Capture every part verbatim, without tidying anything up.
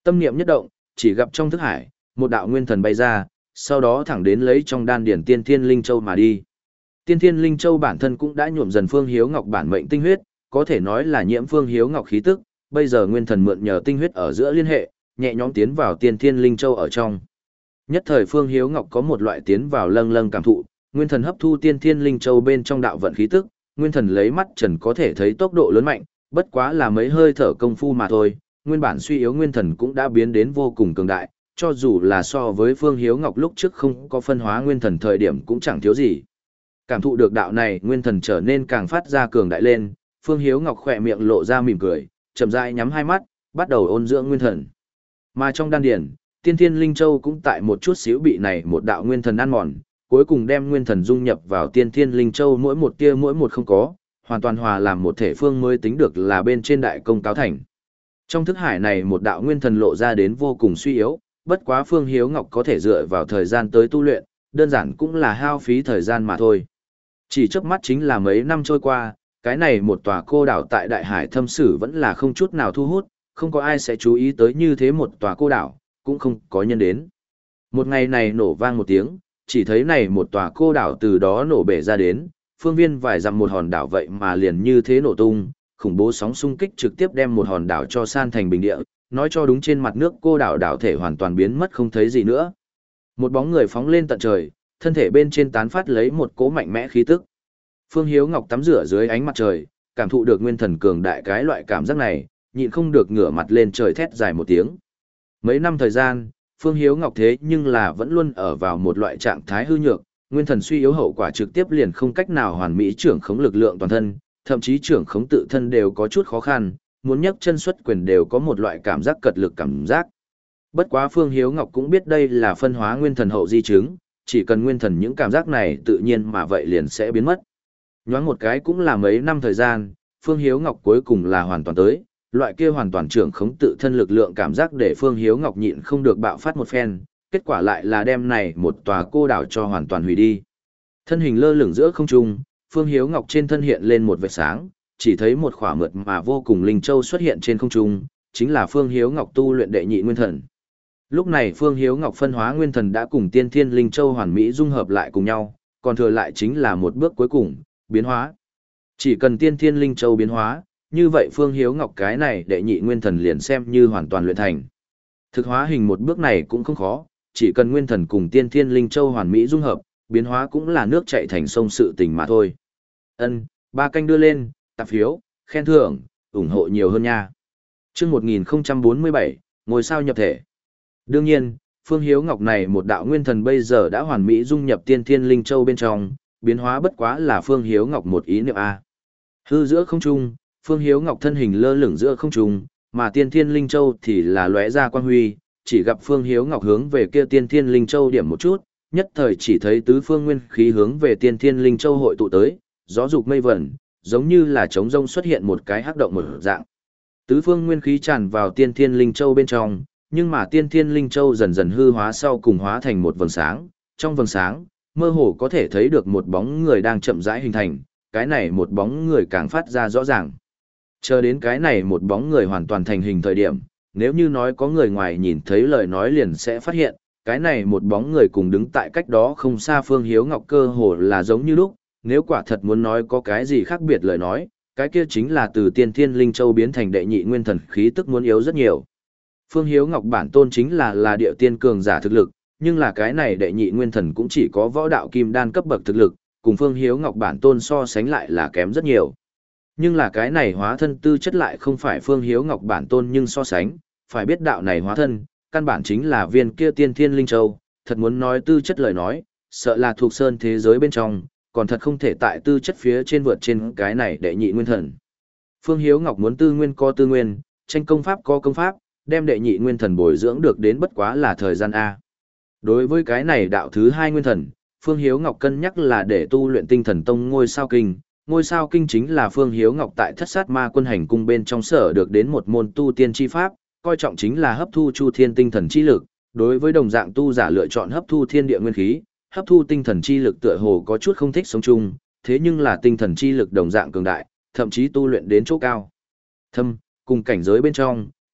Tâm niệm nhất động, chỉ gặp trong thức hải, một đạo nguyên thần bay ra, sau đó thẳng đến lấy trong đan điển Tiên Thiên Linh Châu mà đi. Tiên Thiên Linh Châu bản thân cũng đã nhuộm dần Phương Hiếu Ngọc bản mệnh tinh huyết, có thể nói là nhiễm Phương Hiếu Ngọc khí tức, bây giờ nguyên thần mượn nhờ tinh huyết ở giữa liên hệ, nhẹ nhõm tiến vào Tiên Thiên Linh Châu ở trong. Nhất thời Phương Hiếu Ngọc có một loại tiến vào lâng lâng cảm thụ, nguyên thần hấp thu Tiên Thiên Linh Châu bên trong đạo vận khí tức, nguyên thần lấy mắt trần có thể thấy tốc độ lớn mạnh, bất quá là mấy hơi thở công phu mà thôi, nguyên bản suy yếu nguyên thần cũng đã biến đến vô cùng cường đại, cho dù là so với Phương Hiếu Ngọc lúc trước không có phân hóa nguyên thần thời điểm cũng chẳng thiếu gì. Cảm thụ được đạo này, nguyên thần trở nên càng phát ra cường đại lên, Phương Hiếu Ngọc khỏe miệng lộ ra mỉm cười, chậm rãi nhắm hai mắt, bắt đầu ôn dưỡng nguyên thần. Mà trong đan điển, Tiên Thiên Linh Châu cũng tại một chút xíu bị này một đạo nguyên thần ăn mòn, cuối cùng đem nguyên thần dung nhập vào Tiên Thiên Linh Châu mỗi một tia mỗi một không có, hoàn toàn hòa làm một thể phương mới tính được là bên trên đại công cáo thành. Trong thức hải này một đạo nguyên thần lộ ra đến vô cùng suy yếu, bất quá Phương Hiếu Ngọc có thể dựa vào thời gian tới tu luyện, đơn giản cũng là hao phí thời gian mà thôi. Chỉ chớp mắt chính là mấy năm trôi qua, cái này một tòa cô đảo tại Đại Hải thâm sử vẫn là không chút nào thu hút, không có ai sẽ chú ý tới như thế một tòa cô đảo, cũng không có nhân đến. Một ngày này nổ vang một tiếng, chỉ thấy này một tòa cô đảo từ đó nổ bể ra đến, phương viên vài dặm một hòn đảo vậy mà liền như thế nổ tung, khủng bố sóng xung kích trực tiếp đem một hòn đảo cho san thành bình địa, nói cho đúng trên mặt nước cô đảo đảo thể hoàn toàn biến mất không thấy gì nữa. Một bóng người phóng lên tận trời, thân thể bên trên tán phát lấy một cỗ mạnh mẽ khí tức. Phương Hiếu Ngọc tắm rửa dưới ánh mặt trời, cảm thụ được nguyên thần cường đại cái loại cảm giác này, nhịn không được ngửa mặt lên trời thét dài một tiếng. Mấy năm thời gian, Phương Hiếu Ngọc thế nhưng là vẫn luôn ở vào một loại trạng thái hư nhược, nguyên thần suy yếu hậu quả trực tiếp liền không cách nào hoàn mỹ trưởng khống lực lượng toàn thân, thậm chí trưởng khống tự thân đều có chút khó khăn, muốn nhấc chân xuất quyền đều có một loại cảm giác cật lực cảm giác. Bất quá Phương Hiếu Ngọc cũng biết đây là phân hóa nguyên thần hậu di chứng, chỉ cần nguyên thần những cảm giác này tự nhiên mà vậy liền sẽ biến mất. Nhoáng một cái cũng là mấy năm thời gian, Phương Hiếu Ngọc cuối cùng là hoàn toàn tới, loại kia hoàn toàn trưởng khống tự thân lực lượng cảm giác để Phương Hiếu Ngọc nhịn không được bạo phát một phen, kết quả lại là đem này một tòa cô đảo cho hoàn toàn hủy đi. Thân hình lơ lửng giữa không trung, Phương Hiếu Ngọc trên thân hiện lên một vệt sáng, chỉ thấy một khỏa mượt mà vô cùng linh châu xuất hiện trên không trung, chính là Phương Hiếu Ngọc tu luyện đệ nhị nguyên thần. Lúc này Phương Hiếu Ngọc phân hóa nguyên thần đã cùng Tiên Thiên Linh Châu hoàn mỹ dung hợp lại cùng nhau, còn thừa lại chính là một bước cuối cùng, biến hóa. Chỉ cần Tiên Thiên Linh Châu biến hóa, như vậy Phương Hiếu Ngọc cái này đệ nhị nguyên thần liền xem như hoàn toàn luyện thành. Thực hóa hình một bước này cũng không khó, chỉ cần nguyên thần cùng Tiên Thiên Linh Châu hoàn mỹ dung hợp, biến hóa cũng là nước chảy thành sông sự tình mà thôi. Ân, ba canh đưa lên, tạp phiếu, khen thưởng, ủng hộ nhiều hơn nha. Chương một nghìn không trăm bốn mươi bảy, ngôi sao nhập thể. Đương nhiên, Phương Hiếu Ngọc này một đạo nguyên thần bây giờ đã hoàn mỹ dung nhập Tiên Thiên Linh Châu bên trong, biến hóa bất quá là Phương Hiếu Ngọc một ý niệm a. Hư giữa không trung, Phương Hiếu Ngọc thân hình lơ lửng giữa không trung, mà Tiên Thiên Linh Châu thì là lóe ra quang huy, chỉ gặp Phương Hiếu Ngọc hướng về kia Tiên Thiên Linh Châu điểm một chút, nhất thời chỉ thấy tứ phương nguyên khí hướng về Tiên Thiên Linh Châu hội tụ tới, gió dục mây vẩn, giống như là trống rông xuất hiện một cái hắc động mở dạng. Tứ phương nguyên khí tràn vào Tiên Thiên Linh Châu bên trong, nhưng mà Tiên Thiên Linh Châu dần dần hư hóa sau cùng hóa thành một vầng sáng, trong vầng sáng, mơ hồ có thể thấy được một bóng người đang chậm rãi hình thành, cái này một bóng người càng phát ra rõ ràng. Chờ đến cái này một bóng người hoàn toàn thành hình thời điểm, nếu như nói có người ngoài nhìn thấy lời nói liền sẽ phát hiện, cái này một bóng người cùng đứng tại cách đó không xa Phương Hiếu Ngọc cơ hồ là giống như lúc, nếu quả thật muốn nói có cái gì khác biệt lời nói, cái kia chính là từ Tiên Thiên Linh Châu biến thành đệ nhị nguyên thần khí tức muốn yếu rất nhiều. Phương Hiếu Ngọc bản tôn chính là là địa tiên cường giả thực lực, nhưng là cái này đệ nhị nguyên thần cũng chỉ có võ đạo kim đan cấp bậc thực lực, cùng Phương Hiếu Ngọc bản tôn so sánh lại là kém rất nhiều. Nhưng là cái này hóa thân tư chất lại không phải Phương Hiếu Ngọc bản tôn nhưng so sánh, phải biết đạo này hóa thân, căn bản chính là viên kia Tiên Thiên Linh Châu, thật muốn nói tư chất lời nói, sợ là thuộc sơn thế giới bên trong, còn thật không thể tại tư chất phía trên vượt trên cái này đệ nhị nguyên thần. Phương Hiếu Ngọc muốn tư nguyên có tư nguyên, tranh công pháp có công pháp, đem đệ nhị nguyên thần bồi dưỡng được đến bất quá là thời gian A. Đối với cái này đạo thứ hai nguyên thần, Phương Hiếu Ngọc cân nhắc là để tu luyện tinh thần tông ngôi sao kinh. Ngôi sao kinh chính là Phương Hiếu Ngọc tại thất sát ma quân hành cung bên trong sở được đến một môn tu tiên chi pháp, coi trọng chính là hấp thu chu thiên tinh thần chi lực. Đối với đồng dạng tu giả lựa chọn hấp thu thiên địa nguyên khí, hấp thu tinh thần chi lực tựa hồ có chút không thích sống chung, thế nhưng là tinh thần chi lực đồng dạng cường đại, thậm chí tu luyện đến chỗ cao thâm, cùng cảnh giới bên trong,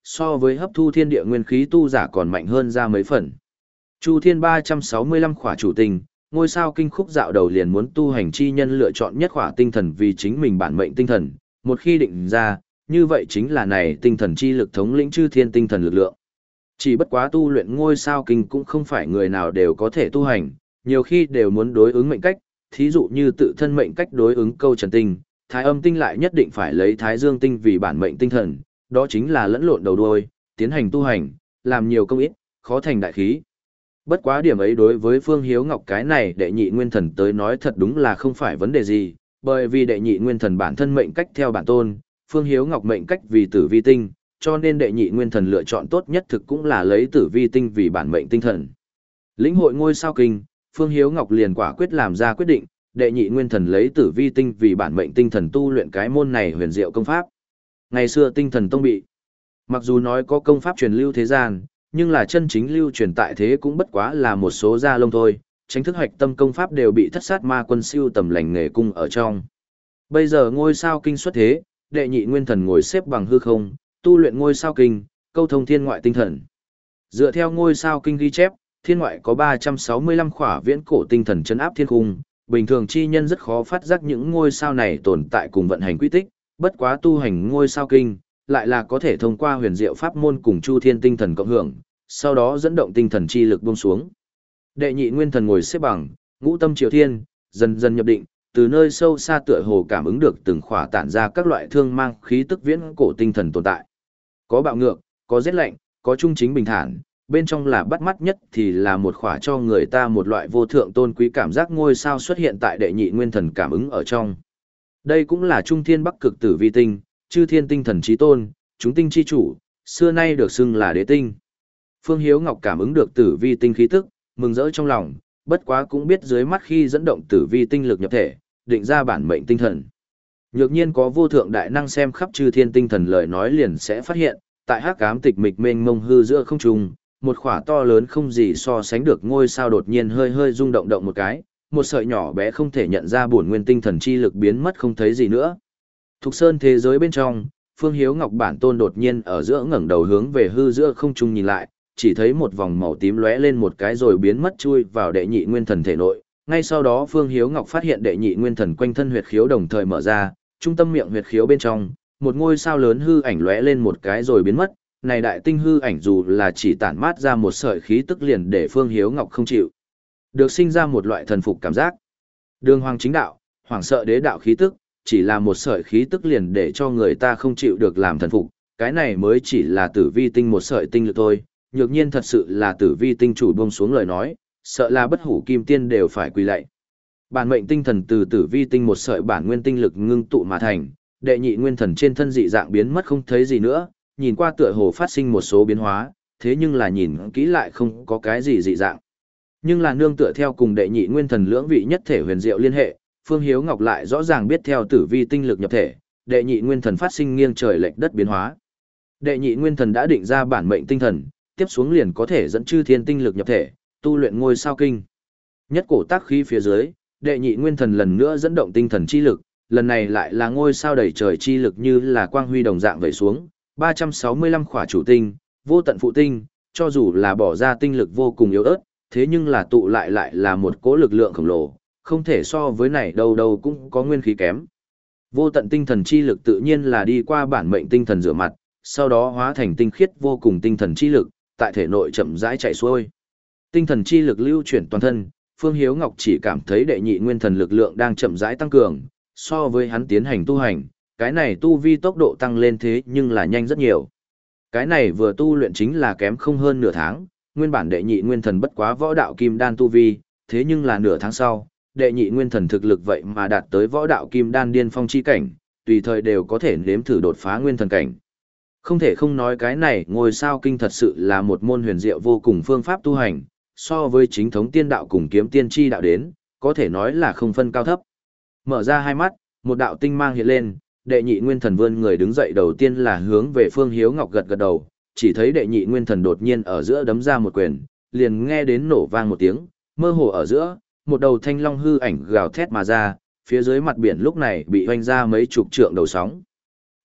so với hấp thu thiên địa nguyên khí tu giả còn mạnh hơn ra mấy phần. Chu Thiên ba trăm sáu mươi lăm khỏa chủ tinh, ngôi sao kinh khúc dạo đầu liền muốn tu hành chi nhân lựa chọn nhất khỏa tinh thần vì chính mình bản mệnh tinh thần, một khi định ra, như vậy chính là này tinh thần chi lực thống lĩnh chư thiên tinh thần lực lượng. Chỉ bất quá tu luyện ngôi sao kinh cũng không phải người nào đều có thể tu hành, nhiều khi đều muốn đối ứng mệnh cách, thí dụ như tự thân mệnh cách đối ứng câu trần tinh, thái âm tinh lại nhất định phải lấy thái dương tinh vì bản mệnh tinh thần, đó chính là lẫn lộn đầu đuôi, tiến hành tu hành, làm nhiều công ít, khó thành đại khí. Bất quá điểm ấy đối với Phương Hiếu Ngọc cái này đệ nhị nguyên thần tới nói thật đúng là không phải vấn đề gì, bởi vì đệ nhị nguyên thần bản thân mệnh cách theo bản tôn, Phương Hiếu Ngọc mệnh cách vì tử vi tinh, cho nên đệ nhị nguyên thần lựa chọn tốt nhất thực cũng là lấy tử vi tinh vì bản mệnh tinh thần. Lĩnh hội ngôi sao kinh, Phương Hiếu Ngọc liền quả quyết làm ra quyết định, đệ nhị nguyên thần lấy tử vi tinh vì bản mệnh tinh thần tu luyện cái môn này huyền diệu công pháp. Ngày xưa tinh thần tông bị, mặc dù nói có công pháp truyền lưu thế gian, nhưng là chân chính lưu truyền tại thế cũng bất quá là một số gia lông thôi, tránh thức hoạch tâm công pháp đều bị thất sát ma quân siêu tầm lành nghề cung ở trong. Bây giờ ngôi sao kinh xuất thế, đệ nhị nguyên thần ngồi xếp bằng hư không, tu luyện ngôi sao kinh, câu thông thiên ngoại tinh thần. Dựa theo ngôi sao kinh ghi chép, thiên ngoại có ba trăm sáu mươi lăm khỏa viễn cổ tinh thần chấn áp thiên cung, bình thường chi nhân rất khó phát giác những ngôi sao này tồn tại cùng vận hành quy tích, bất quá tu hành ngôi sao kinh, lại là có thể thông qua huyền diệu pháp môn cùng chu thiên tinh thần cộng hưởng, sau đó dẫn động tinh thần chi lực buông xuống. Đệ nhị nguyên thần ngồi xếp bằng, ngũ tâm triều thiên, dần dần nhập định, từ nơi sâu xa tựa hồ cảm ứng được từng khỏa tản ra các loại thương mang khí tức viễn cổ tinh thần tồn tại. Có bạo ngược, có rét lạnh, có trung chính bình thản, bên trong là bắt mắt nhất thì là một khỏa cho người ta một loại vô thượng tôn quý cảm giác ngôi sao xuất hiện tại đệ nhị nguyên thần cảm ứng ở trong. Đây cũng là trung thiên bắc cực tử vi tinh, chư thiên tinh thần chí tôn, chúng tinh chi chủ, xưa nay được xưng là đế tinh. Phương Hiếu Ngọc cảm ứng được tử vi tinh khí tức, mừng rỡ trong lòng, bất quá cũng biết dưới mắt khi dẫn động tử vi tinh lực nhập thể, định ra bản mệnh tinh thần. Nhược nhiên có vô thượng đại năng xem khắp chư thiên tinh thần lời nói liền sẽ phát hiện, tại hắc ám tịch mịch mênh mông hư giữa không trung, một khỏa to lớn không gì so sánh được ngôi sao đột nhiên hơi hơi rung động động một cái, một sợi nhỏ bé không thể nhận ra bổn nguyên tinh thần chi lực biến mất không thấy gì nữa. Thục sơn thế giới bên trong, Phương Hiếu Ngọc bản tôn đột nhiên ở giữa ngẩng đầu hướng về hư giữa không trung nhìn lại, chỉ thấy một vòng màu tím lóe lên một cái rồi biến mất chui vào đệ nhị nguyên thần thể nội. Ngay sau đó Phương Hiếu Ngọc phát hiện đệ nhị nguyên thần quanh thân huyệt khiếu đồng thời mở ra, trung tâm miệng huyệt khiếu bên trong, một ngôi sao lớn hư ảnh lóe lên một cái rồi biến mất. Này đại tinh hư ảnh dù là chỉ tản mát ra một sợi khí tức liền để Phương Hiếu Ngọc không chịu được sinh ra một loại thần phục cảm giác. Đường hoàng chính đạo, hoàng sợ đế đạo khí tức, chỉ là một sợi khí tức liền để cho người ta không chịu được làm thần phục, cái này mới chỉ là tử vi tinh một sợi tinh lực thôi, nhược nhiên thật sự là tử vi tinh chủ buông xuống lời nói, sợ là bất hủ kim tiên đều phải quỳ lạy. Bản mệnh tinh thần từ tử vi tinh một sợi bản nguyên tinh lực ngưng tụ mà thành, đệ nhị nguyên thần trên thân dị dạng biến mất không thấy gì nữa, nhìn qua tựa hồ phát sinh một số biến hóa, thế nhưng là nhìn kỹ lại không có cái gì dị dạng. Nhưng là nương tựa theo cùng đệ nhị nguyên thần lưỡng vị nhất thể huyền diệu liên hệ, Phương Hiếu Ngọc lại rõ ràng biết theo tử vi tinh lực nhập thể, đệ nhị nguyên thần phát sinh nghiêng trời lệch đất biến hóa. Đệ nhị nguyên thần đã định ra bản mệnh tinh thần, tiếp xuống liền có thể dẫn chư thiên tinh lực nhập thể, tu luyện ngôi sao kinh. Nhất cổ tác khí phía dưới, đệ nhị nguyên thần lần nữa dẫn động tinh thần chi lực, lần này lại là ngôi sao đầy trời chi lực như là quang huy đồng dạng vẩy xuống, ba trăm sáu mươi lăm khỏa chủ tinh, vô tận phụ tinh, cho dù là bỏ ra tinh lực vô cùng yếu ớt, thế nhưng là tụ lại lại là một cỗ lực lượng khổng lồ, không thể so với này đâu đâu cũng có nguyên khí kém. Vô tận tinh thần chi lực tự nhiên là đi qua bản mệnh tinh thần rửa mặt, sau đó hóa thành tinh khiết vô cùng tinh thần chi lực, tại thể nội chậm rãi chảy xuôi. Tinh thần chi lực lưu chuyển toàn thân, Phương Hiếu Ngọc chỉ cảm thấy đệ nhị nguyên thần lực lượng đang chậm rãi tăng cường, so với hắn tiến hành tu hành, cái này tu vi tốc độ tăng lên thế nhưng là nhanh rất nhiều. Cái này vừa tu luyện chính là kém không hơn nửa tháng, nguyên bản đệ nhị nguyên thần bất quá võ đạo kim đan tu vi, thế nhưng là nửa tháng sau, đệ nhị nguyên thần thực lực vậy mà đạt tới võ đạo kim đan điên phong chi cảnh, tùy thời đều có thể nếm thử đột phá nguyên thần cảnh. Không thể không nói cái này ngôi sao kinh thật sự là một môn huyền diệu vô cùng phương pháp tu hành, so với chính thống tiên đạo cùng kiếm tiên chi đạo đến, có thể nói là không phân cao thấp. Mở ra hai mắt, một đạo tinh mang hiện lên, đệ nhị nguyên thần vươn người đứng dậy đầu tiên là hướng về Phương Hiếu Ngọc gật gật đầu, chỉ thấy đệ nhị nguyên thần đột nhiên ở giữa đấm ra một quyền, liền nghe đến nổ vang một tiếng, mơ hồ ở giữa, một đầu thanh long hư ảnh gào thét mà ra, phía dưới mặt biển lúc này bị hoanh ra mấy chục trượng đầu sóng.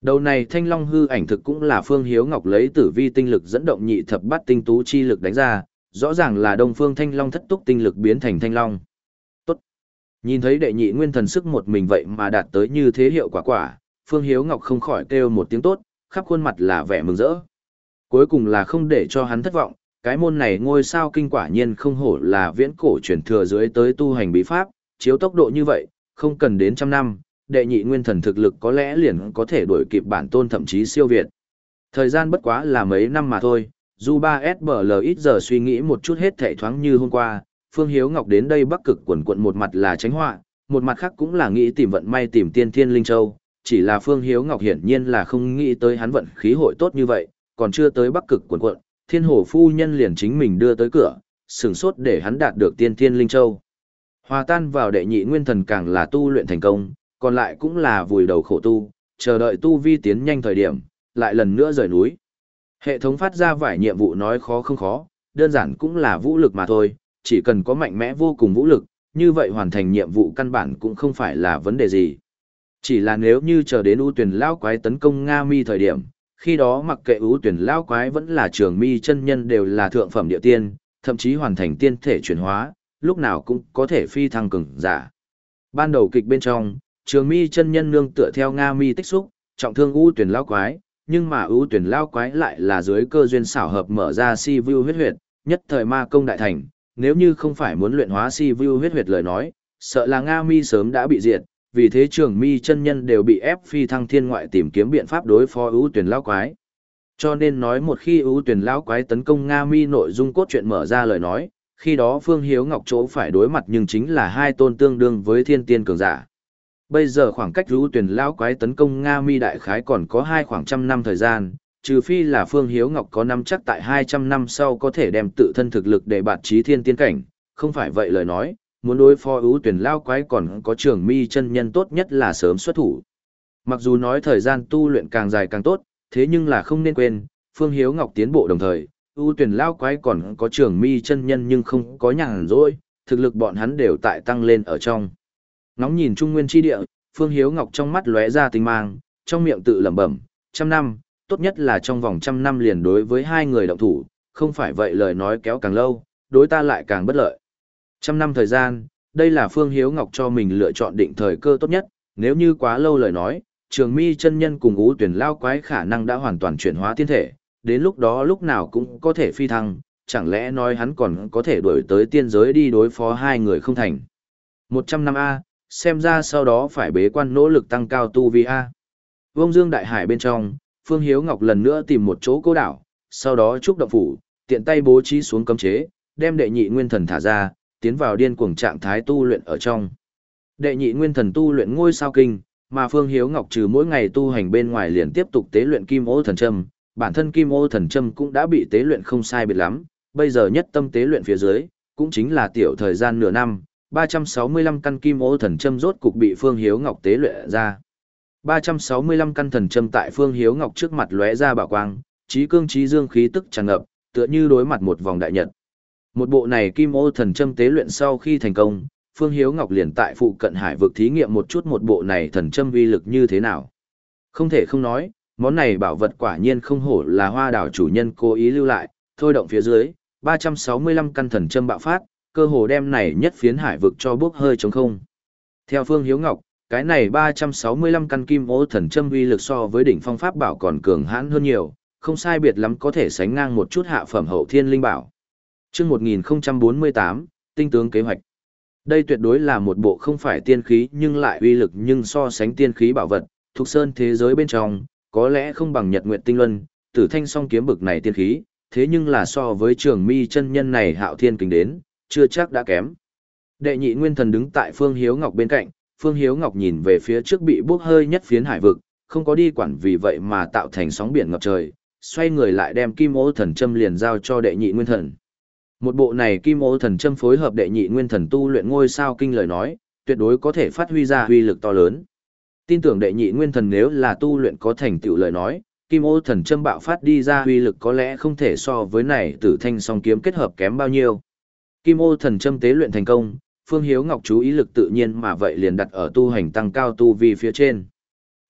Đầu này thanh long hư ảnh thực cũng là Phương Hiếu Ngọc lấy tử vi tinh lực dẫn động nhị thập bát tinh tú chi lực đánh ra, rõ ràng là Đông Phương Thanh Long thất túc tinh lực biến thành thanh long. Tốt. Nhìn thấy đệ nhị nguyên thần sức một mình vậy mà đạt tới như thế hiệu quả quả, Phương Hiếu Ngọc không khỏi kêu một tiếng tốt, khắp khuôn mặt là vẻ mừng rỡ. Cuối cùng là không để cho hắn thất vọng, cái môn này ngôi sao kinh quả nhiên không hổ là viễn cổ truyền thừa dưới tới tu hành bí pháp, chiếu tốc độ như vậy, không cần đến trăm năm, đệ nhị nguyên thần thực lực có lẽ liền có thể đuổi kịp bản tôn thậm chí siêu việt. Thời gian bất quá là mấy năm mà thôi, dù ba ét bê lờ ít giờ suy nghĩ một chút hết thảy thoáng như hôm qua, Phương Hiếu Ngọc đến đây Bắc Cực quần quận một mặt là tránh họa, một mặt khác cũng là nghĩ tìm vận may tìm tiên thiên linh châu, chỉ là Phương Hiếu Ngọc hiển nhiên là không nghĩ tới hắn vận khí hội tốt như vậy, còn chưa tới Bắc Cực quần quận, Thiên Hổ phu nhân liền chính mình đưa tới cửa, sửng sốt để hắn đạt được tiên thiên linh châu. Hòa tan vào đệ nhị nguyên thần càng là tu luyện thành công, còn lại cũng là vùi đầu khổ tu, chờ đợi tu vi tiến nhanh thời điểm, lại lần nữa rời núi. Hệ thống phát ra vài nhiệm vụ nói khó không khó, đơn giản cũng là vũ lực mà thôi, chỉ cần có mạnh mẽ vô cùng vũ lực, như vậy hoàn thành nhiệm vụ căn bản cũng không phải là vấn đề gì. Chỉ là nếu như chờ đến ưu tuyển lao quái tấn công Nga Mi thời điểm, khi đó mặc kệ ưu tuyển lao quái vẫn là trường mi chân nhân đều là thượng phẩm địa tiên, thậm chí hoàn thành tiên thể chuyển hóa, lúc nào cũng có thể phi thăng cường giả. Ban đầu kịch bên trong, trường mi chân nhân nương tựa theo Nga Mi tích xúc, trọng thương ưu tuyển lao quái, nhưng mà ưu tuyển lao quái lại là dưới cơ duyên xảo hợp mở ra si vu huyết huyệt, nhất thời ma công đại thành, nếu như không phải muốn luyện hóa si vu huyết huyệt lời nói, sợ là Nga Mi sớm đã bị diệt, vì thế trường mi chân nhân đều bị ép phi thăng thiên ngoại tìm kiếm biện pháp đối phó ưu tuyển lao quái. Cho nên nói một khi ưu tuyển lao quái tấn công Nga Mi nội dung cốt truyện mở ra lời nói, khi đó Phương Hiếu Ngọc chỗ phải đối mặt nhưng chính là hai tôn tương đương với thiên tiên cường giả. Bây giờ khoảng cách ưu tuyển lao quái tấn công Nga Mi đại khái còn có hai khoảng trăm năm thời gian, trừ phi là Phương Hiếu Ngọc có năm chắc tại hai trăm năm sau có thể đem tự thân thực lực để bạt trí thiên tiên cảnh, không phải vậy lời nói, muốn đối phó ưu tuyển lao quái còn có trường mi chân nhân tốt nhất là sớm xuất thủ. Mặc dù nói thời gian tu luyện càng dài càng tốt, thế nhưng là không nên quên, Phương Hiếu Ngọc tiến bộ đồng thời, ưu tuyển lao quái còn có trường mi chân nhân nhưng không có nhàn rỗi, thực lực bọn hắn đều tại tăng lên ở trong. Ngóng nhìn Trung Nguyên tri địa, Phương Hiếu Ngọc trong mắt lóe ra tinh mang, trong miệng tự lẩm bẩm, trăm năm, tốt nhất là trong vòng trăm năm liền đối với hai người động thủ, không phải vậy lời nói kéo càng lâu, đối ta lại càng bất lợi. Trăm năm thời gian, đây là Phương Hiếu Ngọc cho mình lựa chọn định thời cơ tốt nhất, nếu như quá lâu lời nói, trường mi chân nhân cùng ú tuyển lao quái khả năng đã hoàn toàn chuyển hóa tiên thể, đến lúc đó lúc nào cũng có thể phi thăng, chẳng lẽ nói hắn còn có thể đuổi tới tiên giới đi đối phó hai người không thành. một trăm năm A, xem ra sau đó phải bế quan nỗ lực tăng cao tu vi A. Vông Dương Đại Hải bên trong, Phương Hiếu Ngọc lần nữa tìm một chỗ cố đảo, sau đó trúc động phủ, tiện tay bố trí xuống cấm chế, đem đệ nhị nguyên thần thả ra, tiến vào điên cuồng trạng thái tu luyện ở trong. Đệ nhị nguyên thần tu luyện ngôi sao kinh, mà Phương Hiếu Ngọc trừ mỗi ngày tu hành bên ngoài liền tiếp tục tế luyện kim ô thần châm, bản thân kim ô thần châm cũng đã bị tế luyện không sai biệt lắm, bây giờ nhất tâm tế luyện phía dưới, cũng chính là tiểu thời gian nửa năm, ba trăm sáu mươi lăm căn kim ô thần châm rốt cục bị Phương Hiếu Ngọc tế luyện ra. ba trăm sáu mươi lăm căn thần châm tại Phương Hiếu Ngọc trước mặt lóe ra bảo quang, trí cương trí dương khí tức tràn ngập, tựa như đối mặt một vòng đại nhật. Một bộ này kim ô thần châm tế luyện sau khi thành công, Phương Hiếu Ngọc liền tại phụ cận hải vực thí nghiệm một chút một bộ này thần châm uy lực như thế nào. Không thể không nói, món này bảo vật quả nhiên không hổ là Hoa Đảo chủ nhân cố ý lưu lại, thôi động phía dưới, ba trăm sáu mươi lăm căn thần châm bạo phát, cơ hồ đem này nhất phiến hải vực cho bốc hơi trống không. Theo Phương Hiếu Ngọc, cái này ba trăm sáu mươi lăm căn kim ô thần châm uy lực so với đỉnh phong pháp bảo còn cường hãn hơn nhiều, không sai biệt lắm có thể sánh ngang một chút hạ phẩm hậu thiên linh bảo. Chương một nghìn bốn mươi tám, tinh tướng kế hoạch. Đây tuyệt đối là một bộ không phải tiên khí nhưng lại uy lực nhưng so sánh tiên khí bảo vật, thuộc sơn thế giới bên trong, có lẽ không bằng Nhật Nguyệt Tinh Luân, Tử Thanh song kiếm bực này tiên khí, thế nhưng là so với Trường Mi chân nhân này Hạo Thiên kính đến, chưa chắc đã kém. Đệ nhị nguyên thần đứng tại Phương Hiếu Ngọc bên cạnh, Phương Hiếu Ngọc nhìn về phía trước bị bốc hơi nhất phiến hải vực, không có đi quản vì vậy mà tạo thành sóng biển ngập trời, xoay người lại đem kim ô thần châm liền giao cho đệ nhị nguyên thần. Một bộ này kim ô thần châm phối hợp đệ nhị nguyên thần tu luyện ngôi sao kinh lời nói, tuyệt đối có thể phát huy ra uy lực to lớn. Tin tưởng đệ nhị nguyên thần nếu là tu luyện có thành tựu lời nói, kim ô thần châm bạo phát đi ra uy lực có lẽ không thể so với này Tử Thanh song kiếm kết hợp kém bao nhiêu. Kim ô thần châm tế luyện thành công, Phương Hiếu Ngọc chú ý lực tự nhiên mà vậy liền đặt ở tu hành tăng cao tu vi phía trên.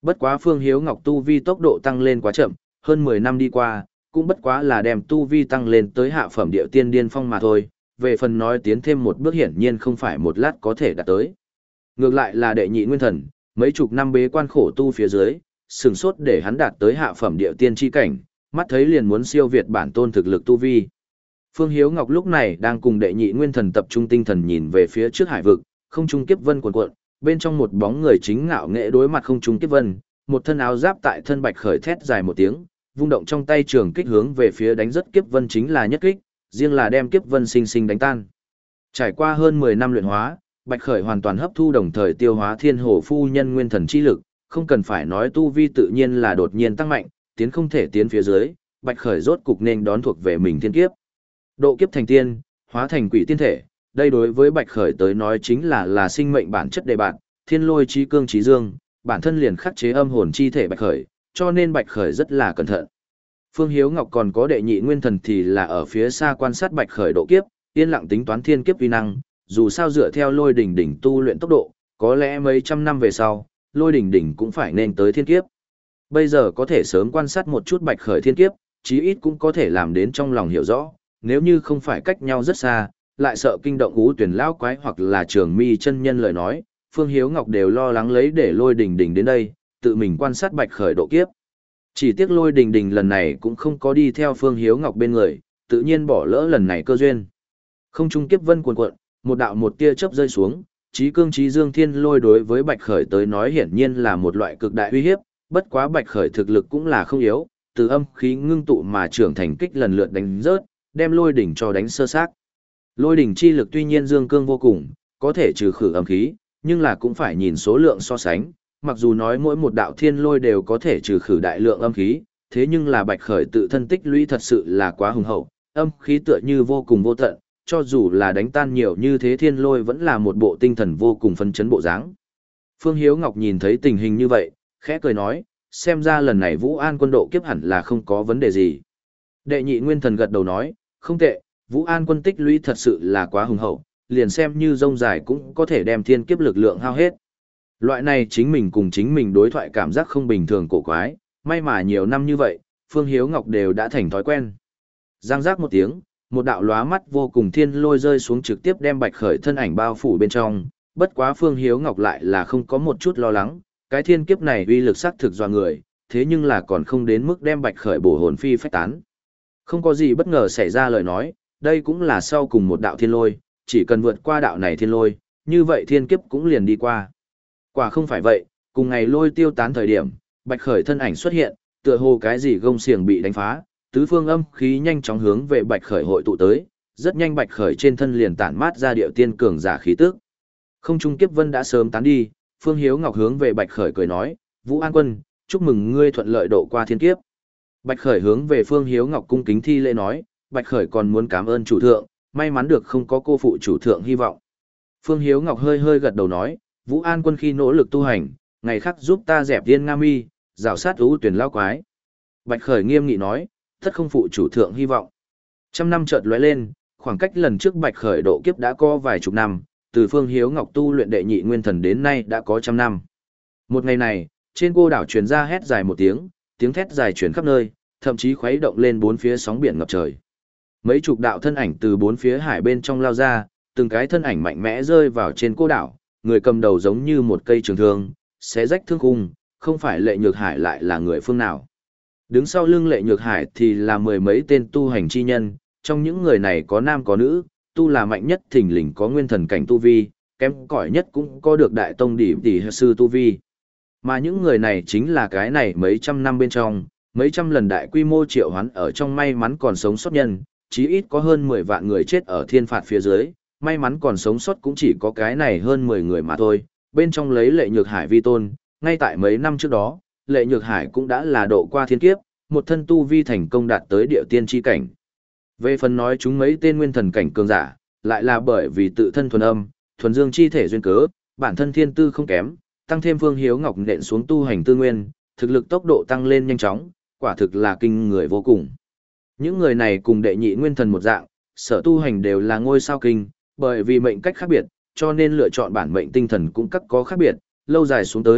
Bất quá Phương Hiếu Ngọc tu vi tốc độ tăng lên quá chậm, hơn mười năm đi qua, cũng bất quá là đem tu vi tăng lên tới hạ phẩm điệu tiên điên phong mà thôi, về phần nói tiến thêm một bước hiển nhiên không phải một lát có thể đạt tới. Ngược lại là đệ nhị nguyên thần, mấy chục năm bế quan khổ tu phía dưới, sừng sốt để hắn đạt tới hạ phẩm điệu tiên chi cảnh, mắt thấy liền muốn siêu việt bản tôn thực lực tu vi. Phương Hiếu Ngọc lúc này đang cùng đệ nhị nguyên thần tập trung tinh thần nhìn về phía trước hải vực, không trung kiếp vân cuộn cuộn, bên trong một bóng người chính ngạo nghệ đối mặt không trung kiếp vân, một thân áo giáp tại thân bạch khởi thét dài một tiếng, vung động trong tay trường kích hướng về phía đánh rất kiếp vân chính là nhất kích, riêng là đem kiếp vân sinh sinh đánh tan. Trải qua hơn mười năm luyện hóa, bạch khởi hoàn toàn hấp thu đồng thời tiêu hóa thiên hồ phu nhân nguyên thần chi lực, không cần phải nói tu vi tự nhiên là đột nhiên tăng mạnh, tiến không thể tiến phía dưới, bạch khởi rốt cục nên đón thuộc về mình thiên kiếp. Độ kiếp thành tiên, hóa thành quỷ tiên thể, đây đối với bạch khởi tới nói chính là là sinh mệnh bản chất đề bạn, thiên lôi chi cương trí dương, bản thân liền khắc chế âm hồn chi thể bạch khởi, cho nên bạch khởi rất là cẩn thận. Phương Hiếu Ngọc còn có đệ nhị nguyên thần thì là ở phía xa quan sát bạch khởi độ kiếp, yên lặng tính toán thiên kiếp uy năng, dù sao dựa theo lôi đỉnh đỉnh tu luyện tốc độ, có lẽ mấy trăm năm về sau, lôi đỉnh đỉnh cũng phải nên tới thiên kiếp. Bây giờ có thể sớm quan sát một chút bạch khởi thiên kiếp, chí ít cũng có thể làm đến trong lòng hiểu rõ, nếu như không phải cách nhau rất xa, lại sợ kinh động ú tuyển lão quái hoặc là trường mi chân nhân lời nói, Phương Hiếu Ngọc đều lo lắng lấy để lôi đình đình đến đây, tự mình quan sát bạch khởi độ kiếp. Chỉ tiếc lôi đình đình lần này cũng không có đi theo Phương Hiếu Ngọc bên người, tự nhiên bỏ lỡ lần này cơ duyên. Không trung kiếp vân cuồn cuộn, một đạo một tia chớp rơi xuống, chí cương chí dương thiên lôi đối với bạch khởi tới nói hiển nhiên là một loại cực đại uy hiếp, bất quá bạch khởi thực lực cũng là không yếu, từ âm khí ngưng tụ mà trưởng thành kích lần lượt đánh rớt, đem lôi đỉnh cho đánh sơ xác. Lôi đỉnh chi lực tuy nhiên dương cương vô cùng, có thể trừ khử âm khí, nhưng là cũng phải nhìn số lượng so sánh, mặc dù nói mỗi một đạo thiên lôi đều có thể trừ khử đại lượng âm khí, thế nhưng là bạch khởi tự thân tích lũy thật sự là quá hùng hậu, âm khí tựa như vô cùng vô tận, cho dù là đánh tan nhiều như thế thiên lôi vẫn là một bộ tinh thần vô cùng phấn chấn bộ dáng. Phương Hiếu Ngọc nhìn thấy tình hình như vậy, khẽ cười nói, xem ra lần này Vũ An quân độ kiếp hẳn là không có vấn đề gì. Đệ nhị nguyên thần gật đầu nói, không tệ, Vũ An quân tích lũy thật sự là quá hùng hậu, liền xem như rông dài cũng có thể đem thiên kiếp lực lượng hao hết. Loại này chính mình cùng chính mình đối thoại cảm giác không bình thường cổ quái, may mà nhiều năm như vậy, Phương Hiếu Ngọc đều đã thành thói quen. Giang giác một tiếng, một đạo lóa mắt vô cùng thiên lôi rơi xuống trực tiếp đem bạch khởi thân ảnh bao phủ bên trong, bất quá Phương Hiếu Ngọc lại là không có một chút lo lắng, cái thiên kiếp này uy lực sắc thực dọa người, thế nhưng là còn không đến mức đem bạch khởi bổ hồn phi phách tán. Không có gì bất ngờ xảy ra lời nói, đây cũng là sau cùng một đạo thiên lôi, chỉ cần vượt qua đạo này thiên lôi, như vậy thiên kiếp cũng liền đi qua. Quả không phải vậy, cùng ngày lôi tiêu tán thời điểm, bạch khởi thân ảnh xuất hiện, tựa hồ cái gì gông xiềng bị đánh phá, tứ phương âm khí nhanh chóng hướng về bạch khởi hội tụ tới, rất nhanh bạch khởi trên thân liền tản mát ra điệu tiên cường giả khí tức. Không trung kiếp vân đã sớm tán đi, Phương Hiếu Ngọc hướng về bạch khởi cười nói, Vũ An quân, chúc mừng ngươi thuận lợi độ qua thiên kiếp. Bạch khởi hướng về Phương Hiếu Ngọc cung kính thi lễ nói, bạch khởi còn muốn cảm ơn chủ thượng, may mắn được không có cô phụ chủ thượng hy vọng. Phương Hiếu Ngọc hơi hơi gật đầu nói, Vũ An quân khi nỗ lực tu hành, ngày khác giúp ta dẹp tiên nga mi, rào sát ưu tuyển lao quái. Bạch khởi nghiêm nghị nói, tất không phụ chủ thượng hy vọng. Trăm năm chợt lóe lên, khoảng cách lần trước bạch khởi độ kiếp đã có vài chục năm, từ Phương Hiếu Ngọc tu luyện đệ nhị nguyên thần đến nay đã có trăm năm. Một ngày này, trên cô đảo truyền ra hét dài một tiếng, tiếng thét dài truyền khắp nơi, thậm chí khuấy động lên bốn phía sóng biển ngập trời. Mấy chục đạo thân ảnh từ bốn phía hải bên trong lao ra, từng cái thân ảnh mạnh mẽ rơi vào trên cô đảo, người cầm đầu giống như một cây trường thương, xé rách thương khung, không phải Lệ Nhược Hải lại là người phương nào. Đứng sau lưng Lệ Nhược Hải thì là mười mấy tên tu hành chi nhân, trong những người này có nam có nữ, tu là mạnh nhất thình lình có nguyên thần cảnh tu vi, kém cỏi nhất cũng có được đại tông đỉ tỷ sư tu vi. Mà những người này chính là cái này mấy trăm năm bên trong, mấy trăm lần đại quy mô triệu hoán ở trong may mắn còn sống sót nhân, chí ít có hơn mười vạn người chết ở thiên phạt phía dưới, may mắn còn sống sót cũng chỉ có cái này hơn mười người mà thôi, bên trong lấy Lệ Nhược Hải vi tôn, ngay tại mấy năm trước đó, Lệ Nhược Hải cũng đã là độ qua thiên kiếp, một thân tu vi thành công đạt tới địa tiên chi cảnh. Về phần nói chúng mấy tên nguyên thần cảnh cường giả, lại là bởi vì tự thân thuần âm, thuần dương chi thể duyên cớ, bản thân thiên tư không kém, tăng thêm Phương Hiếu Ngọc nện xuống tu hành tư nguyên, thực lực tốc độ tăng lên nhanh chóng, quả thực là kinh người vô cùng. Những người này cùng đệ nhị nguyên thần một dạng, sở tu hành đều là ngôi sao kinh, bởi vì mệnh cách khác biệt, cho nên lựa chọn bản mệnh tinh thần cũng các có khác biệt, lâu dài xuống tới,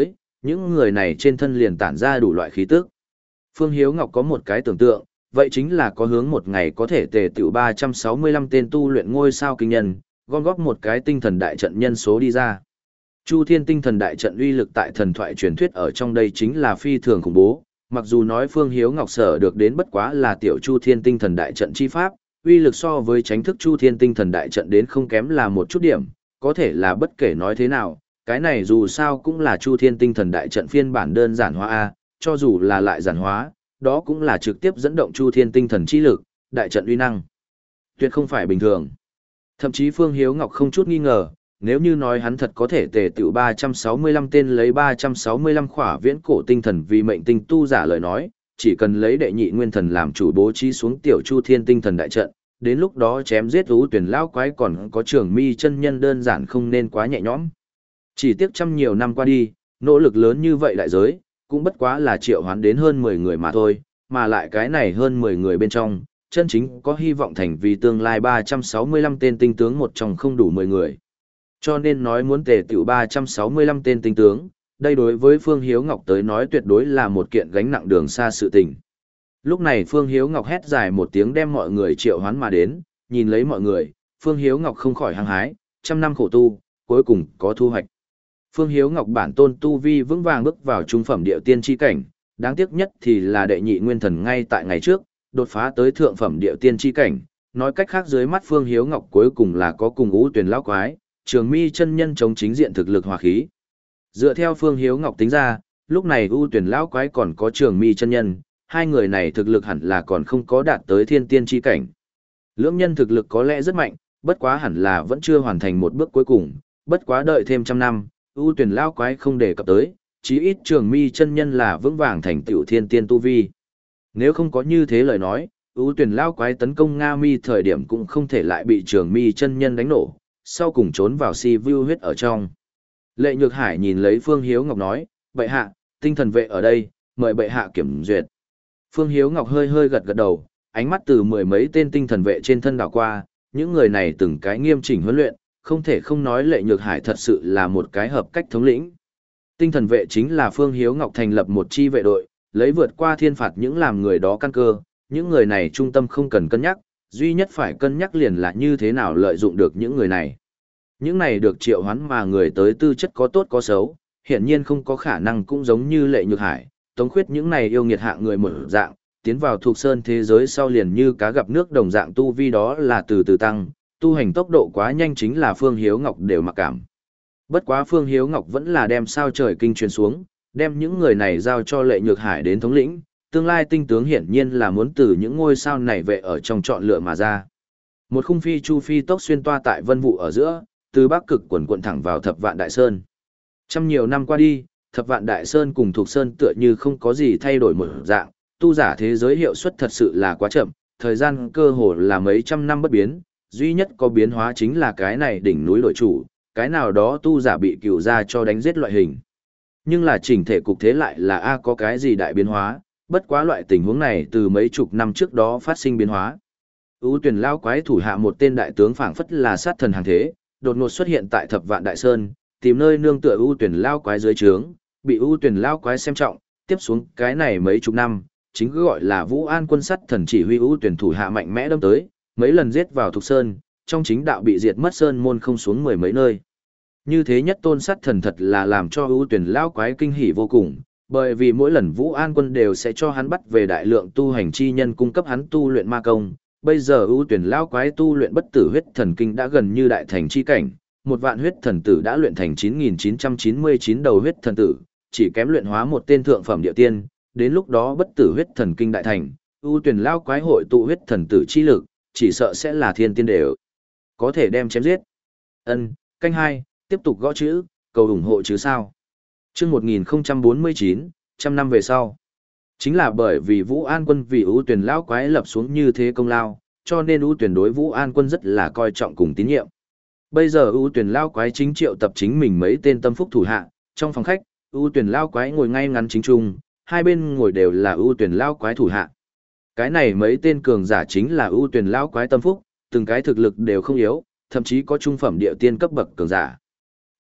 những người này trên thân liền tản ra đủ loại khí tức. Phương Hiếu Ngọc có một cái tưởng tượng, vậy chính là có hướng một ngày có thể tề tựu ba trăm sáu mươi lăm tên tu luyện ngôi sao kinh nhân, gom góp một cái tinh thần đại trận nhân số đi ra. Chu Thiên tinh thần đại trận uy lực tại thần thoại truyền thuyết ở trong đây chính là phi thường khủng bố, mặc dù nói Phương Hiếu Ngọc sở được đến bất quá là tiểu Chu Thiên tinh thần đại trận chi pháp, uy lực so với tránh thức Chu Thiên tinh thần đại trận đến không kém là một chút điểm, có thể là bất kể nói thế nào, cái này dù sao cũng là Chu Thiên tinh thần đại trận phiên bản đơn giản hóa A, cho dù là lại giản hóa, đó cũng là trực tiếp dẫn động Chu Thiên tinh thần chi lực, đại trận uy năng. Tuyệt không phải bình thường. Thậm chí Phương Hiếu Ngọc không chút nghi ngờ, nếu như nói hắn thật có thể tề tựu ba trăm sáu mươi lăm tên lấy ba trăm sáu mươi lăm khỏa viễn cổ tinh thần vì mệnh tinh tu giả lời nói, chỉ cần lấy đệ nhị nguyên thần làm chủ bố trí xuống tiểu Chu Thiên tinh thần đại trận, đến lúc đó chém giết ưu tuyển lão quái còn có Trường Mi chân nhân đơn giản không nên quá nhẹ nhõm. Chỉ tiếc trăm nhiều năm qua đi, nỗ lực lớn như vậy đại giới, cũng bất quá là triệu hoán đến hơn mười người mà thôi, mà lại cái này hơn mười người bên trong, chân chính có hy vọng thành vì tương lai ba trăm sáu mươi lăm tên tinh tướng một trong không đủ mười người. Cho nên nói muốn tề tiểu ba trăm sáu mươi lăm tên tinh tướng, đây đối với Phương Hiếu Ngọc tới nói tuyệt đối là một kiện gánh nặng đường xa sự tình. Lúc này Phương Hiếu Ngọc hét dài một tiếng đem mọi người triệu hoán mà đến, nhìn lấy mọi người, Phương Hiếu Ngọc không khỏi hăng hái, trăm năm khổ tu, cuối cùng có thu hoạch. Phương Hiếu Ngọc bản tôn tu vi vững vàng bước vào trung phẩm địa tiên chi cảnh, đáng tiếc nhất thì là đệ nhị nguyên thần ngay tại ngày trước, đột phá tới thượng phẩm địa tiên chi cảnh, nói cách khác dưới mắt Phương Hiếu Ngọc cuối cùng là có cùng ngũ tuyển lão quái, Trường Mi chân nhân chống chính diện thực lực hòa khí. Dựa theo Phương Hiếu Ngọc tính ra, lúc này ưu tuyển lão quái còn có Trường Mi chân nhân, hai người này thực lực hẳn là còn không có đạt tới thiên tiên chi cảnh. Lưỡng nhân thực lực có lẽ rất mạnh, bất quá hẳn là vẫn chưa hoàn thành một bước cuối cùng, bất quá đợi thêm trăm năm, ưu tuyển lão quái không đề cập tới, chí ít Trường Mi chân nhân là vững vàng thành tựu thiên tiên tu vi. Nếu không có như thế lời nói, ưu tuyển lão quái tấn công Nga Mi thời điểm cũng không thể lại bị Trường Mi chân nhân đánh nổ, sau cùng trốn vào si vu huyết ở trong. Lệ Nhược Hải nhìn lấy Phương Hiếu Ngọc nói, bệ hạ, tinh thần vệ ở đây, mời bệ hạ kiểm duyệt. Phương Hiếu Ngọc hơi hơi gật gật đầu, ánh mắt từ mười mấy tên tinh thần vệ trên thân đảo qua, những người này từng cái nghiêm chỉnh huấn luyện, không thể không nói Lệ Nhược Hải thật sự là một cái hợp cách thống lĩnh. Tinh thần vệ chính là Phương Hiếu Ngọc thành lập một chi vệ đội, lấy vượt qua thiên phạt những làm người đó căn cơ, những người này trung tâm không cần cân nhắc, duy nhất phải cân nhắc liền là như thế nào lợi dụng được những người này. Những này được triệu hoán mà người tới tư chất có tốt có xấu, hiển nhiên không có khả năng cũng giống như Lệ Nhược Hải, Tống Khuyết những này yêu nghiệt hạng người một dạng, tiến vào thuộc sơn thế giới sau liền như cá gặp nước đồng dạng tu vi đó là từ từ tăng, tu hành tốc độ quá nhanh chính là Phương Hiếu Ngọc đều mặc cảm. Bất quá Phương Hiếu Ngọc vẫn là đem sao trời kinh truyền xuống, đem những người này giao cho Lệ Nhược Hải đến thống lĩnh, tương lai tinh tướng hiển nhiên là muốn từ những ngôi sao này vệ ở trong chọn lựa mà ra. Một khung phi chu phi tốc xuyên toa tại vân vụ ở giữa, từ bắc cực quần quận thẳng vào Thập Vạn Đại Sơn. Trăm nhiều năm qua đi, Thập Vạn Đại Sơn cùng Thục Sơn tựa như không có gì thay đổi một dạng, tu giả thế giới hiệu suất thật sự là quá chậm, thời gian cơ hồ là mấy trăm năm bất biến, duy nhất có biến hóa chính là cái này đỉnh núi đổi chủ, cái nào đó tu giả bị cựu ra cho đánh giết loại hình. Nhưng là chỉnh thể cục thế lại là a có cái gì đại biến hóa, bất quá loại tình huống này từ mấy chục năm trước đó phát sinh biến hóa. Ưu tuyển lao quái thủ hạ một tên đại tướng phảng phất là sát thần hàng thế, đột ngột xuất hiện tại Thập Vạn Đại Sơn, tìm nơi nương tựa ưu tuyển lao quái dưới trướng, bị ưu tuyển lao quái xem trọng, tiếp xuống cái này mấy chục năm, chính cứ gọi là Vũ An quân sát thần chỉ huy ưu tuyển thủ hạ mạnh mẽ đâm tới, mấy lần giết vào Thục Sơn, trong chính đạo bị diệt mất sơn môn không xuống mười mấy nơi. Như thế nhất tôn sát thần thật là làm cho ưu tuyển lao quái kinh hỉ vô cùng, bởi vì mỗi lần Vũ An quân đều sẽ cho hắn bắt về đại lượng tu hành chi nhân cung cấp hắn tu luyện ma công. Bây giờ ưu tuyển lao quái tu luyện bất tử huyết thần kinh đã gần như đại thành chi cảnh, một vạn huyết thần tử đã luyện thành chín nghìn chín trăm chín mươi chín đầu huyết thần tử, chỉ kém luyện hóa một tên thượng phẩm địa tiên, đến lúc đó bất tử huyết thần kinh đại thành, ưu tuyển lao quái hội tụ huyết thần tử chi lực, chỉ sợ sẽ là thiên tiên đều có thể đem chém giết. Ân, canh hai, tiếp tục gõ chữ, cầu ủng hộ chứ sao. Chương một nghìn bốn mươi chín, trăm năm về sau. Chính là bởi vì Vũ An quân vì ưu tuyển lão quái lập xuống như thế công lao, cho nên ưu tuyển đối Vũ An quân rất là coi trọng cùng tín nhiệm. Bây giờ ưu tuyển lão quái chính triệu tập chính mình mấy tên tâm phúc thủ hạ, trong phòng khách, ưu tuyển lão quái ngồi ngay ngắn chính trung, hai bên ngồi đều là ưu tuyển lão quái thủ hạ. Cái này mấy tên cường giả chính là ưu tuyển lão quái tâm phúc, từng cái thực lực đều không yếu, thậm chí có trung phẩm địa tiên cấp bậc cường giả.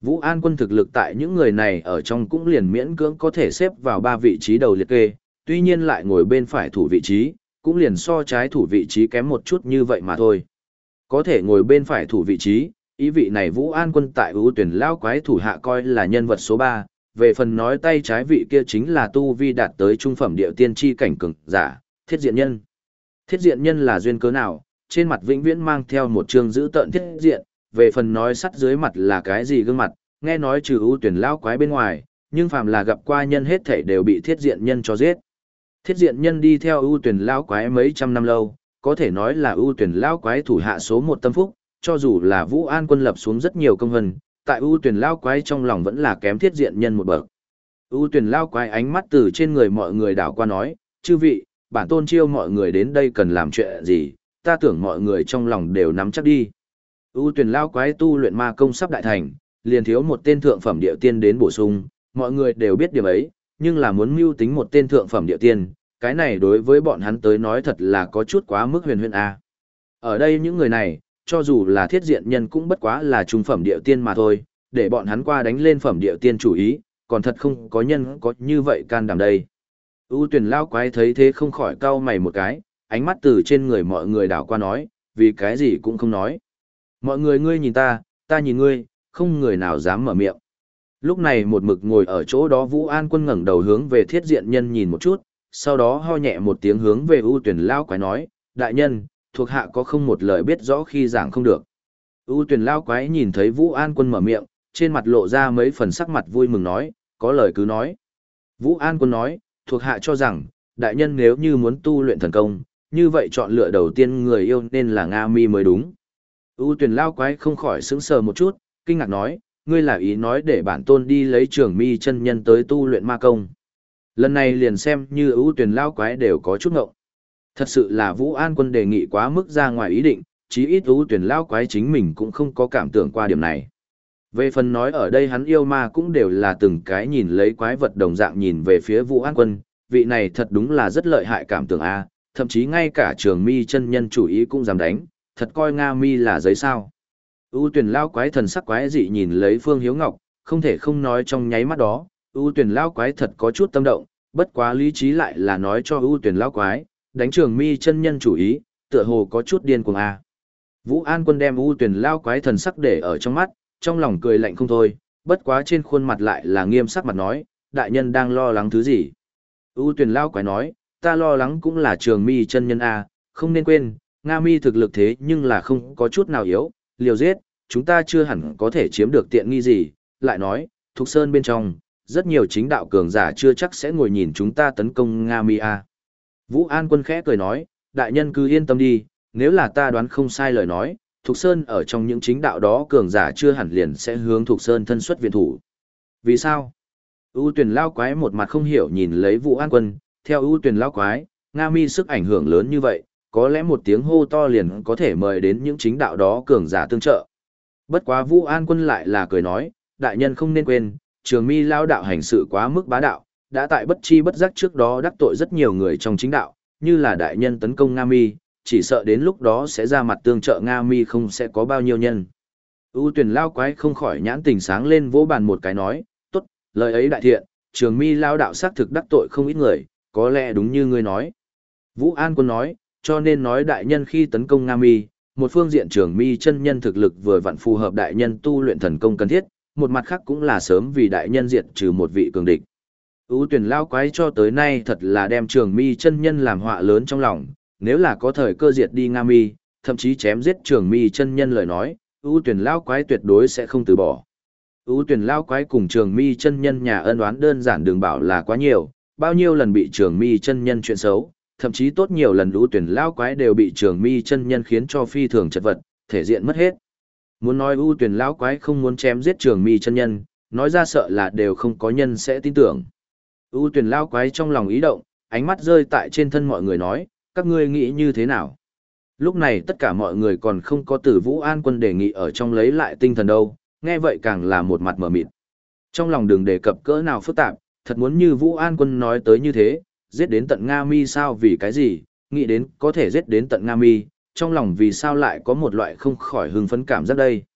Vũ An quân thực lực tại những người này ở trong cũng liền miễn cưỡng có thể xếp vào ba vị trí đầu liệt kê, tuy nhiên lại ngồi bên phải thủ vị trí, cũng liền so trái thủ vị trí kém một chút như vậy mà thôi. Có thể ngồi bên phải thủ vị trí, ý vị này Vũ An quân tại ưu tuyển lao quái thủ hạ coi là nhân vật số ba. Về phần nói tay trái vị kia chính là tu vi đạt tới trung phẩm điệu tiên tri cảnh cường giả, Thiết Diện Nhân. Thiết Diện Nhân là duyên cớ nào, trên mặt vĩnh viễn mang theo một trương dữ tợn thiết diện, về phần nói sắt dưới mặt là cái gì gương mặt, nghe nói trừ ưu tuyển lao quái bên ngoài, nhưng phàm là gặp qua nhân hết thảy đều bị Thiết Diện Nhân cho giết. Thiết Diện Nhân đi theo ưu tuyển lao quái mấy trăm năm lâu, có thể nói là ưu tuyển lao quái thủ hạ số một tâm phúc, cho dù là Vũ An quân lập xuống rất nhiều công hân, tại ưu tuyển lao quái trong lòng vẫn là kém Thiết Diện Nhân một bậc. ưu tuyển lao quái ánh mắt từ trên người mọi người đảo qua nói, chư vị, bản tôn chiêu mọi người đến đây cần làm chuyện gì, ta tưởng mọi người trong lòng đều nắm chắc đi. ưu tuyển lao quái tu luyện ma công sắp đại thành, liền thiếu một tên thượng phẩm địa tiên đến bổ sung, mọi người đều biết điểm ấy, nhưng là muốn mưu tính một tên thượng phẩm địa tiên, cái này đối với bọn hắn tới nói thật là có chút quá mức huyền huyền a. Ở đây những người này, cho dù là Thiết Diện Nhân cũng bất quá là trung phẩm địa tiên mà thôi, để bọn hắn qua đánh lên phẩm địa tiên chủ ý, còn thật không có nhân có như vậy can đảm đây. ưu tuyển lao quái thấy thế không khỏi cau mày một cái, ánh mắt từ trên người mọi người đảo qua nói, vì cái gì cũng không nói. Mọi người ngươi nhìn ta, ta nhìn ngươi, không người nào dám mở miệng. Lúc này một mực ngồi ở chỗ đó Vũ An quân ngẩng đầu hướng về Thiết Diện Nhân nhìn một chút, sau đó ho nhẹ một tiếng hướng về ưu tuyển lao quái nói, đại nhân, thuộc hạ có không một lời biết rõ khi giảng không được. ưu tuyển lao quái nhìn thấy Vũ An quân mở miệng, trên mặt lộ ra mấy phần sắc mặt vui mừng nói, có lời cứ nói. Vũ An quân nói, thuộc hạ cho rằng, đại nhân nếu như muốn tu luyện thần công, như vậy chọn lựa đầu tiên người yêu nên là Nga Mi mới đúng. ưu tuyển lao quái không khỏi sững sờ một chút, kinh ngạc nói, ngươi là ý nói để bản tôn đi lấy Trường Mi chân nhân tới tu luyện ma công. Lần này liền xem như ưu tuyển lao quái đều có chút ngộng. Thật sự là Vũ An quân đề nghị quá mức ra ngoài ý định, chí ít ưu tuyển lao quái chính mình cũng không có cảm tưởng qua điểm này. Về phần nói ở đây hắn yêu ma cũng đều là từng cái nhìn lấy quái vật đồng dạng nhìn về phía Vũ An quân, vị này thật đúng là rất lợi hại cảm tưởng a, thậm chí ngay cả Trường Mi chân nhân chủ ý cũng dám đánh, thật coi Nga Mi là giấy sao. ưu tuyển lao quái thần sắc quái dị nhìn lấy Phương Hiếu Ngọc, không thể không nói trong nháy mắt đó, ưu tuyển lao quái thật có chút tâm động, bất quá lý trí lại là nói cho ưu tuyển lao quái, đánh Trường Mi chân nhân chủ ý, tựa hồ có chút điên cuồng a. Vũ An quân đem ưu tuyển lao quái thần sắc để ở trong mắt, trong lòng cười lạnh không thôi, bất quá trên khuôn mặt lại là nghiêm sắc mặt nói, đại nhân đang lo lắng thứ gì. ưu tuyển lao quái nói, ta lo lắng cũng là Trường Mi chân nhân a, không nên quên, Nga Mi thực lực thế nhưng là không có chút nào yếu, liều giết, chúng ta chưa hẳn có thể chiếm được tiện nghi gì, lại nói, Thục Sơn bên trong, rất nhiều chính đạo cường giả chưa chắc sẽ ngồi nhìn chúng ta tấn công Nga Mi a. Vũ An quân khẽ cười nói, đại nhân cứ yên tâm đi, nếu là ta đoán không sai lời nói, Thục Sơn ở trong những chính đạo đó cường giả chưa hẳn liền sẽ hướng Thục Sơn thân xuất viện thủ. Vì sao? ưu tuyển lao quái một mặt không hiểu nhìn lấy Vũ An quân, theo ưu tuyển lao quái, Nga Mi sức ảnh hưởng lớn như vậy, có lẽ một tiếng hô to liền có thể mời đến những chính đạo đó cường giả tương trợ. Bất quá Vũ An quân lại là cười nói, đại nhân không nên quên, Trường Mi lao đạo hành sự quá mức bá đạo, đã tại bất chi bất giác trước đó đắc tội rất nhiều người trong chính đạo, như là đại nhân tấn công Nga Mi, chỉ sợ đến lúc đó sẽ ra mặt tương trợ Nga Mi không sẽ có bao nhiêu nhân. ưu tuyển lao quái không khỏi nhãn tình sáng lên vỗ bàn một cái nói, tốt, lời ấy đại thiện, Trường Mi lao đạo xác thực đắc tội không ít người, có lẽ đúng như ngươi nói. Vũ An quân nói, cho nên nói đại nhân khi tấn công Nga Mi, một phương diện Trường Mi chân nhân thực lực vừa vặn phù hợp đại nhân tu luyện thần công cần thiết, một mặt khác cũng là sớm vì đại nhân diệt trừ một vị cường địch. ưu tuyển lao quái cho tới nay thật là đem Trường Mi chân nhân làm họa lớn trong lòng, nếu là có thời cơ diệt đi Nga Mi, thậm chí chém giết Trường Mi chân nhân lời nói, ưu tuyển lao quái tuyệt đối sẽ không từ bỏ. ưu tuyển lao quái cùng Trường Mi chân nhân nhà ân oán đơn giản đừng bảo là quá nhiều, bao nhiêu lần bị Trường Mi chân nhân chuyện xấu, thậm chí tốt nhiều lần ưu tuyển lao quái đều bị Trường Mi chân nhân khiến cho phi thường chật vật, thể diện mất hết. Muốn nói ưu tuyển lao quái không muốn chém giết Trường Mi chân nhân, nói ra sợ là đều không có nhân sẽ tin tưởng. ưu tuyển lao quái trong lòng ý động, ánh mắt rơi tại trên thân mọi người nói, các ngươi nghĩ như thế nào? Lúc này tất cả mọi người còn không có từ Vũ An quân đề nghị ở trong lấy lại tinh thần đâu, nghe vậy càng là một mặt mở mịt. Trong lòng đừng đề cập cỡ nào phức tạp, thật muốn như Vũ An quân nói tới như thế, giết đến tận Nga Mi sao vì cái gì, nghĩ đến có thể giết đến tận Nga Mi, trong lòng vì sao lại có một loại không khỏi hưng phấn cảm giác đây.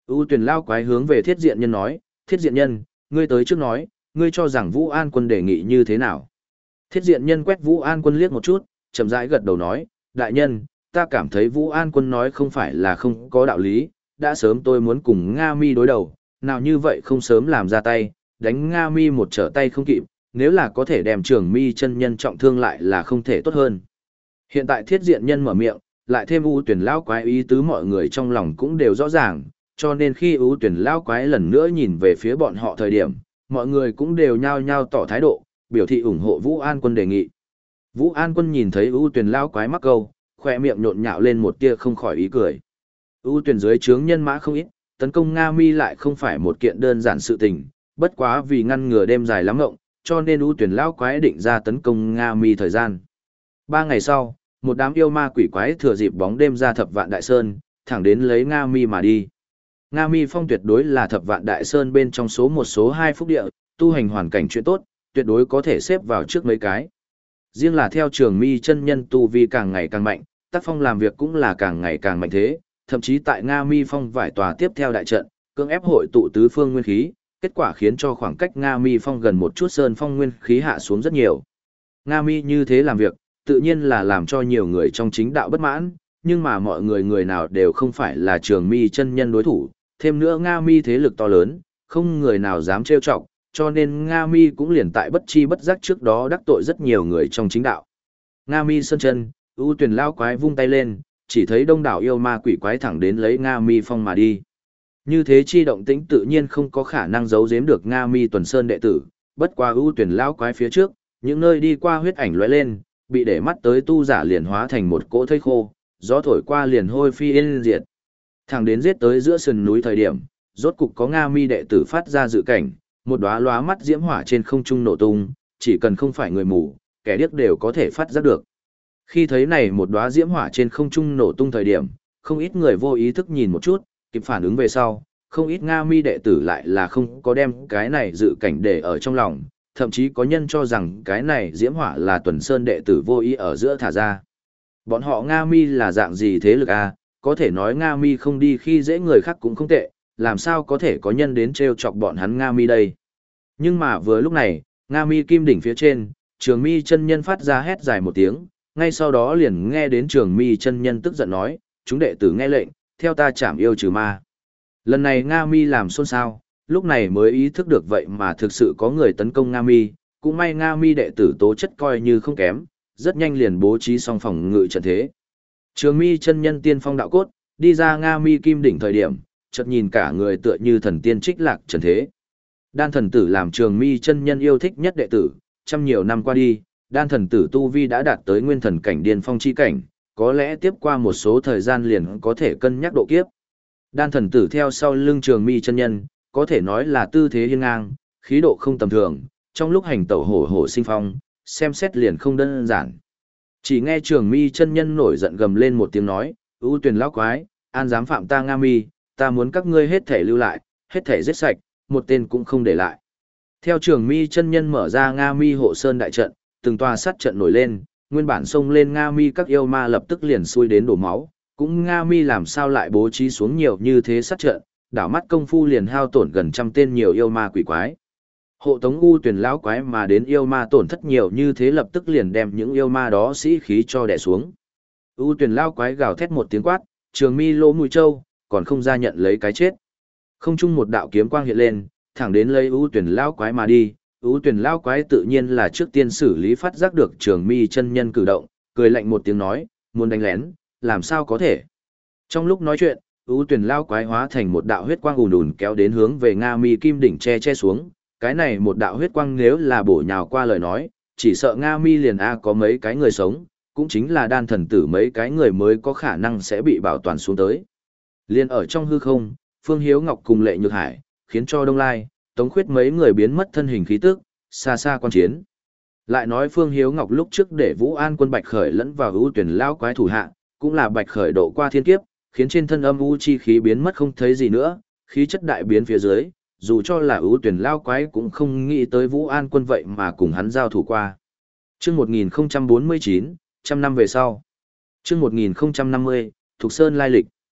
ưu tuyển lao quái hướng về thiết diện nhân nói, thiết diện nhân, ngươi tới trước nói, ngươi cho rằng Vũ An Quân đề nghị như thế nào? Thiết diện nhân quét Vũ An Quân liếc một chút, chậm rãi gật đầu nói, đại nhân, ta cảm thấy Vũ An Quân nói không phải là không có đạo lý, đã sớm tôi muốn cùng Nga Mi đối đầu, nào như vậy không sớm làm ra tay, đánh Nga Mi một trở tay không kịp, nếu là có thể đem Trường Mi chân nhân trọng thương lại là không thể tốt hơn. Hiện tại thiết diện nhân mở miệng, lại thêm ưu tuyển lao quái ý tứ mọi người trong lòng cũng đều rõ ràng, cho nên khi ưu tuyển lao quái lần nữa nhìn về phía bọn họ thời điểm, mọi người cũng đều nhao nhao tỏ thái độ, biểu thị ủng hộ Vũ An Quân đề nghị. Vũ An Quân nhìn thấy ưu tuyển lao quái mắc câu, khoe miệng nhộn nhạo lên một tia không khỏi ý cười. ưu tuyển dưới trướng nhân mã không ít, tấn công Nga Mi lại không phải một kiện đơn giản sự tình, bất quá vì ngăn ngừa đêm dài lắm ngộng, cho nên ưu tuyển lao quái định ra tấn công Nga Mi thời gian. Ba ngày sau, một đám yêu ma quỷ quái thừa dịp bóng đêm ra Thập Vạn Đại Sơn, thẳng đến lấy Nga Mi mà đi. Nga Mi Phong tuyệt đối là Thập Vạn Đại Sơn bên trong số một số hai phúc địa, tu hành hoàn cảnh chuyện tốt, tuyệt đối có thể xếp vào trước mấy cái. Riêng là theo Trường Mi chân nhân tu vi càng ngày càng mạnh, tác phong làm việc cũng là càng ngày càng mạnh thế, thậm chí tại Nga Mi Phong vài tòa tiếp theo đại trận, cưỡng ép hội tụ tứ phương nguyên khí, kết quả khiến cho khoảng cách Nga Mi Phong gần một chút sơn phong nguyên khí hạ xuống rất nhiều. Nga Mi như thế làm việc, tự nhiên là làm cho nhiều người trong chính đạo bất mãn, nhưng mà mọi người người nào đều không phải là Trường Mi chân nhân đối thủ, thêm nữa Nga Mi thế lực to lớn, không người nào dám trêu chọc, cho nên Nga Mi cũng liền tại bất chi bất giác trước đó đắc tội rất nhiều người trong chính đạo. Nga Mi sơn chân, ưu tuyển lao quái vung tay lên, chỉ thấy đông đảo yêu ma quỷ quái thẳng đến lấy Nga Mi Phong mà đi. Như thế chi động tĩnh tự nhiên không có khả năng giấu giếm được Nga Mi tuần sơn đệ tử, bất qua ưu tuyển lao quái phía trước, những nơi đi qua huyết ảnh lóe lên, bị để mắt tới tu giả liền hóa thành một cỗ thây khô, gió thổi qua liền hôi phi yên diệt. Thẳng đến giết tới giữa sườn núi thời điểm, rốt cục có Nga Mi đệ tử phát ra dự cảnh, một đóa lóa mắt diễm hỏa trên không trung nổ tung, chỉ cần không phải người mù, kẻ điếc đều có thể phát giác được. Khi thấy này một đóa diễm hỏa trên không trung nổ tung thời điểm, không ít người vô ý thức nhìn một chút, kịp phản ứng về sau, không ít Nga Mi đệ tử lại là không có đem cái này dự cảnh để ở trong lòng, thậm chí có nhân cho rằng cái này diễm hỏa là tuần sơn đệ tử vô ý ở giữa thả ra. Bọn họ Nga Mi là dạng gì thế lực à, có thể nói Nga Mi không đi khi dễ người khác cũng không tệ, làm sao có thể có nhân đến trêu chọc bọn hắn Nga Mi đây. Nhưng mà vừa lúc này, Nga Mi kim đỉnh phía trên, Trường Mi chân nhân phát ra hét dài một tiếng, ngay sau đó liền nghe đến Trường Mi chân nhân tức giận nói, chúng đệ tử nghe lệnh, theo ta chảm yêu trừ ma. Lần này Nga Mi làm xôn xao, lúc này mới ý thức được vậy mà thực sự có người tấn công Nga Mi, cũng may Nga Mi đệ tử tố chất coi như không kém, rất nhanh liền bố trí xong phòng ngự trận thế. Trường Mi chân nhân tiên phong đạo cốt, đi ra Nga Mi kim đỉnh thời điểm, chợt nhìn cả người tựa như thần tiên trích lạc trần thế. Đan thần tử làm Trường Mi chân nhân yêu thích nhất đệ tử, trăm nhiều năm qua đi, đan thần tử tu vi đã đạt tới nguyên thần cảnh điên phong chi cảnh, có lẽ tiếp qua một số thời gian liền có thể cân nhắc độ kiếp. Đan thần tử theo sau lưng Trường Mi chân nhân, có thể nói là tư thế hiên ngang, khí độ không tầm thường, trong lúc hành tẩu hổ hổ sinh phong, xem xét liền không đơn giản. Chỉ nghe Trường Mi chân nhân nổi giận gầm lên một tiếng nói, ưu tuyển lão quái, an dám phạm ta Nga Mi, ta muốn các ngươi hết thể lưu lại, hết thể giết sạch, một tên cũng không để lại. Theo Trường Mi chân nhân mở ra Nga Mi hộ sơn đại trận, từng tòa sát trận nổi lên, nguyên bản xông lên Nga Mi các yêu ma lập tức liền xuôi đến đổ máu, cũng Nga Mi làm sao lại bố trí xuống nhiều như thế sát trận, đảo mắt công phu liền hao tổn gần trăm tên nhiều yêu ma quỷ quái. Hộ tống u tuyển lão quái mà đến yêu ma tổn thất nhiều như thế lập tức liền đem những yêu ma đó sĩ khí cho đè xuống. U tuyển lão quái gào thét một tiếng quát, Trường Mi lỗ mũi trâu, còn không ra nhận lấy cái chết. Không chung một đạo kiếm quang hiện lên, thẳng đến lấy u tuyển lão quái mà đi. U tuyển lão quái tự nhiên là trước tiên xử lý phát giác được Trường Mi chân nhân cử động, cười lạnh một tiếng nói, muốn đánh lén, làm sao có thể. Trong lúc nói chuyện, ưu tuyển lao quái hóa thành một đạo huyết quang ùn ùn kéo đến hướng về Nga Mi kim đỉnh che che xuống, cái này một đạo huyết quang nếu là bổ nhào qua lời nói, chỉ sợ Nga Mi liền a có mấy cái người sống, cũng chính là đan thần tử mấy cái người mới có khả năng sẽ bị bảo toàn xuống tới. Liên ở trong hư không, Phương Hiếu Ngọc cùng Lệ Nhược Hải, khiến cho Đông Lai, Tống Khuyết mấy người biến mất thân hình khí tức, xa xa quan chiến. Lại nói Phương Hiếu Ngọc lúc trước để Vũ An Quân Bạch Khởi lẫn vào ưu tuyển lao quái thủ hạ, cũng là Bạch Khởi độ qua thiên kiếp, khiến trên thân âm u chi khí biến mất không thấy gì nữa, khí chất đại biến phía dưới, dù cho là ưu tuyển lao quái cũng không nghĩ tới Vũ An Quân vậy mà cùng hắn giao thủ qua. Chương một nghìn không trăm bốn mươi chín, trăm năm về sau. Chương một nghìn không trăm năm mươi, Thục Sơn lai lịch.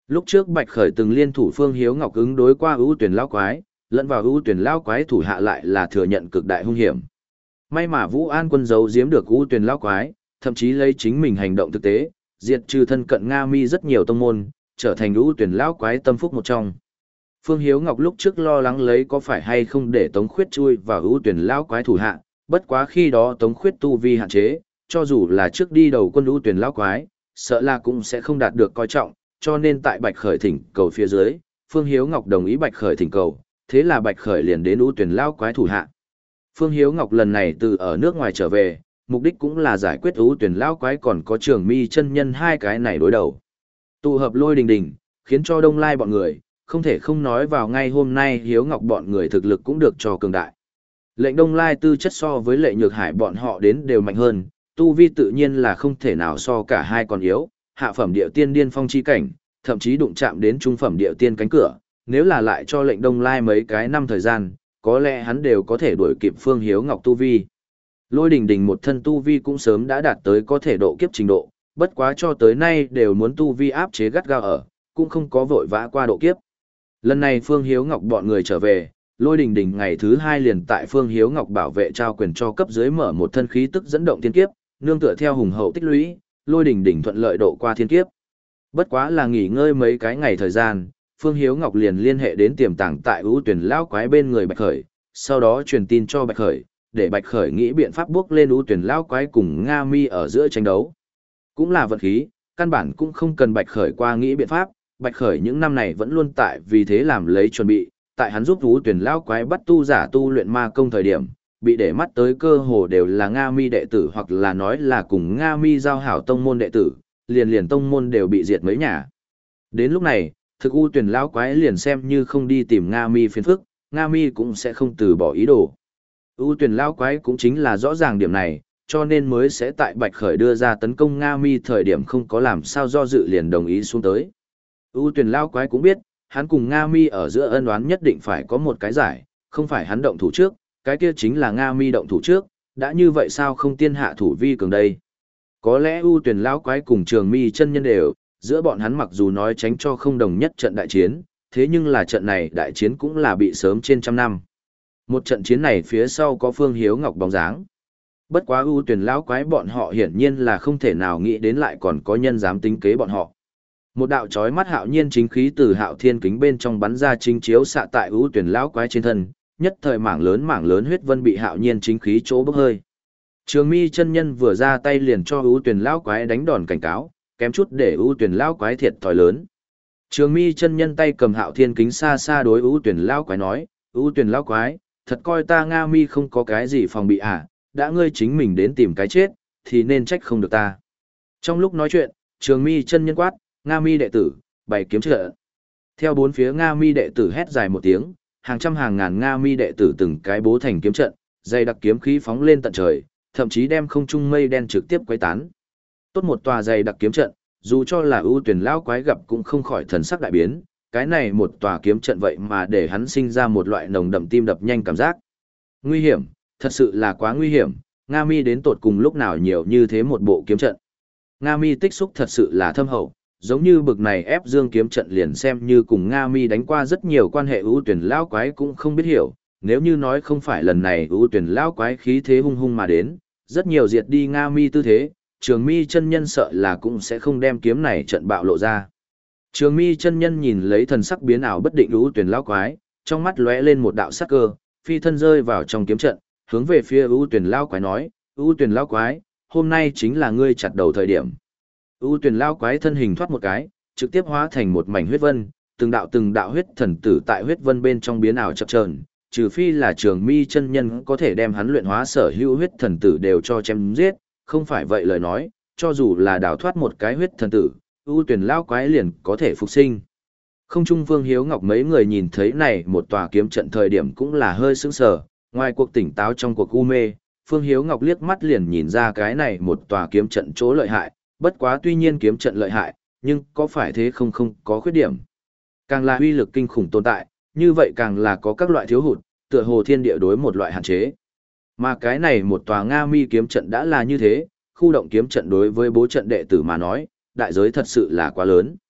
Lúc trước Bạch Khởi từng liên thủ Phương Hiếu Ngọc ứng đối qua ưu tuyển lão quái, lẫn vào ưu tuyển lão quái thủ hạ lại là thừa nhận cực đại hung hiểm. May mà Vũ An Quân giấu giếm được ưu tuyển lão quái, thậm chí lấy chính mình hành động thực tế, diệt trừ thân cận Nga Mi rất nhiều tông môn, trở thành ưu tuyển lão quái tâm phúc một trong. Phương Hiếu Ngọc lúc trước lo lắng lấy có phải hay không để Tống Khuyết chui vào ưu tuyển lão quái thủ hạ, bất quá khi đó Tống Khuyết tu vi hạn chế, cho dù là trước đi đầu quân ưu tuyển lão quái, sợ là cũng sẽ không đạt được coi trọng, cho nên tại Bạch Khởi thỉnh cầu phía dưới, Phương Hiếu Ngọc đồng ý Bạch Khởi thỉnh cầu, thế là Bạch Khởi liền đến ưu tuyển lão quái thủ hạ. Phương Hiếu Ngọc lần này từ ở nước ngoài trở về, mục đích cũng là giải quyết ưu tuyển lão quái còn có Trường Mi chân nhân hai cái này đối đầu. Tụ hợp Lôi Đình Đình, khiến cho Đông Lai bọn người, không thể không nói vào ngay hôm nay Hiếu Ngọc bọn người thực lực cũng được cho cường đại. Lệnh Đông Lai tư chất so với Lệ Nhược Hải bọn họ đến đều mạnh hơn, tu vi tự nhiên là không thể nào so cả hai còn yếu, hạ phẩm địa tiên điên phong chi cảnh, thậm chí đụng chạm đến trung phẩm địa tiên cánh cửa, nếu là lại cho Lệnh Đông Lai mấy cái năm thời gian, có lẽ hắn đều có thể đuổi kịp Phương Hiếu Ngọc tu vi. Lôi Đình Đình một thân tu vi cũng sớm đã đạt tới có thể độ kiếp trình độ, bất quá cho tới nay đều muốn tu vi áp chế gắt gao ở, cũng không có vội vã qua độ kiếp. Lần này Phương Hiếu Ngọc bọn người trở về, Lôi Đình Đình ngày thứ hai liền tại Phương Hiếu Ngọc bảo vệ trao quyền cho cấp dưới mở một thân khí tức dẫn động thiên kiếp, nương tựa theo hùng hậu tích lũy, Lôi Đình Đình thuận lợi độ qua thiên kiếp. Bất quá là nghỉ ngơi mấy cái ngày thời gian, Phương Hiếu Ngọc liền liên hệ đến tiềm tàng tại ưu tuyển lão quái bên người Bạch Khởi, sau đó truyền tin cho Bạch Khởi, để Bạch Khởi nghĩ biện pháp bước lên ưu tuyển lão quái cùng Nga Mi ở giữa tranh đấu. Cũng là vận khí, căn bản cũng không cần Bạch Khởi qua nghĩ biện pháp, Bạch Khởi những năm này vẫn luôn tại vì thế làm lấy chuẩn bị, tại hắn giúp ưu tuyển lão quái bắt tu giả tu luyện ma công thời điểm, bị để mắt tới cơ hồ đều là Nga Mi đệ tử hoặc là nói là cùng Nga Mi giao hảo tông môn đệ tử, liền liền tông môn đều bị diệt mấy nhà. Đến lúc này, thực ưu tuyển lão quái liền xem như không đi tìm Nga Mi phiền phức, Nga Mi cũng sẽ không từ bỏ ý đồ. Ưu tuyển lão quái cũng chính là rõ ràng điểm này, cho nên mới sẽ tại Bạch Khởi đưa ra tấn công Nga Mi thời điểm không có làm sao do dự liền đồng ý xuống tới. Ưu tuyển lão quái cũng biết, hắn cùng Nga Mi ở giữa ân oán nhất định phải có một cái giải, không phải hắn động thủ trước, cái kia chính là Nga Mi động thủ trước, đã như vậy sao không tiên hạ thủ vi cường đây. Có lẽ ưu tuyển lão quái cùng Trường Mi chân nhân đều, giữa bọn hắn mặc dù nói tránh cho không đồng nhất trận đại chiến, thế nhưng là trận này đại chiến cũng là bị sớm trên trăm năm. Một trận chiến này phía sau có Phương Hiếu Ngọc bóng dáng. Bất quá ưu tuyển lão quái bọn họ hiển nhiên là không thể nào nghĩ đến lại còn có nhân dám tính kế bọn họ. Một đạo chói mắt hạo nhiên chính khí từ hạo thiên kính bên trong bắn ra chính chiếu xạ tại ưu tuyển lão quái trên thân, nhất thời mảng lớn mảng lớn huyết vân bị hạo nhiên chính khí chỗ bốc hơi. Trường Mi chân nhân vừa ra tay liền cho ưu tuyển lão quái đánh đòn cảnh cáo, kém chút để ưu tuyển lão quái thiệt thòi lớn. Trường Mi chân nhân tay cầm hạo thiên kính xa xa đối ưu tuyển lão quái nói, ưu tuyển lão quái, thật coi ta Nga Mi không có cái gì phòng bị à, đã ngươi chính mình đến tìm cái chết, thì nên trách không được ta. Trong lúc nói chuyện, Trường Mi chân nhân quát, Nga Mi đệ tử, bày kiếm trận. Theo bốn phía Nga Mi đệ tử hét dài một tiếng, hàng trăm hàng ngàn Nga Mi đệ tử từng cái bố thành kiếm trận, dày đặc kiếm khí phóng lên tận trời, thậm chí đem không trung mây đen trực tiếp quấy tán. Tốt một tòa dày đặc kiếm trận, dù cho là ưu tuyển lão quái gặp cũng không khỏi thần sắc đại biến, cái này một tòa kiếm trận vậy mà để hắn sinh ra một loại nồng đậm tim đập nhanh cảm giác. Nguy hiểm, thật sự là quá nguy hiểm, Nga Mi đến tột cùng lúc nào nhiều như thế một bộ kiếm trận. Nga Mi tích xúc thật sự là thâm hậu, giống như bực này ép dương kiếm trận liền xem như cùng Nga Mi đánh qua rất nhiều quan hệ ưu tuyển lão quái cũng không biết hiểu, nếu như nói không phải lần này ưu tuyển lão quái khí thế hung hung mà đến, rất nhiều diệt đi Nga Mi tư thế, Trường Mi chân nhân sợ là cũng sẽ không đem kiếm này trận bạo lộ ra. Trường Mi chân nhân nhìn lấy thần sắc biến ảo bất định ưu tuyển lão quái, trong mắt lóe lên một đạo sắc cơ, phi thân rơi vào trong kiếm trận, hướng về phía ưu tuyển lão quái nói, ưu tuyển lão quái, hôm nay chính là ngươi chặt đầu thời điểm. ưu tuyển lão quái thân hình thoát một cái, trực tiếp hóa thành một mảnh huyết vân, từng đạo từng đạo huyết thần tử tại huyết vân bên trong biến ảo chập chờn, trừ phi là Trường Mi chân nhân có thể đem hắn luyện hóa sở hữu huyết thần tử đều cho chém giết, không phải vậy lời nói, cho dù là đào thoát một cái huyết thần tử, ưu tuyển lão quái liền có thể phục sinh. Không trung Phương Hiếu Ngọc mấy người nhìn thấy này một tòa kiếm trận thời điểm cũng là hơi sững sờ, ngoài cuộc tỉnh táo trong cuộc u mê, Phương Hiếu Ngọc liếc mắt liền nhìn ra cái này một tòa kiếm trận chỗ lợi hại, bất quá tuy nhiên kiếm trận lợi hại, nhưng có phải thế không không có khuyết điểm. Càng là uy lực kinh khủng tồn tại, như vậy càng là có các loại thiếu hụt, tựa hồ thiên địa đối một loại hạn chế. Mà cái này một tòa Nga Mi kiếm trận đã là như thế, khu động kiếm trận đối với bố trận đệ tử mà nói, đại giới thật sự là quá lớn.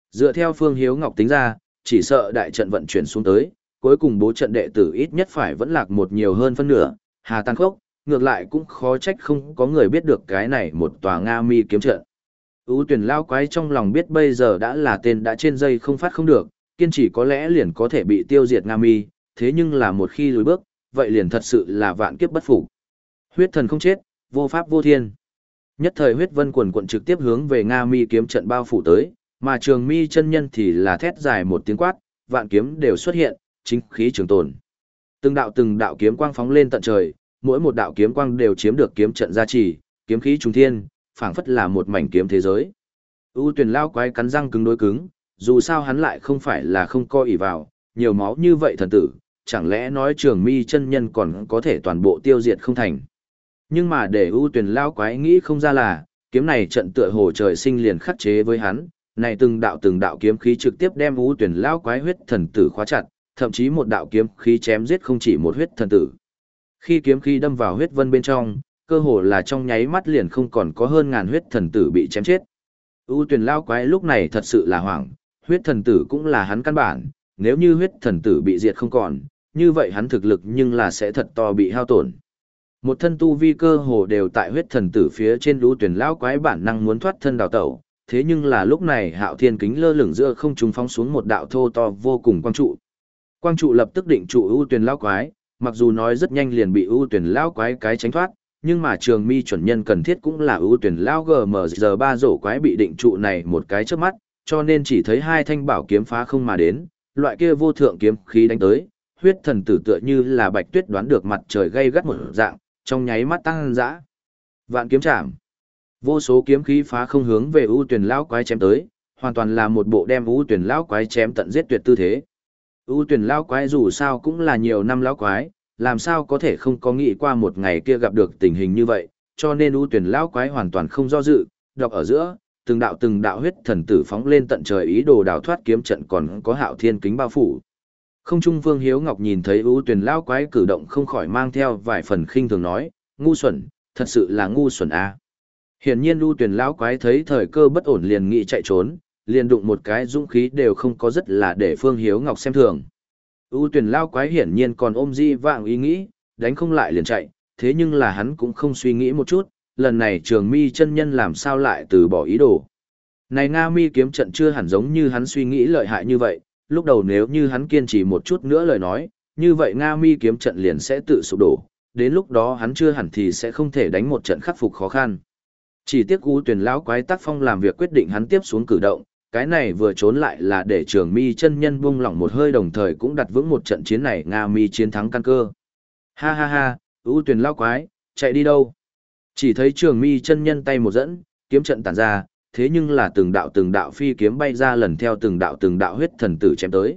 Dựa theo Phương Hiếu Ngọc tính ra, chỉ sợ đại trận vận chuyển xuống tới, cuối cùng bố trận đệ tử ít nhất phải vẫn lạc một nhiều hơn phân nửa, hà tan khốc, ngược lại cũng khó trách không có người biết được cái này một tòa Nga Mi kiếm trận. Ú Tuyển lao quái trong lòng biết bây giờ đã là tên đã trên dây không phát không được, kiên trì có lẽ liền có thể bị tiêu diệt Nga Mi, thế nhưng là một khi lùi bước, vậy liền thật sự là vạn kiếp bất phục. Huyết thần không chết, vô pháp vô thiên. Nhất thời huyết vân quần quận trực tiếp hướng về Nga Mi kiếm trận bao phủ tới, mà Trường Mi chân nhân thì là thét dài một tiếng quát, vạn kiếm đều xuất hiện, chính khí trường tồn. Từng đạo từng đạo kiếm quang phóng lên tận trời, mỗi một đạo kiếm quang đều chiếm được kiếm trận gia trì, kiếm khí trùng thiên, phảng phất là một mảnh kiếm thế giới. U Tuyền lao quái cắn răng cứng đối cứng, dù sao hắn lại không phải là không coi ỷ vào, nhiều máu như vậy thần tử, chẳng lẽ nói Trường Mi chân nhân còn có thể toàn bộ tiêu diệt không thành. Nhưng mà để U Tuyền lao quái nghĩ không ra là, kiếm này trận tựa hồ trời sinh liền khắc chế với hắn, này từng đạo từng đạo kiếm khí trực tiếp đem U Tuyền lao quái huyết thần tử khóa chặt, thậm chí một đạo kiếm khí chém giết không chỉ một huyết thần tử. Khi kiếm khí đâm vào huyết vân bên trong, cơ hồ là trong nháy mắt liền không còn có hơn ngàn huyết thần tử bị chém chết. U Tuyền lao quái lúc này thật sự là hoảng, huyết thần tử cũng là hắn căn bản, nếu như huyết thần tử bị diệt không còn, như vậy hắn thực lực nhưng là sẽ thật to bị hao tổn. Một thân tu vi cơ hồ đều tại huyết thần tử phía trên. U Tuyền lao quái bản năng muốn thoát thân đào tẩu, thế nhưng là lúc này Hạo Thiên kính lơ lửng giữa không trung phóng xuống một đạo thô to vô cùng quang trụ. Quang trụ lập tức định trụ U Tuyền lao quái, mặc dù nói rất nhanh liền bị U Tuyền lao quái cái tránh thoát, nhưng mà Trường Mi chuẩn nhân cần thiết cũng là U Tuyền lao gờ mờ giờ ba rổ quái bị định trụ này một cái trước mắt, cho nên chỉ thấy hai thanh bảo kiếm phá không mà đến, loại kia vô thượng kiếm khí đánh tới, huyết thần tử tựa như là Bạch Tuyết đoán được mặt trời gay gắt một dạng, trong nháy mắt tăng dã. Vạn kiếm chạm. Vô số kiếm khí phá không hướng về U Tuyền lao quái chém tới, hoàn toàn là một bộ đem U Tuyền lao quái chém tận giết tuyệt tư thế. U Tuyền lao quái dù sao cũng là nhiều năm lao quái, làm sao có thể không có nghĩ qua một ngày kia gặp được tình hình như vậy, cho nên U Tuyền lao quái hoàn toàn không do dự, đọc ở giữa, từng đạo từng đạo huyết thần tử phóng lên tận trời ý đồ đào thoát kiếm trận còn có Hạo Thiên kính bao phủ. Không Trung Vương Hiếu Ngọc nhìn thấy U Tuyền lao quái cử động không khỏi mang theo vài phần khinh thường nói, ngu xuẩn, thật sự là ngu xuẩn a. À. Hiển nhiên U Tuyền lao quái thấy thời cơ bất ổn liền nghĩ chạy trốn, liền đụng một cái dũng khí đều không có, rất là để Phương Hiếu Ngọc xem thường. U Tuyền lao quái hiển nhiên còn ôm di vạng ý nghĩ, đánh không lại liền chạy, thế nhưng là hắn cũng không suy nghĩ một chút, lần này Trường Mi chân nhân làm sao lại từ bỏ ý đồ. Này Nga Mi kiếm trận chưa hẳn giống như hắn suy nghĩ lợi hại như vậy, lúc đầu nếu như hắn kiên trì một chút nữa lời nói, như vậy Nga Mi kiếm trận liền sẽ tự sụp đổ, đến lúc đó hắn chưa hẳn thì sẽ không thể đánh một trận khắc phục khó khăn. Chỉ tiếc U Tuyền lão quái tác phong làm việc quyết định hắn tiếp xuống cử động, cái này vừa trốn lại là để Trường Mi chân nhân buông lỏng một hơi, đồng thời cũng đặt vững một trận chiến này Nga Mi chiến thắng căn cơ. Ha ha ha, U Tuyền lão quái, chạy đi đâu? Chỉ thấy Trường Mi chân nhân tay một dẫn, kiếm trận tản ra, thế nhưng là từng đạo từng đạo phi kiếm bay ra lần theo từng đạo từng đạo huyết thần tử chém tới.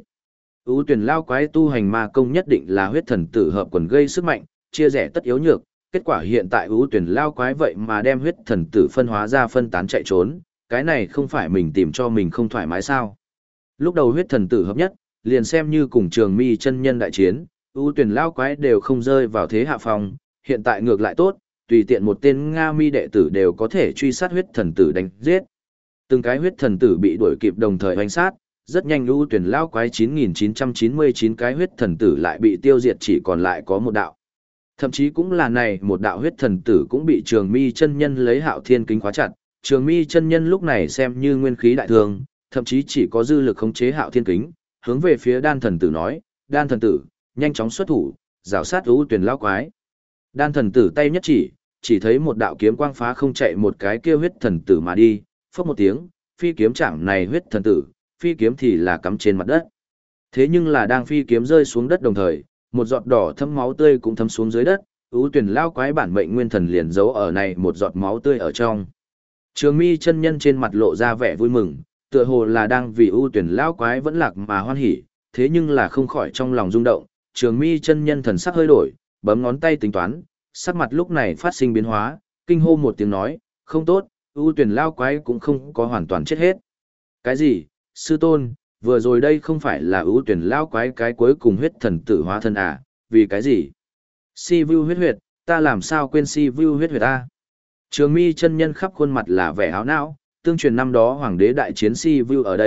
U Tuyền lão quái tu hành ma công nhất định là huyết thần tử hợp quần gây sức mạnh, chia rẽ tất yếu nhược. Kết quả hiện tại U Tuyền lao quái vậy mà đem huyết thần tử phân hóa ra phân tán chạy trốn, cái này không phải mình tìm cho mình không thoải mái sao. Lúc đầu huyết thần tử hợp nhất, liền xem như cùng Trường Mi chân nhân đại chiến, U Tuyền lao quái đều không rơi vào thế hạ phong, hiện tại ngược lại tốt, tùy tiện một tên Nga Mi đệ tử đều có thể truy sát huyết thần tử đánh giết. Từng cái huyết thần tử bị đuổi kịp đồng thời hoành sát, rất nhanh U Tuyền lao quái chín nghìn chín trăm chín mươi chín cái huyết thần tử lại bị tiêu diệt, chỉ còn lại có một đạo. Thậm chí cũng là này một đạo huyết thần tử cũng bị Trường Mi chân nhân lấy Hạo Thiên kính khóa chặt, Trường Mi chân nhân lúc này xem như nguyên khí đại thương, thậm chí chỉ có dư lực khống chế Hạo Thiên kính, hướng về phía Đan thần tử nói, Đan thần tử, nhanh chóng xuất thủ, rào sát U Tuyền lao quái. Đan thần tử tay nhất chỉ, chỉ thấy một đạo kiếm quang phá không chạy một cái kia huyết thần tử mà đi, phốc một tiếng, phi kiếm chạm này huyết thần tử, phi kiếm thì là cắm trên mặt đất. Thế nhưng là đang phi kiếm rơi xuống đất đồng thời, một giọt đỏ thấm máu tươi cũng thấm xuống dưới đất, U Tuyền lao quái bản mệnh nguyên thần liền giấu ở này một giọt máu tươi ở trong. Trường Mi chân nhân trên mặt lộ ra vẻ vui mừng, tựa hồ là đang vì U Tuyền lao quái vẫn lạc mà hoan hỉ, thế nhưng là không khỏi trong lòng rung động, Trường Mi chân nhân thần sắc hơi đổi, bấm ngón tay tính toán, sắc mặt lúc này phát sinh biến hóa, kinh hô một tiếng nói, không tốt, U Tuyền lao quái cũng không có hoàn toàn chết hết. Cái gì, sư tôn, vừa rồi đây không phải là U Tuyền lao quái cái cuối cùng huyết thần tử hóa thân à, vì cái gì? Si Vu huyết huyệt, ta làm sao quên Si Vu huyết huyệt ta? Trường Mi chân nhân khắp khuôn mặt là vẻ háo não, tương truyền năm đó hoàng đế đại chiến Si Vu ở đây,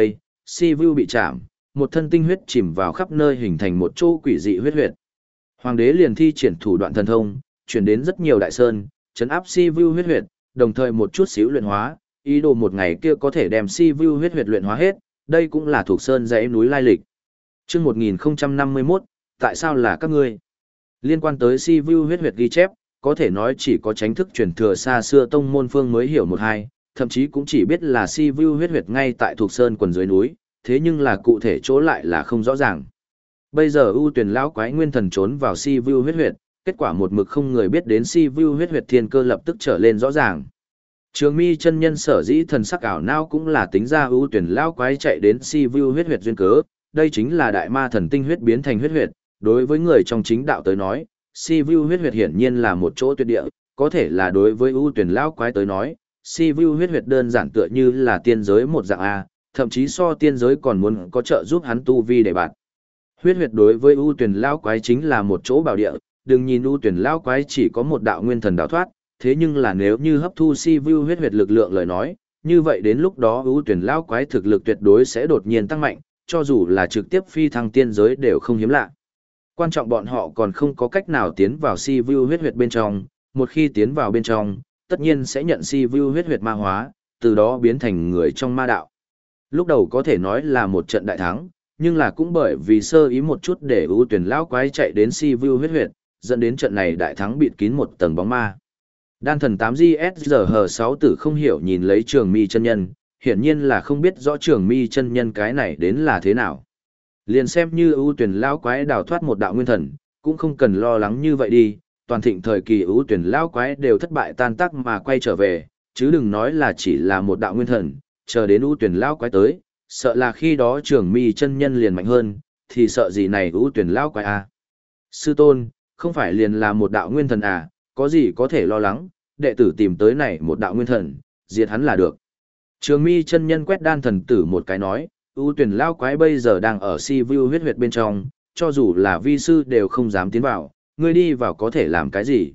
si vu bị chạm, một thân tinh huyết chìm vào khắp nơi hình thành một chỗ quỷ dị huyết huyệt. Hoàng đế liền thi triển thủ đoạn thần thông, chuyển đến rất nhiều đại sơn, chấn áp si vu huyết huyệt, đồng thời một chút xíu luyện hóa, ý đồ một ngày kia có thể đem si vu huyết huyệt luyện hóa hết, đây cũng là thuộc sơn dãy núi lai lịch. Chương một nghìn không trăm năm mươi mốt, tại sao là các ngươi? Liên quan tới si vu huyết huyệt ghi chép, có thể nói chỉ có chính thức truyền thừa xa xưa tông môn phương mới hiểu một hai, thậm chí cũng chỉ biết là si vu huyết huyệt ngay tại thuộc sơn quần dưới núi, thế nhưng là cụ thể chỗ lại là không rõ ràng. Bây giờ ưu tuyển lão quái nguyên thần trốn vào si vu huyết huyệt, kết quả một mực không người biết đến si vu huyết huyệt thiên cơ lập tức trở lên rõ ràng. Trường Mi chân nhân sở dĩ thần sắc ảo não cũng là tính ra ưu tuyển lão quái chạy đến si vu huyết huyệt duyên cớ, đây chính là đại ma thần tinh huyết biến thành huyết huyệt, đối với người trong chính đạo tới nói, si vu huyết huyệt hiển nhiên là một chỗ tuyệt địa, có thể là đối với ưu tuyển lão quái tới nói, si vu huyết huyệt đơn giản tựa như là tiên giới một dạng a, thậm chí so tiên giới còn muốn có trợ giúp hắn tu vi để bạn. Huyết huyệt đối với ưu tuyển lão quái chính là một chỗ bảo địa, đừng nhìn ưu tuyển lão quái chỉ có một đạo nguyên thần đào thoát, thế nhưng là nếu như hấp thu si vu huyết huyệt lực lượng lời nói, như vậy đến lúc đó ưu tuyển lão quái thực lực tuyệt đối sẽ đột nhiên tăng mạnh, cho dù là trực tiếp phi thăng tiên giới đều không hiếm lạ. Quan trọng bọn họ còn không có cách nào tiến vào si vu huyết huyệt bên trong, một khi tiến vào bên trong, tất nhiên sẽ nhận si vu huyết huyệt ma hóa, từ đó biến thành người trong ma đạo. Lúc đầu có thể nói là một trận đại thắng, nhưng là cũng bởi vì sơ ý một chút để ưu tuyển lão quái chạy đến si vu huyết huyệt, dẫn đến trận này đại thắng bịt kín một tầng bóng ma. Đan thần tám G S G H sáu tử không hiểu nhìn lấy Trường Mi chân nhân, hiển nhiên là không biết rõ Trường Mi chân nhân cái này đến là thế nào. Liền xem như ưu tuyển lão quái đào thoát một đạo nguyên thần, cũng không cần lo lắng như vậy đi, toàn thịnh thời kỳ ưu tuyển lão quái đều thất bại tan tác mà quay trở về, chứ đừng nói là chỉ là một đạo nguyên thần, chờ đến ưu tuyển lão quái tới, sợ là khi đó Trường Mi chân nhân liền mạnh hơn, thì sợ gì này ưu tuyển lão quái à. Sư tôn, không phải liền là một đạo nguyên thần à, có gì có thể lo lắng, đệ tử tìm tới này một đạo nguyên thần, diệt hắn là được. Trường Mi chân nhân quét đan thần tử một cái nói, ưu tuyển lão quái bây giờ đang ở si vu huyết huyệt bên trong, cho dù là vi sư đều không dám tiến vào, ngươi đi vào có thể làm cái gì?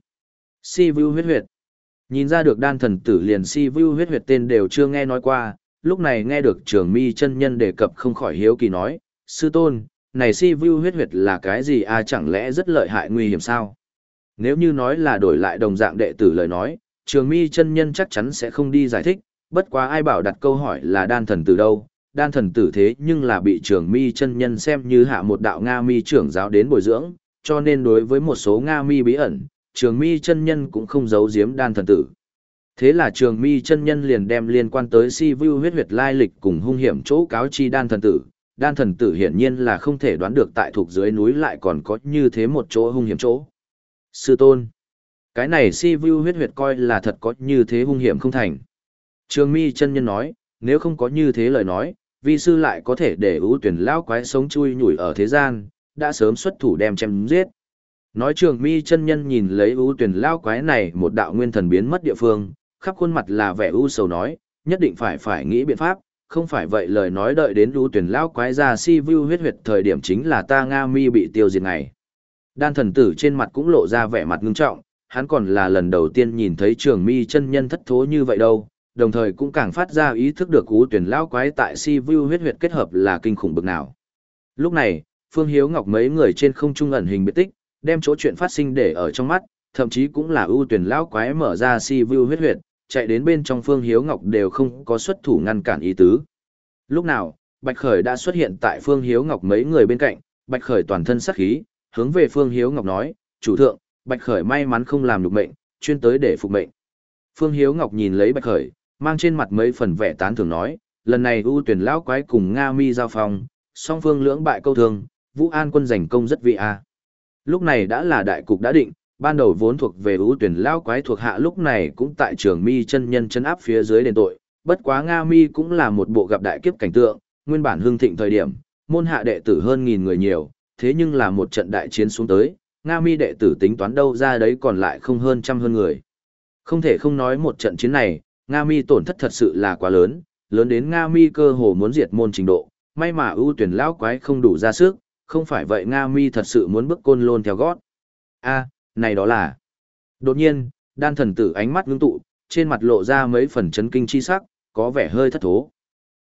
Si vu huyết huyệt. Nhìn ra được đan thần tử liền si vu huyết huyệt tên đều chưa nghe nói qua, lúc này nghe được Trường Mi chân nhân đề cập không khỏi hiếu kỳ nói, sư tôn, này si vu huyết huyệt là cái gì à, chẳng lẽ rất lợi hại nguy hiểm sao? Nếu như nói là đổi lại đồng dạng đệ tử lời nói, Trường Mi chân nhân chắc chắn sẽ không đi giải thích, bất quá ai bảo đặt câu hỏi là đan thần tử đâu, đan thần tử thế nhưng là bị Trường Mi chân nhân xem như hạ một đạo Nga Mi trưởng giáo đến bồi dưỡng, cho nên đối với một số Nga Mi bí ẩn, Trường Mi chân nhân cũng không giấu giếm đan thần tử. Thế là Trường Mi chân nhân liền đem liên quan tới si vu huyết huyệt lai lịch cùng hung hiểm chỗ cáo chi đan thần tử. Đan thần tử hiển nhiên là không thể đoán được tại thuộc dưới núi lại còn có như thế một chỗ hung hiểm chỗ. Sư tôn, cái này si vu huyết huyệt coi là thật có như thế hung hiểm không thành. Trường Mi chân nhân nói, nếu không có như thế lời nói, vi sư lại có thể để ưu tuyển lão quái sống chui nhủi ở thế gian, đã sớm xuất thủ đem chém giết. Nói Trường Mi chân nhân nhìn lấy ưu tuyển lão quái này một đạo nguyên thần biến mất địa phương, khắp khuôn mặt là vẻ u sầu nói, nhất định phải phải nghĩ biện pháp, không phải vậy lời nói đợi đến ưu tuyển lão quái ra si vu huyết huyệt thời điểm chính là ta Nga Mi bị tiêu diệt ngày. Đan thần tử trên mặt cũng lộ ra vẻ mặt ngưng trọng, hắn còn là lần đầu tiên nhìn thấy Trường Mi chân nhân thất thố như vậy đâu, đồng thời cũng càng phát ra ý thức được ưu tuyển lão quái tại si vu huyết huyệt kết hợp là kinh khủng bực nào. Lúc này, Phương Hiếu Ngọc mấy người trên không trung ẩn hình biệt tích, đem chỗ chuyện phát sinh để ở trong mắt, thậm chí cũng là ưu tuyển lão quái mở ra si vu huyết huyệt, chạy đến bên trong Phương Hiếu Ngọc đều không có xuất thủ ngăn cản ý tứ. Lúc nào, Bạch Khởi đã xuất hiện tại Phương Hiếu Ngọc mấy người bên cạnh, Bạch Khởi toàn thân sát khí, hướng về Phương Hiếu Ngọc nói, chủ thượng, Bạch Khởi may mắn không làm được mệnh, chuyên tới để phục mệnh. Phương Hiếu Ngọc nhìn lấy Bạch Khởi, mang trên mặt mấy phần vẻ tán thưởng nói, lần này ưu tuyển lão quái cùng Nga Mi giao phong, song phương lưỡng bại câu thương, Vũ An quân giành công rất vị a. Lúc này đã là đại cục đã định, ban đầu vốn thuộc về ưu tuyển lão quái thuộc hạ lúc này cũng tại Trường Mi chân nhân chân áp phía dưới đền tội, bất quá Nga Mi cũng là một bộ gặp đại kiếp cảnh tượng, nguyên bản hưng thịnh thời điểm, môn hạ đệ tử hơn nghìn người nhiều, thế nhưng là một trận đại chiến xuống tới, Nga Mi đệ tử tính toán đâu ra đấy còn lại không hơn trăm hơn người. Không thể không nói một trận chiến này, Nga Mi tổn thất thật sự là quá lớn, lớn đến Nga Mi cơ hồ muốn diệt môn trình độ, may mà ưu tuyển lão quái không đủ ra sức, không phải vậy Nga Mi thật sự muốn bước Côn Lôn theo gót. A, này đó là. Đột nhiên, đan thần tử ánh mắt ngưng tụ, trên mặt lộ ra mấy phần chấn kinh chi sắc, có vẻ hơi thất thố.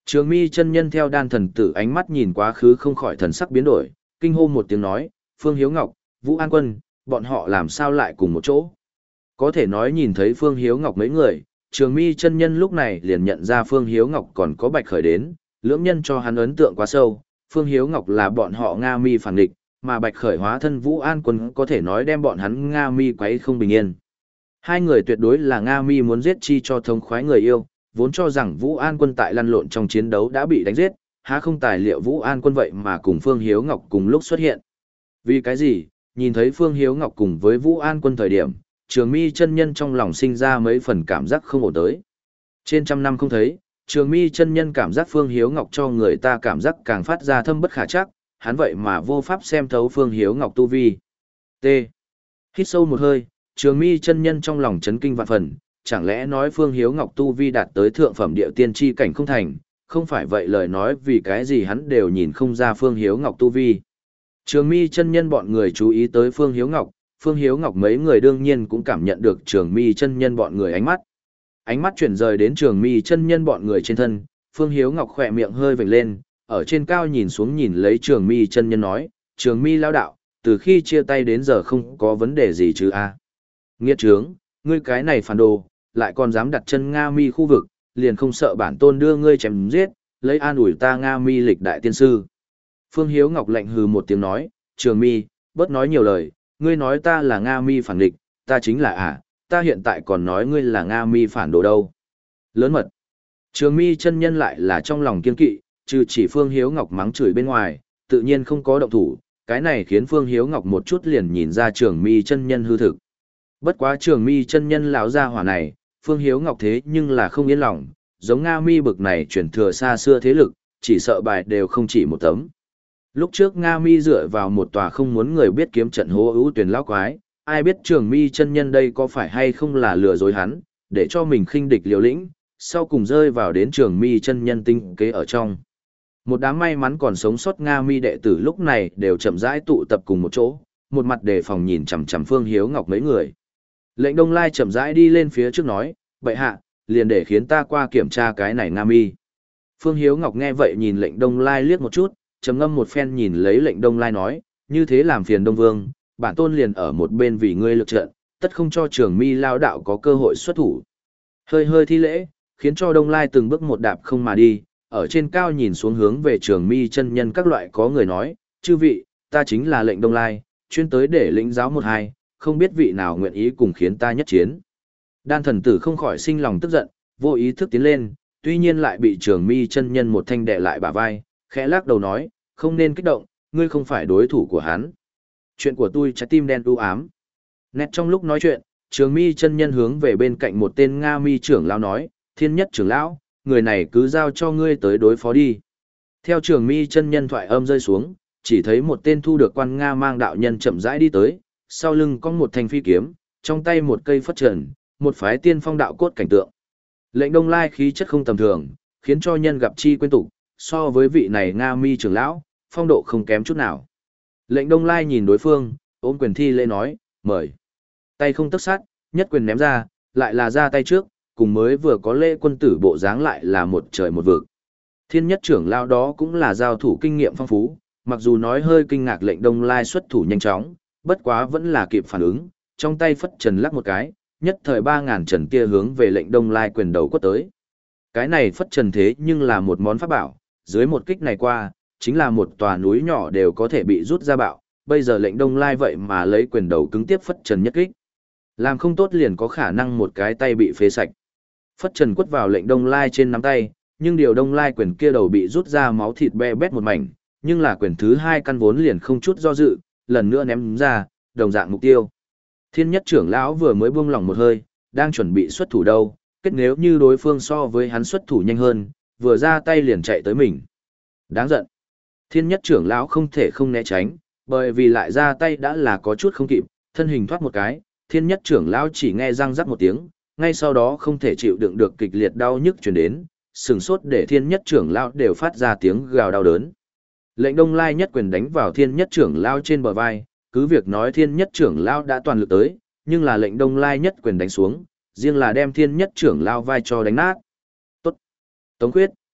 Trường Mi chân nhân theo đan thần tử ánh mắt nhìn quá khứ không khỏi thần sắc biến đổi, kinh hô một tiếng nói, Phương Hiếu Ngọc, Vũ An Quân, bọn họ làm sao lại cùng một chỗ? Có thể nói nhìn thấy Phương Hiếu Ngọc mấy người, Trường Mi chân nhân lúc này liền nhận ra Phương Hiếu Ngọc còn có Bạch Khởi đến, lưỡng nhân cho hắn ấn tượng quá sâu, Phương Hiếu Ngọc là bọn họ Nga Mi phản địch, mà Bạch Khởi hóa thân Vũ An Quân có thể nói đem bọn hắn Nga Mi quấy không bình yên. Hai người tuyệt đối là Nga Mi muốn giết chi cho thống khoái người yêu, vốn cho rằng Vũ An Quân tại lăn lộn trong chiến đấu đã bị đánh giết, há không tài liệu Vũ An Quân vậy mà cùng Phương Hiếu Ngọc cùng lúc xuất hiện. Vì cái gì? Nhìn thấy Phương Hiếu Ngọc cùng với Vũ An Quân thời điểm, Trường Mi chân nhân trong lòng sinh ra mấy phần cảm giác không ổn tới. Trên trăm năm không thấy, Trường Mi chân nhân cảm giác Phương Hiếu Ngọc cho người ta cảm giác càng phát ra thâm bất khả trắc, hắn vậy mà vô pháp xem thấu Phương Hiếu Ngọc tu vi. T. Hít sâu một hơi, Trường Mi chân nhân trong lòng chấn kinh vạn phần, chẳng lẽ nói Phương Hiếu Ngọc tu vi đạt tới thượng phẩm địa tiên chi cảnh không thành, không phải vậy lời nói vì cái gì hắn đều nhìn không ra Phương Hiếu Ngọc tu vi. Trường Mi chân nhân bọn người chú ý tới Phương Hiếu Ngọc, Phương Hiếu Ngọc mấy người đương nhiên cũng cảm nhận được Trường Mi chân nhân bọn người ánh mắt. Ánh mắt chuyển rời đến Trường Mi chân nhân bọn người trên thân, Phương Hiếu Ngọc khỏe miệng hơi vểnh lên, ở trên cao nhìn xuống nhìn lấy Trường Mi chân nhân nói, Trường Mi lão đạo, từ khi chia tay đến giờ không có vấn đề gì chứ a? À? Nghiệt trướng, ngươi cái này phản đồ, lại còn dám đặt chân Nga Mi khu vực, liền không sợ bản tôn đưa ngươi chém giết, lấy an ủi ta Nga Mi lịch đại tiên sư. Phương Hiếu Ngọc lạnh hừ một tiếng nói, Trường Mi, bớt nói nhiều lời, ngươi nói ta là Nga Mi phản địch, ta chính là à, ta hiện tại còn nói ngươi là Nga Mi phản đồ đâu. Lớn mật. Trường Mi chân nhân lại là trong lòng kiên kỵ, trừ chỉ Phương Hiếu Ngọc mắng chửi bên ngoài, tự nhiên không có động thủ, cái này khiến Phương Hiếu Ngọc một chút liền nhìn ra Trường Mi chân nhân hư thực. Bất quá Trường Mi chân nhân lão gia hỏa này, Phương Hiếu Ngọc thế nhưng là không yên lòng, giống Nga Mi bực này chuyển thừa xa xưa thế lực, chỉ sợ bài đều không chỉ một tấm. Lúc trước Nga Mi dựa vào một tòa không muốn người biết kiếm trận hố ưu tuyển lão quái, ai biết Trường Mi chân nhân đây có phải hay không là lừa dối hắn, để cho mình khinh địch liều lĩnh, sau cùng rơi vào đến Trường Mi chân nhân tinh kế ở trong. Một đám may mắn còn sống sót Nga Mi đệ tử lúc này đều chậm rãi tụ tập cùng một chỗ, một mặt đề phòng nhìn chằm chằm Phương Hiếu Ngọc mấy người. Lệnh Đông Lai chậm rãi đi lên phía trước nói, bệ hạ, liền để khiến ta qua kiểm tra cái này Nga Mi. Phương Hiếu Ngọc nghe vậy nhìn lệnh Đông Lai liếc một chút, trầm ngâm một phen nhìn lấy lệnh Đông Lai nói, như thế làm phiền Đông Vương, bản tôn liền ở một bên vì ngươi lực trận, tất không cho Trường Mi lao đạo có cơ hội xuất thủ. Hơi hơi thi lễ, khiến cho Đông Lai từng bước một đạp không mà đi, ở trên cao nhìn xuống hướng về Trường Mi chân nhân các loại có người nói, chư vị, ta chính là lệnh Đông Lai, chuyên tới để lĩnh giáo một hai, không biết vị nào nguyện ý cùng khiến ta nhất chiến. Đan thần tử không khỏi sinh lòng tức giận, vô ý thức tiến lên, tuy nhiên lại bị Trường Mi chân nhân một thanh đè lại bả vai, khẽ lắc đầu nói, không nên kích động, ngươi không phải đối thủ của hắn. Chuyện của tôi trái tim đen u ám. Nét trong lúc nói chuyện, Trường Mi chân nhân hướng về bên cạnh một tên Nga Mi trưởng lão nói, thiên nhất trưởng lão, người này cứ giao cho ngươi tới đối phó đi. Theo Trường Mi chân nhân thoại âm rơi xuống, chỉ thấy một tên thu được quan Nga mang đạo nhân chậm rãi đi tới, sau lưng có một thanh phi kiếm, trong tay một cây phất trần, một phái tiên phong đạo cốt cảnh tượng. Lệnh Đông Lai khí chất không tầm thường, khiến cho nhân gặp chi quên tục, so với vị này Nga Mi trưởng lão, phong độ không kém chút nào. Lệnh Đông Lai nhìn đối phương, ôm quyền thi lễ nói, mời. Tay không tấc sát, nhất quyền ném ra, lại là ra tay trước, cùng mới vừa có lễ quân tử bộ dáng lại là một trời một vực. Thiên nhất trưởng lão đó cũng là giao thủ kinh nghiệm phong phú, mặc dù nói hơi kinh ngạc lệnh Đông Lai xuất thủ nhanh chóng, bất quá vẫn là kịp phản ứng, trong tay phất trần lắc một cái, nhất thời ba ngàn trần kia hướng về lệnh Đông Lai quyền đầu quất tới. Cái này phất trần thế nhưng là một món pháp bảo, dưới một kích này qua, chính là một tòa núi nhỏ đều có thể bị rút ra bạo, bây giờ lệnh Đông Lai vậy mà lấy quyền đầu cứng tiếp phất trần nhất kích. Làm không tốt liền có khả năng một cái tay bị phế sạch. Phất trần quất vào lệnh Đông Lai trên nắm tay, nhưng điều Đông Lai quyền kia đầu bị rút ra máu thịt be bét một mảnh, nhưng là quyền thứ hai căn vốn liền không chút do dự, lần nữa ném ra, đồng dạng mục tiêu. Thiên nhất trưởng lão vừa mới buông lỏng một hơi, đang chuẩn bị xuất thủ đâu, kết nếu như đối phương so với hắn xuất thủ nhanh hơn, vừa ra tay liền chạy tới mình. Đáng giận. Thiên nhất trưởng lão không thể không né tránh, bởi vì lại ra tay đã là có chút không kịp, thân hình thoát một cái, thiên nhất trưởng lão chỉ nghe răng rắc một tiếng, ngay sau đó không thể chịu đựng được kịch liệt đau nhức truyền đến, sừng sốt để thiên nhất trưởng lão đều phát ra tiếng gào đau đớn. Lệnh Đông Lai nhất quyền đánh vào thiên nhất trưởng lão trên bờ vai, cứ việc nói thiên nhất trưởng lão đã toàn lực tới, nhưng là lệnh Đông Lai nhất quyền đánh xuống, riêng là đem thiên nhất trưởng lão vai cho đánh nát. Tốt. Tống Khuyết,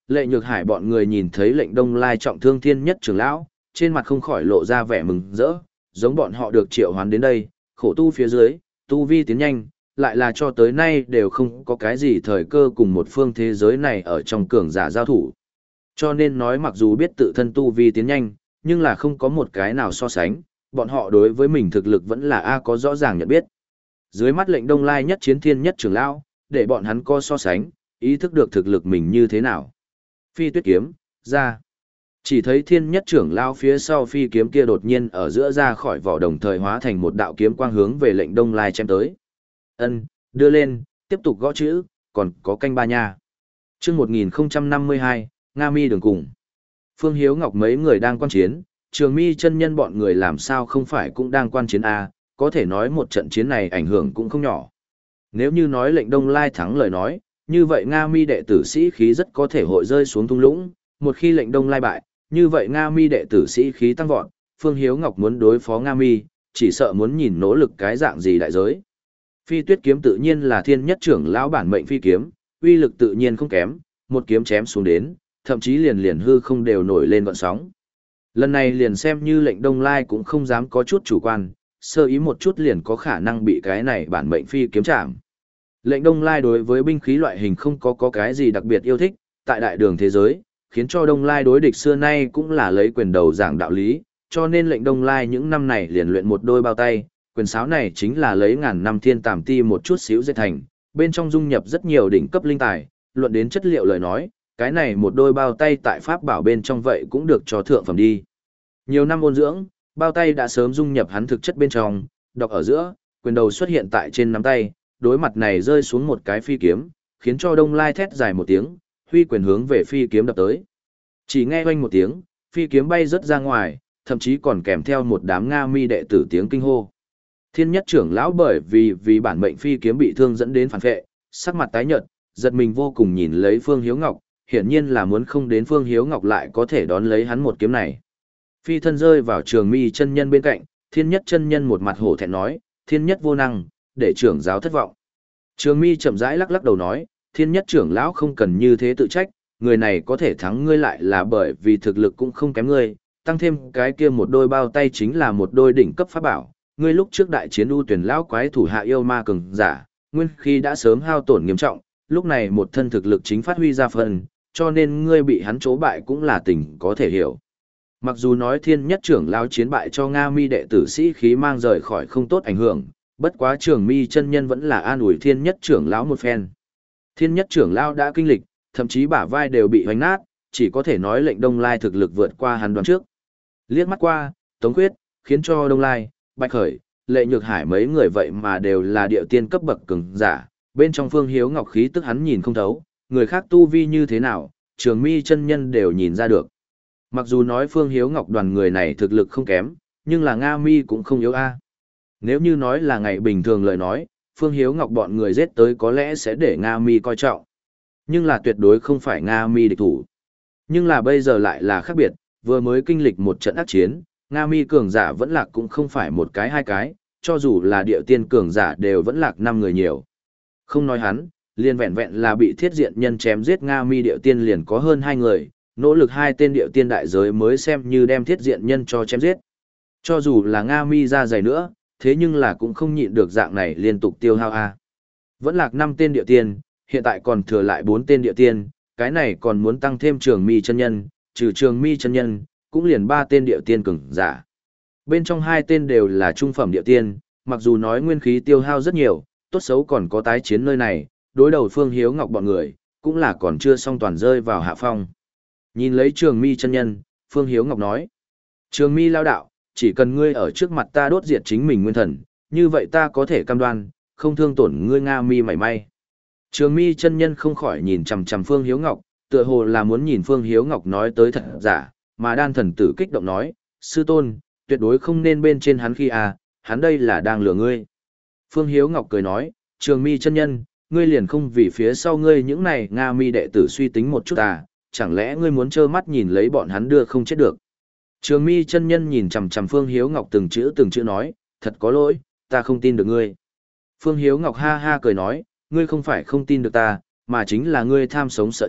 Lệ Nhược Hải bọn người nhìn thấy lệnh Đông Lai trọng thương Thiên Nhất trưởng lão, trên mặt không khỏi lộ ra vẻ mừng rỡ, giống bọn họ được triệu hoán đến đây, khổ tu phía dưới, tu vi tiến nhanh, lại là cho tới nay đều không có cái gì thời cơ cùng một phương thế giới này ở trong cường giả giao thủ. Cho nên nói mặc dù biết tự thân tu vi tiến nhanh, nhưng là không có một cái nào so sánh, bọn họ đối với mình thực lực vẫn là A có rõ ràng nhận biết. Dưới mắt lệnh Đông Lai nhất chiến Thiên Nhất trưởng lão, để bọn hắn co so sánh, ý thức được thực lực mình như thế nào. Phi tuyết kiếm, ra. Chỉ thấy Thiên Nhất trưởng lão phía sau phi kiếm kia đột nhiên ở giữa ra khỏi vỏ, đồng thời hóa thành một đạo kiếm quang hướng về lệnh Đông Lai chém tới. Ân, đưa lên, tiếp tục gõ chữ, còn có canh ba nha. Chương một nghìn năm mươi hai, Nga Mi đường cùng. Phương Hiếu Ngọc mấy người đang quan chiến, Trường Mi chân nhân bọn người làm sao không phải cũng đang quan chiến a, có thể nói một trận chiến này ảnh hưởng cũng không nhỏ. Nếu như nói lệnh Đông Lai thắng lời nói, như vậy Nga Mi đệ tử sĩ khí rất có thể hội rơi xuống thung lũng, một khi lệnh Đông Lai bại, như vậy Nga Mi đệ tử sĩ khí tăng vọt, Phương Hiếu Ngọc muốn đối phó Nga Mi, chỉ sợ muốn nhìn nỗ lực cái dạng gì đại giới. Phi tuyết kiếm tự nhiên là Thiên Nhất trưởng lão bản mệnh phi kiếm, uy lực tự nhiên không kém, một kiếm chém xuống đến, thậm chí liền liền hư không đều nổi lên gợn sóng. Lần này liền xem như lệnh Đông Lai cũng không dám có chút chủ quan, sơ ý một chút liền có khả năng bị cái này bản mệnh phi kiếm chạm. Lệnh Đông Lai đối với binh khí loại hình không có có cái gì đặc biệt yêu thích, tại đại đường thế giới, khiến cho Đông Lai đối địch xưa nay cũng là lấy quyền đầu giảng đạo lý, cho nên lệnh Đông Lai những năm này liền luyện một đôi bao tay, quyền sáo này chính là lấy ngàn năm thiên tàm ti một chút xíu dệt thành, bên trong dung nhập rất nhiều đỉnh cấp linh tài, luận đến chất liệu lời nói, cái này một đôi bao tay tại pháp bảo bên trong vậy cũng được cho thượng phẩm đi. Nhiều năm ôn dưỡng, bao tay đã sớm dung nhập hắn thực chất bên trong, đọc ở giữa, quyền đầu xuất hiện tại trên nắm tay, đối mặt này rơi xuống một cái phi kiếm, khiến cho Đông Lai thét dài một tiếng, huy quyền hướng về phi kiếm đập tới. Chỉ nghe oanh một tiếng, phi kiếm bay rất ra ngoài, thậm chí còn kèm theo một đám Nga Mi đệ tử tiếng kinh hô. Thiên Nhất trưởng lão bởi vì vì bản mệnh phi kiếm bị thương dẫn đến phản vệ, sắc mặt tái nhợt, giật mình vô cùng nhìn lấy Phương Hiếu Ngọc, hiển nhiên là muốn không đến Phương Hiếu Ngọc lại có thể đón lấy hắn một kiếm này. Phi thân rơi vào Trường Mi chân nhân bên cạnh, Thiên Nhất chân nhân một mặt hổ thẹn nói, Thiên Nhất vô năng, để trưởng giáo thất vọng. Trường Mi chậm rãi lắc lắc đầu nói, Thiên Nhất trưởng lão không cần như thế tự trách, người này có thể thắng ngươi lại là bởi vì thực lực cũng không kém ngươi, tăng thêm cái kia một đôi bao tay chính là một đôi đỉnh cấp pháp bảo. Ngươi lúc trước đại chiến u tuyển lão quái thủ hạ yêu ma cường giả, nguyên khi đã sớm hao tổn nghiêm trọng, lúc này một thân thực lực chính phát huy ra phần, cho nên ngươi bị hắn chỗ bại cũng là tình có thể hiểu. Mặc dù nói Thiên Nhất trưởng lão chiến bại cho Nga Mi đệ tử sĩ khí mang rời khỏi không tốt ảnh hưởng, bất quá Trường Mi chân nhân vẫn là an ủi Thiên Nhất trưởng lão một phen. Thiên Nhất trưởng lão đã kinh lịch, thậm chí bả vai đều bị hoành nát, chỉ có thể nói lệnh Đông Lai thực lực vượt qua hắn đoán trước. Liếc mắt qua, Tống Khuyết, khiến cho Đông Lai, Bạch Khởi, Lệ Nhược Hải mấy người vậy mà đều là điệu tiên cấp bậc cường giả, bên trong Phương Hiếu Ngọc khí tức hắn nhìn không thấu, người khác tu vi như thế nào, Trường Mi chân nhân đều nhìn ra được. Mặc dù nói Phương Hiếu Ngọc đoàn người này thực lực không kém, nhưng là Nga Mi cũng không yếu a. Nếu như nói là ngày bình thường lời nói, Phương Hiếu Ngọc bọn người giết tới có lẽ sẽ để Nga Mi coi trọng. Nhưng là tuyệt đối không phải Nga Mi địch thủ. Nhưng là bây giờ lại là khác biệt, vừa mới kinh lịch một trận ác chiến, Nga Mi cường giả vẫn lạc cũng không phải một cái hai cái, cho dù là địa tiên cường giả đều vẫn lạc năm người nhiều. Không nói hắn, liền vẹn vẹn là bị thiết diện nhân chém giết Nga Mi địa tiên liền có hơn hai người, nỗ lực hai tên địa tiên đại giới mới xem như đem thiết diện nhân cho chém giết. Cho dù là Nga Mi ra dày nữa, thế nhưng là cũng không nhịn được dạng này liên tục tiêu hao a. Vẫn lạc năm tên địa tiên, hiện tại còn thừa lại bốn tên địa tiên, cái này còn muốn tăng thêm Trường Mi chân nhân, trừ Trường Mi chân nhân, cũng liền ba tên địa tiên cường giả. Bên trong hai tên đều là trung phẩm địa tiên, mặc dù nói nguyên khí tiêu hao rất nhiều, tốt xấu còn có tái chiến nơi này, đối đầu Phương Hiếu Ngọc bọn người, cũng là còn chưa xong toàn rơi vào hạ phong. Nhìn lấy Trường Mi chân nhân, Phương Hiếu Ngọc nói: "Trường Mi lao đạo, chỉ cần ngươi ở trước mặt ta đốt diệt chính mình nguyên thần, như vậy ta có thể cam đoan, không thương tổn ngươi Nga Mi mảy may." Trường Mi chân nhân không khỏi nhìn chằm chằm Phương Hiếu Ngọc, tựa hồ là muốn nhìn Phương Hiếu Ngọc nói tới thật giả, mà đan thần tử kích động nói: "Sư tôn, tuyệt đối không nên bên trên hắn khi à, hắn đây là đang lừa ngươi." Phương Hiếu Ngọc cười nói: "Trường Mi chân nhân, ngươi liền không vì phía sau ngươi những này Nga Mi đệ tử suy tính một chút à, chẳng lẽ ngươi muốn trơ mắt nhìn lấy bọn hắn đưa không chết được?" Trường Mi chân nhân nhìn chằm chằm Phương Hiếu Ngọc từng chữ từng chữ nói: "Thật có lỗi, ta không tin được ngươi." Phương Hiếu Ngọc ha ha cười nói: "Ngươi không phải không tin được ta, mà chính là ngươi tham sống sợ chết,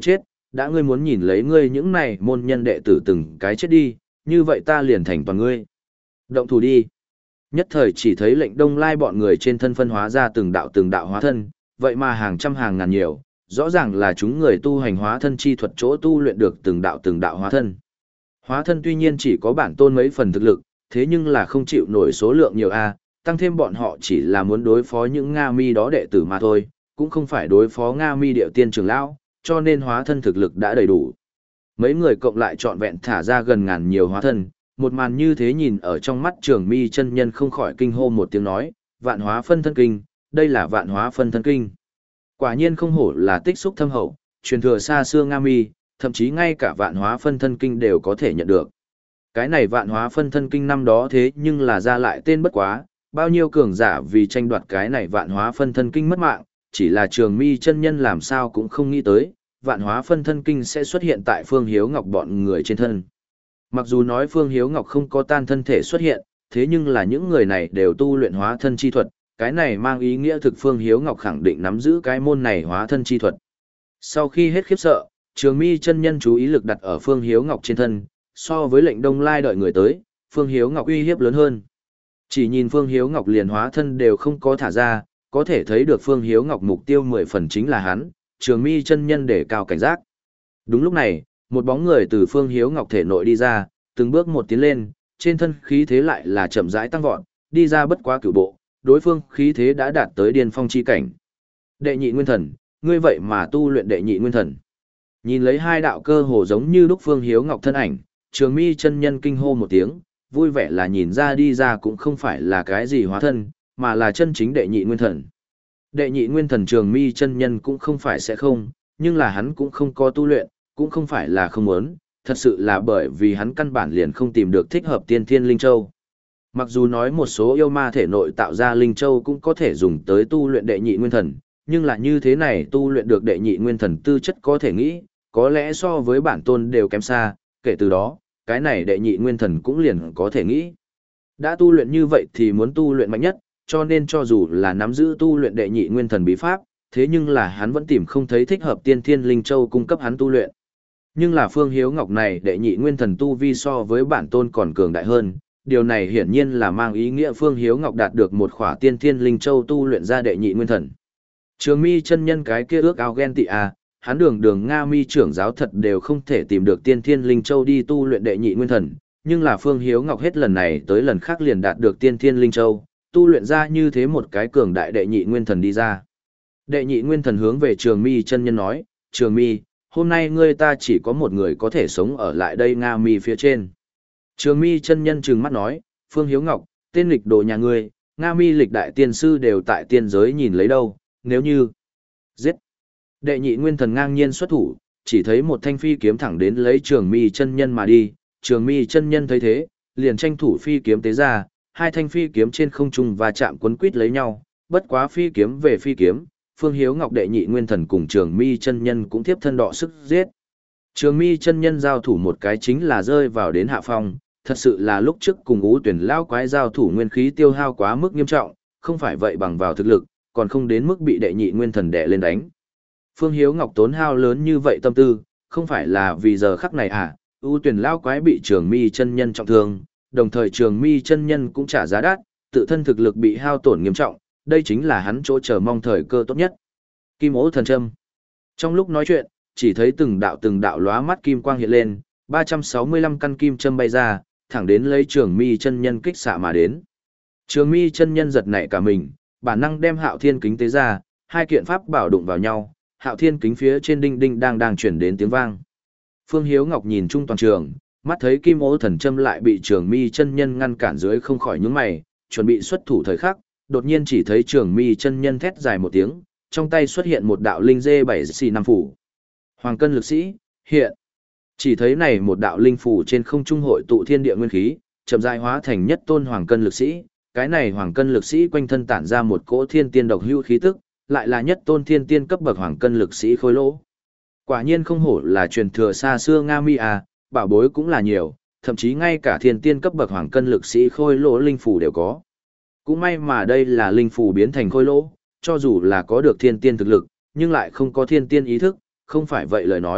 đã ngươi muốn nhìn lấy ngươi những này môn nhân đệ tử từng cái chết đi, như vậy ta liền thành toàn ngươi. Động thủ đi. Nhất thời chỉ thấy lệnh Đông Lai bọn người trên thân phân hóa ra từng đạo từng đạo hóa thân, vậy mà hàng trăm hàng ngàn nhiều, rõ ràng là chúng người tu hành hóa thân chi thuật chỗ tu luyện được từng đạo từng đạo hóa thân. Hóa thân tuy nhiên chỉ có bản tôn mấy phần thực lực, thế nhưng là không chịu nổi số lượng nhiều a, tăng thêm bọn họ chỉ là muốn đối phó những Nga Mi đó đệ tử mà thôi, cũng không phải đối phó Nga Mi điệu tiên trưởng lão, cho nên hóa thân thực lực đã đầy đủ. Mấy người cộng lại trọn vẹn thả ra gần ngàn nhiều hóa thân, một màn như thế nhìn ở trong mắt Trường Mi chân nhân không khỏi kinh hô một tiếng nói, vạn hóa phân thân kinh, đây là vạn hóa phân thân kinh. Quả nhiên không hổ là tích xúc thâm hậu, truyền thừa xa xưa Nga Mi, thậm chí ngay cả vạn hóa phân thân kinh đều có thể nhận được. Cái này vạn hóa phân thân kinh năm đó thế nhưng là ra lại tên bất quá, bao nhiêu cường giả vì tranh đoạt cái này vạn hóa phân thân kinh mất mạng, chỉ là Trường Mi chân nhân làm sao cũng không nghĩ tới, vạn hóa phân thân kinh sẽ xuất hiện tại Phương Hiếu Ngọc bọn người trên thân. Mặc dù nói Phương Hiếu Ngọc không có tan thân thể xuất hiện, thế nhưng là những người này đều tu luyện hóa thân chi thuật, cái này mang ý nghĩa thực Phương Hiếu Ngọc khẳng định nắm giữ cái môn này hóa thân chi thuật. Sau khi hết khiếp sợ, Trường Mi chân nhân chú ý lực đặt ở Phương Hiếu Ngọc trên thân, so với lệnh Đông Lai đợi người tới, Phương Hiếu Ngọc uy hiếp lớn hơn. Chỉ nhìn Phương Hiếu Ngọc liền hóa thân đều không có thả ra, có thể thấy được Phương Hiếu Ngọc mục tiêu mười phần chính là hắn, Trường Mi chân nhân để cao cảnh giác. Đúng lúc này, một bóng người từ Phương Hiếu Ngọc thể nội đi ra, từng bước một tiến lên, trên thân khí thế lại là chậm rãi tăng vọt, đi ra bất quá cửu bộ, đối phương khí thế đã đạt tới điên phong chi cảnh. Đệ nhị nguyên thần, ngươi vậy mà tu luyện đệ nhị nguyên thần. Nhìn lấy hai đạo cơ hồ giống như lúc Phương Hiếu Ngọc thân ảnh, Trường Mi chân nhân kinh hô một tiếng, vui vẻ là nhìn ra đi ra cũng không phải là cái gì hóa thân, mà là chân chính đệ nhị nguyên thần. Đệ nhị nguyên thần Trường Mi chân nhân cũng không phải sẽ không, nhưng là hắn cũng không có tu luyện, cũng không phải là không muốn, thật sự là bởi vì hắn căn bản liền không tìm được thích hợp tiên thiên linh châu. Mặc dù nói một số yêu ma thể nội tạo ra linh châu cũng có thể dùng tới tu luyện đệ nhị nguyên thần, nhưng là như thế này tu luyện được đệ nhị nguyên thần tư chất có thể nghĩ, có lẽ so với bản tôn đều kém xa, kể từ đó, cái này đệ nhị nguyên thần cũng liền có thể nghĩ. Đã tu luyện như vậy thì muốn tu luyện mạnh nhất, cho nên cho dù là nắm giữ tu luyện đệ nhị nguyên thần bí pháp, thế nhưng là hắn vẫn tìm không thấy thích hợp tiên thiên linh châu cung cấp hắn tu luyện. Nhưng là Phương Hiếu Ngọc này đệ nhị nguyên thần tu vi so với bản tôn còn cường đại hơn, điều này hiển nhiên là mang ý nghĩa Phương Hiếu Ngọc đạt được một khỏa tiên thiên linh châu tu luyện ra đệ nhị nguyên thần. Trường Mi chân nhân cái kia ước ao ghen tị à, hắn đường đường Nga Mi trưởng giáo thật đều không thể tìm được tiên thiên linh châu đi tu luyện đệ nhị nguyên thần, nhưng là Phương Hiếu Ngọc hết lần này tới lần khác liền đạt được tiên thiên linh châu, tu luyện ra như thế một cái cường đại đệ nhị nguyên thần đi ra. Đệ nhị nguyên thần hướng về Trường Mi chân nhân nói, Trường Mi, hôm nay ngươi ta chỉ có một người có thể sống ở lại đây Nga Mi phía trên. Trường Mi chân nhân trừng mắt nói, Phương Hiếu Ngọc, tên lịch đồ nhà ngươi, Nga Mi lịch đại tiên sư đều tại tiên giới nhìn lấy đâu, nếu như giết. Đệ nhị nguyên thần ngang nhiên xuất thủ, chỉ thấy một thanh phi kiếm thẳng đến lấy Trường Mi chân nhân mà đi, Trường Mi chân nhân thấy thế, liền tranh thủ phi kiếm tế ra, hai thanh phi kiếm trên không trung và chạm quấn quýt lấy nhau, bất quá phi kiếm về phi kiếm, Phương Hiếu Ngọc đệ nhị nguyên thần cùng Trường Mi chân nhân cũng tiếp thân đọ sức giết. Trường Mi chân nhân giao thủ một cái chính là rơi vào đến hạ phong, thật sự là lúc trước cùng Ú Tuyển lão quái giao thủ nguyên khí tiêu hao quá mức nghiêm trọng, không phải vậy bằng vào thực lực, còn không đến mức bị đệ nhị nguyên thần đè lên đánh. Phương Hiếu Ngọc tốn hao lớn như vậy tâm tư, không phải là vì giờ khắc này à, Ú Tuyển lão quái bị Trường Mi chân nhân trọng thương, đồng thời Trường Mi chân nhân cũng trả giá đắt, tự thân thực lực bị hao tổn nghiêm trọng, đây chính là hắn chỗ chờ mong thời cơ tốt nhất. Kim ố thần châm. Trong lúc nói chuyện, chỉ thấy từng đạo từng đạo lóa mắt kim quang hiện lên, ba trăm sáu mươi lăm căn kim châm bay ra, thẳng đến lấy Trường Mi chân nhân kích xạ mà đến. Trường Mi chân nhân giật nảy cả mình, bản năng đem Hạo Thiên kính tế ra, hai kiện pháp bảo đụng vào nhau, Hạo Thiên kính phía trên đinh đinh đang đang chuyển đến tiếng vang. Phương Hiếu Ngọc nhìn chung toàn trường, mắt thấy kim ố thần châm lại bị Trường Mi chân nhân ngăn cản dưới không khỏi nhướng mày, chuẩn bị xuất thủ thời khắc, đột nhiên chỉ thấy Trường Mi chân nhân thét dài một tiếng, trong tay xuất hiện một đạo linh dê bảy xì năm phủ. Hoàng cân lực sĩ, hiện. Chỉ thấy này một đạo linh phủ trên không trung hội tụ thiên địa nguyên khí, chậm rãi hóa thành nhất tôn hoàng cân lực sĩ, cái này hoàng cân lực sĩ quanh thân tản ra một cỗ thiên tiên độc hữu khí tức, lại là nhất tôn thiên tiên cấp bậc hoàng cân lực sĩ khôi lỗ. Quả nhiên không hổ là truyền thừa xa xưa Nga Mi à, bảo bối cũng là nhiều, thậm chí ngay cả thiên tiên cấp bậc hoàng cân lực sĩ khôi lỗ linh phủ đều có. Cũng may mà đây là linh phủ biến thành khôi lỗ, cho dù là có được thiên tiên thực lực, nhưng lại không có thiên tiên ý thức, không phải vậy lời nói,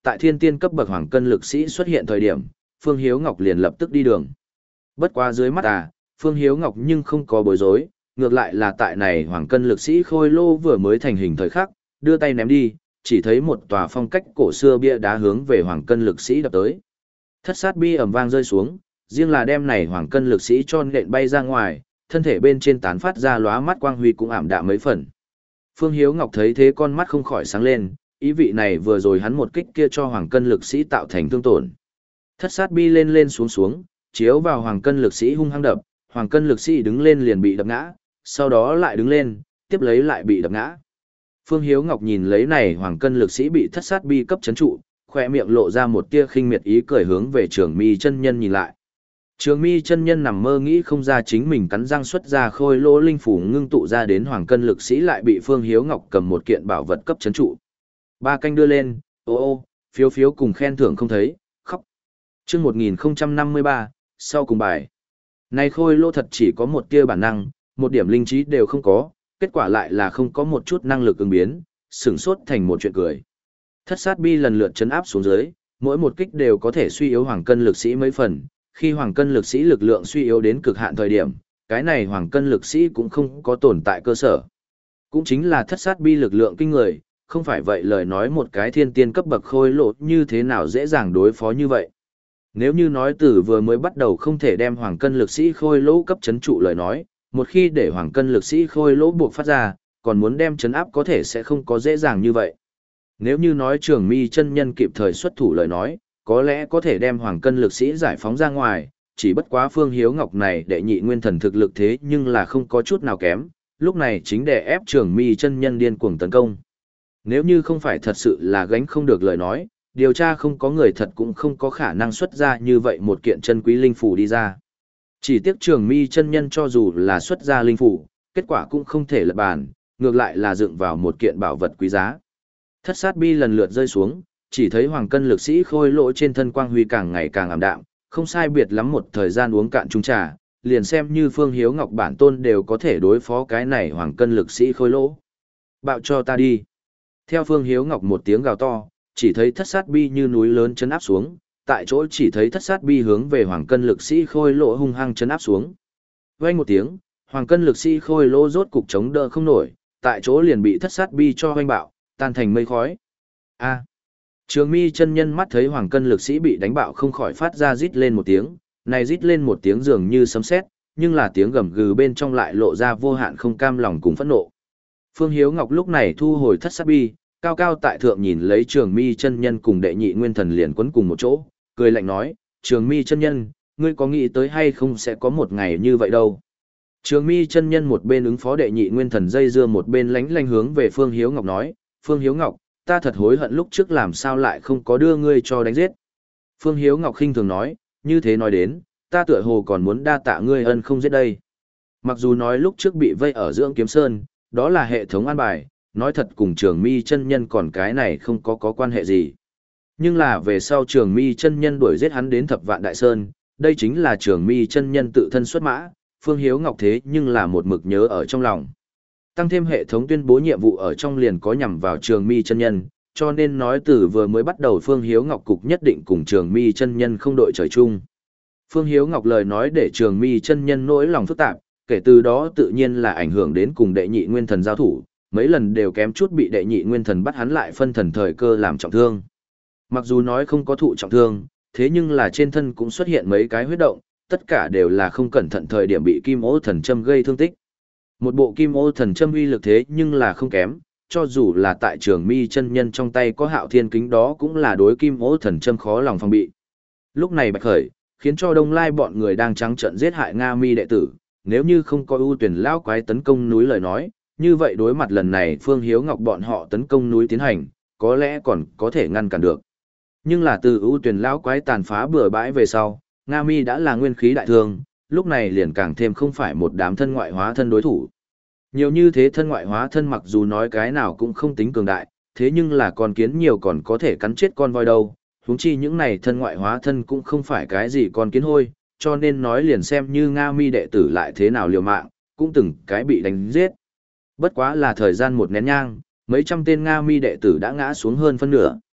tại thiên tiên cấp bậc hoàng cân lực sĩ xuất hiện thời điểm, Phương Hiếu Ngọc liền lập tức đi đường. Bất quá dưới mắt à, Phương Hiếu Ngọc nhưng không có bối rối, ngược lại là tại này hoàng cân lực sĩ khôi lô vừa mới thành hình thời khắc, đưa tay ném đi, chỉ thấy một tòa phong cách cổ xưa bia đá hướng về hoàng cân lực sĩ đập tới. Thất sát bi ầm vang rơi xuống, riêng là đem này hoàng cân lực sĩ cho nện bay ra ngoài, thân thể bên trên tán phát ra lóa mắt quang huy cũng ảm đạm mấy phần. Phương Hiếu Ngọc thấy thế con mắt không khỏi sáng lên, ý vị này vừa rồi hắn một kích kia cho hoàng cân lực sĩ tạo thành thương tổn. Thất sát bi lên lên xuống xuống, chiếu vào hoàng cân lực sĩ hung hăng đập, hoàng cân lực sĩ đứng lên liền bị đập ngã, sau đó lại đứng lên, tiếp lấy lại bị đập ngã. Phương Hiếu Ngọc nhìn lấy này hoàng cân lực sĩ bị thất sát bi cấp chấn trụ, khỏe miệng lộ ra một tia khinh miệt ý cười hướng về Trường Mi chân nhân nhìn lại. Trường Mi chân nhân nằm mơ nghĩ không ra chính mình cắn răng xuất ra khôi lỗ linh phủ ngưng tụ ra đến hoàng cân lực sĩ lại bị Phương Hiếu Ngọc cầm một kiện bảo vật cấp chấn trụ. Ba canh đưa lên, ô ô, phiếu phiếu cùng khen thưởng không thấy, khóc. Chương một nghìn không trăm năm mươi ba, sau cùng bài. Này khôi lỗ thật chỉ có một tia bản năng, một điểm linh trí đều không có, kết quả lại là không có một chút năng lực ứng biến, sửng sốt thành một chuyện cười. Thất sát bi lần lượt chấn áp xuống dưới, mỗi một kích đều có thể suy yếu hoàng cân lực sĩ mấy phần, khi hoàng cân lực sĩ lực lượng suy yếu đến cực hạn thời điểm, cái này hoàng cân lực sĩ cũng không có tồn tại cơ sở. Cũng chính là thất sát bi lực lượng kinh người, không phải vậy lời nói một cái thiên tiên cấp bậc khôi lỗ như thế nào dễ dàng đối phó như vậy. Nếu như nói từ vừa mới bắt đầu không thể đem hoàng cân lực sĩ khôi lỗ cấp chấn trụ lời nói, một khi để hoàng cân lực sĩ khôi lỗ buộc phát ra, còn muốn đem chấn áp có thể sẽ không có dễ dàng như vậy. Nếu như nói Trường Mi chân nhân kịp thời xuất thủ lời nói, có lẽ có thể đem hoàng cân lực sĩ giải phóng ra ngoài, chỉ bất quá Phương Hiếu Ngọc này đệ nhị nguyên thần thực lực thế nhưng là không có chút nào kém, lúc này chính để ép Trường Mi chân nhân điên cuồng tấn công. Nếu như không phải thật sự là gánh không được lời nói, điều tra không có người thật cũng không có khả năng xuất ra như vậy một kiện chân quý linh phủ đi ra. Chỉ tiếc Trường Mi chân nhân cho dù là xuất ra linh phủ, kết quả cũng không thể lật bàn, ngược lại là dựng vào một kiện bảo vật quý giá. Thất sát bi lần lượt rơi xuống, chỉ thấy hoàng cân lực sĩ khôi lỗ trên thân quang huy càng ngày càng ảm đạm, không sai biệt lắm một thời gian uống cạn chung trà, liền xem như Phương Hiếu Ngọc bản tôn đều có thể đối phó cái này hoàng cân lực sĩ khôi lỗ. Bạo cho ta đi. Theo Phương Hiếu Ngọc một tiếng gào to, chỉ thấy thất sát bi như núi lớn chấn áp xuống, tại chỗ chỉ thấy thất sát bi hướng về hoàng cân lực sĩ khôi lỗ hung hăng chấn áp xuống. Vang một tiếng, hoàng cân lực sĩ khôi lỗ rốt cục chống đỡ không nổi, tại chỗ liền bị thất sát bi cho hoanh bạo, tan thành mây khói. A. Trường Mi chân nhân mắt thấy hoàng cân lực sĩ bị đánh bạo không khỏi phát ra rít lên một tiếng, này rít lên một tiếng dường như sấm sét, nhưng là tiếng gầm gừ bên trong lại lộ ra vô hạn không cam lòng cùng phẫn nộ. Phương Hiếu Ngọc lúc này thu hồi thất sát bi, cao cao tại thượng nhìn lấy Trường Mi chân nhân cùng đệ nhị nguyên thần liền quấn cùng một chỗ, cười lạnh nói, Trường Mi chân nhân, ngươi có nghĩ tới hay không sẽ có một ngày như vậy đâu. Trường Mi chân nhân một bên ứng phó đệ nhị nguyên thần dây dưa một bên lánh lánh hướng về Phương Hiếu Ngọc nói, Phương Hiếu Ngọc, ta thật hối hận lúc trước làm sao lại không có đưa ngươi cho đánh giết. Phương Hiếu Ngọc khinh thường nói, như thế nói đến, ta tựa hồ còn muốn đa tạ ngươi ân không giết đây. Mặc dù nói lúc trước bị vây ở Dưỡng Kiếm Sơn, đó là hệ thống an bài, nói thật cùng Trường Mi chân nhân còn cái này không có có quan hệ gì. Nhưng là về sau Trường Mi chân nhân đuổi giết hắn đến Thập Vạn Đại Sơn, đây chính là Trường Mi chân nhân tự thân xuất mã, Phương Hiếu Ngọc thế nhưng là một mực nhớ ở trong lòng. Tăng thêm hệ thống tuyên bố nhiệm vụ ở trong liền có nhằm vào Trường Mi chân nhân, cho nên nói từ vừa mới bắt đầu Phương Hiếu Ngọc cục nhất định cùng Trường Mi chân nhân không đội trời chung. Phương Hiếu Ngọc lời nói để Trường Mi chân nhân nỗi lòng phức tạp, kể từ đó tự nhiên là ảnh hưởng đến cùng đệ nhị nguyên thần giao thủ, mấy lần đều kém chút bị đệ nhị nguyên thần bắt hắn lại phân thần thời cơ làm trọng thương. Mặc dù nói không có thụ trọng thương, thế nhưng là trên thân cũng xuất hiện mấy cái huyết động, tất cả đều là không cẩn thận thời điểm bị kim ô thần châm gây thương tích. Một bộ kim ô thần châm uy lực thế nhưng là không kém, cho dù là tại Trường Mi chân nhân trong tay có Hạo Thiên kính đó cũng là đối kim ô thần châm khó lòng phòng bị. Lúc này bạch khởi, khiến cho Đông Lai bọn người đang trắng trợn giết hại Nga Mi đệ tử, nếu như không có ưu tuyển lão quái tấn công núi lời nói, như vậy đối mặt lần này Phương Hiếu Ngọc bọn họ tấn công núi tiến hành, có lẽ còn có thể ngăn cản được. Nhưng là từ ưu tuyển lão quái tàn phá bừa bãi về sau, Nga Mi đã là nguyên khí đại thương, lúc này liền càng thêm không phải một đám thân ngoại hóa thân đối thủ. Nhiều như thế thân ngoại hóa thân mặc dù nói cái nào cũng không tính cường đại, thế nhưng là con kiến nhiều còn có thể cắn chết con voi đâu, huống chi những này thân ngoại hóa thân cũng không phải cái gì con kiến hôi, cho nên nói liền xem như Nga Mi đệ tử lại thế nào liều mạng, cũng từng cái bị đánh giết. Bất quá là thời gian một nén nhang, mấy trăm tên Nga Mi đệ tử đã ngã xuống hơn phân nửa,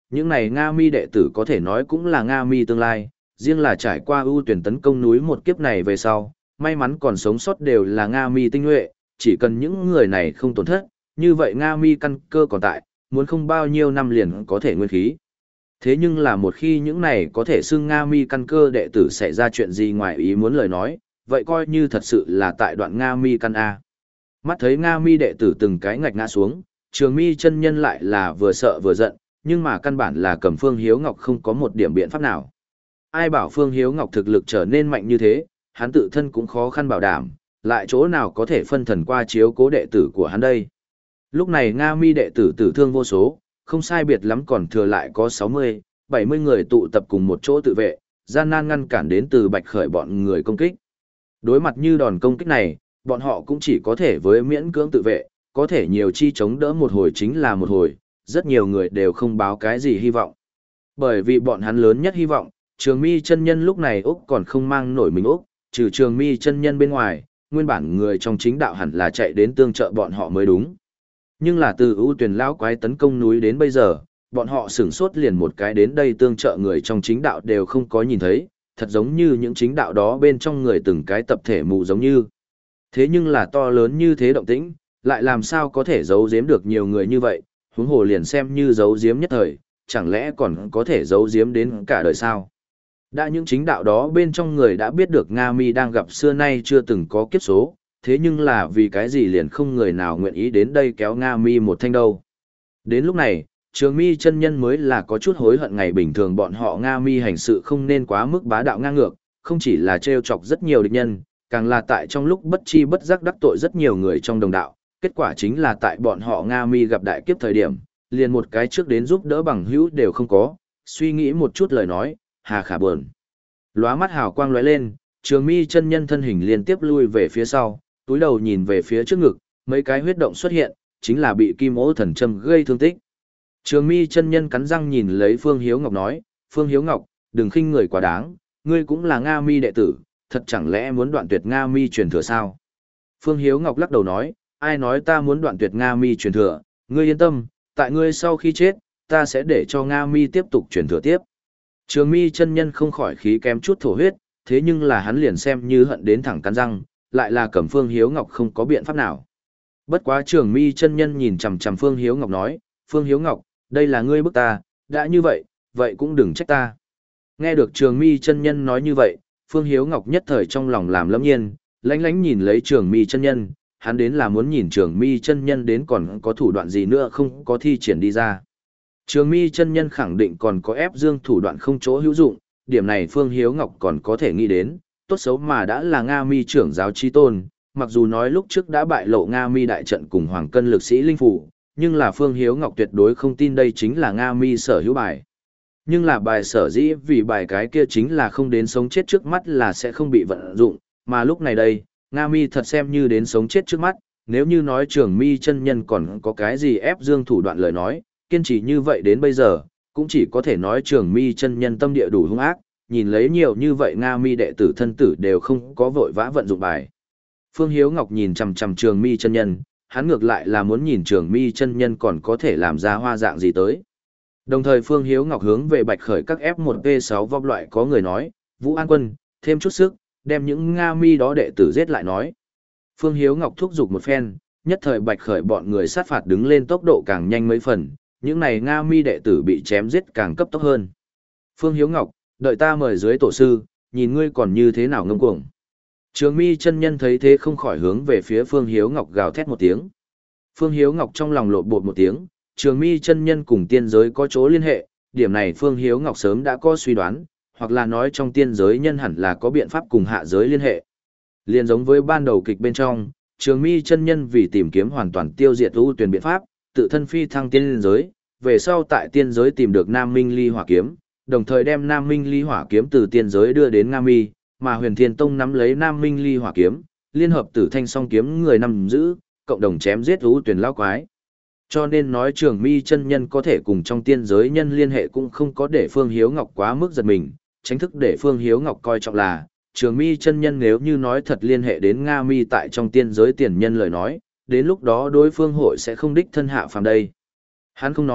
những này Nga Mi đệ tử có thể nói cũng là Nga Mi tương lai, riêng là trải qua ưu tuyển tấn công núi một kiếp này về sau, may mắn còn sống sót đều là Nga Mi tinh nhuệ, chỉ cần những người này không tổn thất, như vậy Nga Mi căn cơ còn tại, muốn không bao nhiêu năm liền có thể nguyên khí. Thế nhưng là một khi những này có thể xưng Nga Mi căn cơ đệ tử xảy ra chuyện gì ngoài ý muốn lời nói, vậy coi như thật sự là tại đoạn Nga Mi căn A. Mắt thấy Nga Mi đệ tử từng cái ngạch ngã xuống, Trường Mi chân nhân lại là vừa sợ vừa giận, nhưng mà căn bản là cầm Phương Hiếu Ngọc không có một điểm biện pháp nào. Ai bảo Phương Hiếu Ngọc thực lực trở nên mạnh như thế, hắn tự thân cũng khó khăn bảo đảm, lại chỗ nào có thể phân thần qua chiếu cố đệ tử của hắn đây. Lúc này Nga Mi đệ tử tử thương vô số, không sai biệt lắm còn thừa lại có sáu mươi, bảy mươi người tụ tập cùng một chỗ tự vệ, gian nan ngăn cản đến từ Bạch Khởi bọn người công kích. Đối mặt như đòn công kích này, bọn họ cũng chỉ có thể với miễn cưỡng tự vệ, có thể nhiều chi chống đỡ một hồi chính là một hồi, rất nhiều người đều không báo cái gì hy vọng. Bởi vì bọn hắn lớn nhất hy vọng, Trường Mi chân nhân lúc này Úc còn không mang nổi mình Úc, trừ Trường Mi chân nhân bên ngoài, nguyên bản người trong chính đạo hẳn là chạy đến tương trợ bọn họ mới đúng. Nhưng là từ ưu tuyển lão quái tấn công núi đến bây giờ, bọn họ sửng sốt liền một cái đến đây tương trợ người trong chính đạo đều không có nhìn thấy, thật giống như những chính đạo đó bên trong người từng cái tập thể mù giống như. Thế nhưng là to lớn như thế động tĩnh, lại làm sao có thể giấu giếm được nhiều người như vậy, huống hồ liền xem như giấu giếm nhất thời, chẳng lẽ còn có thể giấu giếm đến cả đời sao? Đã những chính đạo đó bên trong người đã biết được Nga Mi đang gặp xưa nay chưa từng có kiếp số, thế nhưng là vì cái gì liền không người nào nguyện ý đến đây kéo Nga Mi một thanh đâu. Đến lúc này, Trường Mi chân nhân mới là có chút hối hận ngày bình thường bọn họ Nga Mi hành sự không nên quá mức bá đạo ngang ngược, không chỉ là trêu chọc rất nhiều địch nhân, càng là tại trong lúc bất chi bất giác đắc tội rất nhiều người trong đồng đạo, kết quả chính là tại bọn họ Nga Mi gặp đại kiếp thời điểm, liền một cái trước đến giúp đỡ bằng hữu đều không có, suy nghĩ một chút lời nói, hà khả buồn. Lóa mắt hào quang lóe lên, Trường Mi chân nhân thân hình liên tiếp lui về phía sau, túi đầu nhìn về phía trước ngực, mấy cái huyết động xuất hiện, chính là bị kim ố thần châm gây thương tích. Trường Mi chân nhân cắn răng nhìn lấy Phương Hiếu Ngọc nói, Phương Hiếu Ngọc, đừng khinh người quá đáng, ngươi cũng là Nga Mi đệ tử, thật chẳng lẽ muốn đoạn tuyệt Nga Mi truyền thừa sao? Phương Hiếu Ngọc lắc đầu nói, ai nói ta muốn đoạn tuyệt Nga Mi truyền thừa, ngươi yên tâm, tại ngươi sau khi chết, ta sẽ để cho Nga Mi tiếp tục truyền thừa tiếp. Trường Mi chân nhân không khỏi khí kém chút thổ huyết, thế nhưng là hắn liền xem như hận đến thẳng cắn răng, lại là Cẩm Phương Hiếu Ngọc không có biện pháp nào. Bất quá Trường Mi chân nhân nhìn chằm chằm Phương Hiếu Ngọc nói, Phương Hiếu Ngọc, đây là ngươi bức ta, đã như vậy, vậy cũng đừng trách ta. Nghe được Trường Mi chân nhân nói như vậy, Phương Hiếu Ngọc nhất thời trong lòng làm lẫm nhiên, lánh lánh nhìn lấy Trường Mi chân nhân, hắn đến là muốn nhìn Trường Mi chân nhân đến còn có thủ đoạn gì nữa không có thi triển đi ra. Trường Mi chân nhân khẳng định còn có ép dương thủ đoạn không chỗ hữu dụng, điểm này Phương Hiếu Ngọc còn có thể nghĩ đến, tốt xấu mà đã là Nga Mi trưởng giáo chi tôn, mặc dù nói lúc trước đã bại lộ Nga Mi đại trận cùng hoàng cân lực sĩ linh phủ, nhưng là Phương Hiếu Ngọc tuyệt đối không tin đây chính là Nga Mi sở hữu bài. Nhưng là bài sở dĩ vì bài cái kia chính là không đến sống chết trước mắt là sẽ không bị vận dụng, mà lúc này đây, Nga Mi thật xem như đến sống chết trước mắt, nếu như nói Trường Mi chân nhân còn có cái gì ép dương thủ đoạn lời nói, kiên trì như vậy đến bây giờ, cũng chỉ có thể nói Trường Mi chân nhân tâm địa đủ hung ác, nhìn lấy nhiều như vậy Nga Mi đệ tử thân tử đều không có vội vã vận dụng bài. Phương Hiếu Ngọc nhìn chằm chằm Trường Mi chân nhân, hắn ngược lại là muốn nhìn Trường Mi chân nhân còn có thể làm ra hoa dạng gì tới. Đồng thời Phương Hiếu Ngọc hướng về Bạch Khởi các ép một P sáu vong loại có người nói, Vũ An Quân, thêm chút sức, đem những Nga Mi đó đệ tử giết lại nói. Phương Hiếu Ngọc thúc giục một phen, nhất thời Bạch Khởi bọn người sát phạt đứng lên tốc độ càng nhanh mấy phần, những này Nga Mi đệ tử bị chém giết càng cấp tốc hơn. Phương Hiếu Ngọc, đợi ta mời dưới tổ sư, nhìn ngươi còn như thế nào ngông cuồng. Trường Mi chân nhân thấy thế không khỏi hướng về phía Phương Hiếu Ngọc gào thét một tiếng. Phương Hiếu Ngọc trong lòng lộn bột một tiếng, Trường Mi chân nhân cùng tiên giới có chỗ liên hệ, điểm này Phương Hiếu Ngọc sớm đã có suy đoán, hoặc là nói trong tiên giới nhân hẳn là có biện pháp cùng hạ giới liên hệ. Liên giống với ban đầu kịch bên trong, Trường Mi chân nhân vì tìm kiếm hoàn toàn tiêu diệt ưu tuyển biện pháp, tự thân phi thăng tiên giới, về sau tại tiên giới tìm được Nam Minh Ly Hỏa kiếm, đồng thời đem Nam Minh Ly Hỏa kiếm từ tiên giới đưa đến Nga Mi, mà Huyền Thiên Tông nắm lấy Nam Minh Ly Hỏa kiếm, liên hợp Tử Thanh Song kiếm người nằm giữ, cộng đồng chém giết ưu tuyển lão quái. Cho nên nói Trường Mi chân nhân có thể cùng trong tiên giới nhân liên hệ cũng không có để Phương Hiếu Ngọc quá mức giật mình, tránh thức để Phương Hiếu Ngọc coi trọng là, Trường Mi chân nhân nếu như nói thật liên hệ đến Nga Mi tại trong tiên giới tiền nhân lời nói, đến lúc đó đối phương hội sẽ không đích thân hạ phàm đây. Hắn không nói,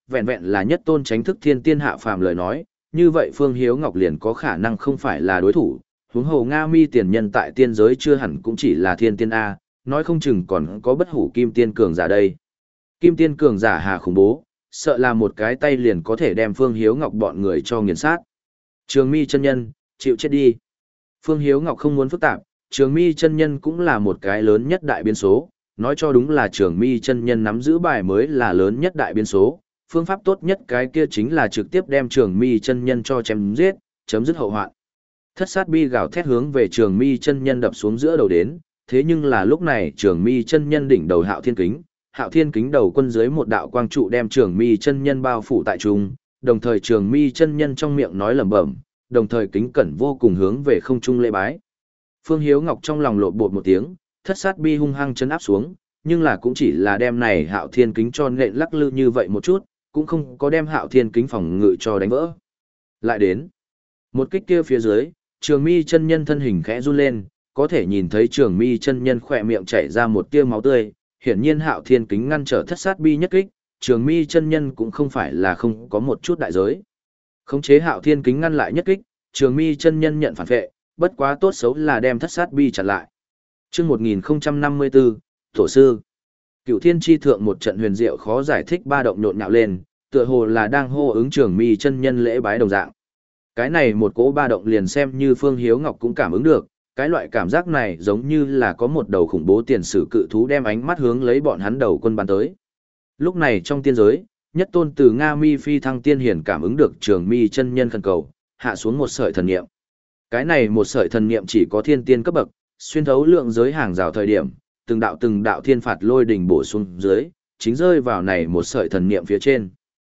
vẹn vẹn là nhất tôn tránh thức thiên tiên hạ phàm lời nói, như vậy Phương Hiếu Ngọc liền có khả năng không phải là đối thủ, huống hồ Nga Mi tiền nhân tại tiên giới chưa hẳn cũng chỉ là thiên tiên A, nói không chừng còn có bất hủ kim tiên cường giả đây. Kim tiên cường giả hà khủng bố, sợ là một cái tay liền có thể đem Phương Hiếu Ngọc bọn người cho nghiền sát. Trường Mi chân nhân, chịu chết đi. Phương Hiếu Ngọc không muốn phức tạp, Trường Mi chân nhân cũng là một cái lớn nhất đại biến số, nói cho đúng là Trường Mi chân nhân nắm giữ bài mới là lớn nhất đại biến số, phương pháp tốt nhất cái kia chính là trực tiếp đem Trường Mi chân nhân cho chém giết, chấm dứt hậu hoạn. Thất sát bi gào thét hướng về Trường Mi chân nhân đập xuống giữa đầu đến, thế nhưng là lúc này Trường Mi chân nhân đỉnh đầu Hạo Thiên Kính, Hạo Thiên Kính đầu quân dưới một đạo quang trụ đem Trường Mi chân nhân bao phủ tại trung, đồng thời Trường Mi chân nhân trong miệng nói lẩm bẩm, đồng thời kính cẩn vô cùng hướng về không trung lễ bái. Phương Hiếu Ngọc trong lòng lộn bột một tiếng, thất sát bi hung hăng chấn áp xuống, nhưng là cũng chỉ là đem này Hạo Thiên Kính cho nện lắc lư như vậy một chút, cũng không có đem Hạo Thiên Kính phòng ngự cho đánh vỡ. Lại đến, một kích kia phía dưới, Trường Mi chân nhân thân hình khẽ run lên, có thể nhìn thấy Trường Mi chân nhân khỏe miệng chảy ra một tia máu tươi, hiển nhiên Hạo Thiên Kính ngăn trở thất sát bi nhất kích, Trường Mi chân nhân cũng không phải là không có một chút đại giới. Khống chế Hạo Thiên Kính ngăn lại nhất kích, Trường Mi chân nhân nhận phản vệ, bất quá tốt xấu là đem thất sát bi chặn lại. Chương một nghìn không trăm năm mươi tư, Tổ sư. Cửu Thiên chi thượng một trận huyền diệu khó giải thích ba động nhộn nhạo lên, tựa hồ là đang hô ứng Trường Mi chân nhân lễ bái đồng dạng. Cái này một cỗ ba động liền xem như Phương Hiếu Ngọc cũng cảm ứng được, cái loại cảm giác này giống như là có một đầu khủng bố tiền sử cự thú đem ánh mắt hướng lấy bọn hắn đầu quân bắn tới. Lúc này trong tiên giới, nhất tôn từ Nga Mi phi thăng tiên hiển cảm ứng được Trường Mi chân nhân khẩn cầu, hạ xuống một sợi thần niệm. Cái này một sợi thần niệm chỉ có thiên tiên cấp bậc, xuyên thấu lượng giới hàng rào thời điểm, từng đạo từng đạo thiên phạt lôi đỉnh bổ xuống dưới, chính rơi vào này một sợi thần niệm phía trên.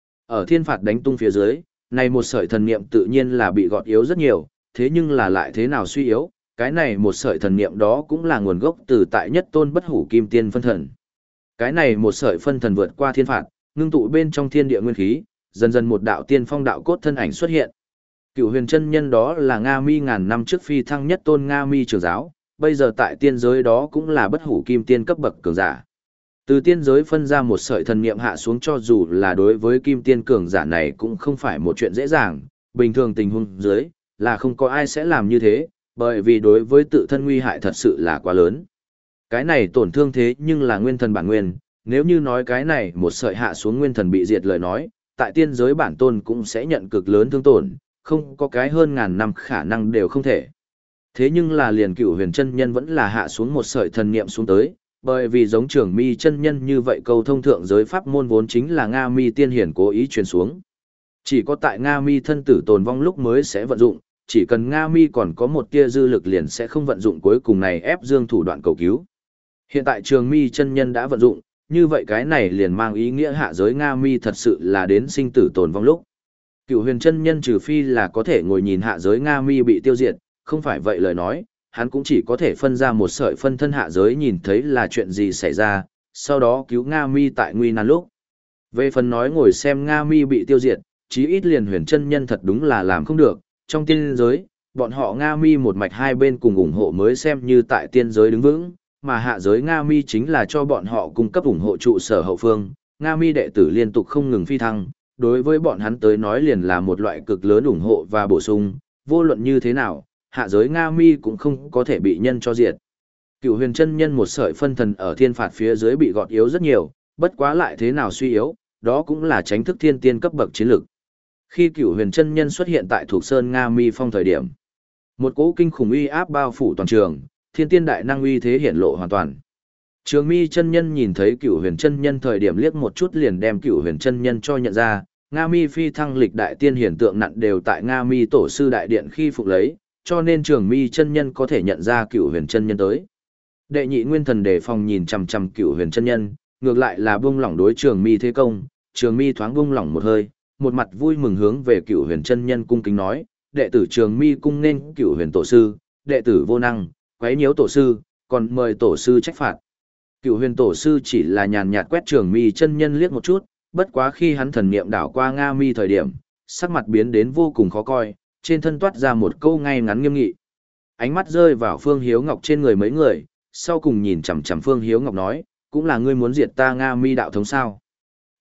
Ở thiên phạt đánh tung phía dưới, này một sợi thần niệm tự nhiên là bị gọt yếu rất nhiều, thế nhưng là lại thế nào suy yếu, cái này một sợi thần niệm đó cũng là nguồn gốc từ tại nhất tôn bất hủ kim tiên phân thần. Cái này một sợi phân thần vượt qua thiên phạt, ngưng tụ bên trong thiên địa nguyên khí, dần dần một đạo tiên phong đạo cốt thân ảnh xuất hiện. Cửu huyền chân nhân đó là Nga Mi ngàn năm trước phi thăng nhất tôn Nga Mi trưởng giáo, bây giờ tại tiên giới đó cũng là bất hủ kim tiên cấp bậc cường giả. Từ tiên giới phân ra một sợi thần niệm hạ xuống cho dù là đối với kim tiên cường giả này cũng không phải một chuyện dễ dàng, bình thường tình huống dưới là không có ai sẽ làm như thế, bởi vì đối với tự thân nguy hại thật sự là quá lớn. Cái này tổn thương thế nhưng là nguyên thần bản nguyên, nếu như nói cái này một sợi hạ xuống nguyên thần bị diệt lời nói, tại tiên giới bản tôn cũng sẽ nhận cực lớn thương tổn, không có cái hơn ngàn năm khả năng đều không thể. Thế nhưng là liền Cửu huyền chân nhân vẫn là hạ xuống một sợi thần niệm xuống tới, bởi vì giống Trường Mi chân nhân như vậy câu thông thượng giới pháp môn vốn chính là Nga Mi tiên hiển cố ý truyền xuống. Chỉ có tại Nga Mi thân tử tồn vong lúc mới sẽ vận dụng, chỉ cần Nga Mi còn có một tia dư lực liền sẽ không vận dụng cuối cùng này ép dương thủ đoạn cầu cứu. Hiện tại Trường Mi chân nhân đã vận dụng, như vậy cái này liền mang ý nghĩa hạ giới Nga Mi thật sự là đến sinh tử tồn vong lúc. Cửu huyền chân nhân trừ phi là có thể ngồi nhìn hạ giới Nga Mi bị tiêu diệt, không phải vậy lời nói, hắn cũng chỉ có thể phân ra một sợi phân thân hạ giới nhìn thấy là chuyện gì xảy ra, sau đó cứu Nga Mi tại nguy nan lúc. Về phần nói ngồi xem Nga Mi bị tiêu diệt, chí ít liền huyền chân nhân thật đúng là làm không được, trong tiên giới, bọn họ Nga Mi một mạch hai bên cùng ủng hộ mới xem như tại tiên giới đứng vững, mà hạ giới Nga Mi chính là cho bọn họ cung cấp ủng hộ trụ sở hậu phương, Nga Mi đệ tử liên tục không ngừng phi thăng, đối với bọn hắn tới nói liền là một loại cực lớn ủng hộ và bổ sung, vô luận như thế nào, hạ giới Nga Mi cũng không có thể bị nhân cho diệt. Cửu huyền chân nhân một sợi phân thần ở thiên phạt phía dưới bị gọt yếu rất nhiều, bất quá lại thế nào suy yếu, đó cũng là tránh thức thiên tiên cấp bậc chiến lực. Khi Cửu huyền chân nhân xuất hiện tại thuộc sơn Nga Mi phong thời điểm, một cỗ kinh khủng uy áp bao phủ toàn trường, thiên tiên đại năng uy thế hiển lộ hoàn toàn. Trường Mi chân nhân nhìn thấy Cửu huyền chân nhân thời điểm liếc một chút liền đem Cửu huyền chân nhân cho nhận ra, Nga Mi phi thăng lịch đại tiên hiển tượng nặng đều tại Nga Mi tổ sư đại điện khi phục lấy, cho nên Trường Mi chân nhân có thể nhận ra Cửu huyền chân nhân tới. Đệ nhị nguyên thần đề phòng nhìn chằm chằm Cửu huyền chân nhân, ngược lại là buông lỏng đối Trường Mi thế công, Trường Mi thoáng buông lỏng một hơi, một mặt vui mừng hướng về Cửu huyền chân nhân cung kính nói, đệ tử Trường Mi cung nên Cửu huyền tổ sư, đệ tử vô năng, quấy nhiễu tổ sư, còn mời tổ sư trách phạt. Cửu huyền tổ sư chỉ là nhàn nhạt quét Trường Mi chân nhân liếc một chút, bất quá khi hắn thần niệm đảo qua Nga Mi thời điểm, sắc mặt biến đến vô cùng khó coi, trên thân toát ra một câu ngay ngắn nghiêm nghị. Ánh mắt rơi vào Phương Hiếu Ngọc trên người mấy người, sau cùng nhìn chằm chằm Phương Hiếu Ngọc nói, cũng là ngươi muốn diệt ta Nga Mi đạo thống sao?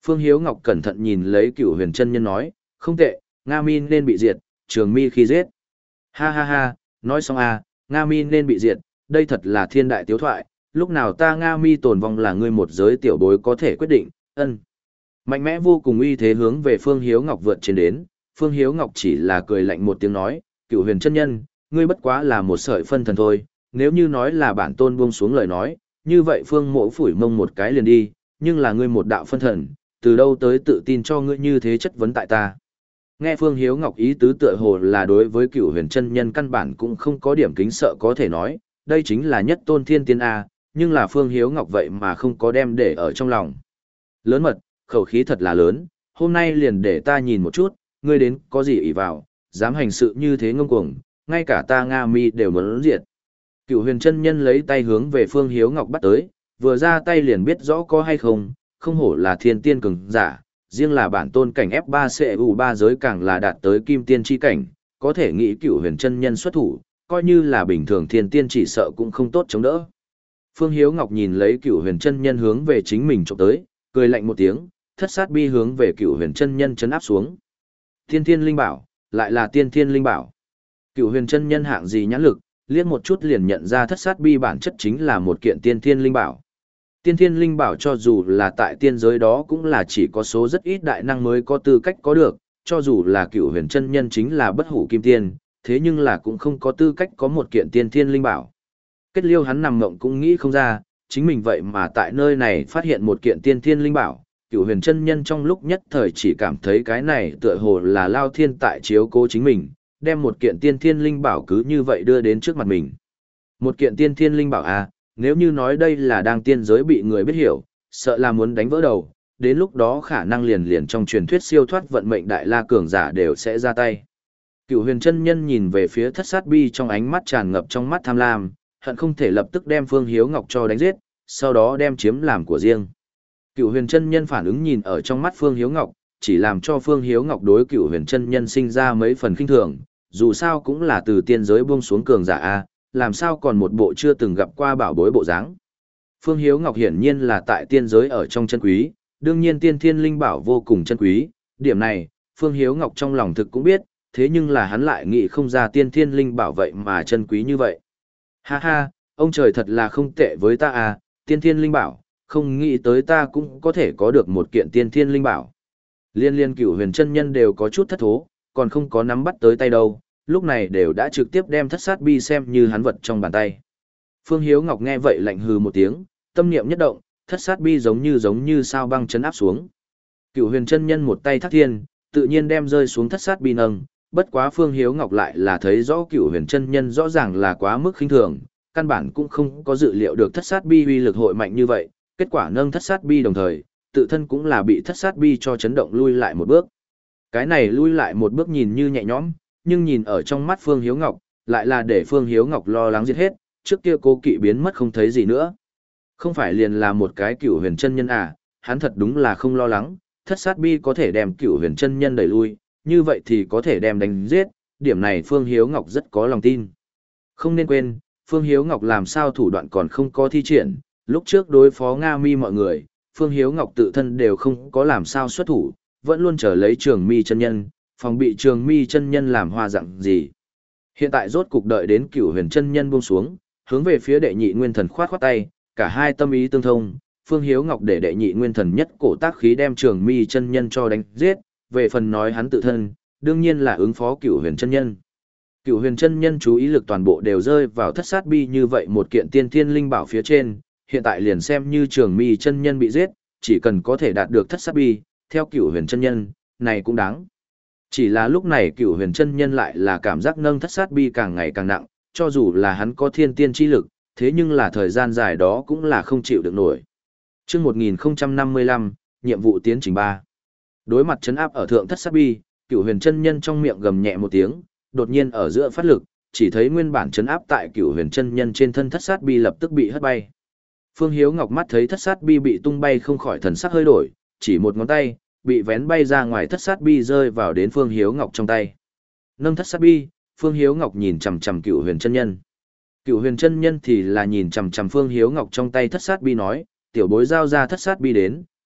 Phương Hiếu Ngọc cẩn thận nhìn lấy Cửu Huyền chân nhân nói, không tệ, Nga Mi nên bị diệt, Trường Mi khi giết. Ha ha ha, nói xong à, Nga Mi nên bị diệt, đây thật là thiên đại tiếu thoại, lúc nào ta Nga Mi tồn vong là ngươi một giới tiểu bối có thể quyết định, ân. Mạnh mẽ vô cùng uy thế hướng về Phương Hiếu Ngọc vượt trên đến, Phương Hiếu Ngọc chỉ là cười lạnh một tiếng nói, Cửu Huyền chân nhân, ngươi bất quá là một sợi phân thần thôi, nếu như nói là bản tôn buông xuống lời nói, như vậy Phương Mộ phủi mông một cái liền đi, nhưng là ngươi một đạo phân thần, từ đâu tới tự tin cho ngươi như thế chất vấn tại ta. Nghe Phương Hiếu Ngọc ý tứ tựa hồ là đối với Cửu Huyền chân nhân căn bản cũng không có điểm kính sợ có thể nói, đây chính là nhất tôn thiên tiên A, nhưng là Phương Hiếu Ngọc vậy mà không có đem để ở trong lòng. Lớn mật, khẩu khí thật là lớn, hôm nay liền để ta nhìn một chút, ngươi đến có gì ỷ vào, dám hành sự như thế ngông cuồng, ngay cả ta Nga Mi đều muốn diệt. Cửu Huyền chân nhân lấy tay hướng về Phương Hiếu Ngọc bắt tới, vừa ra tay liền biết rõ có hay không, không hổ là thiên tiên cường giả, riêng là bản tôn cảnh ép ba C U ba giới càng là đạt tới kim tiên chi cảnh, có thể nghĩ Cửu Huyền chân nhân xuất thủ, coi như là bình thường thiên tiên chỉ sợ cũng không tốt chống đỡ. Phương Hiếu Ngọc nhìn lấy Cửu Huyền chân nhân hướng về chính mình chụp tới, cười lạnh một tiếng, thất sát bi hướng về Cửu Huyền chân nhân chấn áp xuống. Tiên thiên linh bảo, lại là tiên thiên linh bảo. Cửu Huyền chân nhân hạng gì nhãn lực, liếc một chút liền nhận ra thất sát bi bản chất chính là một kiện tiên thiên linh bảo. Tiên thiên linh bảo cho dù là tại tiên giới đó cũng là chỉ có số rất ít đại năng mới có tư cách có được, cho dù là Cửu Huyền chân nhân chính là bất hủ kim tiên, thế nhưng là cũng không có tư cách có một kiện tiên thiên linh bảo. Kết liêu hắn nằm mộng cũng nghĩ không ra, chính mình vậy mà tại nơi này phát hiện một kiện tiên thiên linh bảo. Cửu Huyền chân nhân trong lúc nhất thời chỉ cảm thấy cái này tựa hồ là Lao Thiên tại chiếu cố chính mình, đem một kiện tiên thiên linh bảo cứ như vậy đưa đến trước mặt mình. Một kiện tiên thiên linh bảo à, nếu như nói đây là đang tiên giới bị người biết hiểu, sợ là muốn đánh vỡ đầu, đến lúc đó khả năng liền liền trong truyền thuyết siêu thoát vận mệnh đại la cường giả đều sẽ ra tay. Cửu Huyền chân nhân nhìn về phía thất sát bi trong ánh mắt tràn ngập trong mắt tham lam, hận không thể lập tức đem Phương Hiếu Ngọc cho đánh giết, sau đó đem chiếm làm của riêng. Cửu Huyền chân nhân phản ứng nhìn ở trong mắt Phương Hiếu Ngọc, chỉ làm cho Phương Hiếu Ngọc đối Cửu Huyền chân nhân sinh ra mấy phần khinh thường, dù sao cũng là từ tiên giới buông xuống cường giả a, làm sao còn một bộ chưa từng gặp qua bảo bối bộ dáng. Phương Hiếu Ngọc hiển nhiên là tại tiên giới ở trong chân quý, đương nhiên tiên thiên linh bảo vô cùng chân quý, điểm này, Phương Hiếu Ngọc trong lòng thực cũng biết, thế nhưng là hắn lại nghĩ không ra tiên thiên linh bảo vậy mà chân quý như vậy. Ha ha, ông trời thật là không tệ với ta à, tiên thiên linh bảo, không nghĩ tới ta cũng có thể có được một kiện tiên thiên linh bảo. Liên liên Cửu Huyền chân nhân đều có chút thất thố, còn không có nắm bắt tới tay đâu, lúc này đều đã trực tiếp đem thất sát bi xem như hắn vật trong bàn tay. Phương Hiếu Ngọc nghe vậy lạnh hừ một tiếng, tâm niệm nhất động, thất sát bi giống như giống như sao băng chấn áp xuống. Cửu Huyền chân nhân một tay thác thiên, tự nhiên đem rơi xuống thất sát bi nâng, bất quá Phương Hiếu Ngọc lại là thấy rõ Cửu Huyền chân nhân rõ ràng là quá mức khinh thường, căn bản cũng không có dự liệu được thất sát bi uy lực hội mạnh như vậy, kết quả nâng thất sát bi đồng thời, tự thân cũng là bị thất sát bi cho chấn động lui lại một bước. Cái này lui lại một bước nhìn như nhẹ nhõm, nhưng nhìn ở trong mắt Phương Hiếu Ngọc, lại là để Phương Hiếu Ngọc lo lắng giết hết, trước kia cố kỵ biến mất không thấy gì nữa. Không phải liền là một cái Cửu Huyền chân nhân à, hắn thật đúng là không lo lắng, thất sát bi có thể đem Cửu Huyền chân nhân đẩy lui, như vậy thì có thể đem đánh giết, điểm này Phương Hiếu Ngọc rất có lòng tin. Không nên quên, Phương Hiếu Ngọc làm sao thủ đoạn còn không có thi triển, lúc trước đối phó Nga Mi mọi người, Phương Hiếu Ngọc tự thân đều không có làm sao xuất thủ, vẫn luôn chờ lấy Trường Mi chân nhân, phòng bị Trường Mi chân nhân làm hoa dạng gì. Hiện tại rốt cục đợi đến Cửu Huyền chân nhân buông xuống, hướng về phía Đệ Nhị Nguyên Thần khoát khoát tay, cả hai tâm ý tương thông, Phương Hiếu Ngọc để Đệ Nhị Nguyên Thần nhất cổ tác khí đem Trường Mi chân nhân cho đánh giết, về phần nói hắn tự thân, đương nhiên là ứng phó Cửu Huyền chân nhân. Cửu Huyền chân nhân chú ý lực toàn bộ đều rơi vào thất sát bi như vậy một kiện tiên thiên linh bảo phía trên, hiện tại liền xem như Trường Mi chân nhân bị giết, chỉ cần có thể đạt được thất sát bi, theo Cửu Huyền chân nhân, này cũng đáng. Chỉ là lúc này Cửu Huyền chân nhân lại là cảm giác nâng thất sát bi càng ngày càng nặng, cho dù là hắn có thiên tiên chi lực, thế nhưng là thời gian dài đó cũng là không chịu được nổi. Chương một nghìn năm mươi lăm, nhiệm vụ tiến trình ba. Đối mặt trấn áp ở thượng thất sát bi, Cửu Huyền chân nhân trong miệng gầm nhẹ một tiếng, đột nhiên ở giữa phát lực, chỉ thấy nguyên bản trấn áp tại Cửu Huyền chân nhân trên thân thất sát bi lập tức bị hất bay. Phương Hiếu Ngọc mắt thấy thất sát bi bị tung bay không khỏi thần sắc hơi đổi, chỉ một ngón tay, bị vén bay ra ngoài thất sát bi rơi vào đến Phương Hiếu Ngọc trong tay. Nâng thất sát bi, Phương Hiếu Ngọc nhìn chằm chằm Cửu Huyền chân nhân. Cửu Huyền chân nhân thì là nhìn chằm chằm Phương Hiếu Ngọc trong tay thất sát bi nói, tiểu bối giao ra thất sát bi đến,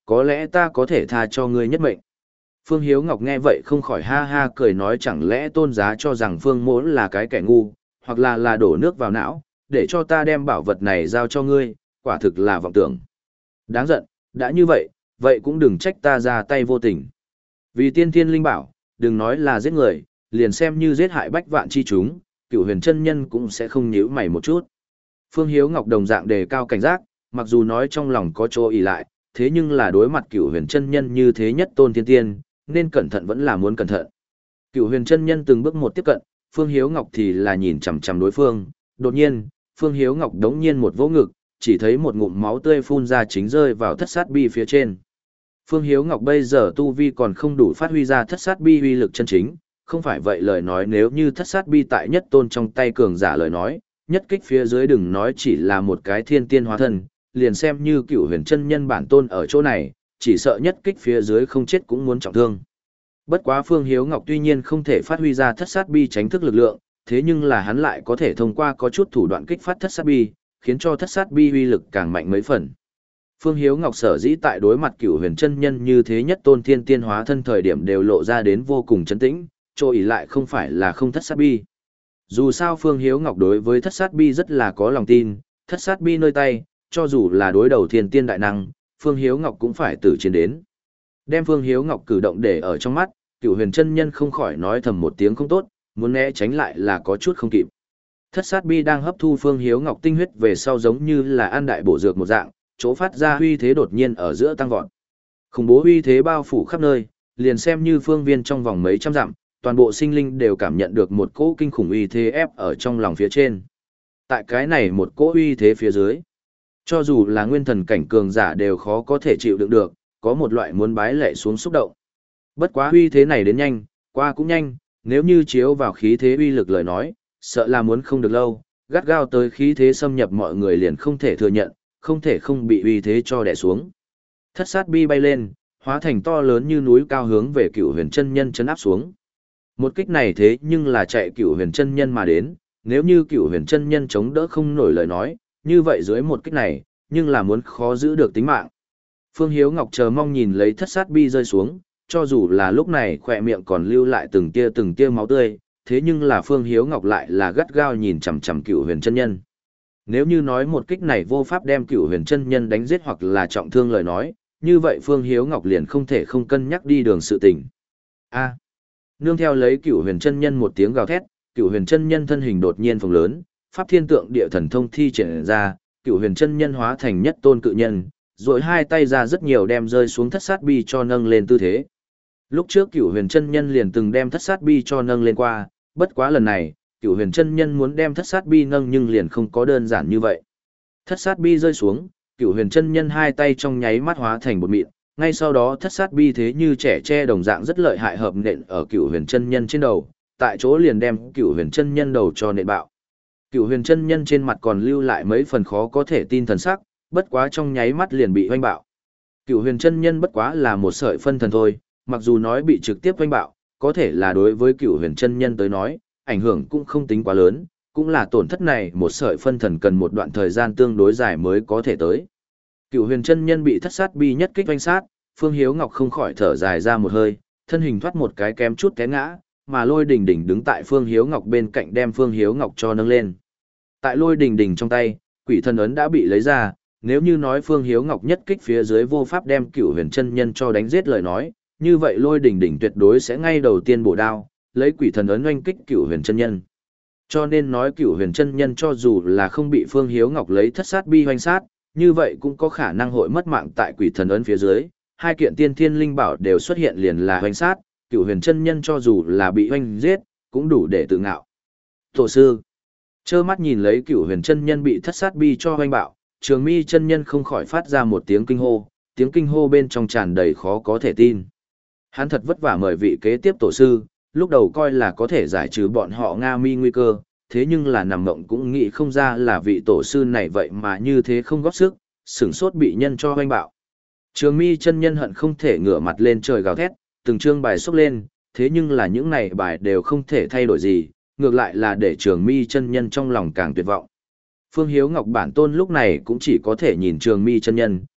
có lẽ ta có thể tha cho ngươi nhất mệnh. Phương Hiếu Ngọc nghe vậy không khỏi ha ha cười nói chẳng lẽ tôn giá cho rằng Phương Mỗ là cái kẻ ngu, hoặc là là đổ nước vào não, để cho ta đem bảo vật này giao cho ngươi, quả thực là vọng tưởng. Đáng giận, đã như vậy, vậy cũng đừng trách ta ra tay vô tình. Vì tiên thiên linh bảo, đừng nói là giết người, liền xem như giết hại bách vạn chi chúng, Cửu Huyền chân nhân cũng sẽ không nhíu mày một chút. Phương Hiếu Ngọc đồng dạng đề cao cảnh giác, mặc dù nói trong lòng có chỗ ỷ lại, thế nhưng là đối mặt Cửu Huyền chân nhân như thế nhất tôn thiên tiên, nên cẩn thận vẫn là muốn cẩn thận. Cửu Huyền chân nhân từng bước một tiếp cận, Phương Hiếu Ngọc thì là nhìn chằm chằm đối phương, đột nhiên, Phương Hiếu Ngọc đống nhiên một vỗ ngực, chỉ thấy một ngụm máu tươi phun ra chính rơi vào thất sát bi phía trên. Phương Hiếu Ngọc bây giờ tu vi còn không đủ phát huy ra thất sát bi uy lực chân chính, không phải vậy lời nói nếu như thất sát bi tại nhất tôn trong tay cường giả lời nói, nhất kích phía dưới đừng nói chỉ là một cái thiên tiên hóa thân, liền xem như Cửu Huyền chân nhân bản tôn ở chỗ này, chỉ sợ nhất kích phía dưới không chết cũng muốn trọng thương. Bất quá Phương Hiếu Ngọc tuy nhiên không thể phát huy ra thất sát bi tránh thức lực lượng, thế nhưng là hắn lại có thể thông qua có chút thủ đoạn kích phát thất sát bi, khiến cho thất sát bi uy lực càng mạnh mấy phần. Phương Hiếu Ngọc sở dĩ tại đối mặt Cửu Huyền chân nhân như thế nhất tôn thiên tiên hóa thân thời điểm đều lộ ra đến vô cùng trấn tĩnh, chỗ ỷ lại không phải là không thất sát bi. Dù sao Phương Hiếu Ngọc đối với thất sát bi rất là có lòng tin, thất sát bi nơi tay, cho dù là đối đầu thiên tiên đại năng, Phương Hiếu Ngọc cũng phải tử chiến đến. Đem Phương Hiếu Ngọc cử động để ở trong mắt, Cửu Huyền chân nhân không khỏi nói thầm một tiếng không tốt, muốn né tránh lại là có chút không kịp. Thất sát bi đang hấp thu Phương Hiếu Ngọc tinh huyết về sau giống như là ăn đại bổ dược một dạng, chỗ phát ra uy thế đột nhiên ở giữa tăng vọt. Khủng bố uy thế bao phủ khắp nơi, liền xem như phương viên trong vòng mấy trăm dặm, toàn bộ sinh linh đều cảm nhận được một cỗ kinh khủng uy thế ép ở trong lòng phía trên. Tại cái này một cỗ uy thế phía dưới, cho dù là nguyên thần cảnh cường giả đều khó có thể chịu đựng được, có một loại muốn bái lệ xuống xúc động. Bất quá uy thế này đến nhanh, qua cũng nhanh, nếu như chiếu vào khí thế uy lực lời nói, sợ là muốn không được lâu, gắt gao tới khí thế xâm nhập mọi người liền không thể thừa nhận, không thể không bị uy thế cho đè xuống. Thất sát bi bay lên, hóa thành to lớn như núi cao hướng về Cửu Huyền chân nhân chấn áp xuống. Một kích này thế nhưng là chạy Cửu Huyền chân nhân mà đến, nếu như Cửu Huyền chân nhân chống đỡ không nổi lời nói, như vậy dưới một kích này, nhưng là muốn khó giữ được tính mạng. Phương Hiếu Ngọc chờ mong nhìn lấy thất sát bi rơi xuống, cho dù là lúc này khỏe miệng còn lưu lại từng tia từng tia máu tươi, thế nhưng là Phương Hiếu Ngọc lại là gắt gao nhìn chằm chằm Cửu Huyền chân nhân. Nếu như nói một kích này vô pháp đem Cửu Huyền chân nhân đánh giết hoặc là trọng thương lời nói, như vậy Phương Hiếu Ngọc liền không thể không cân nhắc đi đường sự tình. A. Nương theo lấy Cửu Huyền chân nhân một tiếng gào thét, Cửu Huyền chân nhân thân hình đột nhiên phồng lớn, pháp thiên tượng địa thần thông thi triển ra, Cửu Huyền chân nhân hóa thành nhất tôn cự nhân, rồi hai tay ra rất nhiều đem rơi xuống thất sát bi cho nâng lên tư thế. Lúc trước Cửu Huyền chân nhân liền từng đem thất sát bi cho nâng lên qua, bất quá lần này, Cửu Huyền chân nhân muốn đem thất sát bi nâng nhưng liền không có đơn giản như vậy. Thất sát bi rơi xuống, Cửu Huyền chân nhân hai tay trong nháy mắt hóa thành bột mịn, ngay sau đó thất sát bi thế như trẻ tre đồng dạng rất lợi hại hợp nện ở Cửu Huyền chân nhân trên đầu, tại chỗ liền đem Cửu Huyền chân nhân đầu cho nện bạo. Cửu Huyền chân nhân trên mặt còn lưu lại mấy phần khó có thể tin thần sắc, bất quá trong nháy mắt liền bị oanh bạo. Cửu Huyền chân nhân bất quá là một sợi phân thần thôi, mặc dù nói bị trực tiếp oanh bạo, có thể là đối với Cửu Huyền chân nhân tới nói, ảnh hưởng cũng không tính quá lớn, cũng là tổn thất này một sợi phân thần cần một đoạn thời gian tương đối dài mới có thể tới. Cửu Huyền chân nhân bị thất sát bi nhất kích oanh sát, Phương Hiếu Ngọc không khỏi thở dài ra một hơi, thân hình thoát một cái kém chút té ngã, mà Lôi Đình Đình đứng tại Phương Hiếu Ngọc bên cạnh đem Phương Hiếu Ngọc cho nâng lên. Tại Lôi Đình Đình trong tay, quỷ thần ấn đã bị lấy ra, nếu như nói Phương Hiếu Ngọc nhất kích phía dưới vô pháp đem Cửu Huyền chân nhân cho đánh giết lời nói, như vậy Lôi Đình Đình tuyệt đối sẽ ngay đầu tiên bổ đao, lấy quỷ thần ấn oanh kích Cửu Huyền chân nhân. Cho nên nói Cửu Huyền chân nhân cho dù là không bị Phương Hiếu Ngọc lấy thất sát bi oanh sát, như vậy cũng có khả năng hội mất mạng tại quỷ thần ấn phía dưới, hai kiện tiên thiên linh bảo đều xuất hiện liền là oanh sát, Cửu Huyền chân nhân cho dù là bị oanh giết, cũng đủ để tự ngạo. Tổ sư, trơ mắt nhìn lấy Cửu Huyền chân nhân bị thất sát bi cho oanh bạo, Trường Mi chân nhân không khỏi phát ra một tiếng kinh hô, tiếng kinh hô bên trong tràn đầy khó có thể tin. Hắn thật vất vả mời vị kế tiếp tổ sư, lúc đầu coi là có thể giải trừ bọn họ Nga Mi nguy cơ, thế nhưng là nằm mộng cũng nghĩ không ra là vị tổ sư này vậy mà như thế không góp sức, sửng sốt bị nhân cho hoanh bạo. Trường Mi chân nhân hận không thể ngửa mặt lên trời gào thét, từng chương bài xúc lên, thế nhưng là những này bài đều không thể thay đổi gì, ngược lại là để Trường Mi chân nhân trong lòng càng tuyệt vọng. Phương Hiếu Ngọc bản tôn lúc này cũng chỉ có thể nhìn Trường Mi chân nhân,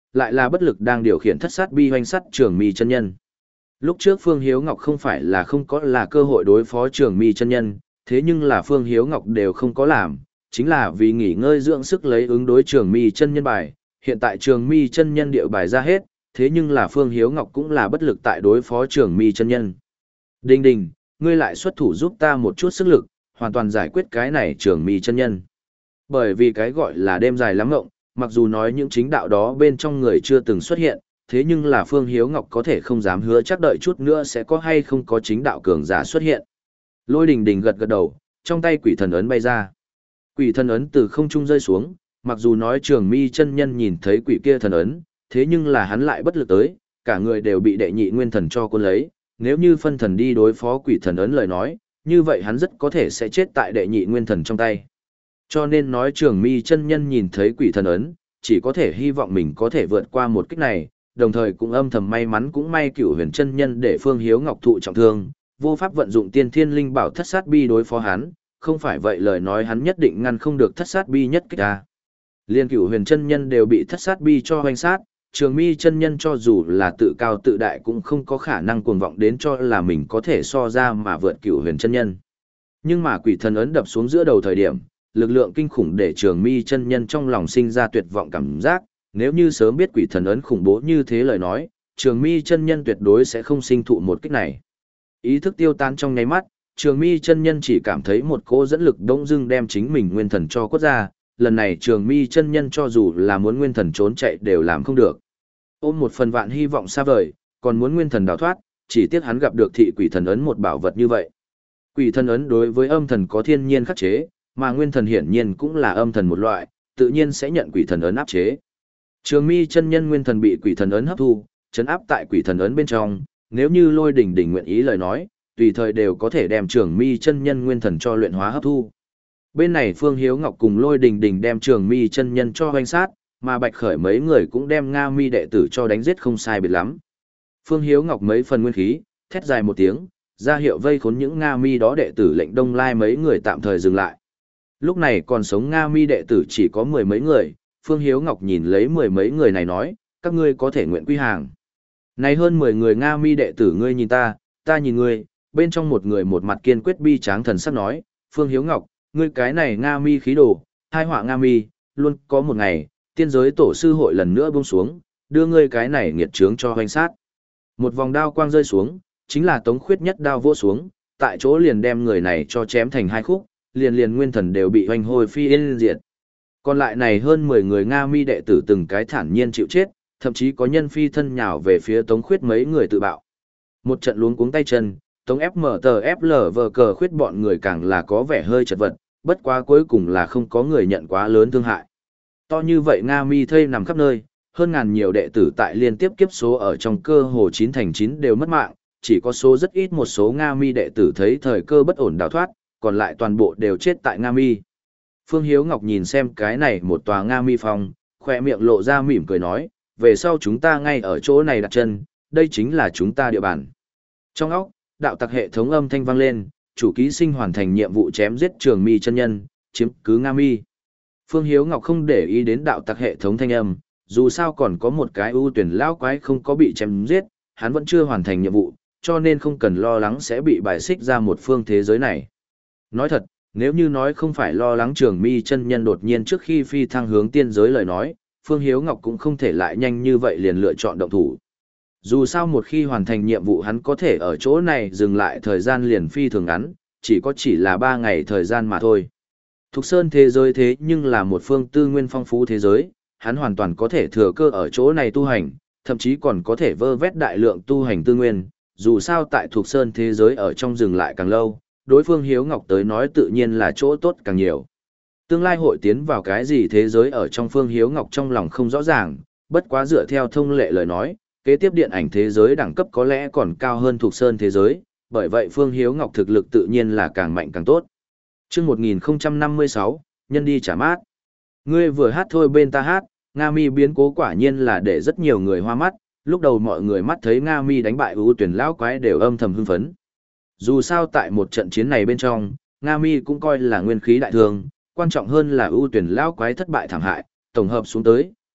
lại là bất lực đang điều khiển thất sát bi hoành sát Trường Mi chân nhân. Lúc trước Phương Hiếu Ngọc không phải là không có là cơ hội đối phó Trường Mi chân nhân, thế nhưng là Phương Hiếu Ngọc đều không có làm, chính là vì nghỉ ngơi dưỡng sức lấy ứng đối Trường Mi chân nhân bài, hiện tại Trường Mi chân nhân địa bài ra hết, thế nhưng là Phương Hiếu Ngọc cũng là bất lực tại đối phó Trường Mi chân nhân. Đình Đình, ngươi lại xuất thủ giúp ta một chút sức lực, hoàn toàn giải quyết cái này Trường Mi chân nhân. Bởi vì cái gọi là đêm dài lắm ngộng, mặc dù nói những chính đạo đó bên trong người chưa từng xuất hiện, thế nhưng là Phương Hiếu Ngọc có thể không dám hứa chắc đợi chút nữa sẽ có hay không có chính đạo cường giả xuất hiện. Lôi Đình Đình gật gật đầu, trong tay quỷ thần ấn bay ra. Quỷ thần ấn từ không trung rơi xuống, mặc dù nói Trường Mi chân nhân nhìn thấy quỷ kia thần ấn, thế nhưng là hắn lại bất lực tới, cả người đều bị đệ nhị nguyên thần cho cuốn lấy, nếu như phân thần đi đối phó quỷ thần ấn lời nói, như vậy hắn rất có thể sẽ chết tại đệ nhị nguyên thần trong tay. Cho nên nói Trường Mi chân nhân nhìn thấy quỷ thần ấn, chỉ có thể hy vọng mình có thể vượt qua một kích này, đồng thời cũng âm thầm may mắn cũng may Cửu Huyền chân nhân để Phương Hiếu Ngọc thụ trọng thương, vô pháp vận dụng Tiên Thiên Linh Bảo thất sát bi đối phó hắn, không phải vậy lời nói hắn nhất định ngăn không được thất sát bi nhất kích ra. Liên Cửu Huyền chân nhân đều bị thất sát bi cho hoành sát, Trường Mi chân nhân cho dù là tự cao tự đại cũng không có khả năng cuồng vọng đến cho là mình có thể so ra mà vượt Cửu Huyền chân nhân. Nhưng mà quỷ thần ấn đập xuống giữa đầu thời điểm, lực lượng kinh khủng để Trường Mi chân nhân trong lòng sinh ra tuyệt vọng cảm giác, nếu như sớm biết quỷ thần ấn khủng bố như thế lời nói, Trường Mi chân nhân tuyệt đối sẽ không sinh thụ một kích này. Ý thức tiêu tan trong nháy mắt, Trường Mi chân nhân chỉ cảm thấy một cỗ dẫn lực đông dưng đem chính mình nguyên thần cho quất ra, lần này Trường Mi chân nhân cho dù là muốn nguyên thần trốn chạy đều làm không được. Ôm một phần vạn hy vọng xa vời, còn muốn nguyên thần đào thoát, chỉ tiếc hắn gặp được thị quỷ thần ấn một bảo vật như vậy. Quỷ thần ấn đối với âm thần có thiên nhiên khắc chế, mà nguyên thần hiển nhiên cũng là âm thần một loại, tự nhiên sẽ nhận quỷ thần ấn áp chế. Trường Mi chân nhân nguyên thần bị quỷ thần ấn hấp thu, trấn áp tại quỷ thần ấn bên trong, nếu như Lôi Đình Đình nguyện ý lời nói, tùy thời đều có thể đem Trường Mi chân nhân nguyên thần cho luyện hóa hấp thu. Bên này Phương Hiếu Ngọc cùng Lôi Đình Đình đem Trường Mi chân nhân cho hoành sát, mà Bạch Khởi mấy người cũng đem Nga Mi đệ tử cho đánh giết không sai biệt lắm. Phương Hiếu Ngọc mấy phần nguyên khí, thét dài một tiếng, ra hiệu vây khốn những Nga Mi đó đệ tử lệnh Đông Lai mấy người tạm thời dừng lại. Lúc này còn sống Nga Mi đệ tử chỉ có mười mấy người, Phương Hiếu Ngọc nhìn lấy mười mấy người này nói, các ngươi có thể nguyện quy hàng. Này hơn mười người Nga Mi đệ tử ngươi nhìn ta, ta nhìn ngươi, bên trong một người một mặt kiên quyết bi tráng thần sắc nói, Phương Hiếu Ngọc, ngươi cái này Nga Mi khí đồ, hai họa Nga Mi, luôn có một ngày, tiên giới tổ sư hội lần nữa buông xuống, đưa ngươi cái này nghiệt trướng cho hoành sát. Một vòng đao quang rơi xuống, chính là Tống Khuyết nhất đao vỗ xuống, tại chỗ liền đem người này cho chém thành hai khúc, liền liền nguyên thần đều bị hoành hồi phi yên diệt. Còn lại này hơn mười người Nga Mi đệ tử từng cái thản nhiên chịu chết, thậm chí có nhân phi thân nhào về phía Tống Khuyết mấy người tự bạo. Một trận luống cuống tay chân, Tống ép mở tờ ép lờ vờ cờ Khuyết bọn người càng là có vẻ hơi chật vật, bất quá cuối cùng là không có người nhận quá lớn thương hại. To như vậy Nga Mi thây nằm khắp nơi, hơn ngàn nhiều đệ tử tại liên tiếp kiếp số ở trong cơ hồ chín thành chín đều mất mạng, chỉ có số rất ít một số Nga Mi đệ tử thấy thời cơ bất ổn đào thoát, còn lại toàn bộ đều chết tại Nga Mi. Phương Hiếu Ngọc nhìn xem cái này một tòa Nga Mi phong, khỏe miệng lộ ra mỉm cười nói, về sau chúng ta ngay ở chỗ này đặt chân, đây chính là chúng ta địa bàn. Trong óc, đạo tặc hệ thống âm thanh vang lên, chủ ký sinh hoàn thành nhiệm vụ chém giết Trường Mi chân nhân, chiếm cứ Nga Mi. Phương Hiếu Ngọc không để ý đến đạo tặc hệ thống thanh âm, dù sao còn có một cái ưu tuyển lão quái không có bị chém giết, hắn vẫn chưa hoàn thành nhiệm vụ, cho nên không cần lo lắng sẽ bị bài xích ra một phương thế giới này. Nói thật, nếu như nói không phải lo lắng Trường Mi chân nhân đột nhiên trước khi phi thăng hướng tiên giới lời nói, Phương Hiếu Ngọc cũng không thể lại nhanh như vậy liền lựa chọn động thủ. Dù sao một khi hoàn thành nhiệm vụ hắn có thể ở chỗ này dừng lại thời gian liền phi thường ngắn, chỉ có chỉ là ba ngày thời gian mà thôi. Thục Sơn thế giới thế nhưng là một phương tư nguyên phong phú thế giới, hắn hoàn toàn có thể thừa cơ ở chỗ này tu hành, thậm chí còn có thể vơ vét đại lượng tu hành tư nguyên, dù sao tại Thục Sơn thế giới ở trong dừng lại càng lâu, đối phương Hiếu Ngọc tới nói tự nhiên là chỗ tốt càng nhiều. Tương lai hội tiến vào cái gì thế giới ở trong Phương Hiếu Ngọc trong lòng không rõ ràng, bất quá dựa theo thông lệ lời nói, kế tiếp điện ảnh thế giới đẳng cấp có lẽ còn cao hơn Thục Sơn thế giới, bởi vậy Phương Hiếu Ngọc thực lực tự nhiên là càng mạnh càng tốt. Trước một nghìn không trăm năm mươi sáu, nhân đi trả mát. Ngươi vừa hát thôi bên ta hát, Nga Mi biến cố quả nhiên là để rất nhiều người hoa mắt, lúc đầu mọi người mắt thấy Nga Mi đánh bại ưu tuyển lão quái đều âm thầm hưng phấn. Dù sao tại một trận chiến này bên trong, Nga Mi cũng coi là nguyên khí đại thương, quan trọng hơn là ưu tuyển lão quái thất bại thảm hại, tổng hợp xuống tới,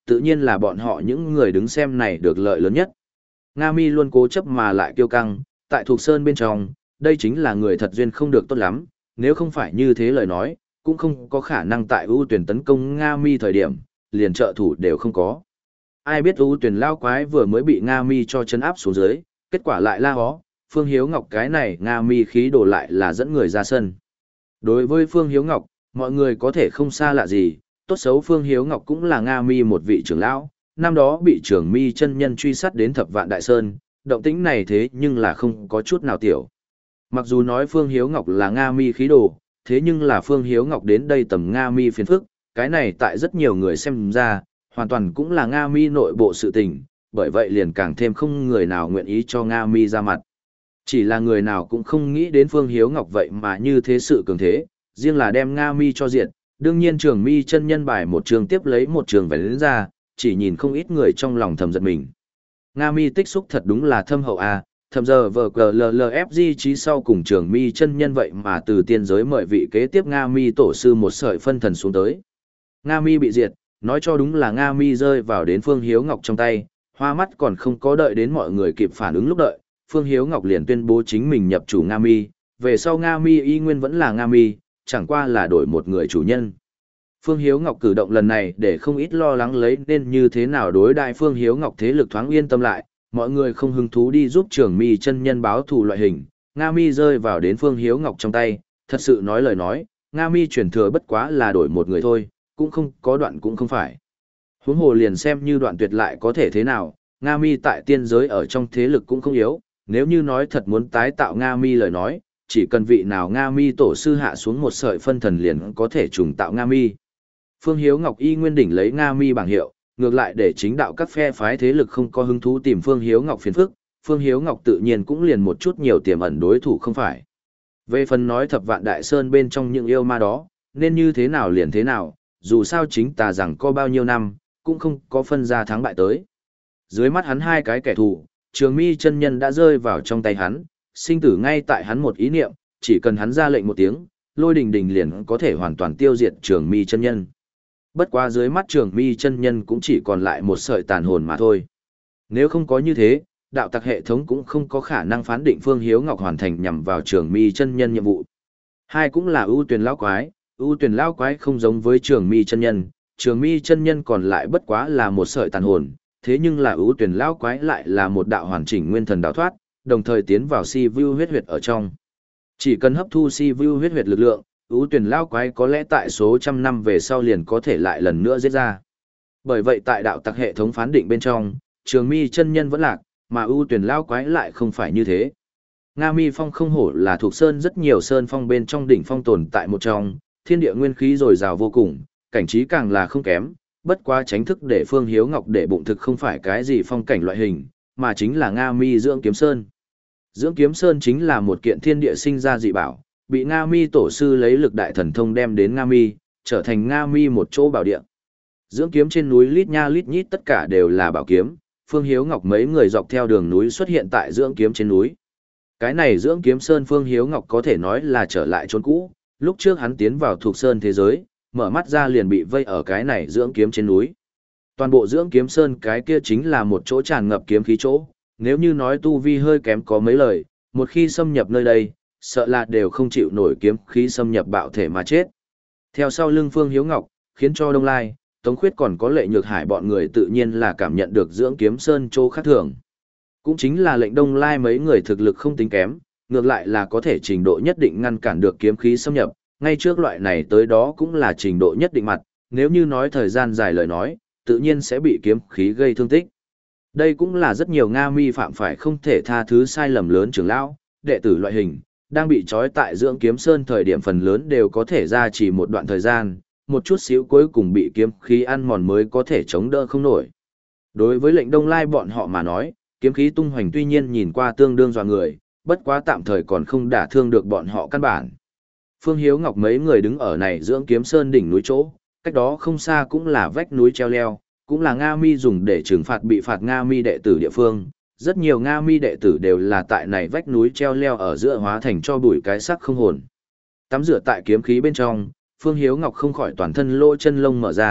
tự nhiên là bọn họ những người đứng xem này được lợi lớn nhất. Nga Mi luôn cố chấp mà lại kiêu căng, tại Thục Sơn bên trong, đây chính là người thật duyên không được tốt lắm, nếu không phải như thế lời nói, cũng không có khả năng tại ưu tuyển tấn công Nga Mi thời điểm, liền trợ thủ đều không có. Ai biết ưu tuyển lao quái vừa mới bị Nga Mi cho chân áp xuống dưới, kết quả lại la hó, Phương Hiếu Ngọc cái này Nga Mi khí đổ lại là dẫn người ra sân. Đối với Phương Hiếu Ngọc, mọi người có thể không xa lạ gì, tốt xấu Phương Hiếu Ngọc cũng là Nga Mi một vị trưởng lão, năm đó bị trưởng Mi chân nhân truy sát đến Thập Vạn Đại Sơn, động tĩnh này thế nhưng là không có chút nào tiểu. Mặc dù nói Phương Hiếu Ngọc là Nga Mi khí đồ, thế nhưng là Phương Hiếu Ngọc đến đây tầm Nga Mi phiền phức, cái này tại rất nhiều người xem ra, hoàn toàn cũng là Nga Mi nội bộ sự tình, bởi vậy liền càng thêm không người nào nguyện ý cho Nga Mi ra mặt. Chỉ là người nào cũng không nghĩ đến Phương Hiếu Ngọc vậy mà như thế sự cường thế, riêng là đem Nga Mi cho diệt, đương nhiên trường Mi chân nhân bài một trường tiếp lấy một trường về đến ra, chỉ nhìn không ít người trong lòng thầm giật mình. Nga Mi tích xúc thật đúng là thâm hậu a, thầm giờ vờ cờ lờ lờ ép giê trí sau cùng trường Mi chân nhân vậy mà từ tiên giới mời vị kế tiếp Nga Mi tổ sư một sợi phân thần xuống tới. Nga Mi bị diệt, nói cho đúng là Nga Mi rơi vào đến Phương Hiếu Ngọc trong tay, hoa mắt còn không có đợi đến mọi người kịp phản ứng lúc đợi, Phương Hiếu Ngọc liền tuyên bố chính mình nhập chủ Nga Mi, về sau Nga Mi y nguyên vẫn là Nga Mi, chẳng qua là đổi một người chủ nhân. Phương Hiếu Ngọc cử động lần này để không ít lo lắng lấy nên như thế nào đối đại Phương Hiếu Ngọc thế lực thoáng yên tâm lại, mọi người không hứng thú đi giúp Trường Mi chân nhân báo thù loại hình, Nga Mi rơi vào đến Phương Hiếu Ngọc trong tay, thật sự nói lời nói, Nga Mi truyền thừa bất quá là đổi một người thôi, cũng không có đoạn cũng không phải. Huống hồ liền xem như đoạn tuyệt lại có thể thế nào, Nga Mi tại tiên giới ở trong thế lực cũng không yếu, nếu như nói thật muốn tái tạo Nga Mi lời nói, chỉ cần vị nào Nga Mi tổ sư hạ xuống một sợi phân thần liền có thể trùng tạo Nga Mi. Phương Hiếu Ngọc y nguyên đỉnh lấy Nga Mi bảng hiệu, ngược lại để chính đạo các phe phái thế lực không có hứng thú tìm Phương Hiếu Ngọc phiền phức, Phương Hiếu Ngọc tự nhiên cũng liền một chút nhiều tiềm ẩn đối thủ không phải. Về phần nói Thập Vạn Đại Sơn bên trong những yêu ma đó, nên như thế nào liền thế nào, dù sao chính tà rằng có bao nhiêu năm, cũng không có phân ra thắng bại tới. Dưới mắt hắn hai cái kẻ thù, Trường Mi chân nhân đã rơi vào trong tay hắn, sinh tử ngay tại hắn một ý niệm, chỉ cần hắn ra lệnh một tiếng, Lôi Đình Đình liền có thể hoàn toàn tiêu diệt Trường Mi chân nhân. Bất quá dưới mắt Trường Mi chân nhân cũng chỉ còn lại một sợi tàn hồn mà thôi. Nếu không có như thế, đạo tặc hệ thống cũng không có khả năng phán định Phương Hiếu Ngọc hoàn thành nhằm vào Trường Mi chân nhân nhiệm vụ. Hai cũng là ưu tuyển lão quái, ưu tuyển lão quái không giống với Trường Mi chân nhân, Trường Mi chân nhân còn lại bất quá là một sợi tàn hồn, thế nhưng là ưu tuyển lão quái lại là một đạo hoàn chỉnh nguyên thần đào thoát, đồng thời tiến vào si vu huyết huyệt ở trong. Chỉ cần hấp thu si vu huyết huyệt lực lượng, ưu tuyển lão quái có lẽ tại số trăm năm về sau liền có thể lại lần nữa giết ra. Bởi vậy tại đạo tặc hệ thống phán định bên trong, Trường Mi chân nhân vẫn lạc, mà ưu tuyển lão quái lại không phải như thế. Nga Mi phong không hổ là thuộc sơn rất nhiều sơn phong bên trong đỉnh phong tồn tại một trong, thiên địa nguyên khí dồi dào vô cùng, cảnh trí càng là không kém, bất quá tránh thức để Phương Hiếu Ngọc để bụng thực không phải cái gì phong cảnh loại hình, mà chính là Nga Mi Dưỡng Kiếm Sơn. Dưỡng Kiếm Sơn chính là một kiện thiên địa sinh ra dị bảo, bị Nga Mi tổ sư lấy lực đại thần thông đem đến Nga Mi, trở thành Nga Mi một chỗ bảo địa. Dưỡng kiếm trên núi lít nha lít nhít tất cả đều là bảo kiếm, Phương Hiếu Ngọc mấy người dọc theo đường núi xuất hiện tại Dưỡng Kiếm trên núi. Cái này Dưỡng Kiếm Sơn Phương Hiếu Ngọc có thể nói là trở lại chốn cũ, lúc trước hắn tiến vào thuộc sơn thế giới, mở mắt ra liền bị vây ở cái này Dưỡng Kiếm trên núi. Toàn bộ Dưỡng Kiếm Sơn cái kia chính là một chỗ tràn ngập kiếm khí chỗ, nếu như nói tu vi hơi kém có mấy lời, một khi xâm nhập nơi đây, sợ là đều không chịu nổi kiếm khí xâm nhập bạo thể mà chết. Theo sau lưng Phương Hiếu Ngọc, khiến cho Đông Lai, Tống Khuyết còn có Lệ Nhược Hải bọn người tự nhiên là cảm nhận được Dưỡng Kiếm Sơn chỗ khác thường. Cũng chính là lệnh Đông Lai mấy người thực lực không tính kém, ngược lại là có thể trình độ nhất định ngăn cản được kiếm khí xâm nhập, ngay trước loại này tới đó cũng là trình độ nhất định mặt, nếu như nói thời gian dài lời nói, tự nhiên sẽ bị kiếm khí gây thương tích. Đây cũng là rất nhiều Nga Mi phạm phải không thể tha thứ sai lầm lớn trưởng lão, đệ tử loại hình, đang bị trói tại Dưỡng Kiếm Sơn thời điểm phần lớn đều có thể ra chỉ một đoạn thời gian, một chút xíu cuối cùng bị kiếm khí ăn mòn mới có thể chống đỡ không nổi. Đối với lệnh Đông Lai bọn họ mà nói, kiếm khí tung hoành tuy nhiên nhìn qua tương đương dọa người, bất quá tạm thời còn không đả thương được bọn họ căn bản. Phương Hiếu Ngọc mấy người đứng ở này Dưỡng Kiếm Sơn đỉnh núi chỗ, cách đó không xa cũng là vách núi treo leo, cũng là Nga Mi dùng để trừng phạt bị phạt Nga Mi đệ tử địa phương. Rất nhiều Nga Mi đệ tử đều là tại này vách núi treo leo ở giữa hóa thành cho bụi cái xác không hồn. Tắm rửa tại kiếm khí bên trong, Phương Hiếu Ngọc không khỏi toàn thân lỗ chân lông mở ra,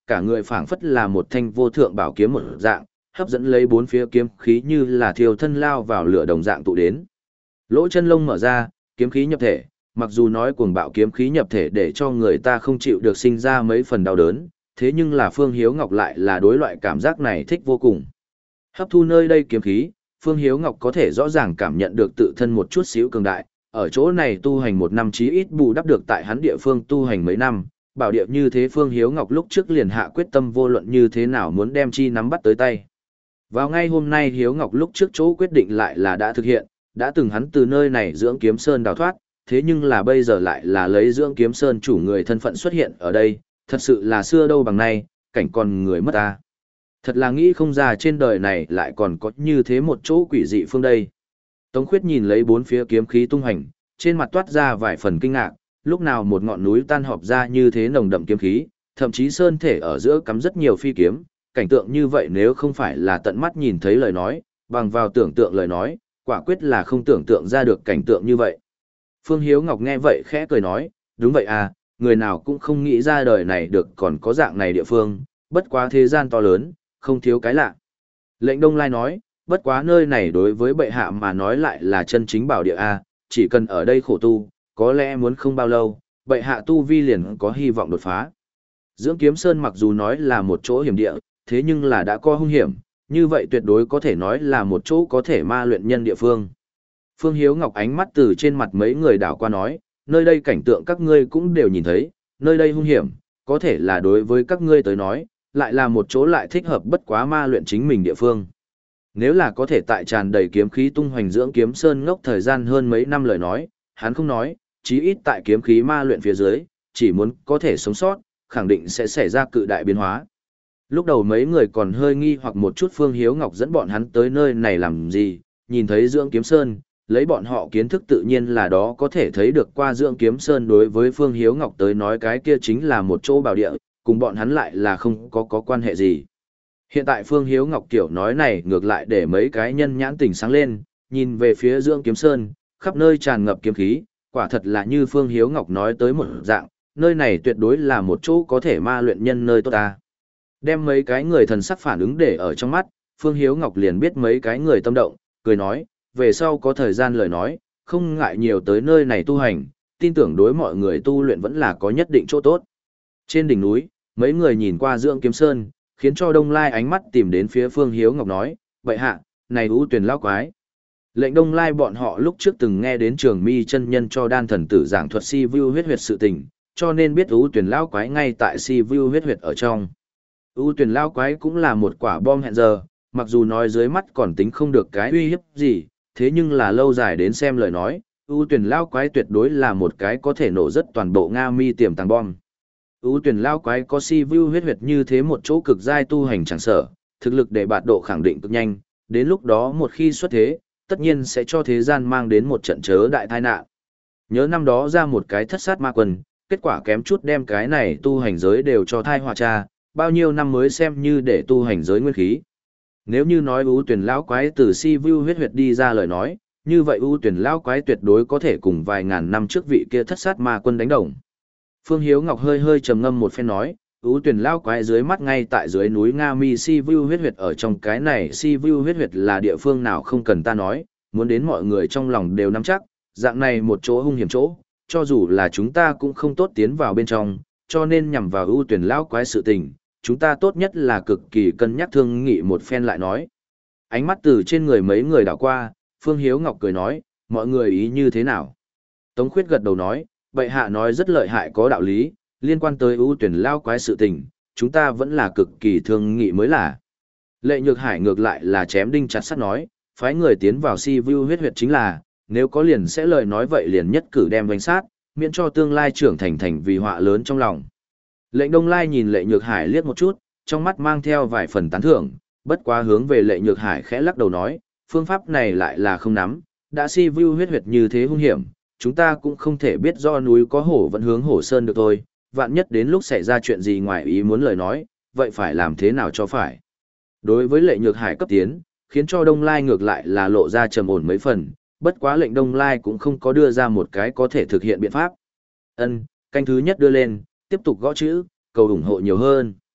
cả người phảng phất là một thanh vô thượng bảo kiếm một dạng, hấp dẫn lấy bốn phía kiếm khí như là thiêu thân lao vào lửa đồng dạng tụ đến. Lỗ chân lông mở ra, kiếm khí nhập thể, mặc dù nói cuồng bạo kiếm khí nhập thể để cho người ta không chịu được sinh ra mấy phần đau đớn, thế nhưng là Phương Hiếu Ngọc lại là đối loại cảm giác này thích vô cùng. Hấp thu nơi đây kiếm khí, Phương Hiếu Ngọc có thể rõ ràng cảm nhận được tự thân một chút xíu cường đại, ở chỗ này tu hành một năm chí ít bù đắp được tại hắn địa phương tu hành mấy năm, bảo địa như thế Phương Hiếu Ngọc lúc trước liền hạ quyết tâm vô luận như thế nào muốn đem chi nắm bắt tới tay. Vào ngay hôm nay Hiếu Ngọc lúc trước chỗ quyết định lại là đã thực hiện, đã từng hắn từ nơi này dưỡng kiếm sơn đào thoát, thế nhưng là bây giờ lại là lấy dưỡng kiếm sơn chủ người thân phận xuất hiện ở đây, thật sự là xưa đâu bằng nay, cảnh còn người mất ta. Thật là nghĩ không ra trên đời này lại còn có như thế một chỗ quỷ dị phương đây. Tống Khuyết nhìn lấy bốn phía kiếm khí tung hành, trên mặt toát ra vài phần kinh ngạc, lúc nào một ngọn núi tan họp ra như thế nồng đậm kiếm khí, thậm chí sơn thể ở giữa cắm rất nhiều phi kiếm, cảnh tượng như vậy nếu không phải là tận mắt nhìn thấy lời nói, bằng vào tưởng tượng lời nói, quả quyết là không tưởng tượng ra được cảnh tượng như vậy. Phương Hiếu Ngọc nghe vậy khẽ cười nói, đúng vậy à, người nào cũng không nghĩ ra đời này được còn có dạng này địa phương, bất quá thế gian to lớn, không thiếu cái lạ. Lệnh Đông Lai nói, bất quá nơi này đối với bệ hạ mà nói lại là chân chính bảo địa a, chỉ cần ở đây khổ tu, có lẽ muốn không bao lâu, bệ hạ tu vi liền có hy vọng đột phá. Dưỡng Kiếm Sơn mặc dù nói là một chỗ hiểm địa, thế nhưng là đã có hung hiểm, như vậy tuyệt đối có thể nói là một chỗ có thể ma luyện nhân địa phương. Phương Hiếu Ngọc ánh mắt từ trên mặt mấy người đảo qua nói, nơi đây cảnh tượng các ngươi cũng đều nhìn thấy, nơi đây hung hiểm, có thể là đối với các ngươi tới nói, lại là một chỗ lại thích hợp bất quá ma luyện chính mình địa phương. Nếu là có thể tại tràn đầy kiếm khí tung hoành dưỡng kiếm sơn ngốc thời gian hơn mấy năm lời nói, hắn không nói, chí ít tại kiếm khí ma luyện phía dưới, chỉ muốn có thể sống sót, khẳng định sẽ xảy ra cự đại biến hóa. Lúc đầu mấy người còn hơi nghi hoặc một chút Phương Hiếu Ngọc dẫn bọn hắn tới nơi này làm gì, nhìn thấy dưỡng kiếm sơn, lấy bọn họ kiến thức tự nhiên là đó có thể thấy được qua dưỡng kiếm sơn đối với Phương Hiếu Ngọc tới nói cái kia chính là một chỗ bảo địa, cùng bọn hắn lại là không có có quan hệ gì. Hiện tại Phương Hiếu Ngọc kiểu nói này ngược lại để mấy cái nhân nhãn tỉnh sáng lên, nhìn về phía dưỡng kiếm sơn, khắp nơi tràn ngập kiếm khí, quả thật là như Phương Hiếu Ngọc nói tới một dạng, nơi này tuyệt đối là một chỗ có thể ma luyện nhân nơi tốt ta. Đem mấy cái người thần sắc phản ứng để ở trong mắt, Phương Hiếu Ngọc liền biết mấy cái người tâm động, cười nói, về sau có thời gian lời nói, không ngại nhiều tới nơi này tu hành, tin tưởng đối mọi người tu luyện vẫn là có nhất định chỗ tốt. Trên đỉnh núi, mấy người nhìn qua dưỡng kiếm sơn, khiến cho Đông Lai ánh mắt tìm đến phía Phương Hiếu Ngọc nói, vậy hạ, này ưu tuyển lao quái. Lệnh Đông Lai bọn họ lúc trước từng nghe đến Trường Mi chân nhân cho đan thần tử giảng thuật si vu huyết huyệt sự tình, cho nên biết ưu tuyển lao quái ngay tại si vu huyết huyệt ở trong. Ưu tuyển lao quái cũng là một quả bom hẹn giờ, mặc dù nói dưới mắt còn tính không được cái uy hiếp gì, thế nhưng là lâu dài đến xem lời nói, ưu tuyển lao quái tuyệt đối là một cái có thể nổ rất toàn bộ Nga Mi tiềm tàng bom. Ưu tuyển lao quái có si vu huyết huyệt như thế một chỗ cực giai tu hành chẳng sở, thực lực để bạt độ khẳng định cực nhanh, đến lúc đó một khi xuất thế, tất nhiên sẽ cho thế gian mang đến một trận chớ đại tai nạn. Nhớ năm đó ra một cái thất sát ma quân, kết quả kém chút đem cái này tu hành giới đều cho thai họa cha, bao nhiêu năm mới xem như để tu hành giới nguyên khí. Nếu như nói ưu tuyển lão quái từ si vu huyết huyệt đi ra lời nói, như vậy ưu tuyển lão quái tuyệt đối có thể cùng vài ngàn năm trước vị kia thất sát ma quân đánh đồng. Phương Hiếu Ngọc hơi hơi trầm ngâm một phen nói, ưu tuyển lão quái dưới mắt ngay tại dưới núi Nga Mi si vu huyết huyệt ở trong cái này si vu huyết huyệt là địa phương nào không cần ta nói, muốn đến mọi người trong lòng đều nắm chắc, dạng này một chỗ hung hiểm chỗ, cho dù là chúng ta cũng không tốt tiến vào bên trong, cho nên nhằm vào ưu tuyển lão quái sự tình, chúng ta tốt nhất là cực kỳ cân nhắc thương nghị một phen lại nói. Ánh mắt từ trên người mấy người đảo qua, Phương Hiếu Ngọc cười nói, mọi người ý như thế nào? Tống Khuyết gật đầu nói, bệ hạ nói rất lợi hại có đạo lý, liên quan tới ưu tuyển lao quái sự tình, chúng ta vẫn là cực kỳ thương nghị mới là. Lệ Nhược Hải ngược lại là chém đinh chặt sắt nói, phái người tiến vào si vu huyết huyệt chính là, nếu có liền sẽ lời nói vậy liền nhất cử đem đánh sát, miễn cho tương lai trưởng thành thành vì họa lớn trong lòng. Lệnh Đông Lai nhìn Lệ Nhược Hải liếc một chút, trong mắt mang theo vài phần tán thưởng, bất quá hướng về Lệ Nhược Hải khẽ lắc đầu nói, phương pháp này lại là không nắm, đã si vu huyết huyệt như thế hung hiểm, chúng ta cũng không thể biết do núi có hổ vẫn hướng hổ sơn được thôi, vạn nhất đến lúc xảy ra chuyện gì ngoài ý muốn lời nói, vậy phải làm thế nào cho phải. Đối với Lệ Nhược Hải cấp tiến, khiến cho Đông Lai ngược lại là lộ ra trầm ổn mấy phần, bất quá lệnh Đông Lai cũng không có đưa ra một cái có thể thực hiện biện pháp. Ân, canh thứ nhất đưa lên, tiếp tục gõ chữ, cầu ủng hộ nhiều hơn.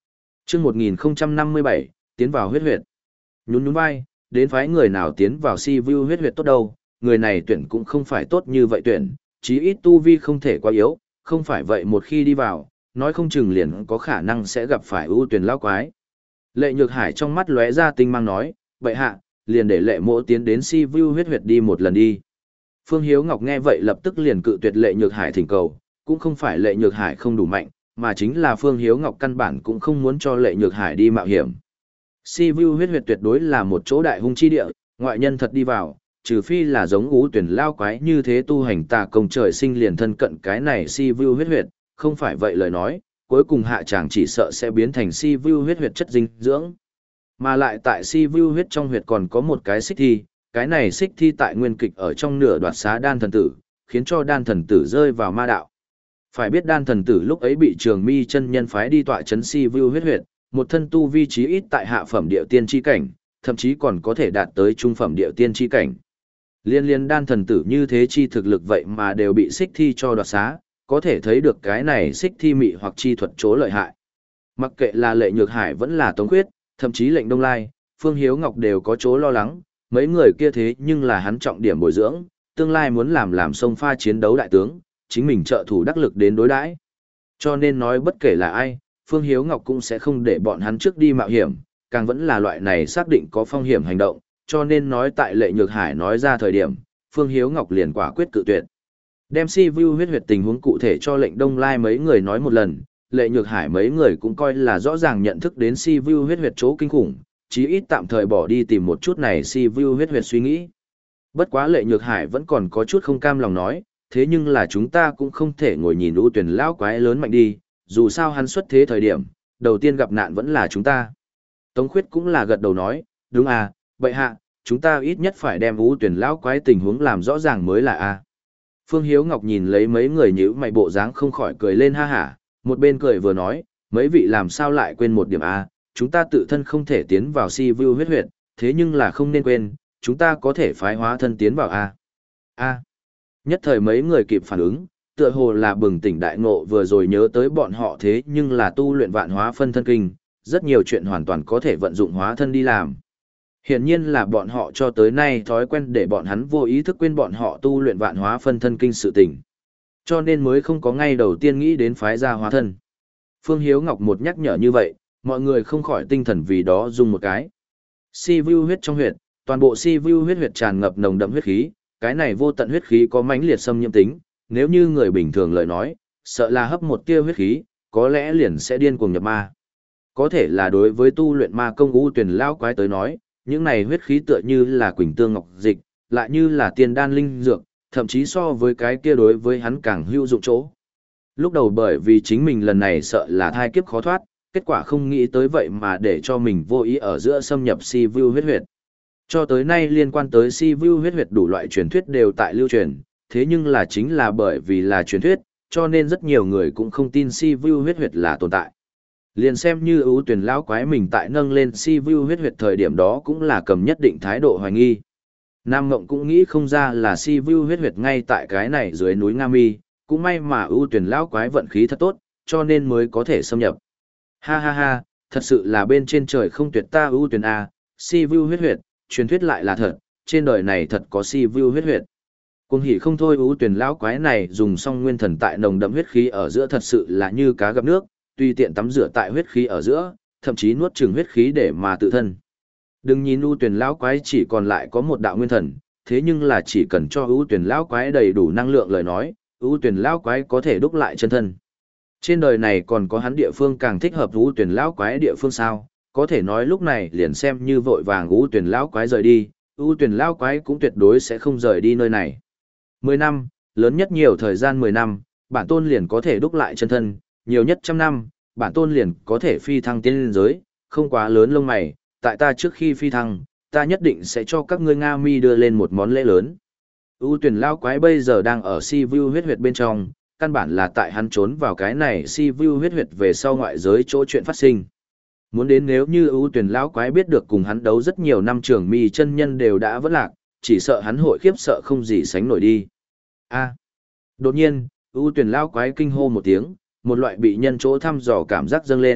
Chương một nghìn năm mươi bảy, tiến vào huyết huyệt. Nhún nhún vai, đến phái người nào tiến vào si vu huyết huyệt tốt đâu, người này tuyển cũng không phải tốt như vậy tuyển, chí ít tu vi không thể quá yếu, không phải vậy một khi đi vào, nói không chừng liền có khả năng sẽ gặp phải ưu tuyển lao quái. Lệ Nhược Hải trong mắt lóe ra tinh mang nói, vậy hạ, liền để lệ mỗ tiến đến si vu huyết huyệt đi một lần đi. Phương Hiếu Ngọc nghe vậy lập tức liền cự tuyệt Lệ Nhược Hải thỉnh cầu, cũng không phải Lệ Nhược Hải không đủ mạnh, mà chính là Phương Hiếu Ngọc căn bản cũng không muốn cho Lệ Nhược Hải đi mạo hiểm. Si vu huyết huyệt tuyệt đối là một chỗ đại hung chi địa, ngoại nhân thật đi vào, trừ phi là giống ú tuyển lao quái như thế tu hành tà công trời sinh liền thân cận cái này si vu huyết huyệt, không phải vậy lời nói, cuối cùng hạ chàng chỉ sợ sẽ biến thành si vu huyết huyệt chất dinh dưỡng. Mà lại tại si vu huyết trong huyệt còn có một cái xích thi, cái này xích thi tại nguyên kịch ở trong nửa đoạt xá đan thần tử, khiến cho đan thần tử rơi vào ma đạo. Phải biết đan thần tử lúc ấy bị Trường Mi chân nhân phái đi tọa chấn si vu huyết huyệt, một thân tu vi trí ít tại hạ phẩm địa tiên chi cảnh, thậm chí còn có thể đạt tới trung phẩm địa tiên chi cảnh. Liên liên đan thần tử như thế chi thực lực vậy mà đều bị xích thi cho đoạt xá, có thể thấy được cái này xích thi mị hoặc chi thuật chỗ lợi hại. Mặc kệ là Lệ Nhược Hải vẫn là Tống Khuyết, thậm chí Lệnh Đông Lai, Phương Hiếu Ngọc đều có chỗ lo lắng, mấy người kia thế nhưng là hắn trọng điểm bồi dưỡng, tương lai muốn làm làm sông pha chiến đấu đại tướng, chính mình trợ thủ đắc lực đến đối đãi. Cho nên nói bất kể là ai, Phương Hiếu Ngọc cũng sẽ không để bọn hắn trước đi mạo hiểm, càng vẫn là loại này xác định có phong hiểm hành động, cho nên nói tại Lệ Nhược Hải nói ra thời điểm, Phương Hiếu Ngọc liền quả quyết cự tuyệt. Đem si vu huyết huyệt tình huống cụ thể cho Lệnh Đông Lai mấy người nói một lần, Lệ Nhược Hải mấy người cũng coi là rõ ràng nhận thức đến si vu huyết huyệt chỗ kinh khủng, chí ít tạm thời bỏ đi tìm một chút này si vu huyết huyệt suy nghĩ. Bất quá Lệ Nhược Hải vẫn còn có chút không cam lòng nói, thế nhưng là chúng ta cũng không thể ngồi nhìn ưu tuyển lão quái lớn mạnh đi, dù sao hắn xuất thế thời điểm, đầu tiên gặp nạn vẫn là chúng ta. Tống Khuyết cũng là gật đầu nói, đúng à, vậy hạ, chúng ta ít nhất phải đem ưu tuyển lão quái tình huống làm rõ ràng mới là a. Phương Hiếu Ngọc nhìn lấy mấy người nhíu mày bộ dáng không khỏi cười lên ha hả, một bên cười vừa nói, mấy vị làm sao lại quên một điểm a, chúng ta tự thân không thể tiến vào si vu huyết huyệt, thế nhưng là không nên quên, chúng ta có thể phái hóa thân tiến vào a. A. Nhất thời mấy người kịp phản ứng, tựa hồ là bừng tỉnh đại ngộ vừa rồi nhớ tới bọn họ thế nhưng là tu luyện vạn hóa phân thân kinh, rất nhiều chuyện hoàn toàn có thể vận dụng hóa thân đi làm. Hiển nhiên là bọn họ cho tới nay thói quen để bọn hắn vô ý thức quên bọn họ tu luyện vạn hóa phân thân kinh sự tình. Cho nên mới không có ngay đầu tiên nghĩ đến phái ra hóa thân. Phương Hiếu Ngọc một nhắc nhở như vậy, mọi người không khỏi tinh thần vì đó dùng một cái. Si vu huyết trong huyệt, toàn bộ si vu huyết huyệt tràn ngập nồng đậm huyết khí, cái này vô tận huyết khí có mãnh liệt xâm nhiễm tính, nếu như người bình thường lời nói, sợ là hấp một tia huyết khí, có lẽ liền sẽ điên cuồng nhập ma. Có thể là đối với tu luyện ma công u tuyển lao quái tới nói, những này huyết khí tựa như là quỳnh tương ngọc dịch, lại như là tiên đan linh dược, thậm chí so với cái kia đối với hắn càng hữu dụng chỗ. Lúc đầu bởi vì chính mình lần này sợ là thai kiếp khó thoát, kết quả không nghĩ tới vậy mà để cho mình vô ý ở giữa xâm nhập si vu huyết huyệt. Cho tới nay liên quan tới si vu huyết huyệt đủ loại truyền thuyết đều tại lưu truyền, thế nhưng là chính là bởi vì là truyền thuyết, cho nên rất nhiều người cũng không tin si vu huyết huyệt là tồn tại. Liền xem như ưu tuyển lão quái mình tại nâng lên si vu huyết huyệt thời điểm đó cũng là cầm nhất định thái độ hoài nghi. Nam Ngộng cũng nghĩ không ra là si vu huyết huyệt ngay tại cái này dưới núi Nga Mi, cũng may mà ưu tuyển lão quái vận khí thật tốt, cho nên mới có thể xâm nhập. Ha ha ha, thật sự là bên trên trời không tuyệt ta ưu tuyển A, si vu huyết huyệt, truyền thuyết lại là thật, trên đời này thật có si vu huyết huyệt. Cuồng hỉ không thôi ưu tuyển lão quái này dùng xong nguyên thần tại nồng đậm huyết khí ở giữa thật sự là như cá gặp nước, tùy tiện tắm rửa tại huyết khí ở giữa, thậm chí nuốt chửng huyết khí để mà tự thân. Đừng nhìn ưu tuyển lão quái chỉ còn lại có một đạo nguyên thần, thế nhưng là chỉ cần cho ưu tuyển lão quái đầy đủ năng lượng lời nói, ưu tuyển lão quái có thể đúc lại chân thân. Trên đời này còn có hắn địa phương càng thích hợp ưu tuyển lão quái địa phương sao? Có thể nói lúc này liền xem như vội vàng ưu tuyển lão quái rời đi, ưu tuyển lão quái cũng tuyệt đối sẽ không rời đi nơi này. Mười năm, lớn nhất nhiều thời gian mười năm, bản tôn liền có thể đúc lại chân thân, nhiều nhất trăm năm, bản tôn liền có thể phi thăng tiên liên giới, không quá lớn lông mày, tại ta trước khi phi thăng, ta nhất định sẽ cho các ngươi Nga Mi đưa lên một món lễ lớn. ưu tuyển lão quái bây giờ đang ở si vu huyết huyệt bên trong, căn bản là tại hắn trốn vào cái này si vu huyết huyệt về sau ngoại giới chỗ chuyện phát sinh. Muốn đến nếu như ưu tuyển lão quái biết được cùng hắn đấu rất nhiều năm Trường Mi chân nhân đều đã vỡ lạc, chỉ sợ hắn hội khiếp sợ không gì sánh nổi đi. A. Đột nhiên, ưu tuyển lão quái kinh hô một tiếng, một loại bị nhân chỗ thăm dò cảm giác dâng lên,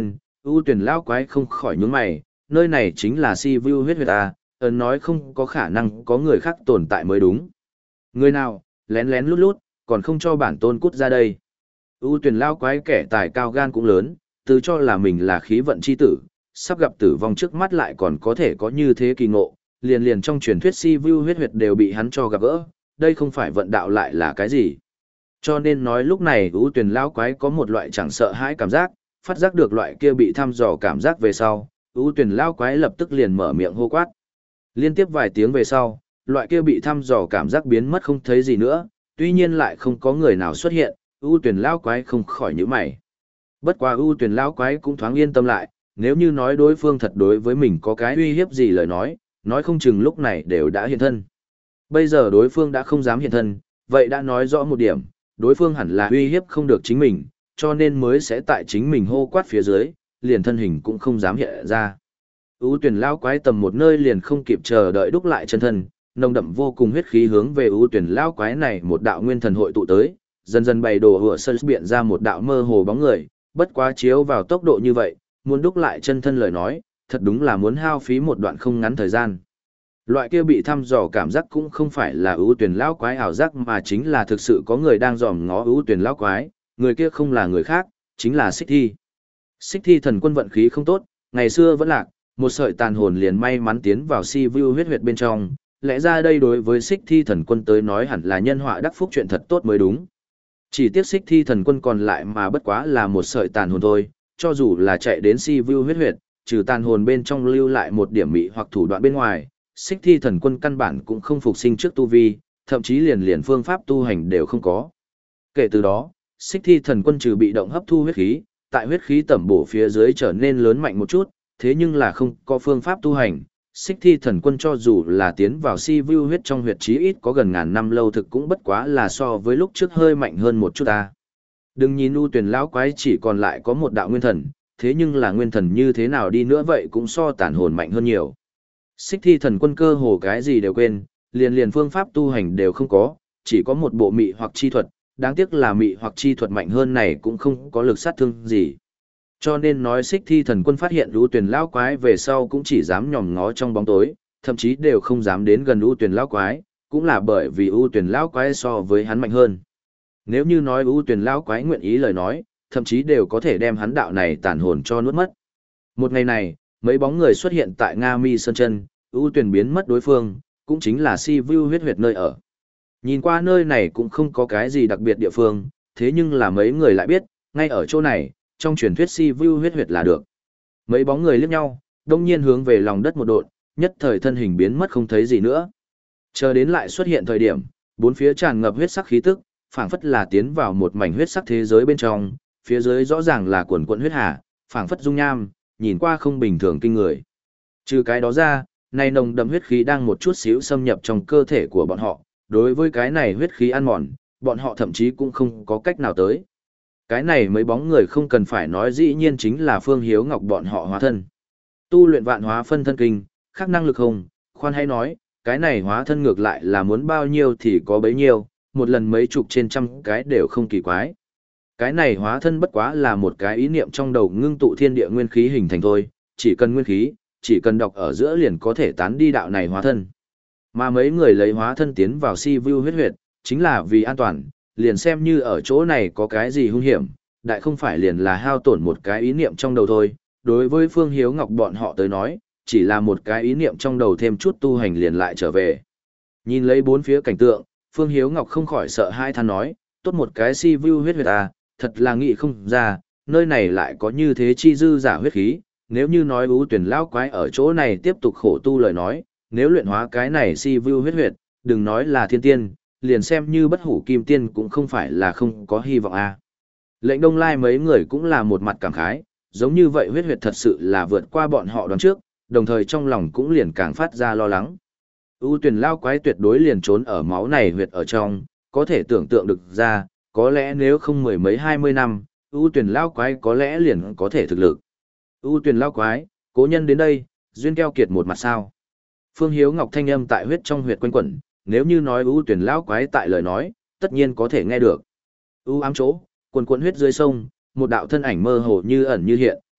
ưu tuyển lao quái không khỏi nhướng mày, nơi này chính là si vu huyết huyệt à, ấn nói không có khả năng có người khác tồn tại mới đúng. Người nào, lén lén lút lút, còn không cho bản tôn cút ra đây. ưu tuyển lao quái kẻ tài cao gan cũng lớn, tự cho là mình là khí vận chi tử, sắp gặp tử vong trước mắt lại còn có thể có như thế kỳ ngộ, liền liền trong truyền thuyết si vu huyết huyệt đều bị hắn cho gặp gỡ, đây không phải vận đạo lại là cái gì. Cho nên nói lúc này ưu tuyển lao quái có một loại chẳng sợ hãi cảm giác, phát giác được loại kia bị thăm dò cảm giác về sau, ưu tuyển lao quái lập tức liền mở miệng hô quát. Liên tiếp vài tiếng về sau, loại kia bị thăm dò cảm giác biến mất không thấy gì nữa, tuy nhiên lại không có người nào xuất hiện, ưu tuyển lao quái không khỏi nhíu mày. Bất quá ưu tuyển lao quái cũng thoáng yên tâm lại, nếu như nói đối phương thật đối với mình có cái uy hiếp gì lời nói, nói không chừng lúc này đều đã hiện thân. Bây giờ đối phương đã không dám hiện thân, vậy đã nói rõ một điểm, đối phương hẳn là uy hiếp không được chính mình, cho nên mới sẽ tại chính mình hô quát phía dưới, liền thân hình cũng không dám hiện ra. Ưu tuyển lao quái tầm một nơi liền không kịp chờ đợi đúc lại chân thân, nồng đậm vô cùng huyết khí hướng về ưu tuyển lao quái này một đạo nguyên thần hội tụ tới, dần dần bày đồ hựa sân biện ra một đạo mơ hồ bóng người, bất quá chiếu vào tốc độ như vậy, muốn đúc lại chân thân lời nói, thật đúng là muốn hao phí một đoạn không ngắn thời gian. Loại kia bị thăm dò cảm giác cũng không phải là ưu tuyển lao quái ảo giác mà chính là thực sự có người đang dòm ngó ưu tuyển lao quái, người kia không là người khác, chính là Xích Thi. Xích Thi thần quân vận khí không tốt, ngày xưa vẫn lạc, một sợi tàn hồn liền may mắn tiến vào si vu huyết huyệt bên trong, lẽ ra đây đối với Xích Thi thần quân tới nói hẳn là nhân họa đắc phúc chuyện thật tốt mới đúng. Chỉ tiếc Xích Thi thần quân còn lại mà bất quá là một sợi tàn hồn thôi, cho dù là chạy đến si vu huyết huyệt, trừ tàn hồn bên trong lưu lại một điểm mị hoặc thủ đoạn bên ngoài, Xích Thi thần quân căn bản cũng không phục sinh trước tu vi, thậm chí liền liền phương pháp tu hành đều không có. Kể từ đó, Xích Thi thần quân trừ bị động hấp thu huyết khí, tại huyết khí tẩm bổ phía dưới trở nên lớn mạnh một chút, thế nhưng là không có phương pháp tu hành. Xích Thi thần quân cho dù là tiến vào si vu huyết trong huyệt chí ít có gần ngàn năm lâu thực cũng bất quá là so với lúc trước hơi mạnh hơn một chút ta. Đừng nhìn ưu tuyển lão quái chỉ còn lại có một đạo nguyên thần, thế nhưng là nguyên thần như thế nào đi nữa vậy cũng so tản hồn mạnh hơn nhiều. Xích Thi thần quân cơ hồ cái gì đều quên, liền liền phương pháp tu hành đều không có, chỉ có một bộ mị hoặc chi thuật, đáng tiếc là mị hoặc chi thuật mạnh hơn này cũng không có lực sát thương gì. Cho nên nói Xích Thi thần quân phát hiện ưu tuyển lão quái về sau cũng chỉ dám nhòm ngó trong bóng tối, thậm chí đều không dám đến gần ưu tuyển lão quái, cũng là bởi vì ưu tuyển lão quái so với hắn mạnh hơn. Nếu như nói ưu tuyển lão quái nguyện ý lời nói, thậm chí đều có thể đem hắn đạo này tàn hồn cho nuốt mất. Một ngày này, mấy bóng người xuất hiện tại Nga Mi Sơn Chân, ưu tuyển biến mất đối phương, cũng chính là si vu huyết huyệt nơi ở. Nhìn qua nơi này cũng không có cái gì đặc biệt địa phương, thế nhưng là mấy người lại biết, ngay ở chỗ này, trong truyền thuyết si vu huyết huyệt là được. Mấy bóng người liếc nhau, đông nhiên hướng về lòng đất một độn, nhất thời thân hình biến mất không thấy gì nữa. Chờ đến lại xuất hiện thời điểm, bốn phía tràn ngập huyết sắc khí tức, phảng phất là tiến vào một mảnh huyết sắc thế giới bên trong, phía dưới rõ ràng là quần quần huyết hà, phảng phất dung nham, nhìn qua không bình thường kinh người. Trừ cái đó ra, này nồng đậm huyết khí đang một chút xíu xâm nhập trong cơ thể của bọn họ, đối với cái này huyết khí ăn mòn, bọn họ thậm chí cũng không có cách nào tới. Cái này mấy bóng người không cần phải nói dĩ nhiên chính là Phương Hiếu Ngọc bọn họ hóa thân. Tu luyện vạn hóa phân thân kinh, khác năng lực không, khoan hay nói, cái này hóa thân ngược lại là muốn bao nhiêu thì có bấy nhiêu, một lần mấy chục trên trăm cái đều không kỳ quái. Cái này hóa thân bất quá là một cái ý niệm trong đầu ngưng tụ thiên địa nguyên khí hình thành thôi, chỉ cần nguyên khí, chỉ cần đọc ở giữa liền có thể tán đi đạo này hóa thân. Mà mấy người lấy hóa thân tiến vào si vu huyết huyệt, chính là vì an toàn, liền xem như ở chỗ này có cái gì hung hiểm, đại không phải liền là hao tổn một cái ý niệm trong đầu thôi. Đối với Phương Hiếu Ngọc bọn họ tới nói, chỉ là một cái ý niệm trong đầu thêm chút tu hành liền lại trở về. Nhìn lấy bốn phía cảnh tượng, Phương Hiếu Ngọc không khỏi sợ hai than nói, tốt một cái si vu huyết huyệt à, thật là nghĩ không ra, nơi này lại có như thế chi dư giả huyết khí, nếu như nói ưu tuyển lão quái ở chỗ này tiếp tục khổ tu lời nói, nếu luyện hóa cái này si vu huyết huyệt, đừng nói là thiên tiên, liền xem như bất hủ kim tiên cũng không phải là không có hy vọng a. À. Lệnh Đông Lai mấy người cũng là một mặt cảm khái, giống như vậy huyết huyệt thật sự là vượt qua bọn họ đoán trước, đồng thời trong lòng cũng liền càng phát ra lo lắng. ưu tuyển lao quái tuyệt đối liền trốn ở máu này huyệt ở trong, có thể tưởng tượng được ra, có lẽ nếu không mười mấy hai mươi năm, ưu tuyển lao quái có lẽ liền có thể thực lực. ưu tuyển lao quái, cố nhân đến đây, duyên keo kiệt một mặt sao. Phương Hiếu Ngọc thanh âm tại huyết trong huyệt quanh quẩn, nếu như nói ưu tuyển lao quái tại lời nói, tất nhiên có thể nghe được. ưu ám chỗ, quần quần huyết dưới sông, một đạo thân ảnh mơ hồ như ẩn như hiện,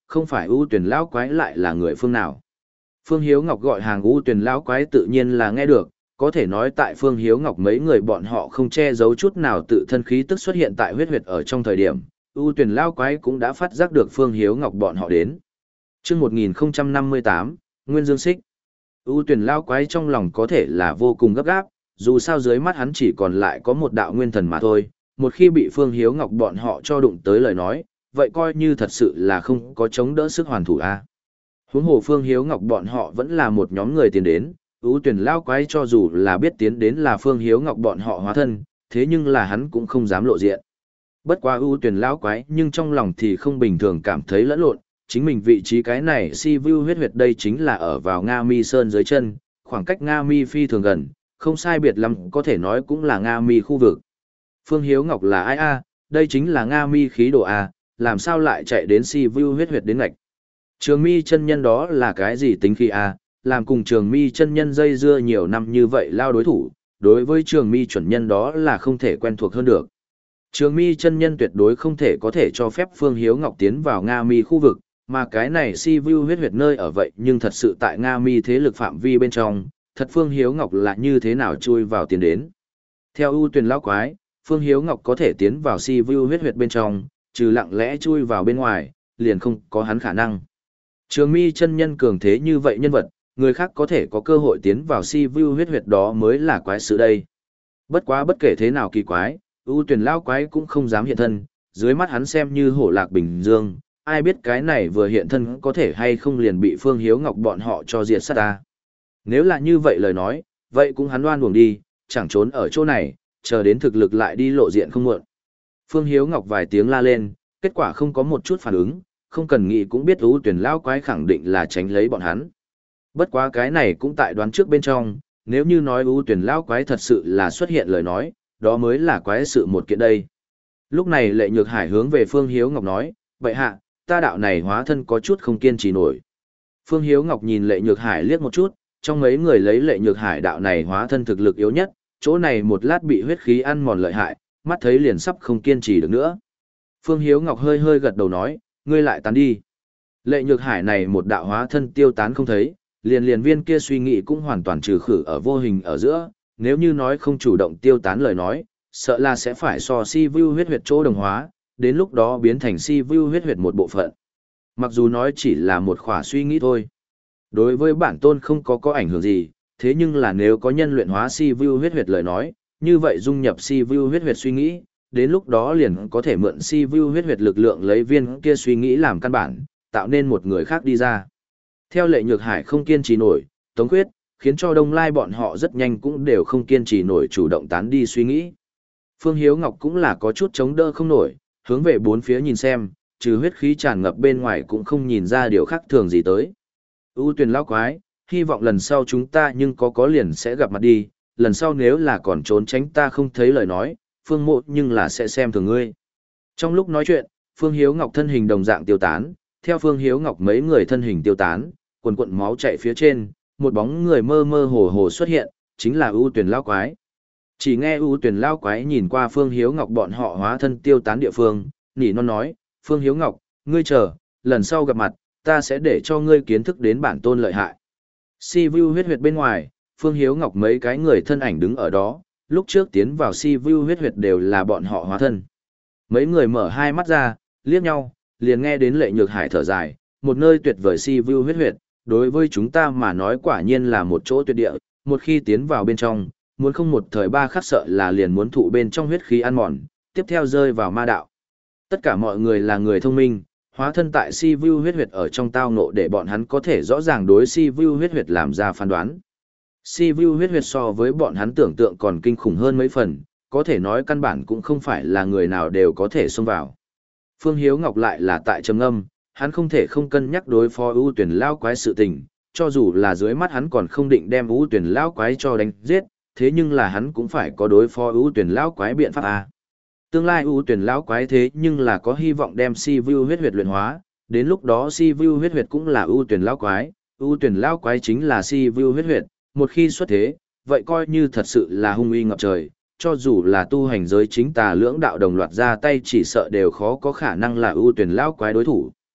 không phải ưu tuyển lão quái lại là người phương nào. Phương Hiếu Ngọc gọi hàng ưu tuyển lão quái tự nhiên là nghe được, có thể nói tại Phương Hiếu Ngọc mấy người bọn họ không che giấu chút nào tự thân khí tức xuất hiện tại huyết huyệt ở trong thời điểm, ưu tuyển lão quái cũng đã phát giác được Phương Hiếu Ngọc bọn họ đến. Chương một nghìn năm mươi tám, Nguyên Dương Xích. ưu tuyển lão quái trong lòng có thể là vô cùng gấp gáp, dù sao dưới mắt hắn chỉ còn lại có một đạo nguyên thần mà thôi, một khi bị Phương Hiếu Ngọc bọn họ cho đụng tới lời nói, vậy coi như thật sự là không có chống đỡ sức hoàn thủ a. Huống hồ Phương Hiếu Ngọc bọn họ vẫn là một nhóm người tiến đến, ưu tuyển lao quái cho dù là biết tiến đến là Phương Hiếu Ngọc bọn họ hóa thân, thế nhưng là hắn cũng không dám lộ diện. Bất quá ưu tuyển lao quái nhưng trong lòng thì không bình thường cảm thấy lẫn lộn, chính mình vị trí cái này si vu huyết huyệt đây chính là ở vào Nga Mi Sơn dưới chân, khoảng cách Nga Mi phi thường gần, không sai biệt lắm có thể nói cũng là Nga Mi khu vực. Phương Hiếu Ngọc là ai a? Đây chính là Nga Mi khí độ a, làm sao lại chạy đến si vu huyết huyệt đến ngạch. Trường Mi chân nhân đó là cái gì tính khi a? Làm cùng Trường Mi chân nhân dây dưa nhiều năm như vậy lao đối thủ, đối với Trường Mi chuẩn nhân đó là không thể quen thuộc hơn được. Trường Mi chân nhân tuyệt đối không thể có thể cho phép Phương Hiếu Ngọc tiến vào Nga Mi khu vực, mà cái này si vu huyết huyệt nơi ở vậy nhưng thật sự tại Nga Mi thế lực phạm vi bên trong, thật Phương Hiếu Ngọc là như thế nào chui vào tiến đến. Theo ưu tuyển lão quái, Phương Hiếu Ngọc có thể tiến vào si vu huyết huyệt bên trong, trừ lặng lẽ chui vào bên ngoài, liền không có hắn khả năng. Trường Mi chân nhân cường thế như vậy nhân vật, người khác có thể có cơ hội tiến vào si vu huyết huyệt đó mới là quái sự đây. Bất quá bất kể thế nào kỳ quái, ưu tuyển lão quái cũng không dám hiện thân, dưới mắt hắn xem như hổ lạc bình dương, ai biết cái này vừa hiện thân có thể hay không liền bị Phương Hiếu Ngọc bọn họ cho diệt sát ta. Nếu là như vậy lời nói, vậy cũng hắn đoan buồng đi, chẳng trốn ở chỗ này, chờ đến thực lực lại đi lộ diện không muộn. Phương Hiếu Ngọc vài tiếng la lên, kết quả không có một chút phản ứng, không cần nghĩ cũng biết ưu tuyển lão quái khẳng định là tránh lấy bọn hắn. Bất quá cái này cũng tại đoán trước bên trong, nếu như nói ưu tuyển lão quái thật sự là xuất hiện lời nói, đó mới là quái sự một kiện đây. Lúc này Lệ Nhược Hải hướng về Phương Hiếu Ngọc nói, vậy hạ, ta đạo này hóa thân có chút không kiên trì nổi. Phương Hiếu Ngọc nhìn Lệ Nhược Hải liếc một chút, trong mấy người lấy Lệ Nhược Hải đạo này hóa thân thực lực yếu nhất, chỗ này một lát bị huyết khí ăn mòn lợi hại, mắt thấy liền sắp không kiên trì được nữa. Phương Hiếu Ngọc hơi hơi gật đầu nói, ngươi lại tán đi. Lệ Nhược Hải này một đạo hóa thân tiêu tán không thấy, liền liền viên kia suy nghĩ cũng hoàn toàn trừ khử ở vô hình ở giữa, nếu như nói không chủ động tiêu tán lời nói, sợ là sẽ phải so si vu huyết huyệt chỗ đồng hóa, đến lúc đó biến thành si vu huyết huyệt một bộ phận. Mặc dù nói chỉ là một khỏa suy nghĩ thôi. Đối với bản tôn không có có ảnh hưởng gì, thế nhưng là nếu có nhân luyện hóa si vu huyết huyệt lời nói, như vậy dung nhập si vu huyết huyệt suy nghĩ, đến lúc đó liền có thể mượn si vu huyết huyệt lực lượng lấy viên kia suy nghĩ làm căn bản, tạo nên một người khác đi ra. Theo Lệ Nhược Hải không kiên trì nổi, Tống Khuyết, khiến cho Đông Lai bọn họ rất nhanh cũng đều không kiên trì nổi chủ động tán đi suy nghĩ. Phương Hiếu Ngọc cũng là có chút chống đỡ không nổi, hướng về bốn phía nhìn xem, trừ huyết khí tràn ngập bên ngoài cũng không nhìn ra điều khác thường gì tới. ưu tuyển lão quái, hy vọng lần sau chúng ta nhưng có có liền sẽ gặp mặt đi, lần sau nếu là còn trốn tránh ta không thấy lời nói, Phương Mộ nhưng là sẽ xem thường ngươi. Trong lúc nói chuyện, Phương Hiếu Ngọc thân hình đồng dạng tiêu tán, theo Phương Hiếu Ngọc mấy người thân hình tiêu tán, quần quần máu chạy phía trên, một bóng người mơ mơ hồ hồ xuất hiện, chính là ưu tuyển lão quái. Chỉ nghe ưu tuyển lão quái nhìn qua Phương Hiếu Ngọc bọn họ hóa thân tiêu tán địa phương, nỉ non nói, Phương Hiếu Ngọc, ngươi chờ, lần sau gặp mặt, ta sẽ để cho ngươi kiến thức đến bản tôn lợi hại. Si vu huyết huyệt bên ngoài, Phương Hiếu Ngọc mấy cái người thân ảnh đứng ở đó, lúc trước tiến vào si vu huyết huyệt đều là bọn họ hóa thân. Mấy người mở hai mắt ra, liếc nhau, liền nghe đến Lệ Nhược Hải thở dài, một nơi tuyệt vời si vu huyết huyệt, đối với chúng ta mà nói quả nhiên là một chỗ tuyệt địa, một khi tiến vào bên trong, muốn không một thời ba khắc sợ là liền muốn thụ bên trong huyết khí ăn mòn, tiếp theo rơi vào ma đạo. Tất cả mọi người là người thông minh, hóa thân tại si vu huyết huyệt ở trong tao ngộ để bọn hắn có thể rõ ràng đối si vu huyết huyệt làm ra phán đoán. Si vu huyết huyệt so với bọn hắn tưởng tượng còn kinh khủng hơn mấy phần, có thể nói căn bản cũng không phải là người nào đều có thể xông vào. Phương Hiếu Ngọc lại là tại trầm âm, hắn không thể không cân nhắc đối phó ưu tuyển lao quái sự tình, cho dù là dưới mắt hắn còn không định đem ưu tuyển lao quái cho đánh giết, thế nhưng là hắn cũng phải có đối phó ưu tuyển lao quái biện pháp a. Tương lai ưu tuyển lao quái thế nhưng là có hy vọng đem si vu huyết huyệt luyện hóa, đến lúc đó si vu huyết huyệt cũng là ưu tuyển lao quái, ưu tuyển lao quái chính là si vu huyết huyệt, một khi xuất thế, vậy coi như thật sự là hung uy ngập trời, cho dù là tu hành giới chính tà lưỡng đạo đồng loạt ra tay chỉ sợ đều khó có khả năng là ưu tuyển lao quái đối thủ.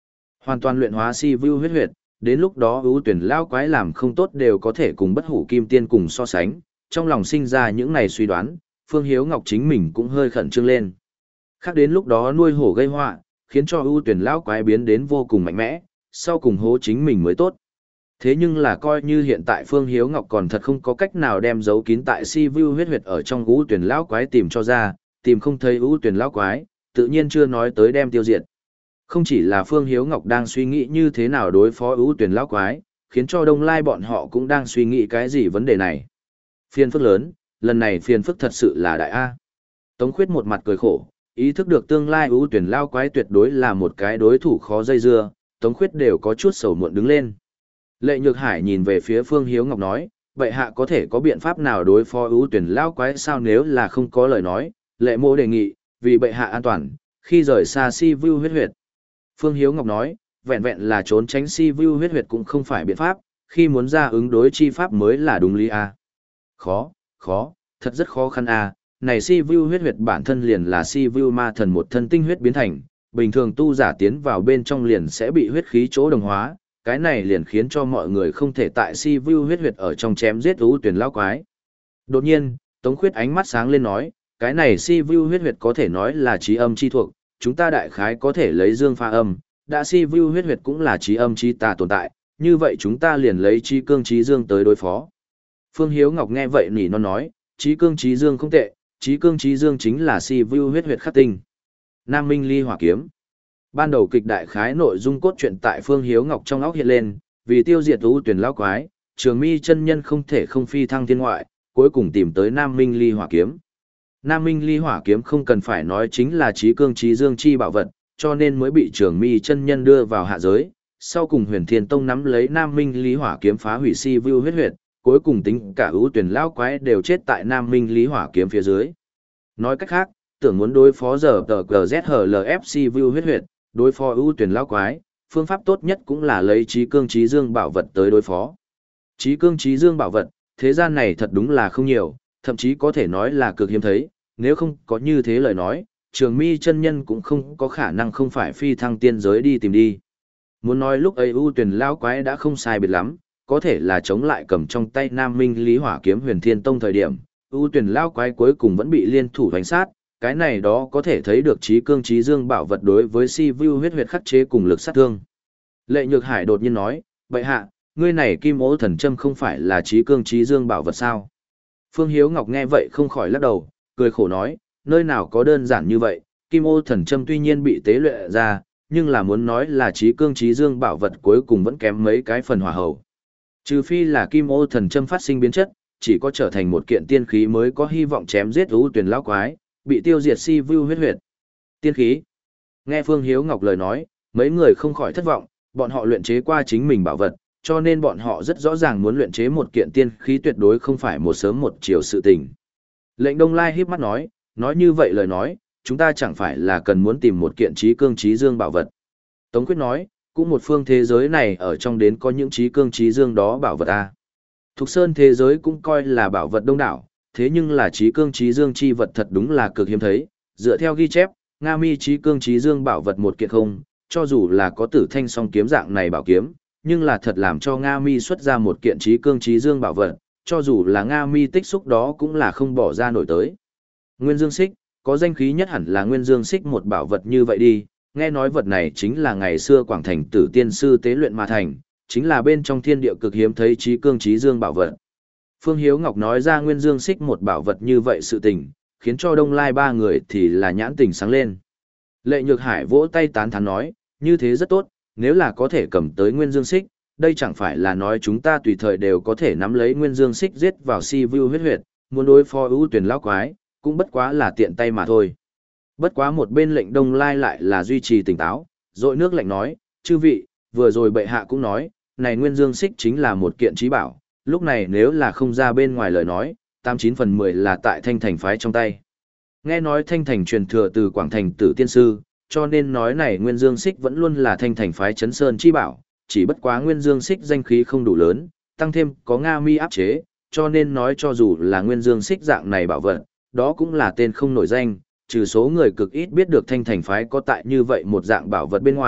Hoàn toàn luyện hóa si vu huyết huyệt, đến lúc đó ưu tuyển lao quái làm không tốt đều có thể cùng bất hủ kim tiên cùng so sánh, trong lòng sinh ra những này suy đoán, Phương Hiếu Ngọc chính mình cũng hơi khẩn trương lên. Khác đến lúc đó nuôi hổ gây họa, khiến cho ưu tuyển lao quái biến đến vô cùng mạnh mẽ, sau cùng hố chính mình mới tốt. Thế nhưng là coi như hiện tại Phương Hiếu Ngọc còn thật không có cách nào đem giấu kín tại si vu huyết huyệt ở trong ưu tuyển lao quái tìm cho ra, tìm không thấy ưu tuyển lao quái, tự nhiên chưa nói tới đem tiêu diệt. Không chỉ là Phương Hiếu Ngọc đang suy nghĩ như thế nào đối phó ưu tuyển lao quái, khiến cho Đông Lai bọn họ cũng đang suy nghĩ cái gì vấn đề này. Phiền phức lớn, lần này phiền phức thật sự là đại A. Tống Khuyết một mặt cười khổ, ý thức được tương lai ưu tuyển lao quái tuyệt đối là một cái đối thủ khó dây dưa, Tống Khuyết đều có chút sầu muộn đứng lên. Lệ Nhược Hải nhìn về phía Phương Hiếu Ngọc nói, vậy hạ có thể có biện pháp nào đối phó ưu tuyển lao quái sao? Nếu là không có lời nói, Lệ Mộ đề nghị, vì bệ hạ an toàn, khi rời xa si vu huyết huyệt. Phương Hiếu Ngọc nói, vẹn vẹn là trốn tránh si vu huyết huyệt cũng không phải biện pháp, khi muốn ra ứng đối chi pháp mới là đúng lý a. Khó, khó, thật rất khó khăn a. Này si vu huyết huyệt bản thân liền là si vu ma thần một thân tinh huyết biến thành, bình thường tu giả tiến vào bên trong liền sẽ bị huyết khí chỗ đồng hóa, cái này liền khiến cho mọi người không thể tại si vu huyết huyệt ở trong chém giết ưu tuyển lao quái. Đột nhiên, Tống Khuyết ánh mắt sáng lên nói, cái này si vu huyết huyệt có thể nói là trí âm chi thuộc, chúng ta đại khái có thể lấy dương pha âm, đã si vu huyết huyệt cũng là trí âm chi tà tồn tại, như vậy chúng ta liền lấy trí cương trí dương tới đối phó. Phương Hiếu Ngọc nghe vậy nỉ non nói, trí cương trí dương không tệ, trí cương trí dương chính là si vu huyết huyệt khắc tinh. Nam Minh Ly Hỏa Kiếm. Ban đầu kịch đại khái nội dung cốt truyện tại Phương Hiếu Ngọc trong óc hiện lên, vì tiêu diệt ưu tuyển lao quái, Trường Mi chân nhân không thể không phi thăng thiên ngoại, cuối cùng tìm tới Nam Minh Ly Hỏa Kiếm. Nam Minh Ly Hỏa Kiếm không cần phải nói chính là trí cương trí dương chi bảo vật, cho nên mới bị Trường Mi chân nhân đưa vào hạ giới. Sau cùng Huyền Thiên Tông nắm lấy Nam Minh Ly Hỏa Kiếm phá hủy si vu huyết huyệt, cuối cùng tính cả ưu tuyển lao quái đều chết tại Nam Minh Ly Hỏa Kiếm phía dưới. Nói cách khác, tưởng muốn đối phó giờ tờ cờ zét hờ lờ ép si vu huyết huyệt, đối phó ưu tuyển lao quái, phương pháp tốt nhất cũng là lấy trí cương trí dương bảo vật tới đối phó. Trí cương trí dương bảo vật, thế gian này thật đúng là không nhiều, thậm chí có thể nói là cực hiếm thấy, nếu không có như thế lời nói, Trường Mi chân nhân cũng không có khả năng không phải phi thăng tiên giới đi tìm đi. Muốn nói lúc ấy ưu tuyển lao quái đã không sai biệt lắm, có thể là chống lại cầm trong tay Nam Minh Lý Hỏa Kiếm Huyền Thiên Tông thời điểm, ưu tuyển lao quái cuối cùng vẫn bị liên thủ đánh sát, cái này đó có thể thấy được trí cương trí dương bảo vật đối với si vu huyết huyệt khắc chế cùng lực sát thương. Lệ Nhược Hải đột nhiên nói, bệ hạ, ngươi này kim ô thần châm không phải là trí cương trí dương bảo vật sao? Phương Hiếu Ngọc nghe vậy không khỏi lắc đầu, cười khổ nói, nơi nào có đơn giản như vậy, kim ô thần châm tuy nhiên bị tế luyện ra, nhưng là muốn nói là trí cương trí dương bảo vật cuối cùng vẫn kém mấy cái phần hòa hậu. Trừ phi là kim ô thần châm phát sinh biến chất, chỉ có trở thành một kiện tiên khí mới có hy vọng chém giết ưu tuyển lão quái, bị tiêu diệt si vu huyết huyệt. Tiên khí. Nghe Phương Hiếu Ngọc lời nói, mấy người không khỏi thất vọng, bọn họ luyện chế qua chính mình bảo vật, cho nên bọn họ rất rõ ràng muốn luyện chế một kiện tiên khí tuyệt đối không phải một sớm một chiều sự tình. Lệnh Đông Lai híp mắt nói, nói như vậy lời nói, chúng ta chẳng phải là cần muốn tìm một kiện trí cương trí dương bảo vật. Tống Quyết nói, cũng một phương thế giới này ở trong đến có những trí cương trí dương đó bảo vật a. Thục Sơn thế giới cũng coi là bảo vật đông đảo, thế nhưng là trí cương trí dương chi vật thật đúng là cực hiếm thấy, dựa theo ghi chép, Nga Mi trí cương trí dương bảo vật một kiện không, cho dù là có Tử Thanh song kiếm dạng này bảo kiếm, nhưng là thật làm cho Nga Mi xuất ra một kiện trí cương trí dương bảo vật, cho dù là Nga Mi tích xúc đó cũng là không bỏ ra nổi tới. Nguyên Dương Xích, có danh khí nhất hẳn là Nguyên Dương Xích một bảo vật như vậy đi, nghe nói vật này chính là ngày xưa Quảng Thành Tử tiên sư tế luyện mà thành, chính là bên trong thiên địa cực hiếm thấy trí cương trí dương bảo vật. Phương Hiếu Ngọc nói ra Nguyên Dương Xích một bảo vật như vậy sự tình, khiến cho Đông Lai ba người thì là nhãn tình sáng lên. Lệ Nhược Hải vỗ tay tán thán nói, như thế rất tốt, nếu là có thể cầm tới Nguyên Dương Xích, đây chẳng phải là nói chúng ta tùy thời đều có thể nắm lấy Nguyên Dương Xích giết vào si vu huyết huyệt, muốn đối phó ưu tuyển lão quái, cũng bất quá là tiện tay mà thôi. Bất quá một bên Lệnh Đông Lai lại là duy trì tỉnh táo, rội nước lạnh nói, chư vị, vừa rồi bệ hạ cũng nói, này Nguyên Dương Xích chính là một kiện trí bảo, lúc này nếu là không ra bên ngoài lời nói, tám chín phần mười là tại Thanh Thành phái trong tay. Nghe nói Thanh Thành truyền thừa từ Quảng Thành Tử tiên sư, cho nên nói này Nguyên Dương Xích vẫn luôn là Thanh Thành phái Chấn Sơn chi bảo, chỉ bất quá Nguyên Dương Xích danh khí không đủ lớn, tăng thêm có Nga Mi áp chế, cho nên nói cho dù là Nguyên Dương Xích dạng này bảo vật, đó cũng là tên không nổi danh, trừ số người cực ít biết được Thanh Thành phái có tại như vậy một dạng bảo vật bên ngoài,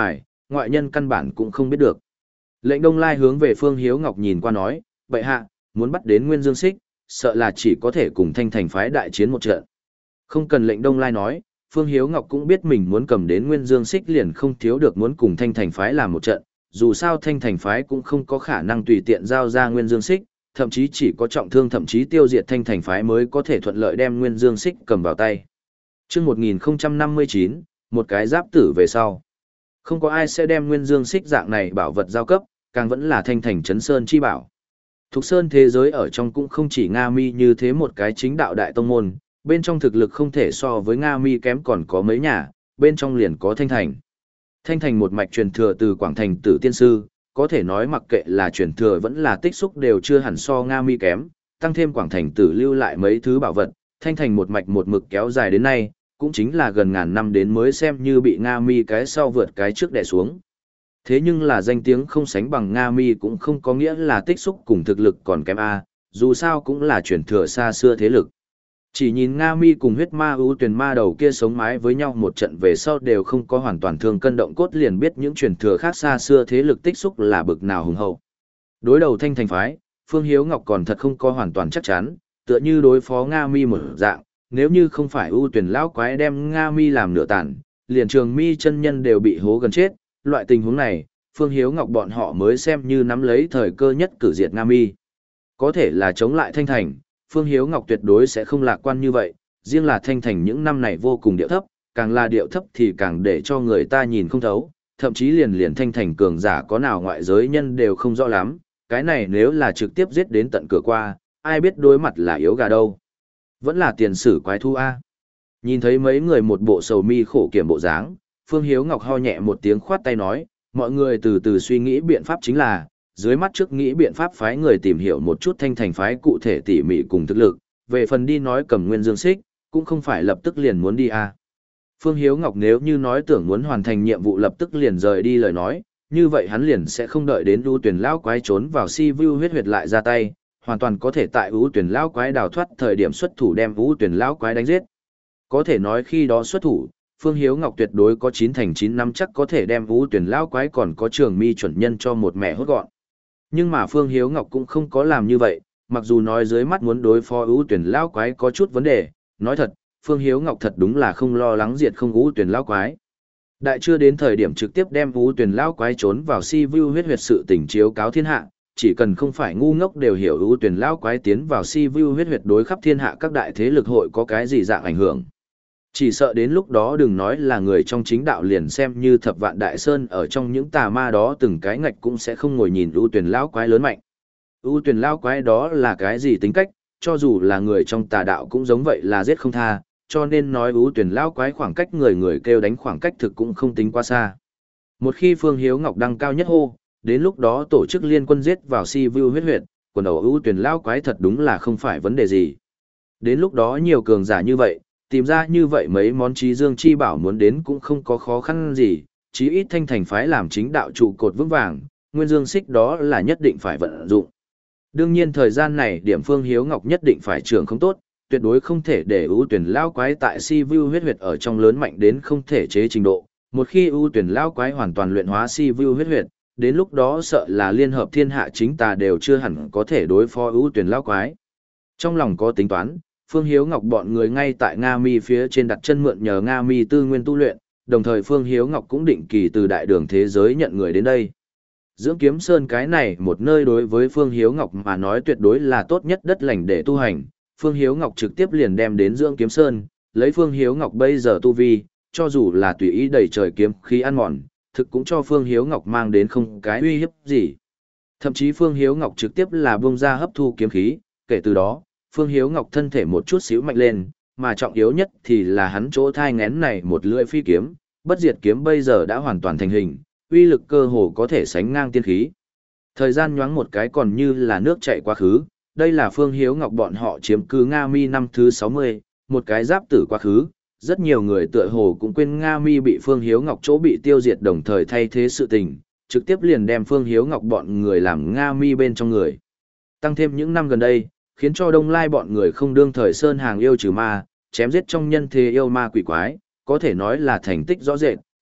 ngoại nhân căn bản cũng không biết được. Lệnh Đông Lai hướng về Phương Hiếu Ngọc nhìn qua nói, bệ hạ, muốn bắt đến Nguyên Dương Xích, sợ là chỉ có thể cùng Thanh Thành phái đại chiến một trận. Không cần lệnh Đông Lai nói, Phương Hiếu Ngọc cũng biết mình muốn cầm đến Nguyên Dương Xích liền không thiếu được muốn cùng Thanh Thành phái làm một trận, dù sao Thanh Thành phái cũng không có khả năng tùy tiện giao ra Nguyên Dương Xích, thậm chí chỉ có trọng thương thậm chí tiêu diệt Thanh Thành phái mới có thể thuận lợi đem Nguyên Dương Xích cầm vào tay. Chương một nghìn không trăm năm mươi chín, một cái giáp tử về sau. Không có ai sẽ đem Nguyên Dương Xích dạng này bảo vật giao cấp, càng vẫn là Thanh Thành Trấn Sơn chi bảo. Thục Sơn thế giới ở trong cũng không chỉ Nga Mi như thế một cái chính đạo đại tông môn, bên trong thực lực không thể so với Nga Mi kém còn có mấy nhà, bên trong liền có Thanh Thành. Thanh Thành một mạch truyền thừa từ Quảng Thành Tử Tiên Sư, có thể nói mặc kệ là truyền thừa vẫn là tích xúc đều chưa hẳn so Nga Mi kém, tăng thêm Quảng Thành Tử lưu lại mấy thứ bảo vật, Thanh Thành một mạch một mực kéo dài đến nay, cũng chính là gần ngàn năm đến mới xem như bị Nga Mi cái sau vượt cái trước đè xuống. Thế nhưng là danh tiếng không sánh bằng Nga Mi cũng không có nghĩa là tích xúc cùng thực lực còn kém A, dù sao cũng là truyền thừa xa xưa thế lực. Chỉ nhìn Nga Mi cùng huyết ma ưu tuyển ma đầu kia sống mái với nhau một trận về sau đều không có hoàn toàn thương cân động cốt liền biết những truyền thừa khác xa xưa thế lực tích xúc là bực nào hùng hậu. Đối đầu Thanh Thành phái, Phương Hiếu Ngọc còn thật không có hoàn toàn chắc chắn, tựa như đối phó Nga Mi một dạng, nếu như không phải ưu tuyển lão quái đem Nga Mi làm nửa tàn, liền Trường Mi chân nhân đều bị hố gần chết, loại tình huống này, Phương Hiếu Ngọc bọn họ mới xem như nắm lấy thời cơ nhất cử diệt Nga Mi. Có thể là chống lại Thanh Thành, Phương Hiếu Ngọc tuyệt đối sẽ không lạc quan như vậy, riêng là Thanh Thành những năm này vô cùng điệu thấp, càng là điệu thấp thì càng để cho người ta nhìn không thấu, thậm chí liền liền Thanh Thành cường giả có nào ngoại giới nhân đều không rõ lắm, cái này nếu là trực tiếp giết đến tận cửa qua, ai biết đối mặt là yếu gà đâu. Vẫn là tiền sử quái thu A. Nhìn thấy mấy người một bộ sầu mi khổ kiểm bộ dáng, Phương Hiếu Ngọc ho nhẹ một tiếng khoát tay nói, mọi người từ từ suy nghĩ biện pháp chính là, dưới mắt trước nghĩ biện pháp phái người tìm hiểu một chút Thanh Thành phái cụ thể tỉ mỉ cùng thực lực, về phần đi nói cầm Nguyên Dương Xích, cũng không phải lập tức liền muốn đi a. Phương Hiếu Ngọc nếu như nói tưởng muốn hoàn thành nhiệm vụ lập tức liền rời đi lời nói, như vậy hắn liền sẽ không đợi đến ưu tuyển lão quái trốn vào si vu huyết huyệt lại ra tay, hoàn toàn có thể tại ưu tuyển lão quái đào thoát thời điểm xuất thủ đem ưu tuyển lão quái đánh giết. Có thể nói khi đó xuất thủ, Phương Hiếu Ngọc tuyệt đối có chín thành chín năm chắc có thể đem ưu tuyển lão quái còn có Trường Mi chuẩn nhân cho một mẹ hốt gọn. Nhưng mà Phương Hiếu Ngọc cũng không có làm như vậy, mặc dù nói dưới mắt muốn đối phó ưu tuyển lão quái có chút vấn đề, nói thật, Phương Hiếu Ngọc thật đúng là không lo lắng diệt không ưu tuyển lão quái. Đại chưa đến thời điểm trực tiếp đem ưu tuyển lão quái trốn vào si vu huyết huyệt sự tình chiếu cáo thiên hạ, chỉ cần không phải ngu ngốc đều hiểu ưu tuyển lão quái tiến vào si vu huyết huyệt đối khắp thiên hạ các đại thế lực hội có cái gì dạng ảnh hưởng. Chỉ sợ đến lúc đó đừng nói là người trong chính đạo liền xem như thập vạn đại sơn ở trong những tà ma đó từng cái ngạch cũng sẽ không ngồi nhìn ưu tuyển lão quái lớn mạnh. Ưu tuyển lão quái đó là cái gì tính cách, cho dù là người trong tà đạo cũng giống vậy là giết không tha, cho nên nói ưu tuyển lão quái khoảng cách người người kêu đánh khoảng cách thực cũng không tính quá xa. Một khi Phương Hiếu Ngọc đăng cao nhất hô, đến lúc đó tổ chức liên quân giết vào si vu huyết huyệt, quần đầu ưu tuyển lão quái thật đúng là không phải vấn đề gì. Đến lúc đó nhiều cường giả như vậy, tìm ra như vậy mấy món trí dương chi bảo muốn đến cũng không có khó khăn gì, chí ít Thanh Thành phái làm chính đạo trụ cột vững vàng, Nguyên Dương Xích đó là nhất định phải vận dụng. Đương nhiên thời gian này điểm Phương Hiếu Ngọc nhất định phải trưởng không tốt, tuyệt đối không thể để ưu tuyển lao quái tại si vu huyết huyệt ở trong lớn mạnh đến không thể chế trình độ. Một khi ưu tuyển lao quái hoàn toàn luyện hóa si vu huyết huyệt, đến lúc đó sợ là liên hợp thiên hạ chính tà đều chưa hẳn có thể đối phó ưu tuyển lao quái. Trong lòng có tính toán, Phương Hiếu Ngọc bọn người ngay tại Nga Mi phía trên đặt chân mượn nhờ Nga Mi tư nguyên tu luyện, đồng thời Phương Hiếu Ngọc cũng định kỳ từ đại đường thế giới nhận người đến đây. Dưỡng Kiếm Sơn cái này một nơi đối với Phương Hiếu Ngọc mà nói tuyệt đối là tốt nhất đất lành để tu hành, Phương Hiếu Ngọc trực tiếp liền đem đến Dưỡng Kiếm Sơn, lấy Phương Hiếu Ngọc bây giờ tu vi, cho dù là tùy ý đầy trời kiếm khí ăn mòn, thực cũng cho Phương Hiếu Ngọc mang đến không cái uy hiếp gì. Thậm chí Phương Hiếu Ngọc trực tiếp là buông ra hấp thu kiếm khí, kể từ đó, Phương Hiếu Ngọc thân thể một chút xíu mạnh lên, mà trọng yếu nhất thì là hắn chỗ thai ngén này một lưỡi phi kiếm, bất diệt kiếm bây giờ đã hoàn toàn thành hình, uy lực cơ hồ có thể sánh ngang tiên khí. Thời gian nhoáng một cái còn như là nước chảy quá khứ, đây là Phương Hiếu Ngọc bọn họ chiếm cứ Nga Mi năm thứ sáu mươi, một cái giáp tử quá khứ, rất nhiều người tựa hồ cũng quên Nga Mi bị Phương Hiếu Ngọc chỗ bị tiêu diệt đồng thời thay thế sự tình, trực tiếp liền đem Phương Hiếu Ngọc bọn người làm Nga Mi bên trong người. Tăng thêm những năm gần đây, khiến cho Đông Lai bọn người không đương thời sơn hàng yêu trừ ma, chém giết trong nhân thế yêu ma quỷ quái, có thể nói là thành tích rõ rệt,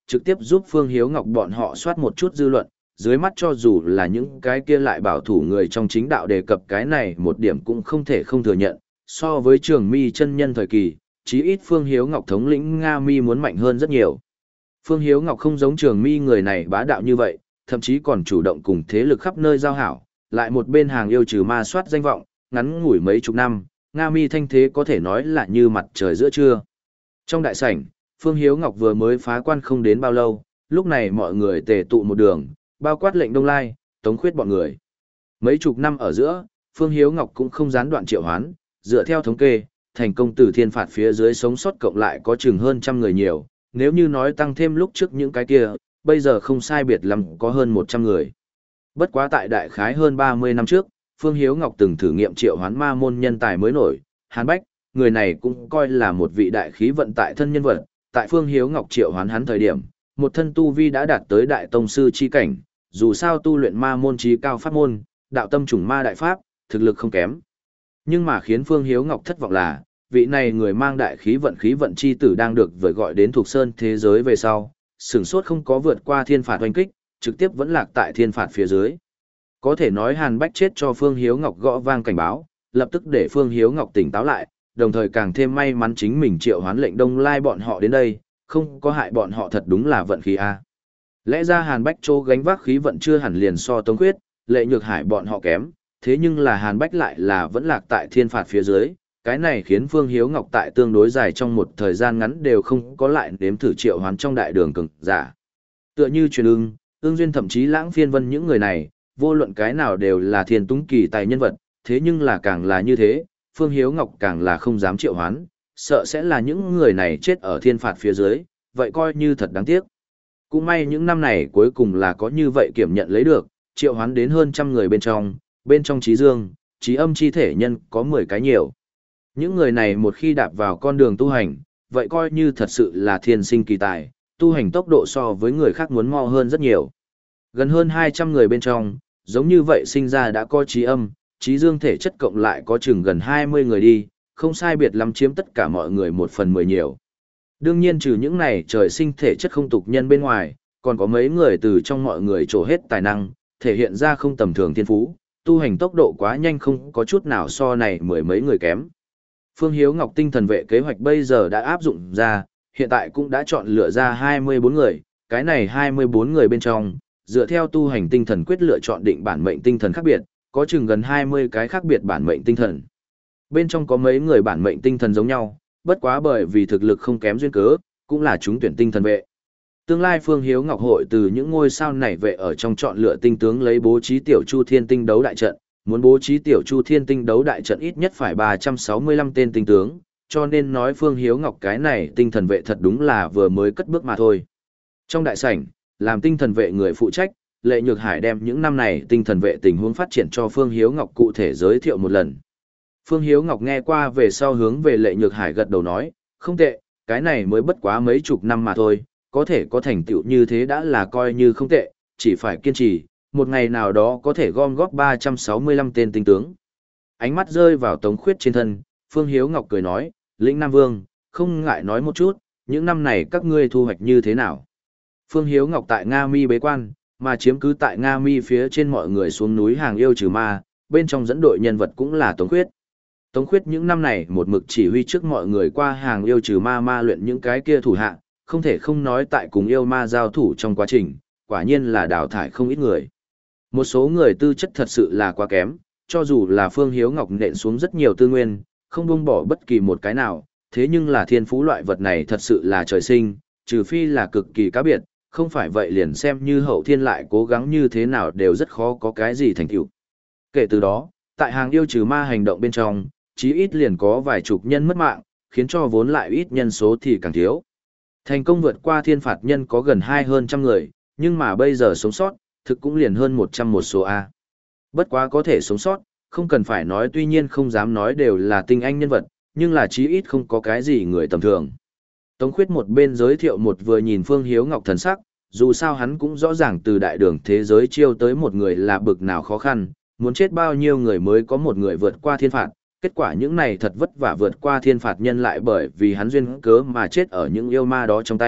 trực tiếp giúp Phương Hiếu Ngọc bọn họ soát một chút dư luận, dưới mắt cho dù là những cái kia lại bảo thủ người trong chính đạo đề cập cái này một điểm cũng không thể không thừa nhận, so với Trường Mi chân nhân thời kỳ, chí ít Phương Hiếu Ngọc thống lĩnh Nga Mi muốn mạnh hơn rất nhiều. Phương Hiếu Ngọc không giống Trường Mi người này bá đạo như vậy, thậm chí còn chủ động cùng thế lực khắp nơi giao hảo, lại một bên hàng yêu trừ ma soát danh vọng, ngắn ngủi mấy chục năm, Nga Mi thanh thế có thể nói là như mặt trời giữa trưa. Trong đại sảnh, Phương Hiếu Ngọc vừa mới phá quan không đến bao lâu, lúc này mọi người tề tụ một đường, bao quát Lệnh Đông Lai, Tống Khuyết bọn người. Mấy chục năm ở giữa, Phương Hiếu Ngọc cũng không gián đoạn triệu hoán, dựa theo thống kê, thành công từ thiên phạt phía dưới sống sót cộng lại có chừng hơn trăm người nhiều, nếu như nói tăng thêm lúc trước những cái kia, bây giờ không sai biệt lắm có hơn một trăm người. Bất quá tại đại khái hơn ba mươi năm trước, Phương Hiếu Ngọc từng thử nghiệm triệu hoán ma môn nhân tài mới nổi, Hàn Bách, người này cũng coi là một vị đại khí vận tại thân nhân vật, tại Phương Hiếu Ngọc triệu hoán hắn thời điểm, một thân tu vi đã đạt tới đại tông sư chi cảnh, dù sao tu luyện ma môn chí cao pháp môn, đạo tâm trùng ma đại pháp, thực lực không kém. Nhưng mà khiến Phương Hiếu Ngọc thất vọng là, vị này người mang đại khí vận khí vận chi tử đang được vời gọi đến thuộc sơn thế giới về sau, sửng sốt không có vượt qua thiên phạt oanh kích, trực tiếp vẫn lạc tại thiên phạt phía dưới. Có thể nói Hàn Bách chết cho Phương Hiếu Ngọc gõ vang cảnh báo, lập tức để Phương Hiếu Ngọc tỉnh táo lại, đồng thời càng thêm may mắn chính mình triệu hoán Lệnh Đông Lai bọn họ đến đây, không có hại bọn họ thật đúng là vận khí a. Lẽ ra Hàn Bách Châu gánh vác khí vận chưa hẳn liền so Tống Khuyết, Lệ Nhược Hải bọn họ kém, thế nhưng là Hàn Bách lại là vẫn lạc tại thiên phạt phía dưới, cái này khiến Phương Hiếu Ngọc tại tương đối dài trong một thời gian ngắn đều không có lại nếm thử triệu hoán trong đại đường cường giả. Tựa như Truyền Ưng, Ưng Duyên thậm chí Lãng Phiên Vân những người này, vô luận cái nào đều là thiên túng kỳ tài nhân vật, thế nhưng là càng là như thế, Phương Hiếu Ngọc càng là không dám triệu hoán, sợ sẽ là những người này chết ở thiên phạt phía dưới, vậy coi như thật đáng tiếc. Cũng may những năm này cuối cùng là có như vậy kiểm nhận lấy được, triệu hoán đến hơn trăm người bên trong, bên trong trí dương, trí âm chi thể nhân có mười cái nhiều. Những người này một khi đạp vào con đường tu hành, vậy coi như thật sự là thiên sinh kỳ tài, tu hành tốc độ so với người khác muốn mo hơn rất nhiều. Gần hơn hai trăm người bên trong, giống như vậy sinh ra đã có trí âm, trí dương thể chất cộng lại có chừng gần hai mươi người đi, không sai biệt lắm chiếm tất cả mọi người một phần mười nhiều. Đương nhiên trừ những này trời sinh thể chất không tục nhân bên ngoài, còn có mấy người từ trong mọi người trổ hết tài năng, thể hiện ra không tầm thường thiên phú, tu hành tốc độ quá nhanh không có chút nào so này mười mấy người kém. Phương Hiếu Ngọc tinh thần vệ kế hoạch bây giờ đã áp dụng ra, hiện tại cũng đã chọn lựa ra hai mươi bốn người, cái này hai mươi bốn người bên trong, dựa theo tu hành tinh thần quyết lựa chọn định bản mệnh tinh thần khác biệt, có chừng gần hai mươi cái khác biệt bản mệnh tinh thần. Bên trong có mấy người bản mệnh tinh thần giống nhau, bất quá bởi vì thực lực không kém duyên cớ, cũng là chúng tuyển tinh thần vệ. Tương lai Phương Hiếu Ngọc hội từ những ngôi sao này vệ ở trong chọn lựa tinh tướng lấy bố trí tiểu Chu Thiên Tinh đấu đại trận, muốn bố trí tiểu Chu Thiên Tinh đấu đại trận ít nhất phải ba trăm sáu mươi lăm tên tinh tướng, cho nên nói Phương Hiếu Ngọc cái này tinh thần vệ thật đúng là vừa mới cất bước mà thôi. Trong đại sảnh, làm tinh thần vệ người phụ trách, Lệ Nhược Hải đem những năm này tinh thần vệ tình huống phát triển cho Phương Hiếu Ngọc cụ thể giới thiệu một lần. Phương Hiếu Ngọc nghe qua về sau hướng về Lệ Nhược Hải gật đầu nói, không tệ, cái này mới bất quá mấy chục năm mà thôi, có thể có thành tựu như thế đã là coi như không tệ, chỉ phải kiên trì, một ngày nào đó có thể gom góp ba trăm sáu mươi lăm tên tinh tướng. Ánh mắt rơi vào Tống Khuyết trên thân, Phương Hiếu Ngọc cười nói, Lĩnh Nam Vương, không ngại nói một chút, những năm này các ngươi thu hoạch như thế nào. Phương Hiếu Ngọc tại Nga Mi bế quan, mà chiếm cứ tại Nga Mi phía trên mọi người xuống núi hàng yêu trừ ma, bên trong dẫn đội nhân vật cũng là Tống Khuyết. Tống Khuyết những năm này một mực chỉ huy trước mọi người qua hàng yêu trừ ma ma luyện những cái kia thủ hạ, không thể không nói tại cùng yêu ma giao thủ trong quá trình, quả nhiên là đào thải không ít người. Một số người tư chất thật sự là quá kém, cho dù là Phương Hiếu Ngọc nện xuống rất nhiều tư nguyên, không buông bỏ bất kỳ một cái nào, thế nhưng là thiên phú loại vật này thật sự là trời sinh, trừ phi là cực kỳ cá biệt, không phải vậy liền xem như hậu thiên lại cố gắng như thế nào đều rất khó có cái gì thành tựu. Kể từ đó, tại hàng yêu trừ ma hành động bên trong, chí ít liền có vài chục nhân mất mạng, khiến cho vốn lại ít nhân số thì càng thiếu. Thành công vượt qua thiên phạt nhân có gần hai hơn trăm người, nhưng mà bây giờ sống sót, thực cũng liền hơn một trăm một số A. Bất quá có thể sống sót, không cần phải nói tuy nhiên không dám nói đều là tinh anh nhân vật, nhưng là chí ít không có cái gì người tầm thường. Tống Khuyết một bên giới thiệu một vừa nhìn Phương Hiếu Ngọc thần sắc, dù sao hắn cũng rõ ràng từ đại đường thế giới chiêu tới một người là bực nào khó khăn, muốn chết bao nhiêu người mới có một người vượt qua thiên phạt, kết quả những này thật vất vả vượt qua thiên phạt nhân lại bởi vì hắn duyên cớ mà chết ở những yêu ma đó trong tay,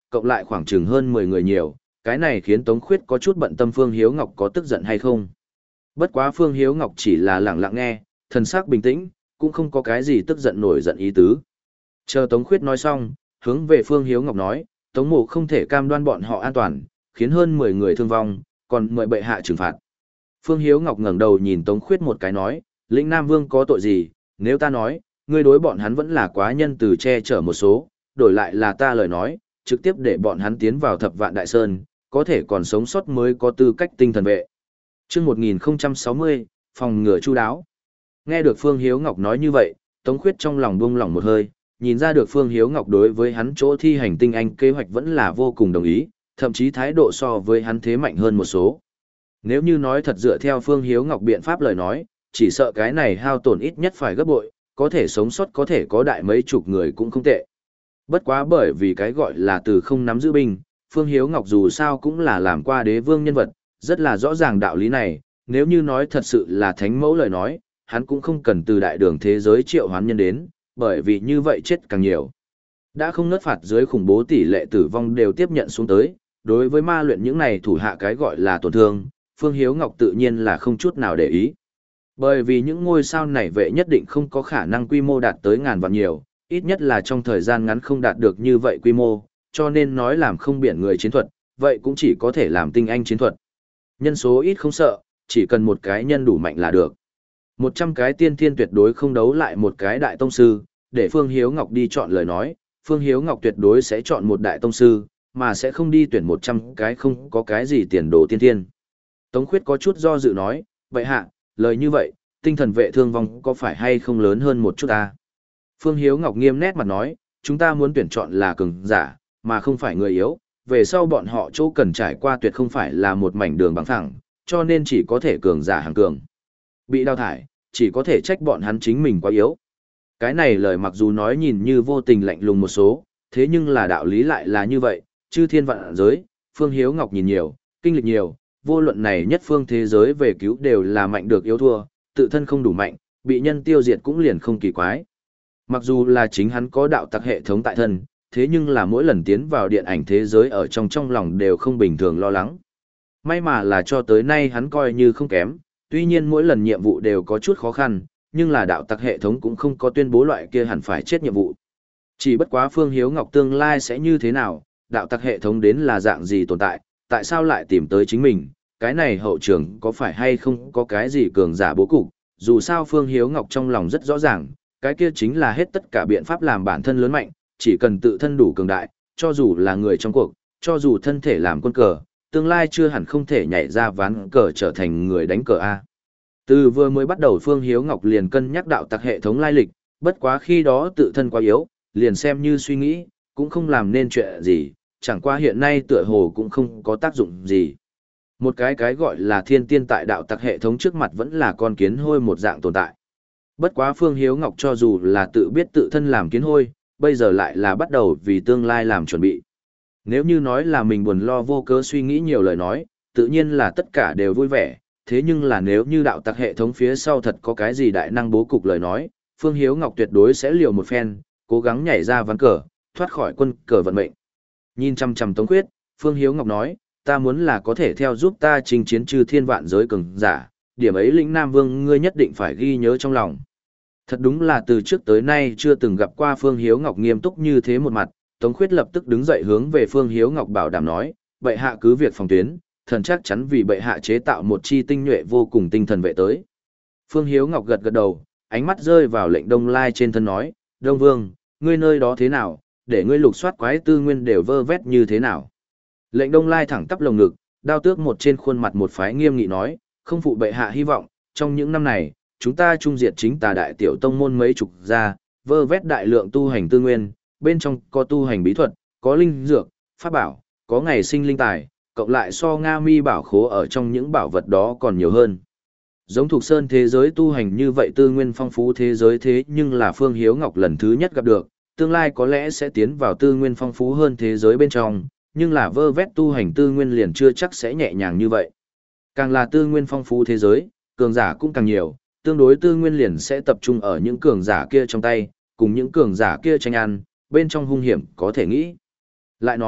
cộng lại khoảng chừng hơn mười người nhiều, cái này khiến Tống Khuyết có chút bận tâm Phương Hiếu Ngọc có tức giận hay không. Bất quá Phương Hiếu Ngọc chỉ là lặng lặng nghe, thần sắc bình tĩnh, cũng không có cái gì tức giận nổi giận ý tứ. Chờ Tống Khuyết nói xong, hướng về Phương Hiếu Ngọc nói, Tống Mộ không thể cam đoan bọn họ an toàn, khiến hơn mười người thương vong, còn mời bệ hạ trừng phạt. Phương Hiếu Ngọc ngẩng đầu nhìn Tống Khuyết một cái nói, Lĩnh Nam Vương có tội gì, nếu ta nói, ngươi đối bọn hắn vẫn là quá nhân từ che chở một số, đổi lại là ta lời nói, trực tiếp để bọn hắn tiến vào Thập Vạn Đại Sơn, có thể còn sống sót mới có tư cách tinh thần vệ. Chương một nghìn không trăm sáu mươi, phòng ngừa chu đáo. Nghe được Phương Hiếu Ngọc nói như vậy, Tống Khuyết trong lòng buông lỏng một hơi, nhìn ra được Phương Hiếu Ngọc đối với hắn chỗ thi hành tinh anh kế hoạch vẫn là vô cùng đồng ý, thậm chí thái độ so với hắn thế mạnh hơn một số. Nếu như nói thật dựa theo Phương Hiếu Ngọc biện pháp lời nói, chỉ sợ cái này hao tổn ít nhất phải gấp bội, có thể sống sót có thể có đại mấy chục người cũng không tệ. Bất quá bởi vì cái gọi là từ không nắm giữ binh, Phương Hiếu Ngọc dù sao cũng là làm qua đế vương nhân vật, rất là rõ ràng đạo lý này, nếu như nói thật sự là thánh mẫu lời nói, hắn cũng không cần từ đại đường thế giới triệu hoán nhân đến, bởi vì như vậy chết càng nhiều. Đã không nớt phạt dưới khủng bố tỷ lệ tử vong đều tiếp nhận xuống tới, đối với ma luyện những này thủ hạ cái gọi là tổn thương, Phương Hiếu Ngọc tự nhiên là không chút nào để ý. Bởi vì những ngôi sao này vệ nhất định không có khả năng quy mô đạt tới ngàn vạn nhiều, ít nhất là trong thời gian ngắn không đạt được như vậy quy mô, cho nên nói làm không biển người chiến thuật, vậy cũng chỉ có thể làm tinh anh chiến thuật. Nhân số ít không sợ, chỉ cần một cái nhân đủ mạnh là được. Một trăm cái tiên thiên tuyệt đối không đấu lại một cái đại tông sư, để Phương Hiếu Ngọc đi chọn lời nói, Phương Hiếu Ngọc tuyệt đối sẽ chọn một đại tông sư, mà sẽ không đi tuyển một trăm cái không có cái gì tiền đồ tiên thiên. Tống Khuyết có chút do dự nói, vậy hạ, lời như vậy, tinh thần vệ thương vong có phải hay không lớn hơn một chút ta? Phương Hiếu Ngọc nghiêm nét mặt nói, chúng ta muốn tuyển chọn là cường giả, mà không phải người yếu, về sau bọn họ chỗ cần trải qua tuyệt không phải là một mảnh đường bằng phẳng, cho nên chỉ có thể cường giả hàng cường. Bị đào thải, chỉ có thể trách bọn hắn chính mình quá yếu. Cái này lời mặc dù nói nhìn như vô tình lạnh lùng một số, thế nhưng là đạo lý lại là như vậy, chư thiên vạn giới, Phương Hiếu Ngọc nhìn nhiều, kinh lịch nhiều, vô luận này nhất phương thế giới về cứu đều là mạnh được yếu thua, tự thân không đủ mạnh, bị nhân tiêu diệt cũng liền không kỳ quái. Mặc dù là chính hắn có đạo tặc hệ thống tại thân, thế nhưng là mỗi lần tiến vào điện ảnh thế giới ở trong trong lòng đều không bình thường lo lắng. May mà là cho tới nay hắn coi như không kém, tuy nhiên mỗi lần nhiệm vụ đều có chút khó khăn, nhưng là đạo tặc hệ thống cũng không có tuyên bố loại kia hẳn phải chết nhiệm vụ. Chỉ bất quá Phương Hiếu Ngọc tương lai sẽ như thế nào, đạo tặc hệ thống đến là dạng gì tồn tại, tại sao lại tìm tới chính mình, cái này hậu trường có phải hay không có cái gì cường giả bố cục, dù sao Phương Hiếu Ngọc trong lòng rất rõ ràng, cái kia chính là hết tất cả biện pháp làm bản thân lớn mạnh, chỉ cần tự thân đủ cường đại, cho dù là người trong cuộc, cho dù thân thể làm quân cờ, tương lai chưa hẳn không thể nhảy ra ván cờ trở thành người đánh cờ A. Từ vừa mới bắt đầu Phương Hiếu Ngọc liền cân nhắc đạo tặc hệ thống lai lịch, bất quá khi đó tự thân quá yếu, liền xem như suy nghĩ, cũng không làm nên chuyện gì, chẳng qua hiện nay tựa hồ cũng không có tác dụng gì. Một cái cái gọi là thiên tiên tại đạo tặc hệ thống trước mặt vẫn là con kiến hôi một dạng tồn tại. Bất quá Phương Hiếu Ngọc cho dù là tự biết tự thân làm kiến hôi, bây giờ lại là bắt đầu vì tương lai làm chuẩn bị. Nếu như nói là mình buồn lo vô cớ suy nghĩ nhiều lời nói, tự nhiên là tất cả đều vui vẻ, thế nhưng là nếu như đạo tặc hệ thống phía sau thật có cái gì đại năng bố cục lời nói, Phương Hiếu Ngọc tuyệt đối sẽ liều một phen, cố gắng nhảy ra ván cờ, thoát khỏi quân cờ vận mệnh. Nhìn chăm chăm Tống Khuyết, Phương Hiếu Ngọc nói, ta muốn là có thể theo giúp ta chinh chiến trừ thiên vạn giới cường giả, điểm ấy Lĩnh Nam Vương ngươi nhất định phải ghi nhớ trong lòng. Thật đúng là từ trước tới nay chưa từng gặp qua Phương Hiếu Ngọc nghiêm túc như thế một mặt, Tống Khuyết lập tức đứng dậy hướng về Phương Hiếu Ngọc bảo đảm nói, bệ hạ cứ việc phòng tuyến, thần chắc chắn vì bệ hạ chế tạo một chi tinh nhuệ vô cùng tinh thần vệ tới. Phương Hiếu Ngọc gật gật đầu, ánh mắt rơi vào lệnh Đông Lai trên thân nói, Đông Vương, ngươi nơi đó thế nào, để ngươi lục soát quái tư nguyên đều vơ vét như thế nào. Lệnh Đông Lai thẳng tắp lồng ngực, đao tước một trên khuôn mặt một phái nghiêm nghị nói, không phụ bệ hạ hy vọng, trong những năm này, chúng ta trung diệt chính tà đại tiểu tông môn mấy chục gia, vơ vét đại lượng tu hành tư nguyên, bên trong có tu hành bí thuật, có linh dược, pháp bảo, có ngày sinh linh tài, cộng lại so Nga Mi bảo khố ở trong những bảo vật đó còn nhiều hơn. Giống thuộc sơn thế giới tu hành như vậy tư nguyên phong phú thế giới thế nhưng là Phương Hiếu Ngọc lần thứ nhất gặp được, tương lai có lẽ sẽ tiến vào tư nguyên phong phú hơn thế giới bên trong, nhưng là vơ vét tu hành tư nguyên liền chưa chắc sẽ nhẹ nhàng như vậy. Càng là tư nguyên phong phú thế giới, cường giả cũng càng nhiều, tương đối tư nguyên liền sẽ tập trung ở những cường giả kia trong tay, cùng những cường giả kia tranh ăn, bên trong hung hiểm có thể nghĩ. Lại nói,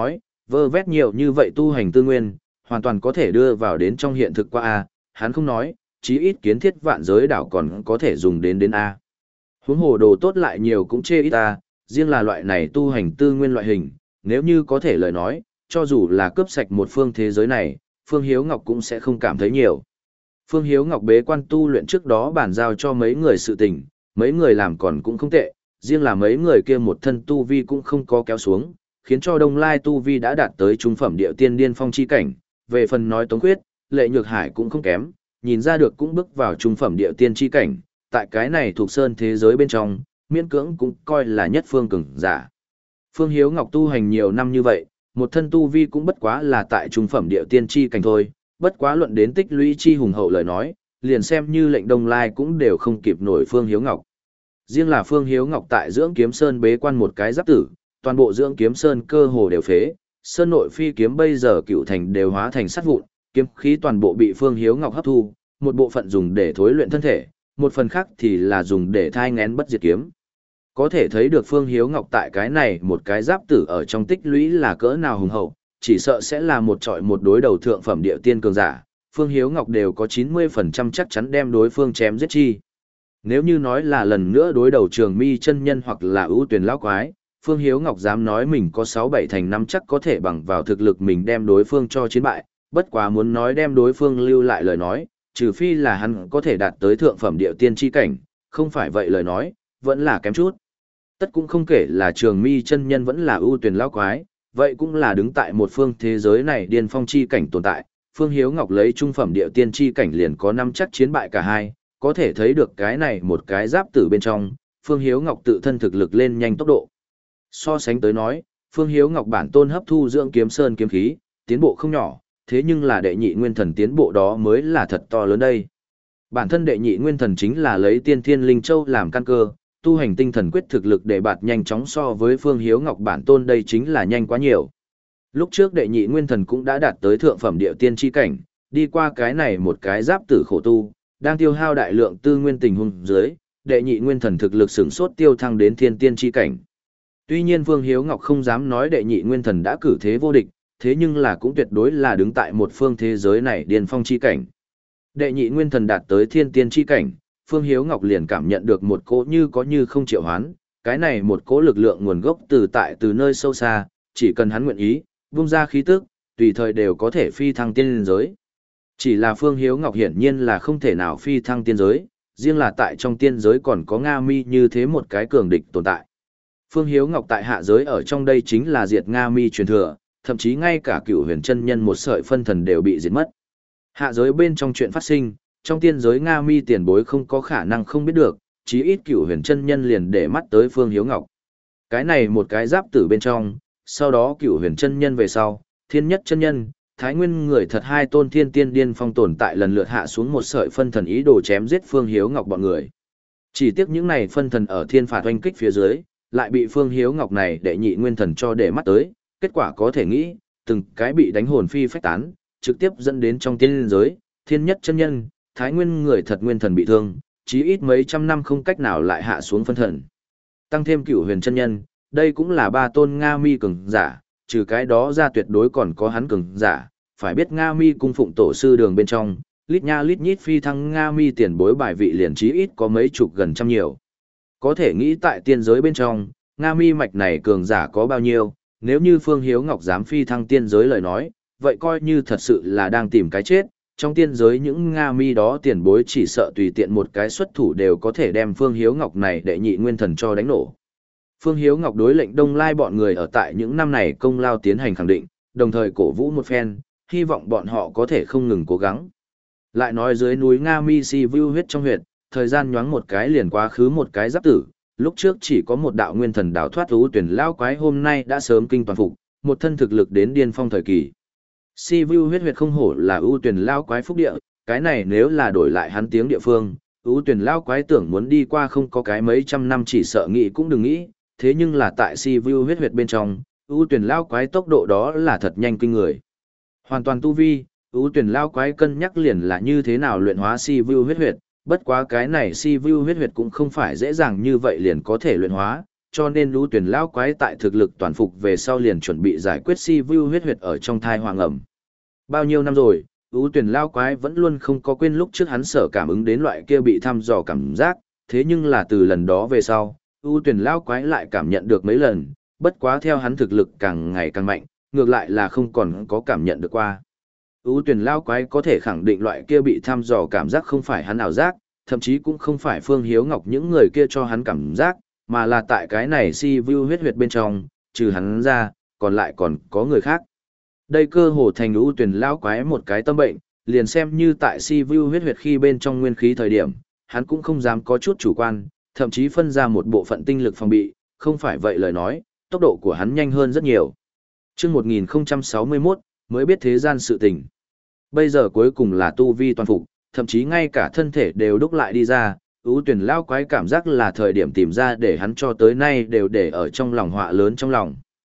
vơ vét nhiều như vậy tu hành tư nguyên, hoàn toàn có thể đưa vào đến trong hiện thực qua A, hắn không nói, chí ít kiến thiết vạn giới đảo còn có thể dùng đến đến A. Huống hồ đồ tốt lại nhiều cũng chê ít A, riêng là loại này tu hành tư nguyên loại hình, nếu như có thể lời nói, cho dù là cướp sạch một phương thế giới này, Phương Hiếu Ngọc cũng sẽ không cảm thấy nhiều. Phương Hiếu Ngọc bế quan tu luyện trước đó bàn giao cho mấy người sự tình, mấy người làm còn cũng không tệ, riêng là mấy người kia một thân tu vi cũng không có kéo xuống, khiến cho Đông Lai tu vi đã đạt tới trung phẩm địa tiên điên phong chi cảnh, về phần nói Tống Khuyết, Lệ Nhược Hải cũng không kém, nhìn ra được cũng bước vào trung phẩm địa tiên chi cảnh, tại cái này thuộc sơn thế giới bên trong, miễn cưỡng cũng coi là nhất phương cường giả. Phương Hiếu Ngọc tu hành nhiều năm như vậy, một thân tu vi cũng bất quá là tại trung phẩm địa tiên chi cảnh thôi, bất quá luận đến tích lũy chi hùng hậu lời nói, liền xem như lệnh Đông Lai cũng đều không kịp nổi Phương Hiếu Ngọc. Riêng là Phương Hiếu Ngọc tại Dưỡng Kiếm Sơn bế quan một cái giáp tử, toàn bộ Dưỡng Kiếm Sơn cơ hồ đều phế, sơn nội phi kiếm bây giờ cựu thành đều hóa thành sắt vụn, kiếm khí toàn bộ bị Phương Hiếu Ngọc hấp thu, một bộ phận dùng để thối luyện thân thể, một phần khác thì là dùng để thai ngén bất diệt kiếm. Có thể thấy được Phương Hiếu Ngọc tại cái này một cái giáp tử ở trong tích lũy là cỡ nào hùng hậu, chỉ sợ sẽ là một trọi một đối đầu thượng phẩm địa tiên cường giả, Phương Hiếu Ngọc đều có chín mươi phần trăm chắc chắn đem đối phương chém giết chi. Nếu như nói là lần nữa đối đầu Trường Mi chân nhân hoặc là ưu tuyển lão quái, Phương Hiếu Ngọc dám nói mình có sáu bảy thành năm chắc có thể bằng vào thực lực mình đem đối phương cho chiến bại, bất quá muốn nói đem đối phương lưu lại lời nói, trừ phi là hắn có thể đạt tới thượng phẩm địa tiên chi cảnh, không phải vậy lời nói, vẫn là kém chút. Tất cũng không kể là Trường Mi chân nhân vẫn là ưu tuyển lão quái, vậy cũng là đứng tại một phương thế giới này điên phong chi cảnh tồn tại, Phương Hiếu Ngọc lấy trung phẩm địa tiên chi cảnh liền có năm chắc chiến bại cả hai, có thể thấy được cái này một cái giáp tử bên trong, Phương Hiếu Ngọc tự thân thực lực lên nhanh tốc độ. So sánh tới nói, Phương Hiếu Ngọc bản tôn hấp thu dưỡng kiếm sơn kiếm khí, tiến bộ không nhỏ, thế nhưng là đệ nhị nguyên thần tiến bộ đó mới là thật to lớn đây. Bản thân đệ nhị nguyên thần chính là lấy tiên thiên linh châu làm căn cơ, tu hành tinh thần quyết thực lực để bạt nhanh chóng so với Phương Hiếu Ngọc bản tôn đây chính là nhanh quá nhiều. Lúc trước đệ nhị nguyên thần cũng đã đạt tới thượng phẩm địa tiên chi cảnh, đi qua cái này một cái giáp tử khổ tu, đang tiêu hao đại lượng tư nguyên tình huống dưới, đệ nhị nguyên thần thực lực sửng sốt tiêu thăng đến thiên tiên chi cảnh. Tuy nhiên Phương Hiếu Ngọc không dám nói đệ nhị nguyên thần đã cử thế vô địch, thế nhưng là cũng tuyệt đối là đứng tại một phương thế giới này điên phong chi cảnh. Đệ nhị nguyên thần đạt tới thiên tiên chi cảnh, Phương Hiếu Ngọc liền cảm nhận được một cỗ như có như không triệu hoán, cái này một cỗ lực lượng nguồn gốc từ tại từ nơi sâu xa, chỉ cần hắn nguyện ý, vung ra khí tức, tùy thời đều có thể phi thăng tiên giới. Chỉ là Phương Hiếu Ngọc hiển nhiên là không thể nào phi thăng tiên giới, riêng là tại trong tiên giới còn có Nga Mi như thế một cái cường địch tồn tại. Phương Hiếu Ngọc tại hạ giới ở trong đây chính là diệt Nga Mi truyền thừa, thậm chí ngay cả Cửu Huyền chân nhân một sợi phân thần đều bị diệt mất. Hạ giới bên trong chuyện phát sinh, trong tiên giới Nga Mi tiền bối không có khả năng không biết được, chí ít Cửu Huyền chân nhân liền để mắt tới Phương Hiếu Ngọc. Cái này một cái giáp tử bên trong, sau đó Cửu Huyền chân nhân về sau, Thiên Nhất chân nhân, Thái Nguyên người thật hai tôn thiên tiên điên phong tồn tại lần lượt hạ xuống một sợi phân thần ý đồ chém giết Phương Hiếu Ngọc bọn người. Chỉ tiếc những này phân thần ở thiên phạt oanh kích phía dưới, lại bị Phương Hiếu Ngọc này đệ nhị nguyên thần cho để mắt tới, kết quả có thể nghĩ, từng cái bị đánh hồn phi phách tán, trực tiếp dẫn đến trong tiên giới, Thiên Nhất chân nhân, Thái Nguyên người thật nguyên thần bị thương, chí ít mấy trăm năm không cách nào lại hạ xuống phân thần. Tăng thêm Cửu Huyền chân nhân, đây cũng là ba tôn Nga Mi cường giả, trừ cái đó ra tuyệt đối còn có hắn cường giả, phải biết Nga Mi cung phụng tổ sư đường bên trong, lít nha lít nhít phi thăng Nga Mi tiền bối bài vị liền chí ít có mấy chục gần trăm nhiều. Có thể nghĩ tại tiên giới bên trong, Nga Mi mạch này cường giả có bao nhiêu, nếu như Phương Hiếu Ngọc dám phi thăng tiên giới lời nói, vậy coi như thật sự là đang tìm cái chết, trong tiên giới những Nga Mi đó tiền bối chỉ sợ tùy tiện một cái xuất thủ đều có thể đem Phương Hiếu Ngọc này đệ nhị nguyên thần cho đánh nổ. Phương Hiếu Ngọc đối lệnh Đông Lai bọn người ở tại những năm này công lao tiến hành khẳng định, đồng thời cổ vũ một phen, hy vọng bọn họ có thể không ngừng cố gắng. Lại nói dưới núi Nga Mi Si Vu huyết trong huyệt, thời gian nhoáng một cái liền quá khứ một cái giáp tử, lúc trước chỉ có một đạo nguyên thần đào thoát ưu tuyển lao quái hôm nay đã sớm kinh toàn phục, một thân thực lực đến điên phong thời kỳ. Si Vu huyết huyệt không hổ là ưu tuyển lao quái phúc địa, cái này nếu là đổi lại hắn tiếng địa phương, ưu tuyển lao quái tưởng muốn đi qua không có cái mấy trăm năm chỉ sợ nghĩ cũng đừng nghĩ, thế nhưng là tại Si Vu huyết huyệt bên trong, ưu tuyển lao quái tốc độ đó là thật nhanh kinh người. Hoàn toàn tu vi, ưu tuyển lao quái cân nhắc liền là như thế nào luyện hóa Si Vu huyết huyệt, bất quá cái này Si Vu huyết huyệt cũng không phải dễ dàng như vậy liền có thể luyện hóa, cho nên lũ tuyển lao quái tại thực lực toàn phục về sau liền chuẩn bị giải quyết si vu huyết huyệt ở trong thai hoàng ẩm. Bao nhiêu năm rồi, lũ tuyển lao quái vẫn luôn không có quên lúc trước hắn sở cảm ứng đến loại kia bị thăm dò cảm giác, thế nhưng là từ lần đó về sau, lũ tuyển lao quái lại cảm nhận được mấy lần, bất quá theo hắn thực lực càng ngày càng mạnh, ngược lại là không còn có cảm nhận được qua. Ú tuyển lao quái có thể khẳng định loại kia bị thăm dò cảm giác không phải hắn ảo giác, thậm chí cũng không phải Phương Hiếu Ngọc những người kia cho hắn cảm giác, mà là tại cái này si vu huyết huyệt bên trong, trừ hắn ra, còn lại còn có người khác. Đây cơ hồ thành ú tuyển lao quái một cái tâm bệnh, liền xem như tại si vu huyết huyệt khi bên trong nguyên khí thời điểm, hắn cũng không dám có chút chủ quan, thậm chí phân ra một bộ phận tinh lực phòng bị, không phải vậy lời nói, tốc độ của hắn nhanh hơn rất nhiều. Chương một nghìn không trăm sáu mươi mốt, mới biết thế gian sự tình. Bây giờ cuối cùng là tu vi toàn phục, thậm chí ngay cả thân thể đều đúc lại đi ra, ưu tuyển lao quái cảm giác là thời điểm tìm ra để hắn cho tới nay đều để ở trong lòng họa lớn trong lòng.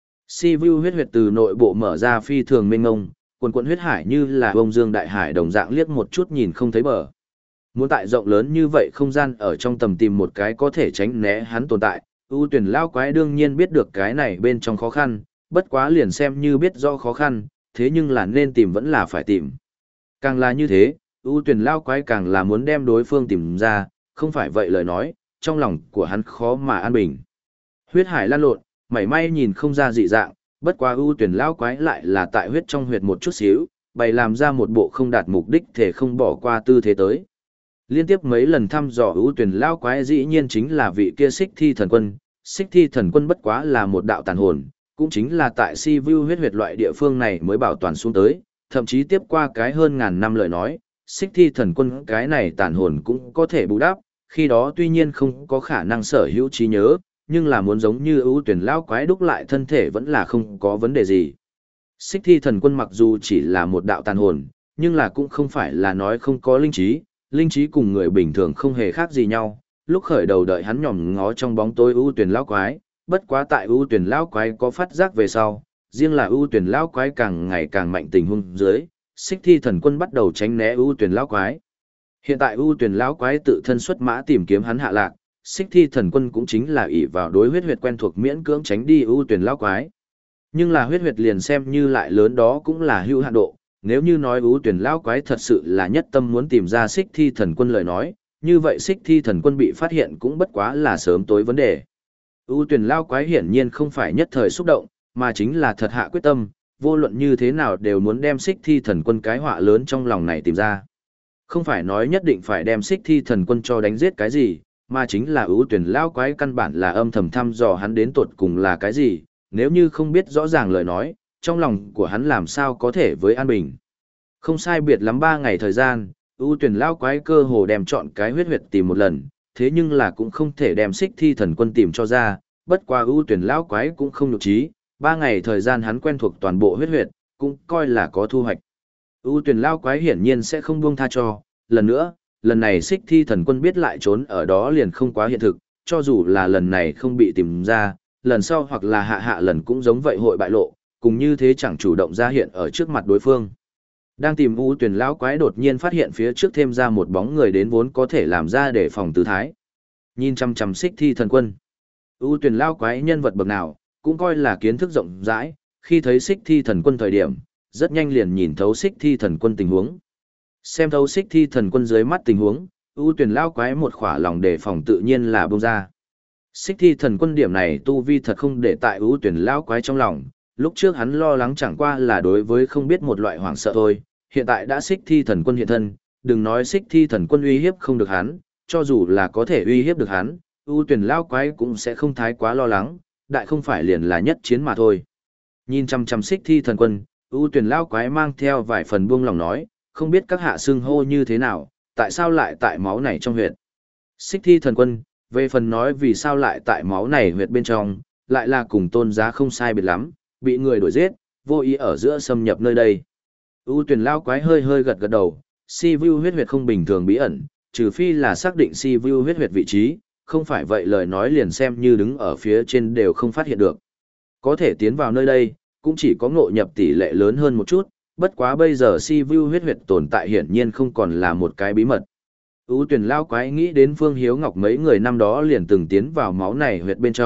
Si vu huyết huyệt từ nội bộ mở ra phi thường mênh ngông, quần quần huyết hải như là bông dương đại hải đồng dạng liếc một chút nhìn không thấy bờ. Muốn tại rộng lớn như vậy không gian ở trong tầm tìm một cái có thể tránh né hắn tồn tại, ưu tuyển lao quái đương nhiên biết được cái này bên trong khó khăn, bất quá liền xem như biết do khó khăn, thế nhưng là nên tìm vẫn là phải tìm. Càng là như thế, ưu tuyển lao quái càng là muốn đem đối phương tìm ra, không phải vậy lời nói, trong lòng của hắn khó mà an bình. Huyết hải lan lộn, mảy may nhìn không ra dị dạng, bất quá ưu tuyển lao quái lại là tại huyết trong huyệt một chút xíu, bày làm ra một bộ không đạt mục đích thể không bỏ qua tư thế tới. Liên tiếp mấy lần thăm dò ưu tuyển lao quái dĩ nhiên chính là vị kia xích thi thần quân, xích thi thần quân bất quá là một đạo tàn hồn, cũng chính là tại si vu huyết huyệt loại địa phương này mới bảo toàn xuống tới, thậm chí tiếp qua cái hơn ngàn năm lời nói, xích thi thần quân cái này tàn hồn cũng có thể bù đắp, khi đó tuy nhiên không có khả năng sở hữu trí nhớ, nhưng là muốn giống như ưu tuyển lao quái đúc lại thân thể vẫn là không có vấn đề gì. Xích thi thần quân mặc dù chỉ là một đạo tàn hồn, nhưng là cũng không phải là nói không có linh trí, linh trí cùng người bình thường không hề khác gì nhau. Lúc khởi đầu đợi hắn nhòm ngó trong bóng tối ưu tuyển lao quái, bất quá tại ưu tuyển lao quái có phát giác về sau, riêng là ưu tuyển lao quái càng ngày càng mạnh tình huống dưới, xích thi thần quân bắt đầu tránh né ưu tuyển lao quái. Hiện tại ưu tuyển lao quái tự thân xuất mã tìm kiếm hắn hạ lạc, xích thi thần quân cũng chính là ỷ vào đối huyết huyệt quen thuộc miễn cưỡng tránh đi ưu tuyển lao quái. Nhưng là huyết huyệt liền xem như lại lớn đó cũng là hữu hạn độ, nếu như nói ưu tuyển lao quái thật sự là nhất tâm muốn tìm ra xích thi thần quân lời nói, như vậy xích thi thần quân bị phát hiện cũng bất quá là sớm tối vấn đề. ưu tuyển lao quái hiển nhiên không phải nhất thời xúc động, mà chính là thật hạ quyết tâm, vô luận như thế nào đều muốn đem xích thi thần quân cái họa lớn trong lòng này tìm ra. Không phải nói nhất định phải đem xích thi thần quân cho đánh giết cái gì, mà chính là ưu tuyển lao quái căn bản là âm thầm thăm dò hắn đến tuột cùng là cái gì, nếu như không biết rõ ràng lời nói, trong lòng của hắn làm sao có thể với an bình. Không sai biệt lắm ba ngày thời gian, ưu tuyển lao quái cơ hồ đem chọn cái huyết huyệt tìm một lần, thế nhưng là cũng không thể đem xích thi thần quân tìm cho ra, bất qua ưu tuyển lao quái cũng không nhục trí, ba ngày thời gian hắn quen thuộc toàn bộ huyết huyệt, cũng coi là có thu hoạch. ưu tuyển lao quái hiển nhiên sẽ không buông tha cho, lần nữa, lần này xích thi thần quân biết lại trốn ở đó liền không quá hiện thực, cho dù là lần này không bị tìm ra, lần sau hoặc là hạ hạ lần cũng giống vậy hội bại lộ, cùng như thế chẳng chủ động ra hiện ở trước mặt đối phương. Đang tìm ưu tuyển lão quái đột nhiên phát hiện phía trước thêm ra một bóng người đến vốn có thể làm ra để phòng tư thái. Nhìn chăm chăm xích thi thần quân. ưu tuyển lão quái nhân vật bậc nào, cũng coi là kiến thức rộng rãi, khi thấy xích thi thần quân thời điểm, rất nhanh liền nhìn thấu xích thi thần quân tình huống. Xem thấu xích thi thần quân dưới mắt tình huống, ưu tuyển lão quái một khỏa lòng đề phòng tự nhiên là bông ra. Xích thi thần quân điểm này tu vi thật không để tại ưu tuyển lão quái trong lòng, lúc trước hắn lo lắng chẳng qua là đối với không biết một loại hoảng sợ thôi, hiện tại đã xích thi thần quân hiện thân, đừng nói xích thi thần quân uy hiếp không được hắn, cho dù là có thể uy hiếp được hắn, ưu tuyển lão quái cũng sẽ không thái quá lo lắng, đại không phải liền là nhất chiến mà thôi. Nhìn chăm chăm xích thi thần quân, ưu tuyển lão quái mang theo vài phần buông lòng nói, không biết các hạ xưng hô như thế nào, tại sao lại tại máu này trong huyệt. Xích thi thần quân, về phần nói vì sao lại tại máu này huyệt bên trong, lại là cùng tôn giá không sai biệt lắm, bị người đuổi giết, vô ý ở giữa xâm nhập nơi đây. ưu tuyển lão quái hơi hơi gật gật đầu, si vu huyết huyệt không bình thường bí ẩn, trừ phi là xác định si vu huyết huyệt vị trí, không phải vậy lời nói liền xem như đứng ở phía trên đều không phát hiện được. Có thể tiến vào nơi đây, cũng chỉ có ngộ nhập tỷ lệ lớn hơn một chút, bất quá bây giờ si vu huyết huyệt tồn tại hiển nhiên không còn là một cái bí mật. ưu tuyển lão quái nghĩ đến Phương Hiếu Ngọc mấy người năm đó liền từng tiến vào máu này huyệt bên trong,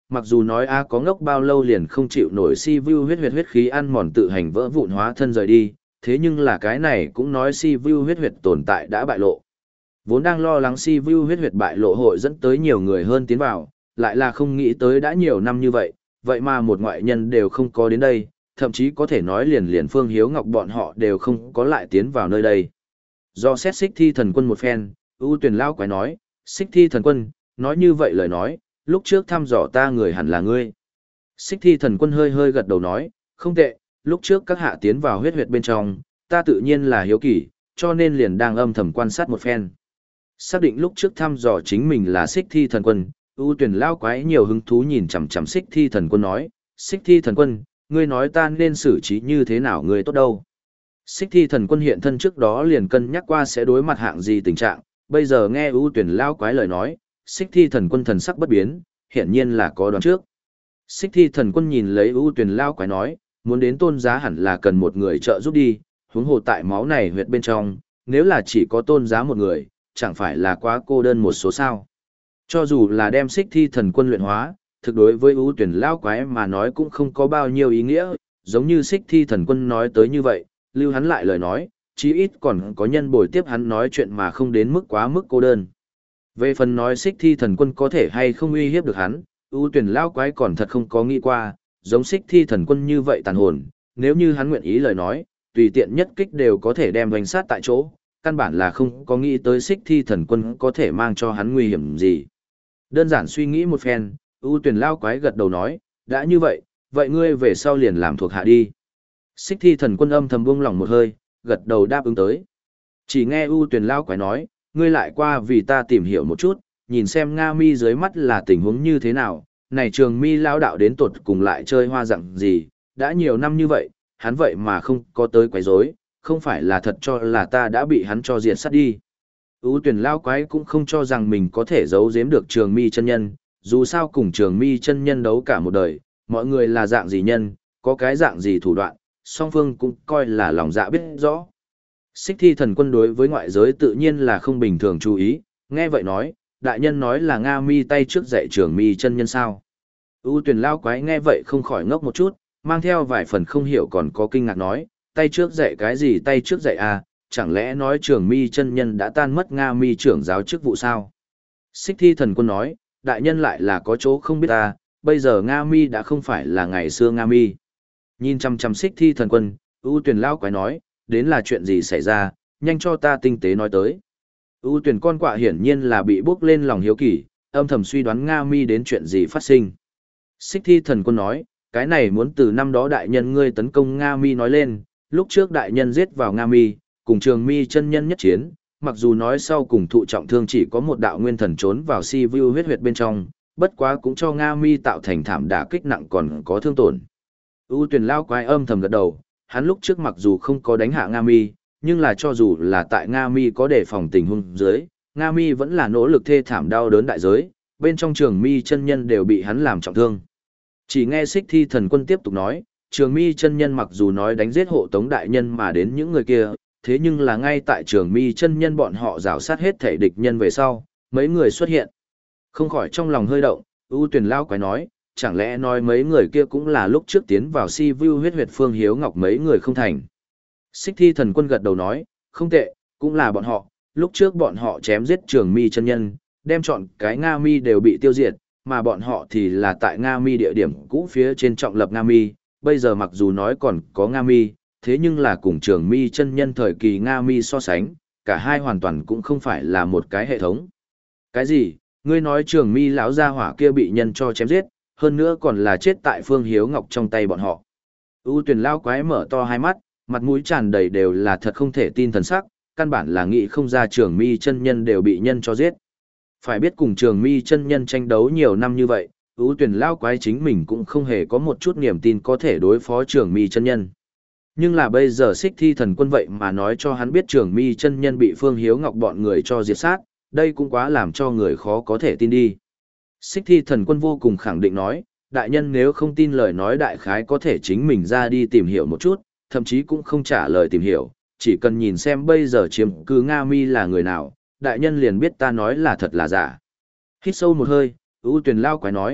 mặc dù nói A có ngốc bao lâu liền không chịu nổi si vu huyết huyết huyết khí ăn mòn tự hành vỡ vụn hóa thân rời đi, thế nhưng là cái này cũng nói si vu huyết huyết tồn tại đã bại lộ. Vốn đang lo lắng si vu huyết huyết bại lộ hội dẫn tới nhiều người hơn tiến vào, lại là không nghĩ tới đã nhiều năm như vậy, vậy mà một ngoại nhân đều không có đến đây, thậm chí có thể nói liền liền Phương Hiếu Ngọc bọn họ đều không có lại tiến vào nơi đây. Do xét Xích Thi Thần Quân một phen, ưu tuyển lao quái nói, Xích Thi Thần Quân, nói như vậy lời nói, lúc trước thăm dò ta người hẳn là ngươi. Xích Thi Thần Quân hơi hơi gật đầu nói, không tệ, lúc trước các hạ tiến vào huyết huyệt bên trong, ta tự nhiên là hiếu kỳ, cho nên liền đang âm thầm quan sát một phen. Xác định lúc trước thăm dò chính mình là Xích Thi Thần Quân, ưu tuyển lao quái nhiều hứng thú nhìn chằm chằm Xích Thi Thần Quân nói, Xích Thi Thần Quân, ngươi nói ta nên xử trí như thế nào ngươi tốt đâu. Xích Thi Thần Quân hiện thân trước đó liền cân nhắc qua sẽ đối mặt hạng gì tình trạng, bây giờ nghe ưu tuyển lao quái lời nói, Xích Thi Thần Quân thần sắc bất biến, hiển nhiên là có đoán trước. Xích Thi Thần Quân nhìn lấy ưu tuyển lao quái nói, muốn đến tôn giá hẳn là cần một người trợ giúp đi, huống hồ tại máu này huyệt bên trong, nếu là chỉ có tôn giá một người, chẳng phải là quá cô đơn một số sao. Cho dù là đem Xích Thi Thần Quân luyện hóa, thực đối với ưu tuyển lao quái mà nói cũng không có bao nhiêu ý nghĩa, giống như Xích Thi Thần Quân nói tới như vậy, lưu hắn lại lời nói, chí ít còn có nhân bồi tiếp hắn nói chuyện mà không đến mức quá mức cô đơn. Về phần nói Xích Thi Thần Quân có thể hay không uy hiếp được hắn, ưu tuyển lao quái còn thật không có nghĩ qua, giống Xích Thi Thần Quân như vậy tàn hồn, nếu như hắn nguyện ý lời nói, tùy tiện nhất kích đều có thể đem đánh sát tại chỗ, căn bản là không có nghĩ tới Xích Thi Thần Quân có thể mang cho hắn nguy hiểm gì. Đơn giản suy nghĩ một phen, ưu tuyển lao quái gật đầu nói, đã như vậy, vậy ngươi về sau liền làm thuộc hạ đi. Xích Thi Thần Quân âm thầm buông lỏng một hơi, gật đầu đáp ứng tới. Chỉ nghe ưu tuyển lao quái nói, ngươi lại qua vì ta tìm hiểu một chút, nhìn xem Nga Mi dưới mắt là tình huống như thế nào, này Trường Mi lao đạo đến tột cùng lại chơi hoa dạng gì, đã nhiều năm như vậy, hắn vậy mà không có tới quấy rối, không phải là thật cho là ta đã bị hắn cho diệt sát đi. Ưu tuyển lao quái cũng không cho rằng mình có thể giấu giếm được Trường Mi chân nhân, dù sao cùng Trường Mi chân nhân đấu cả một đời, mọi người là dạng gì nhân, có cái dạng gì thủ đoạn, song phương cũng coi là lòng dạ biết rõ. Xích Thi Thần Quân đối với ngoại giới tự nhiên là không bình thường chú ý, nghe vậy nói, đại nhân nói là Nga Mi tay trước dạy Trường Mi chân nhân sao. ưu tuyển lao quái nghe vậy không khỏi ngốc một chút, mang theo vài phần không hiểu còn có kinh ngạc nói, tay trước dạy cái gì tay trước dạy à, chẳng lẽ nói Trường Mi chân nhân đã tan mất Nga Mi trưởng giáo chức vụ sao? Xích Thi Thần Quân nói, đại nhân lại là có chỗ không biết ta, bây giờ Nga Mi đã không phải là ngày xưa Nga Mi. Nhìn chăm chăm Xích Thi Thần Quân, ưu tuyển lao quái nói, đến là chuyện gì xảy ra, nhanh cho ta tinh tế nói tới. ưu tuyển con quạ hiển nhiên là bị bốc lên lòng hiếu kỳ, âm thầm suy đoán Nga Mi đến chuyện gì phát sinh. Xích Thi Thần Quân nói, cái này muốn từ năm đó đại nhân ngươi tấn công Nga Mi nói lên, lúc trước đại nhân giết vào Nga Mi, cùng Trường Mi chân nhân nhất chiến, mặc dù nói sau cùng thụ trọng thương chỉ có một đạo nguyên thần trốn vào si vu huyết huyệt bên trong, bất quá cũng cho Nga Mi tạo thành thảm đả kích nặng còn có thương tổn. ưu tuyển lao quái âm thầm gật đầu, hắn lúc trước mặc dù không có đánh hạ Nga Mi, nhưng là cho dù là tại Nga Mi có đề phòng tình huống dưới, Nga Mi vẫn là nỗ lực thê thảm đau đớn đại giới, bên trong Trường Mi chân nhân đều bị hắn làm trọng thương. Chỉ nghe Xích Thi Thần Quân tiếp tục nói, Trường Mi chân nhân mặc dù nói đánh giết hộ tống đại nhân mà đến những người kia, thế nhưng là ngay tại Trường Mi chân nhân bọn họ rào sát hết thể địch nhân về sau, mấy người xuất hiện. Không khỏi trong lòng hơi động, ưu tuyển lao quái nói, chẳng lẽ nói mấy người kia cũng là lúc trước tiến vào si vu huyết huyệt Phương Hiếu Ngọc mấy người không thành. Xích Thi Thần Quân gật đầu nói, không tệ, cũng là bọn họ, lúc trước bọn họ chém giết Trường Mi chân nhân, đem chọn cái Nga Mi đều bị tiêu diệt, mà bọn họ thì là tại Nga Mi địa điểm cũ phía trên trọng lập Nga Mi, bây giờ mặc dù nói còn có Nga Mi, thế nhưng là cùng Trường Mi chân nhân thời kỳ Nga Mi so sánh, cả hai hoàn toàn cũng không phải là một cái hệ thống. Cái gì? Ngươi nói Trường Mi lão gia hỏa kia bị nhân cho chém giết, hơn nữa còn là chết tại Phương Hiếu Ngọc trong tay bọn họ. ưu tuyển lao quái mở to hai mắt, mặt mũi tràn đầy đều là thật không thể tin thần sắc, căn bản là nghĩ không ra Trường Mi chân nhân đều bị nhân cho giết. Phải biết cùng Trường Mi chân nhân tranh đấu nhiều năm như vậy, ưu tuyển lao quái chính mình cũng không hề có một chút niềm tin có thể đối phó Trường Mi chân nhân. Nhưng là bây giờ Xích Thi Thần Quân vậy mà nói cho hắn biết Trường Mi chân nhân bị Phương Hiếu Ngọc bọn người cho diệt sát, đây cũng quá làm cho người khó có thể tin đi. Xích Thi Thần Quân vô cùng khẳng định nói, đại nhân nếu không tin lời nói đại khái có thể chính mình ra đi tìm hiểu một chút, thậm chí cũng không trả lời tìm hiểu, chỉ cần nhìn xem bây giờ chiếm cứ Nga Mi là người nào, đại nhân liền biết ta nói là thật là giả. Hít sâu một hơi, ưu tuyển lao quái nói,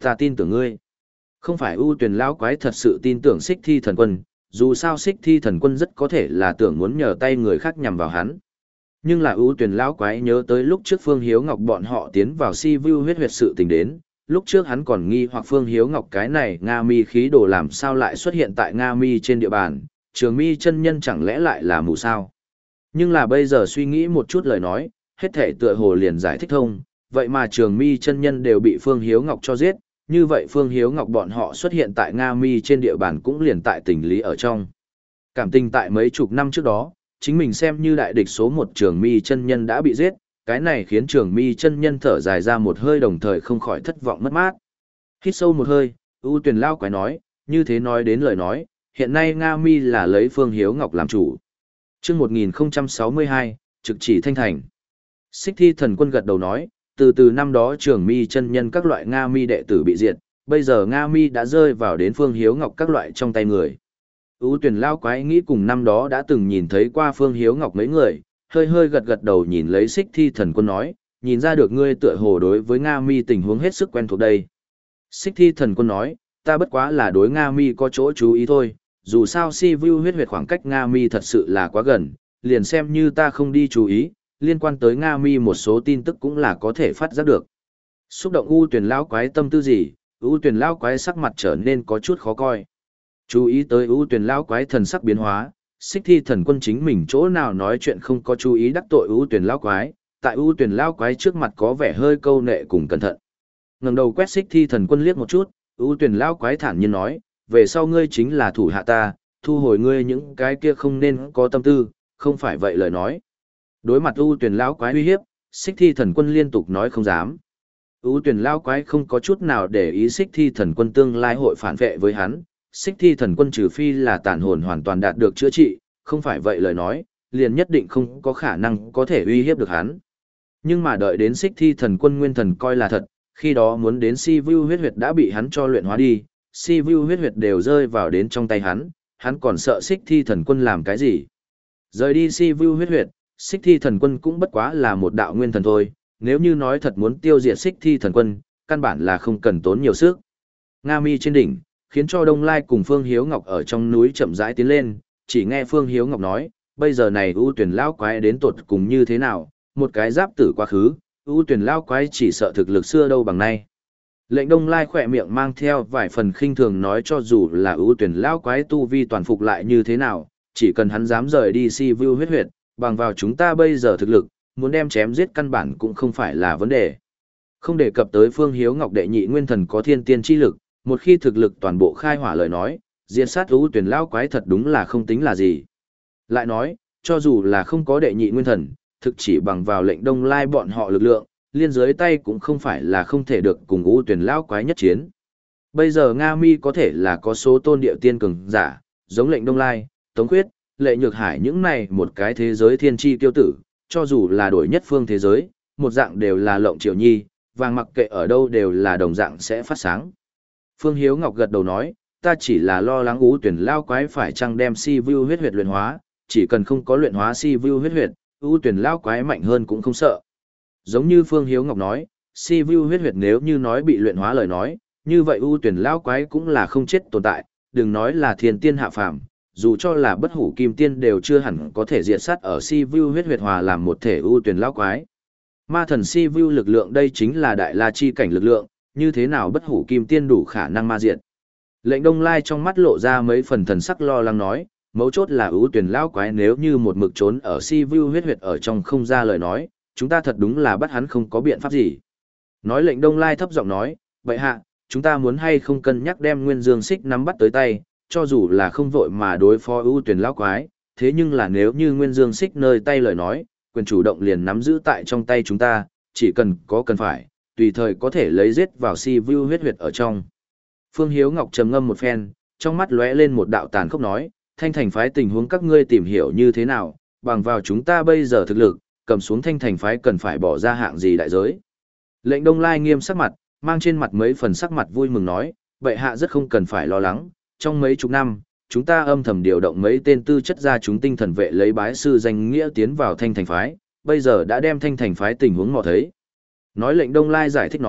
Ta tin tưởng ngươi. Không phải ưu tuyển lão quái thật sự tin tưởng Xích Thi Thần Quân, dù sao Xích Thi Thần Quân rất có thể là tưởng muốn nhờ tay người khác nhằm vào hắn. Nhưng là ưu tuyển lão quái nhớ tới lúc trước Phương Hiếu Ngọc bọn họ tiến vào Si Vu huyết huyệt sự tình đến, lúc trước hắn còn nghi hoặc Phương Hiếu Ngọc cái này Nga Mi khí đồ làm sao lại xuất hiện tại Nga Mi trên địa bàn, Trường Mi chân nhân chẳng lẽ lại là mù sao? Nhưng là bây giờ suy nghĩ một chút lời nói, hết thể tựa hồ liền giải thích thông, vậy mà Trường Mi chân nhân đều bị Phương Hiếu Ngọc cho giết, như vậy Phương Hiếu Ngọc bọn họ xuất hiện tại Nga Mi trên địa bàn cũng liền tại tình lý ở trong. Cảm tình tại mấy chục năm trước đó, chính mình xem như đại địch số một Trường Mi chân nhân đã bị giết, cái này khiến Trường Mi chân nhân thở dài ra một hơi đồng thời không khỏi thất vọng mất mát. Hít sâu một hơi, ưu tuyển lao quái nói, như thế nói đến lời nói, hiện nay Nga Mi là lấy Phương Hiếu Ngọc làm chủ. Trước một nghìn không trăm sáu mươi hai, trực chỉ Thanh Thành. Xích Thi Thần Quân gật đầu nói, từ từ năm đó Trường Mi chân nhân các loại Nga Mi đệ tử bị diệt, bây giờ Nga Mi đã rơi vào đến Phương Hiếu Ngọc các loại trong tay người. Ú tuyển lao quái nghĩ cùng năm đó đã từng nhìn thấy qua Phương Hiếu Ngọc mấy người, hơi hơi gật gật đầu nhìn lấy Xích Thi Thần Quân nói, nhìn ra được ngươi tựa hồ đối với Nga Mi tình huống hết sức quen thuộc đây. Xích Thi Thần Quân nói, ta bất quá là đối Nga Mi có chỗ chú ý thôi, dù sao Si Vu huyết huyệt khoảng cách Nga Mi thật sự là quá gần, liền xem như ta không đi chú ý, liên quan tới Nga Mi một số tin tức cũng là có thể phát giác được. Xúc động U tuyển lao quái tâm tư gì, U tuyển lao quái sắc mặt trở nên có chút khó coi. Chú ý tới U tuyển lao quái thần sắc biến hóa, Xích Thi Thần Quân chính mình chỗ nào nói chuyện không có chú ý đắc tội U tuyển lao quái, tại U tuyển lao quái trước mặt có vẻ hơi câu nệ cùng cẩn thận. Ngẩng đầu quét Xích Thi Thần Quân liếc một chút, U tuyển lao quái thản nhiên nói, về sau ngươi chính là thủ hạ ta, thu hồi ngươi những cái kia không nên có tâm tư, không phải vậy lời nói. Đối mặt U tuyển lao quái uy hiếp, Xích Thi Thần Quân liên tục nói không dám. U tuyển lao quái không có chút nào để ý Xích Thi Thần Quân tương lai hội phản vệ với hắn. Xích Thi Thần Quân trừ phi là tàn hồn hoàn toàn đạt được chữa trị, không phải vậy lời nói, liền nhất định không có khả năng có thể uy hiếp được hắn. Nhưng mà đợi đến Xích Thi Thần Quân nguyên thần coi là thật, khi đó muốn đến Si Vu huyết huyệt đã bị hắn cho luyện hóa đi, Si Vu huyết huyệt đều rơi vào đến trong tay hắn, hắn còn sợ Xích Thi Thần Quân làm cái gì? Rời đi Si Vu huyết huyệt, Xích Thi Thần Quân cũng bất quá là một đạo nguyên thần thôi, nếu như nói thật muốn tiêu diệt Xích Thi Thần Quân, căn bản là không cần tốn nhiều sức. Nga Mi trên đỉnh, khiến cho Đông Lai cùng Phương Hiếu Ngọc ở trong núi chậm rãi tiến lên, chỉ nghe Phương Hiếu Ngọc nói, bây giờ này ưu tuyển lao quái đến tột cùng như thế nào, một cái giáp tử quá khứ, ưu tuyển lao quái chỉ sợ thực lực xưa đâu bằng nay. Lệnh Đông Lai khỏe miệng mang theo vài phần khinh thường nói cho dù là ưu tuyển lao quái tu vi toàn phục lại như thế nào, chỉ cần hắn dám rời đi Si Vu huyết huyệt, bằng vào chúng ta bây giờ thực lực, muốn đem chém giết căn bản cũng không phải là vấn đề. Không đề cập tới Phương Hiếu Ngọc đệ nhị nguyên thần có thiên tiên chi lực, một khi thực lực toàn bộ khai hỏa lời nói, diệt sát ưu tuyển lao quái thật đúng là không tính là gì. Lại nói, cho dù là không có đệ nhị nguyên thần, thực chỉ bằng vào lệnh Đông Lai bọn họ lực lượng, liên dưới tay cũng không phải là không thể được cùng ưu tuyển lao quái nhất chiến. Bây giờ Nga Mi có thể là có số tôn địa tiên cường giả, giống lệnh Đông Lai, Tống Khuyết, Lệ Nhược Hải những này một cái thế giới thiên tri tiêu tử, cho dù là đổi nhất phương thế giới, một dạng đều là lộng triệu nhi, vàng mặc kệ ở đâu đều là đồng dạng sẽ phát sáng. Phương Hiếu Ngọc gật đầu nói, ta chỉ là lo lắng ưu tuyển lao quái phải chăng đem Si Vu huyết huyệt luyện hóa, chỉ cần không có luyện hóa Si Vu huyết huyệt, ưu tuyển lao quái mạnh hơn cũng không sợ. Giống như Phương Hiếu Ngọc nói, Si Vu huyết huyệt nếu như nói bị luyện hóa lời nói, như vậy ưu tuyển lao quái cũng là không chết tồn tại, đừng nói là thiên tiên hạ phàm, dù cho là bất hủ kim tiên đều chưa hẳn có thể diệt sát ở Si Vu huyết huyệt hòa làm một thể ưu tuyển lao quái. Ma thần Si Vu lực lượng đây chính là đại la chi cảnh lực lượng, như thế nào bất hủ kim tiên đủ khả năng ma diệt. Lệnh Đông Lai trong mắt lộ ra mấy phần thần sắc lo lắng nói, mấu chốt là ưu tuyển lao quái nếu như một mực trốn ở Si Vu huyết huyệt ở trong không ra lời nói, chúng ta thật đúng là bắt hắn không có biện pháp gì. Nói lệnh Đông Lai thấp giọng nói, vậy hạ, chúng ta muốn hay không cân nhắc đem Nguyên Dương Xích nắm bắt tới tay, cho dù là không vội mà đối phó ưu tuyển lao quái, thế nhưng là nếu như Nguyên Dương Xích nơi tay lời nói, quyền chủ động liền nắm giữ tại trong tay chúng ta, chỉ cần có cần phải, tùy thời có thể lấy giết vào Si Vu huyết huyệt ở trong. Phương Hiếu Ngọc trầm ngâm một phen, trong mắt lóe lên một đạo tàn khốc nói, Thanh Thành phái tình huống các ngươi tìm hiểu như thế nào, bằng vào chúng ta bây giờ thực lực, cầm xuống Thanh Thành phái cần phải bỏ ra hạng gì đại giới. Lệnh Đông Lai nghiêm sắc mặt, mang trên mặt mấy phần sắc mặt vui mừng nói, bệ hạ rất không cần phải lo lắng, trong mấy chục năm, chúng ta âm thầm điều động mấy tên tư chất gia chúng tinh thần vệ lấy bái sư danh nghĩa tiến vào Thanh Thành phái, bây giờ đã đem Thanh Thành phái tình huống mò thấy. Nói lệnh Đông Lai giải thích nói,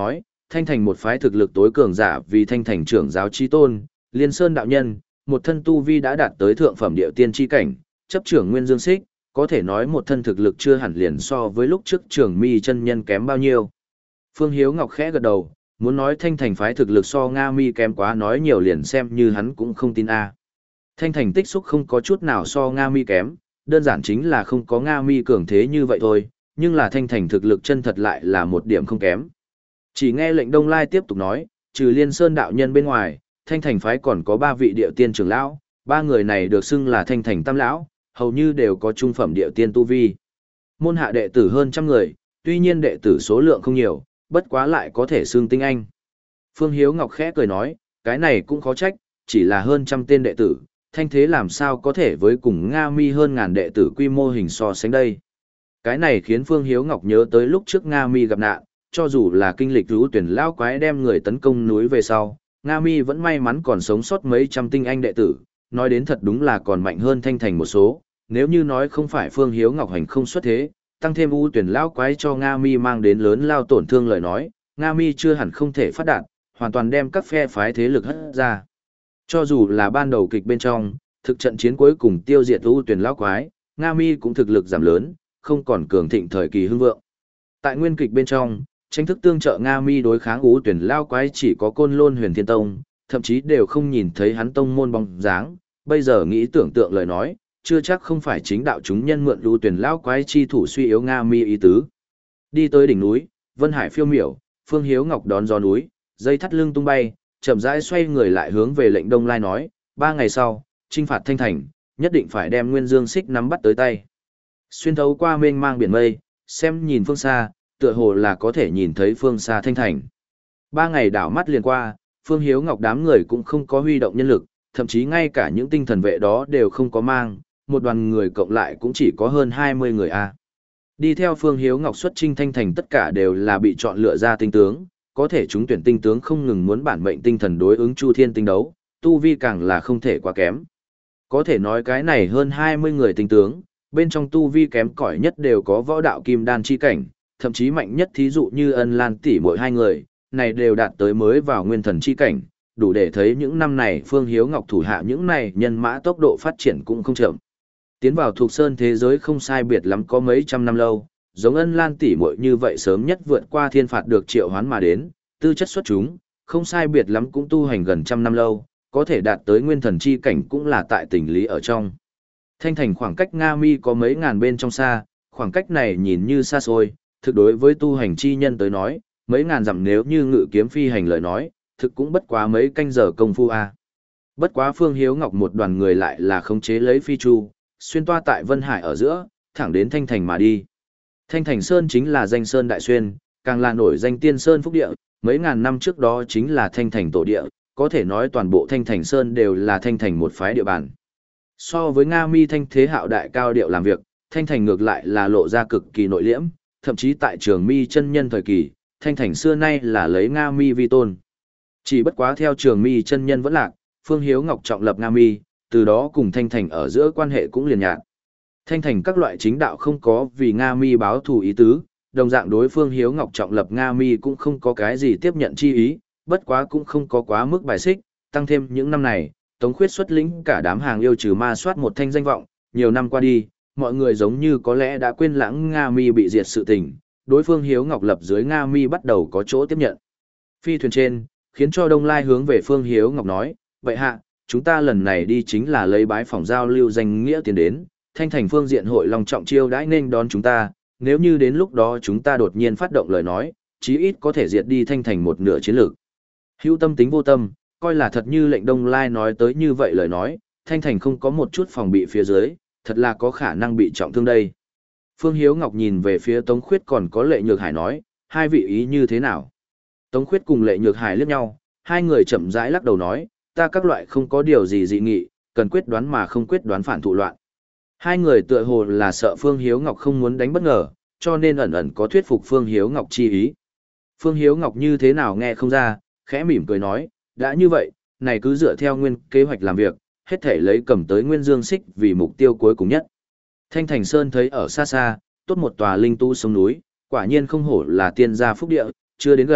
Thanh Thành một phái thực lực tối cường giả vì Thanh Thành trưởng giáo chí tôn, Liên Sơn đạo nhân, một thân tu vi đã đạt tới thượng phẩm địa tiên chi cảnh, chấp trưởng Nguyên Dương Xích, có thể nói một thân thực lực chưa hẳn liền so với lúc trước trưởng Mi chân nhân kém bao nhiêu. Phương Hiếu Ngọc khẽ gật đầu, muốn nói Thanh Thành phái thực lực so Nga Mi kém quá nói nhiều liền xem như hắn cũng không tin a. Thanh Thành tích xúc không có chút nào so Nga Mi kém, đơn giản chính là không có Nga Mi cường thế như vậy thôi, nhưng là Thanh Thành thực lực chân thật lại là một điểm không kém. Chỉ nghe lệnh Đông Lai tiếp tục nói, trừ Liên Sơn đạo nhân bên ngoài, Thanh Thành phái còn có ba vị địa tiên trưởng lão, ba người này được xưng là Thanh Thành tam lão, hầu như đều có trung phẩm địa tiên tu vi. Môn hạ đệ tử hơn trăm người, tuy nhiên đệ tử số lượng không nhiều, bất quá lại có thể xưng tinh anh. Phương Hiếu Ngọc khẽ cười nói, cái này cũng khó trách, chỉ là hơn trăm tên đệ tử, thanh thế làm sao có thể với cùng Nga Mi hơn ngàn đệ tử quy mô hình so sánh đây. Cái này khiến Phương Hiếu Ngọc nhớ tới lúc trước Nga Mi gặp nạn, cho dù là kinh lịch rú tuyển lao quái đem người tấn công núi về sau, Nga Mi vẫn may mắn còn sống sót mấy trăm tinh anh đệ tử, nói đến thật đúng là còn mạnh hơn Thanh Thành một số, nếu như nói không phải Phương Hiếu Ngọc hành không xuất thế, tăng thêm u tuyển lao quái cho Nga Mi mang đến lớn lao tổn thương lời nói, Nga Mi chưa hẳn không thể phát đạt, hoàn toàn đem các phe phái thế lực hất ra. Cho dù là ban đầu kịch bên trong, thực trận chiến cuối cùng tiêu diệt u tuyển lao quái, Nga Mi cũng thực lực giảm lớn, không còn cường thịnh thời kỳ hưng vượng. Tại nguyên kịch bên trong, tranh thức tương trợ Nga Mi đối kháng u tuyển lao quái chỉ có Côn Lôn Huyền Thiên Tông, thậm chí đều không nhìn thấy hắn tông môn bóng dáng, bây giờ nghĩ tưởng tượng lời nói, chưa chắc không phải chính đạo chúng nhân mượn u tuyển lao quái chi thủ suy yếu Nga Mi ý tứ. Đi tới đỉnh núi, Vân Hải phiêu miểu, Phương Hiếu Ngọc đón gió núi, dây thắt lưng tung bay, chậm rãi xoay người lại hướng về lệnh Đông Lai nói, ba ngày sau, chinh phạt Thanh Thành, nhất định phải đem Nguyên Dương Xích nắm bắt tới tay. Xuyên thấu qua mênh mang biển mây, xem nhìn phương xa, tựa hồ là có thể nhìn thấy phương xa Thanh Thành. Ba ngày đảo mắt liền qua, Phương Hiếu Ngọc đám người cũng không có huy động nhân lực, thậm chí ngay cả những tinh thần vệ đó đều không có mang, một đoàn người cộng lại cũng chỉ có hơn hai mươi người a. Đi theo Phương Hiếu Ngọc xuất chinh Thanh Thành tất cả đều là bị chọn lựa ra tinh tướng, có thể chúng tuyển tinh tướng không ngừng muốn bản mệnh tinh thần đối ứng Chu Thiên tinh đấu, tu vi càng là không thể quá kém. Có thể nói cái này hơn hai mươi người tinh tướng, bên trong tu vi kém cỏi nhất đều có võ đạo kim đan chi cảnh, thậm chí mạnh nhất thí dụ như Ân Lan tỷ mỗi hai người, này đều đạt tới mới vào nguyên thần chi cảnh, đủ để thấy những năm này Phương Hiếu Ngọc thủ hạ những này nhân mã tốc độ phát triển cũng không chậm. Tiến vào thuộc sơn thế giới không sai biệt lắm có mấy trăm năm lâu, giống Ân Lan tỷ muội như vậy sớm nhất vượt qua thiên phạt được triệu hoán mà đến, tư chất xuất chúng, không sai biệt lắm cũng tu hành gần trăm năm lâu, có thể đạt tới nguyên thần chi cảnh cũng là tại tình lý ở trong. Thanh Thành khoảng cách Nga Mi có mấy ngàn bên trong xa, khoảng cách này nhìn như xa xôi, thực đối với tu hành chi nhân tới nói, mấy ngàn dặm nếu như ngự kiếm phi hành lời nói, thực cũng bất quá mấy canh giờ công phu a. Bất quá Phương Hiếu Ngọc một đoàn người lại là khống chế lấy phi chu, xuyên toa tại Vân Hải ở giữa, thẳng đến Thanh Thành mà đi. Thanh Thành Sơn chính là danh sơn đại xuyên, càng là nổi danh tiên sơn phúc địa, mấy ngàn năm trước đó chính là Thanh Thành tổ địa, có thể nói toàn bộ Thanh Thành Sơn đều là Thanh Thành một phái địa bàn. So với Nga Mi Thanh thế hạo đại cao điệu làm việc, Thanh Thành ngược lại là lộ ra cực kỳ nội liễm, thậm chí tại Trường Mi chân nhân thời kỳ, Thanh Thành xưa nay là lấy Nga Mi vi tôn. Chỉ bất quá theo Trường Mi chân nhân vẫn lạc, Phương Hiếu Ngọc trọng lập Nga Mi, từ đó cùng Thanh Thành ở giữa quan hệ cũng liền nhạt. Thanh Thành các loại chính đạo không có vì Nga Mi báo thù ý tứ, đồng dạng đối Phương Hiếu Ngọc trọng lập Nga Mi cũng không có cái gì tiếp nhận chi ý, bất quá cũng không có quá mức bài xích, tăng thêm những năm này, Tống Khuyết xuất lĩnh cả đám hàng yêu trừ ma soát một thanh danh vọng, nhiều năm qua đi, mọi người giống như có lẽ đã quên lãng Nga Mi bị diệt sự tình, đối Phương Hiếu Ngọc lập dưới Nga Mi bắt đầu có chỗ tiếp nhận. Phi thuyền trên, khiến cho Đông Lai hướng về Phương Hiếu Ngọc nói, vậy hạ, chúng ta lần này đi chính là lấy bái phỏng giao lưu danh nghĩa tiền đến, Thanh Thành phương diện hội long trọng chiêu đãi nên đón chúng ta, nếu như đến lúc đó chúng ta đột nhiên phát động lời nói, chí ít có thể diệt đi Thanh Thành một nửa chiến lược. Hữu tâm tính vô tâm, coi là thật như lệnh Đông Lai nói tới như vậy lời nói, Thanh Thành không có một chút phòng bị phía dưới, thật là có khả năng bị trọng thương đây. Phương Hiếu Ngọc nhìn về phía Tống Khuyết còn có Lệ Nhược Hải nói, hai vị ý như thế nào? Tống Khuyết cùng Lệ Nhược Hải liếc nhau, hai người chậm rãi lắc đầu nói, ta các loại không có điều gì dị nghị, cần quyết đoán mà không quyết đoán phản thụ loạn. Hai người tựa hồ là sợ Phương Hiếu Ngọc không muốn đánh bất ngờ, cho nên ẩn ẩn có thuyết phục Phương Hiếu Ngọc chi ý. Phương Hiếu Ngọc như thế nào nghe không ra, khẽ mỉm cười nói, đã như vậy, này cứ dựa theo nguyên kế hoạch làm việc, hết thể lấy cầm tới Nguyên Dương Xích vì mục tiêu cuối cùng nhất. Thanh Thành Sơn thấy ở xa xa, tốt một tòa linh tu sông núi, quả nhiên không hổ là tiên gia phúc địa, chưa đến gần,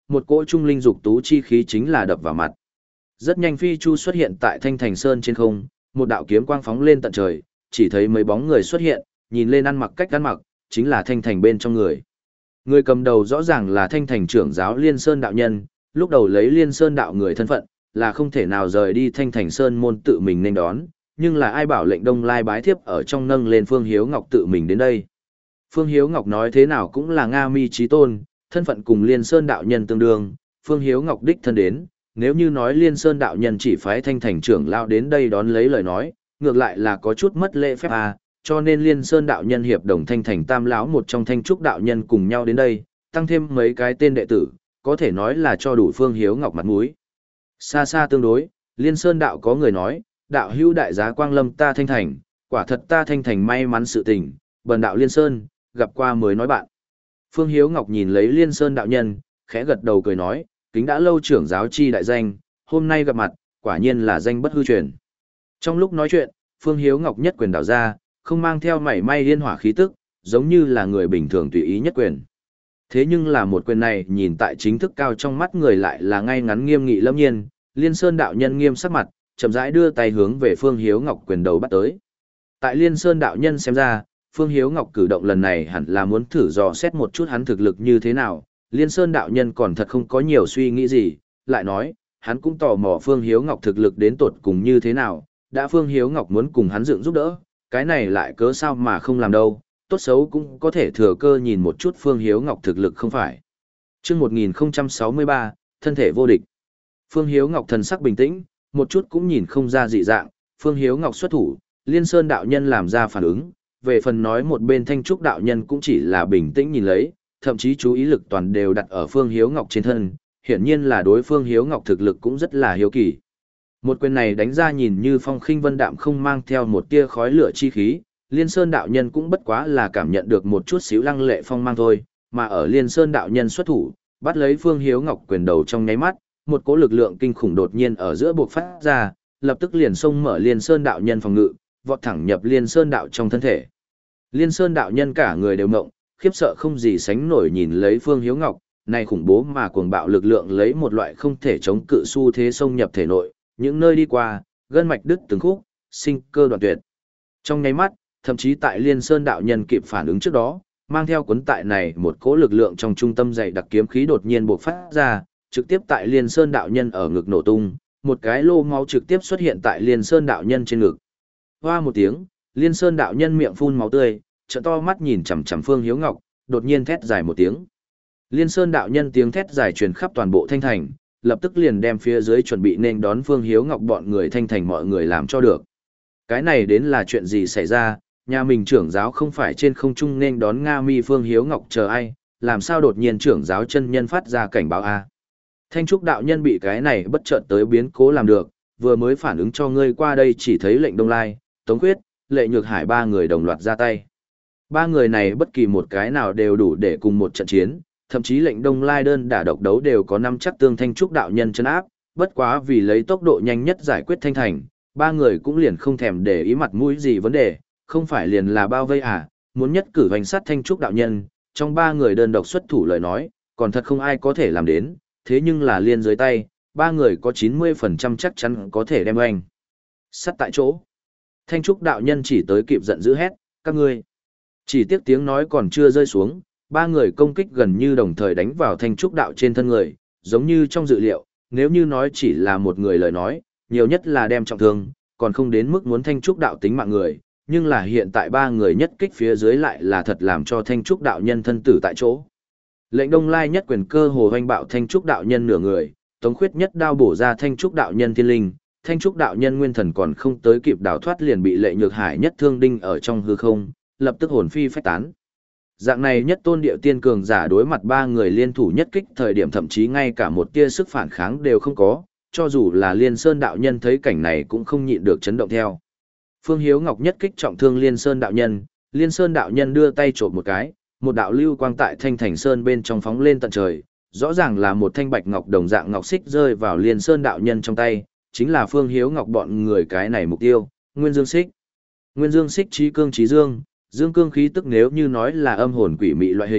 một cỗ trung linh dục tú chi khí chính là đập vào mặt. Rất nhanh phi chu xuất hiện tại Thanh Thành Sơn trên không, một đạo kiếm quang phóng lên tận trời, chỉ thấy mấy bóng người xuất hiện, nhìn lên ăn mặc cách ăn mặc, chính là Thanh Thành bên trong người. Người cầm đầu rõ ràng là Thanh Thành trưởng giáo Liên Sơn đạo nhân, lúc đầu lấy Liên Sơn đạo người thân phận, là không thể nào rời đi Thanh Thành Sơn môn tự mình nên đón, nhưng là ai bảo lệnh Đông Lai bái thiếp ở trong nâng lên Phương Hiếu Ngọc tự mình đến đây. Phương Hiếu Ngọc nói thế nào cũng là Nga Mi chí tôn, thân phận cùng Liên Sơn đạo nhân tương đương, Phương Hiếu Ngọc đích thân đến, nếu như nói Liên Sơn đạo nhân chỉ phái Thanh Thành trưởng lao đến đây đón lấy lời nói, ngược lại là có chút mất lễ phép à, cho nên Liên Sơn đạo nhân hiệp đồng Thanh Thành tam lão một trong Thanh trúc đạo nhân cùng nhau đến đây, tăng thêm mấy cái tên đệ tử, có thể nói là cho đủ Phương Hiếu Ngọc mặt mũi. Xa xa tương đối, Liên Sơn đạo có người nói, đạo hữu đại giá quang lâm ta Thanh Thành, quả thật ta Thanh Thành may mắn sự tình, bần đạo Liên Sơn, gặp qua mới nói bạn. Phương Hiếu Ngọc nhìn lấy Liên Sơn đạo nhân, khẽ gật đầu cười nói, kính đã lâu trưởng giáo chi đại danh, hôm nay gặp mặt, quả nhiên là danh bất hư truyền. Trong lúc nói chuyện, Phương Hiếu Ngọc nhất quyền đảo ra, không mang theo mảy may liên hỏa khí tức, giống như là người bình thường tùy ý nhất quyền. Thế nhưng là một quyền này nhìn tại chính thức cao trong mắt người lại là ngay ngắn nghiêm nghị lâm nhiên, Liên Sơn đạo nhân nghiêm sắc mặt, chậm rãi đưa tay hướng về Phương Hiếu Ngọc quyền đầu bắt tới. Tại Liên Sơn đạo nhân xem ra, Phương Hiếu Ngọc cử động lần này hẳn là muốn thử dò xét một chút hắn thực lực như thế nào, Liên Sơn đạo nhân còn thật không có nhiều suy nghĩ gì, lại nói, hắn cũng tò mò Phương Hiếu Ngọc thực lực đến tột cùng như thế nào, đã Phương Hiếu Ngọc muốn cùng hắn dựng giúp đỡ, cái này lại cớ sao mà không làm đâu, tốt xấu cũng có thể thừa cơ nhìn một chút Phương Hiếu Ngọc thực lực không phải. Trước một nghìn không trăm sáu mươi ba, thân thể vô địch. Phương Hiếu Ngọc thần sắc bình tĩnh, một chút cũng nhìn không ra dị dạng, Phương Hiếu Ngọc xuất thủ, Liên Sơn đạo nhân làm ra phản ứng, về phần nói một bên Thanh Trúc đạo nhân cũng chỉ là bình tĩnh nhìn lấy, thậm chí chú ý lực toàn đều đặt ở Phương Hiếu Ngọc trên thân, hiển nhiên là đối Phương Hiếu Ngọc thực lực cũng rất là hiếu kỳ. Một quyền này đánh ra nhìn như phong khinh vân đạm không mang theo một tia khói lửa chi khí, Liên Sơn đạo nhân cũng bất quá là cảm nhận được một chút xíu lăng lệ phong mang thôi, mà ở Liên Sơn đạo nhân xuất thủ, bắt lấy Phương Hiếu Ngọc quyền đầu trong nháy mắt, một cỗ lực lượng kinh khủng đột nhiên ở giữa buộc phát ra, lập tức liền xông mở Liên Sơn đạo nhân phòng ngự, vọt thẳng nhập Liên Sơn đạo trong thân thể. Liên Sơn đạo nhân cả người đều ngộng, khiếp sợ không gì sánh nổi nhìn lấy Phương Hiếu Ngọc, này khủng bố mà cuồng bạo lực lượng lấy một loại không thể chống cự xu thế xông nhập thể nội, những nơi đi qua, gân mạch đứt từng khúc, sinh cơ đoạn tuyệt. Trong nháy mắt, thậm chí tại Liên Sơn đạo nhân kịp phản ứng trước đó, mang theo cuốn tại này một cỗ lực lượng trong trung tâm dày đặc kiếm khí đột nhiên bộc phát ra, trực tiếp tại Liên Sơn đạo nhân ở ngực nổ tung, một cái lô máu trực tiếp xuất hiện tại Liên Sơn đạo nhân trên ngực. Hoa một tiếng, Liên Sơn đạo nhân miệng phun máu tươi, trợn to mắt nhìn chằm chằm Phương Hiếu Ngọc, đột nhiên thét dài một tiếng. Liên Sơn đạo nhân tiếng thét dài truyền khắp toàn bộ Thanh Thành, lập tức liền đem phía dưới chuẩn bị nên đón Phương Hiếu Ngọc bọn người Thanh Thành mọi người làm cho được. Cái này đến là chuyện gì xảy ra, nhà mình trưởng giáo không phải trên không trung nên đón Nga Mi Phương Hiếu Ngọc chờ ai, làm sao đột nhiên trưởng giáo chân nhân phát ra cảnh báo a? Thanh trúc đạo nhân bị cái này bất chợt tới biến cố làm được, vừa mới phản ứng cho ngươi qua đây chỉ thấy lệnh Đông Lai, Tống Khuyết, Lệ Nhược Hải ba người đồng loạt ra tay. Ba người này bất kỳ một cái nào đều đủ để cùng một trận chiến, thậm chí lệnh Đông Lai đơn đả độc đấu đều có năm chắc tương Thanh trúc đạo nhân chân áp, bất quá vì lấy tốc độ nhanh nhất giải quyết Thanh Thành, ba người cũng liền không thèm để ý mặt mũi gì vấn đề, không phải liền là bao vây à, muốn nhất cử hoành sát Thanh trúc đạo nhân, trong ba người đơn độc xuất thủ lời nói, còn thật không ai có thể làm đến, thế nhưng là liên dưới tay, ba người có chín mươi phần trăm chắc chắn có thể đem oanh sát tại chỗ. Thanh trúc đạo nhân chỉ tới kịp giận dữ hét, các ngươi. Chỉ tiếc tiếng nói còn chưa rơi xuống, ba người công kích gần như đồng thời đánh vào thanh trúc đạo trên thân người, giống như trong dự liệu, nếu như nói chỉ là một người lời nói, nhiều nhất là đem trọng thương, còn không đến mức muốn thanh trúc đạo tính mạng người, nhưng là hiện tại ba người nhất kích phía dưới lại là thật làm cho thanh trúc đạo nhân thân tử tại chỗ. Lệnh Đông Lai nhất quyền cơ hồ hoành bạo thanh trúc đạo nhân nửa người, Tống Khuyết nhất đao bổ ra thanh trúc đạo nhân thiên linh, thanh trúc đạo nhân nguyên thần còn không tới kịp đào thoát liền bị Lệ Nhược Hải nhất thương đinh ở trong hư không, lập tức hồn phi phách tán. Dạng này nhất tôn điệu tiên cường giả đối mặt ba người liên thủ nhất kích thời điểm thậm chí ngay cả một tia sức phản kháng đều không có, cho dù là Liên Sơn đạo nhân thấy cảnh này cũng không nhịn được chấn động theo. Phương Hiếu Ngọc nhất kích trọng thương Liên Sơn đạo nhân, Liên Sơn đạo nhân đưa tay chộp một cái, một đạo lưu quang tại Thanh Thành Sơn bên trong phóng lên tận trời, rõ ràng là một thanh bạch ngọc đồng dạng ngọc xích rơi vào Liên Sơn đạo nhân trong tay, chính là Phương Hiếu Ngọc bọn người cái này mục tiêu, Nguyên Dương Xích. Nguyên Dương Xích chí cương chí dương, dương cương khí tức nếu như nói là âm hồn quỷ mị loại hình,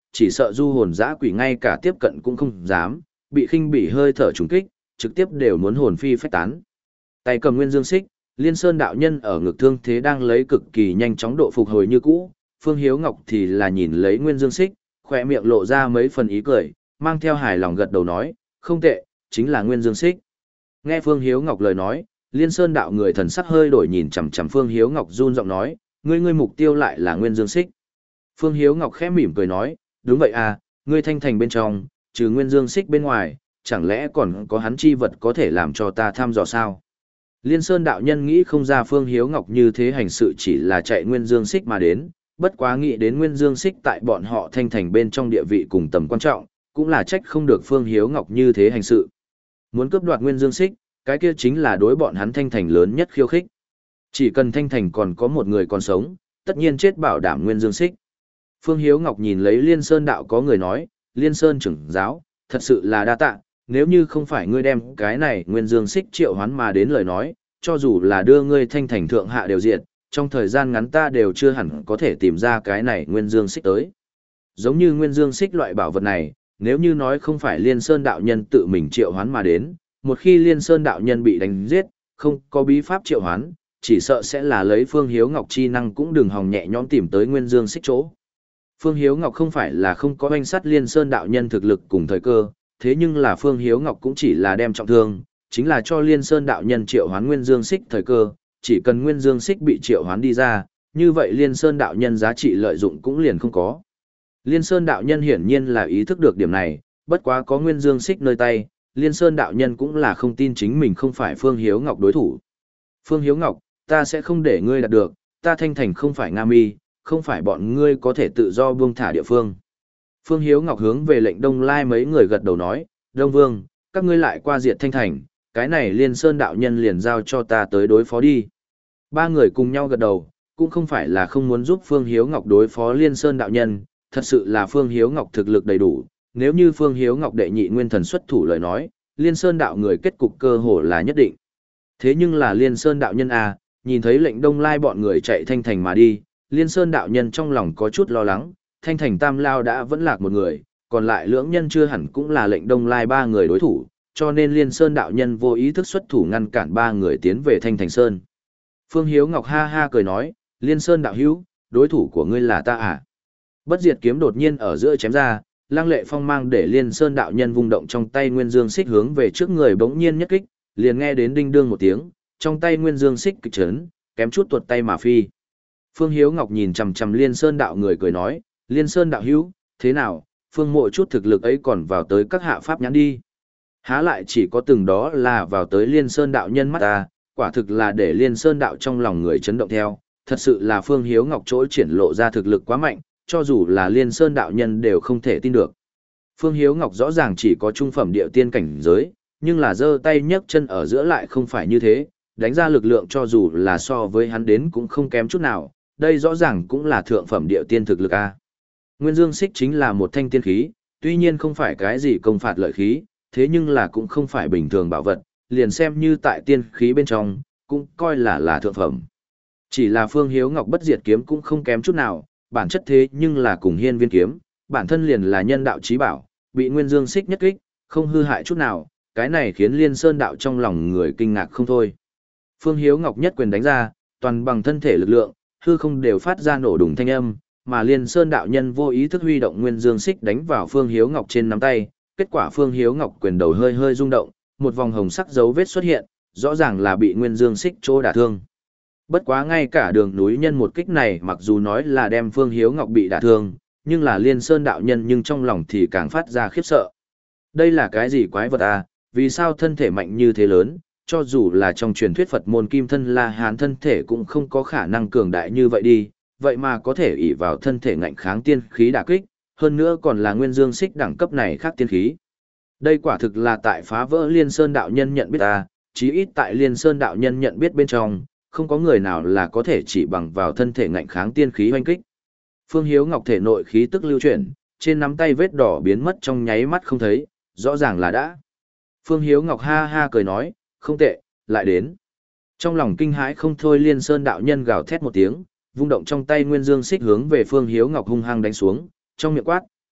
chỉ sợ du hồn dã quỷ ngay cả tiếp cận cũng không dám, bị khinh bỉ hơi thở trùng kích, trực tiếp đều muốn hồn phi phách tán. Tay cầm nguyên dương xích, Liên Sơn đạo nhân ở ngực thương thế đang lấy cực kỳ nhanh chóng độ phục hồi như cũ, Phương Hiếu Ngọc thì là nhìn lấy nguyên dương xích, khỏe miệng lộ ra mấy phần ý cười, mang theo hài lòng gật đầu nói, không tệ, chính là nguyên dương xích. Nghe Phương Hiếu Ngọc lời nói, Liên Sơn đạo người thần sắc hơi đổi, nhìn chằm chằm Phương Hiếu Ngọc run giọng nói, ngươi ngươi mục tiêu lại là nguyên dương xích. Phương Hiếu Ngọc khẽ mỉm cười nói, đúng vậy à, ngươi thanh thành bên trong, trừ nguyên dương xích bên ngoài, chẳng lẽ còn có hắn chi vật có thể làm cho ta tham dò sao? Liên Sơn đạo nhân nghĩ không ra Phương Hiếu Ngọc như thế hành sự chỉ là chạy nguyên dương xích mà đến, bất quá nghĩ đến nguyên dương xích tại bọn họ thanh thành bên trong địa vị cùng tầm quan trọng, cũng là trách không được Phương Hiếu Ngọc như thế hành sự. Muốn cướp đoạt nguyên dương xích, cái kia chính là đối bọn hắn thanh thành lớn nhất khiêu khích. Chỉ cần thanh thành còn có một người còn sống, tất nhiên chết bảo đảm nguyên dương xích. Phương Hiếu Ngọc nhìn lấy Liên Sơn đạo có người nói, Liên Sơn trưởng giáo, thật sự là đa tạ, nếu như không phải ngươi đem cái này nguyên dương xích triệu hoán mà đến lời nói, cho dù là đưa ngươi thanh thành thượng hạ đều diệt, trong thời gian ngắn ta đều chưa hẳn có thể tìm ra cái này nguyên dương xích tới. Giống như nguyên dương xích loại bảo vật này, nếu như nói không phải Liên Sơn đạo nhân tự mình triệu hoán mà đến, một khi Liên Sơn đạo nhân bị đánh giết, không có bí pháp triệu hoán, chỉ sợ sẽ là lấy Phương Hiếu Ngọc chi năng cũng đừng hòng nhẹ nhõm tìm tới nguyên dương xích chỗ. Phương Hiếu Ngọc không phải là không có oanh sát Liên Sơn đạo nhân thực lực cùng thời cơ, thế nhưng là Phương Hiếu Ngọc cũng chỉ là đem trọng thương, chính là cho Liên Sơn đạo nhân triệu hoán nguyên dương xích thời cơ, chỉ cần nguyên dương xích bị triệu hoán đi ra, như vậy Liên Sơn đạo nhân giá trị lợi dụng cũng liền không có. Liên Sơn đạo nhân hiển nhiên là ý thức được điểm này, bất quá có nguyên dương xích nơi tay, Liên Sơn đạo nhân cũng là không tin chính mình không phải Phương Hiếu Ngọc đối thủ. Phương Hiếu Ngọc, ta sẽ không để ngươi đạt được, ta thanh thành không phải Nga Mi, không phải bọn ngươi có thể tự do buông thả địa phương. Phương Hiếu Ngọc hướng về lệnh Đông Lai mấy người gật đầu nói, Đông Vương, các ngươi lại qua diệt thanh thành, cái này Liên Sơn đạo nhân liền giao cho ta tới đối phó đi. Ba người cùng nhau gật đầu, cũng không phải là không muốn giúp Phương Hiếu Ngọc đối phó Liên Sơn đạo nhân, thật sự là Phương Hiếu Ngọc thực lực đầy đủ, nếu như Phương Hiếu Ngọc đệ nhị nguyên thần xuất thủ lời nói, Liên Sơn đạo người kết cục cơ hồ là nhất định. Thế nhưng là Liên Sơn đạo nhân à, nhìn thấy lệnh Đông Lai bọn người chạy thanh thành mà đi, Liên Sơn đạo nhân trong lòng có chút lo lắng, thanh thành tam lao đã vẫn lạc một người, còn lại lưỡng nhân chưa hẳn cũng là lệnh Đông Lai ba người đối thủ, cho nên Liên Sơn đạo nhân vô ý thức xuất thủ ngăn cản ba người tiến về thanh thành sơn. Phương Hiếu Ngọc ha ha cười nói, Liên Sơn đạo hữu, đối thủ của ngươi là ta à? Bất diệt kiếm đột nhiên ở giữa chém ra, lăng lệ phong mang để Liên Sơn đạo nhân vung động trong tay nguyên dương xích hướng về trước người bỗng nhiên nhất kích, liền nghe đến đinh đương một tiếng, trong tay nguyên dương xích kịch chấn, kém chút tuột tay mà phi. Phương Hiếu Ngọc nhìn chằm chằm Liên Sơn đạo người cười nói, Liên Sơn đạo hữu, thế nào, phương mộ chút thực lực ấy còn vào tới các hạ pháp nhãn đi. Há lại chỉ có từng đó là vào tới Liên Sơn đạo nhân mắt ta, quả thực là để Liên Sơn đạo trong lòng người chấn động theo, thật sự là Phương Hiếu Ngọc chỗ triển lộ ra thực lực quá mạnh, cho dù là Liên Sơn đạo nhân đều không thể tin được. Phương Hiếu Ngọc rõ ràng chỉ có trung phẩm địa tiên cảnh giới, nhưng là giơ tay nhấc chân ở giữa lại không phải như thế, đánh ra lực lượng cho dù là so với hắn đến cũng không kém chút nào, đây rõ ràng cũng là thượng phẩm địa tiên thực lực a. Nguyên Dương Xích chính là một thanh tiên khí, tuy nhiên không phải cái gì công phạt lợi khí, thế nhưng là cũng không phải bình thường bảo vật, liền xem như tại tiên khí bên trong, cũng coi là là thượng phẩm. Chỉ là Phương Hiếu Ngọc bất diệt kiếm cũng không kém chút nào, bản chất thế nhưng là cùng hiên viên kiếm, bản thân liền là nhân đạo chí bảo, bị Nguyên Dương Xích nhất kích, không hư hại chút nào, cái này khiến Liên Sơn đạo trong lòng người kinh ngạc không thôi. Phương Hiếu Ngọc nhất quyền đánh ra, toàn bằng thân thể lực lượng, hư không đều phát ra nổ đùng thanh âm, mà Liên Sơn đạo nhân vô ý thức huy động Nguyên Dương Xích đánh vào Phương Hiếu Ngọc trên nắm tay, kết quả Phương Hiếu Ngọc quyền đầu hơi hơi rung động, một vòng hồng sắc dấu vết xuất hiện, rõ ràng là bị Nguyên Dương Xích chỗ đả thương. Bất quá ngay cả đường núi nhân một kích này mặc dù nói là đem Phương Hiếu Ngọc bị đả thương, nhưng là Liên Sơn đạo nhân nhưng trong lòng thì càng phát ra khiếp sợ. Đây là cái gì quái vật à, vì sao thân thể mạnh như thế lớn, cho dù là trong truyền thuyết Phật môn kim thân La Hán thân thể cũng không có khả năng cường đại như vậy đi, vậy mà có thể ỷ vào thân thể ngạnh kháng tiên khí đả kích, hơn nữa còn là Nguyên Dương Xích đẳng cấp này khác tiên khí. Đây quả thực là tại phá vỡ Liên Sơn đạo nhân nhận biết ta, chí ít tại Liên Sơn đạo nhân nhận biết bên trong, không có người nào là có thể chỉ bằng vào thân thể ngạnh kháng tiên khí hoanh kích. Phương Hiếu Ngọc thể nội khí tức lưu chuyển, trên nắm tay vết đỏ biến mất trong nháy mắt không thấy, rõ ràng là đã. Phương Hiếu Ngọc ha ha cười nói, không tệ, lại đến. Trong lòng kinh hãi không thôi Liên Sơn đạo nhân gào thét một tiếng, vung động trong tay Nguyên Dương Xích hướng về Phương Hiếu Ngọc hung hăng đánh xuống, trong miệng quát,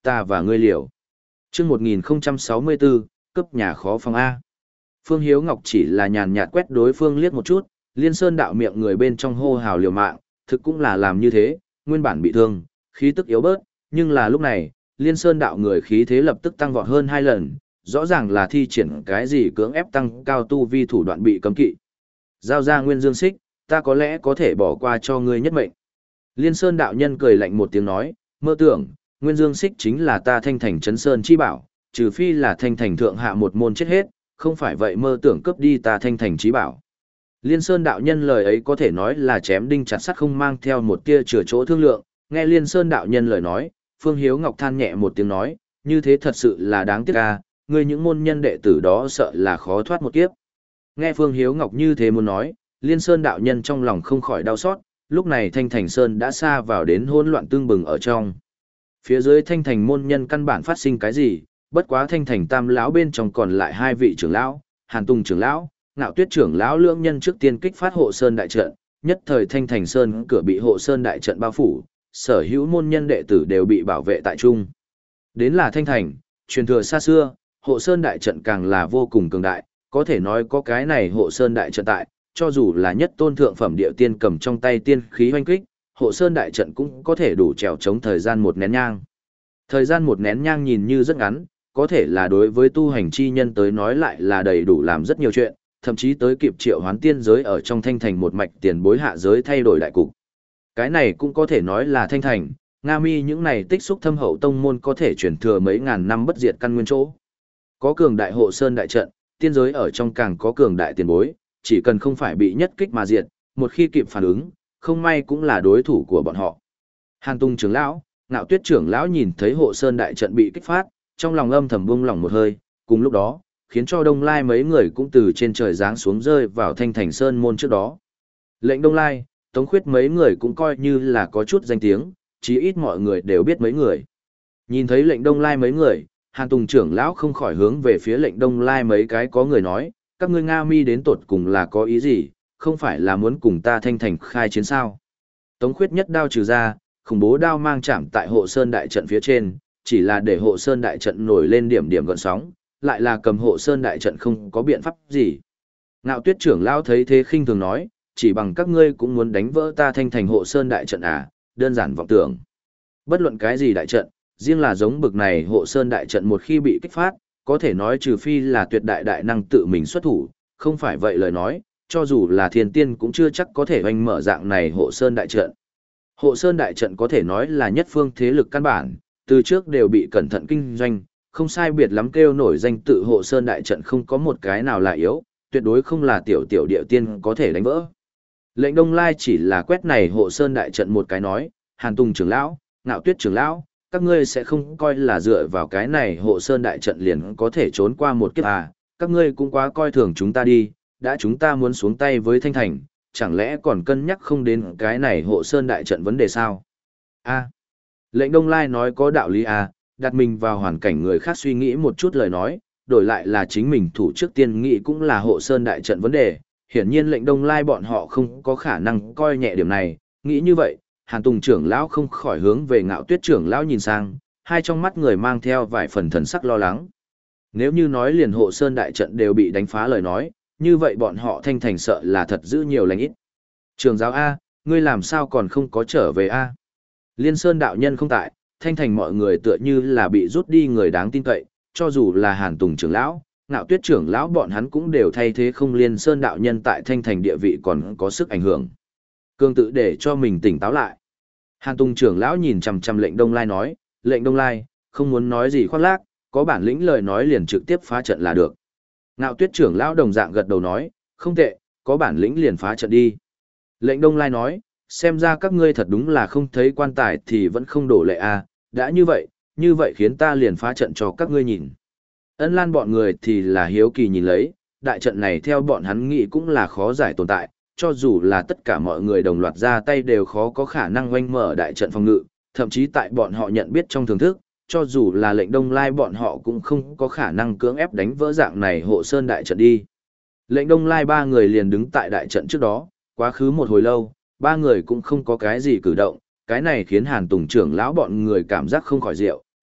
ta và ngươi liều. Chương một nghìn sáu mươi bốn, cấp nhà khó phòng A. Phương Hiếu Ngọc chỉ là nhàn nhạt quét đối phương liếc một chút, Liên Sơn đạo miệng người bên trong hô hào liều mạng, thực cũng là làm như thế, nguyên bản bị thương, khí tức yếu bớt, nhưng là lúc này, Liên Sơn đạo người khí thế lập tức tăng vọt hơn hai lần, rõ ràng là thi triển cái gì cưỡng ép tăng cao tu vi thủ đoạn bị cấm kỵ. Giao ra Nguyên Dương Xích, ta có lẽ có thể bỏ qua cho ngươi nhất mệnh. Liên Sơn đạo nhân cười lạnh một tiếng nói, mơ tưởng, Nguyên Dương Xích chính là ta Thanh Thành Trấn Sơn chi bảo, trừ phi là Thanh Thành thượng hạ một môn chết hết, không phải vậy mơ tưởng cướp đi ta Thanh Thành chí bảo. Liên Sơn đạo nhân lời ấy có thể nói là chém đinh chặt sắt không mang theo một tia chừa chỗ thương lượng, nghe Liên Sơn đạo nhân lời nói, Phương Hiếu Ngọc than nhẹ một tiếng nói, như thế thật sự là đáng tiếc a, ngươi những môn nhân đệ tử đó sợ là khó thoát một kiếp. Nghe Phương Hiếu Ngọc như thế muốn nói, Liên Sơn đạo nhân trong lòng không khỏi đau xót, lúc này Thanh Thành Sơn đã xa vào đến hỗn loạn tương bừng ở trong. Phía dưới Thanh Thành môn nhân căn bản phát sinh cái gì, bất quá Thanh Thành tam lão bên trong còn lại hai vị trưởng lão, Hàn Tùng trưởng lão, Ngạo Tuyết trưởng lão lưỡng nhân trước tiên kích phát hộ sơn đại trận, nhất thời Thanh Thành Sơn cửa bị hộ sơn đại trận bao phủ, sở hữu môn nhân đệ tử đều bị bảo vệ tại trung. Đến là Thanh Thành, truyền thừa xa xưa, hộ sơn đại trận càng là vô cùng cường đại, có thể nói có cái này hộ sơn đại trận tại, cho dù là nhất tôn thượng phẩm địa tiên cầm trong tay tiên khí hoanh kích, hộ sơn đại trận cũng có thể đủ trèo chống thời gian một nén nhang. Thời gian một nén nhang nhìn như rất ngắn, có thể là đối với tu hành chi nhân tới nói lại là đầy đủ làm rất nhiều chuyện, thậm chí tới kịp triệu hoán tiên giới ở trong Thanh Thành một mạch tiền bối hạ giới thay đổi đại cục. Cái này cũng có thể nói là Thanh Thành, Nga Mi những này tích xúc thâm hậu tông môn có thể chuyển thừa mấy ngàn năm bất diệt căn nguyên chỗ. Có cường đại hộ sơn đại trận, tiên giới ở trong càng có cường đại tiền bối, chỉ cần không phải bị nhất kích mà diệt, một khi kịp phản ứng, không may cũng là đối thủ của bọn họ. Hàn Tung trưởng lão, Ngạo Tuyết trưởng lão nhìn thấy hộ sơn đại trận bị kích phát, trong lòng âm thầm buông lỏng một hơi, cùng lúc đó, khiến cho Đông Lai mấy người cũng từ trên trời giáng xuống rơi vào Thanh Thành Sơn môn trước đó. Lệnh Đông Lai, Tống Khuyết mấy người cũng coi như là có chút danh tiếng, chí ít mọi người đều biết mấy người. Nhìn thấy Lệnh Đông Lai mấy người, Hàn Tùng trưởng lão không khỏi hướng về phía Lệnh Đông Lai mấy cái có người nói, các ngươi Nga Mi đến tột cùng là có ý gì, không phải là muốn cùng ta Thanh Thành khai chiến sao? Tống Khuyết nhất đao trừ ra, khủng bố đao mang chạm tại hộ sơn đại trận phía trên, chỉ là để hộ sơn đại trận nổi lên điểm điểm gợn sóng, lại là cầm hộ sơn đại trận không có biện pháp gì. Ngạo Tuyết trưởng lão thấy thế khinh thường nói, chỉ bằng các ngươi cũng muốn đánh vỡ ta Thanh Thành hộ sơn đại trận à, đơn giản vọng tưởng. Bất luận cái gì đại trận, riêng là giống bực này hộ sơn đại trận một khi bị kích phát, có thể nói trừ phi là tuyệt đại đại năng tự mình xuất thủ, không phải vậy lời nói, cho dù là thiên tiên cũng chưa chắc có thể hoành mở dạng này hộ sơn đại trận. Hộ sơn đại trận có thể nói là nhất phương thế lực căn bản, từ trước đều bị cẩn thận kinh doanh, không sai biệt lắm kêu nổi danh tự hộ sơn đại trận không có một cái nào là yếu, tuyệt đối không là tiểu tiểu địa tiên có thể đánh vỡ. Lệnh Đông Lai chỉ là quét này hộ sơn đại trận một cái nói, Hàn Tùng trưởng lão, Ngạo Tuyết trưởng lão, các ngươi sẽ không coi là dựa vào cái này hộ sơn đại trận liền có thể trốn qua một kiếp à, các ngươi cũng quá coi thường chúng ta đi, đã chúng ta muốn xuống tay với Thanh Thành, chẳng lẽ còn cân nhắc không đến cái này hộ sơn đại trận vấn đề sao? A. Lệnh Đông Lai nói có đạo lý à, đặt mình vào hoàn cảnh người khác suy nghĩ một chút lời nói, đổi lại là chính mình thủ trước tiên nghĩ cũng là hộ sơn đại trận vấn đề, hiển nhiên lệnh Đông Lai bọn họ không có khả năng coi nhẹ điểm này, nghĩ như vậy, Hàn Tùng trưởng lão không khỏi hướng về Ngạo Tuyết trưởng lão nhìn sang, hai trong mắt người mang theo vài phần thần sắc lo lắng. Nếu như nói liền hộ sơn đại trận đều bị đánh phá lời nói, như vậy bọn họ Thanh Thành sợ là thật giữ nhiều lành ít. Trường giáo A, ngươi làm sao còn không có trở về A? Liên Sơn đạo nhân không tại, Thanh Thành mọi người tựa như là bị rút đi người đáng tin cậy, cho dù là Hàn Tùng trưởng lão, Ngạo Tuyết trưởng lão bọn hắn cũng đều thay thế không Liên Sơn đạo nhân tại Thanh Thành địa vị còn có sức ảnh hưởng. Cương tự để cho mình tỉnh táo lại. Hàn Tùng trưởng lão nhìn chằm chằm lệnh Đông Lai nói, lệnh Đông Lai, không muốn nói gì khoác lác, có bản lĩnh lời nói liền trực tiếp phá trận là được. Ngạo Tuyết trưởng lão đồng dạng gật đầu nói, không tệ, có bản lĩnh liền phá trận đi. Lệnh Đông Lai nói, xem ra các ngươi thật đúng là không thấy quan tài thì vẫn không đổ lệ à, đã như vậy, như vậy khiến ta liền phá trận cho các ngươi nhìn. Ân Lan bọn người thì là hiếu kỳ nhìn lấy, đại trận này theo bọn hắn nghĩ cũng là khó giải tồn tại, cho dù là tất cả mọi người đồng loạt ra tay đều khó có khả năng oanh mở đại trận phòng ngự, thậm chí tại bọn họ nhận biết trong thưởng thức, cho dù là lệnh Đông Lai bọn họ cũng không có khả năng cưỡng ép đánh vỡ dạng này hộ sơn đại trận đi. Lệnh Đông Lai ba người liền đứng tại đại trận trước đó, quá khứ một hồi lâu, ba người cũng không có cái gì cử động, cái này khiến Hàn Tùng trưởng lão bọn người cảm giác không khỏi diệu,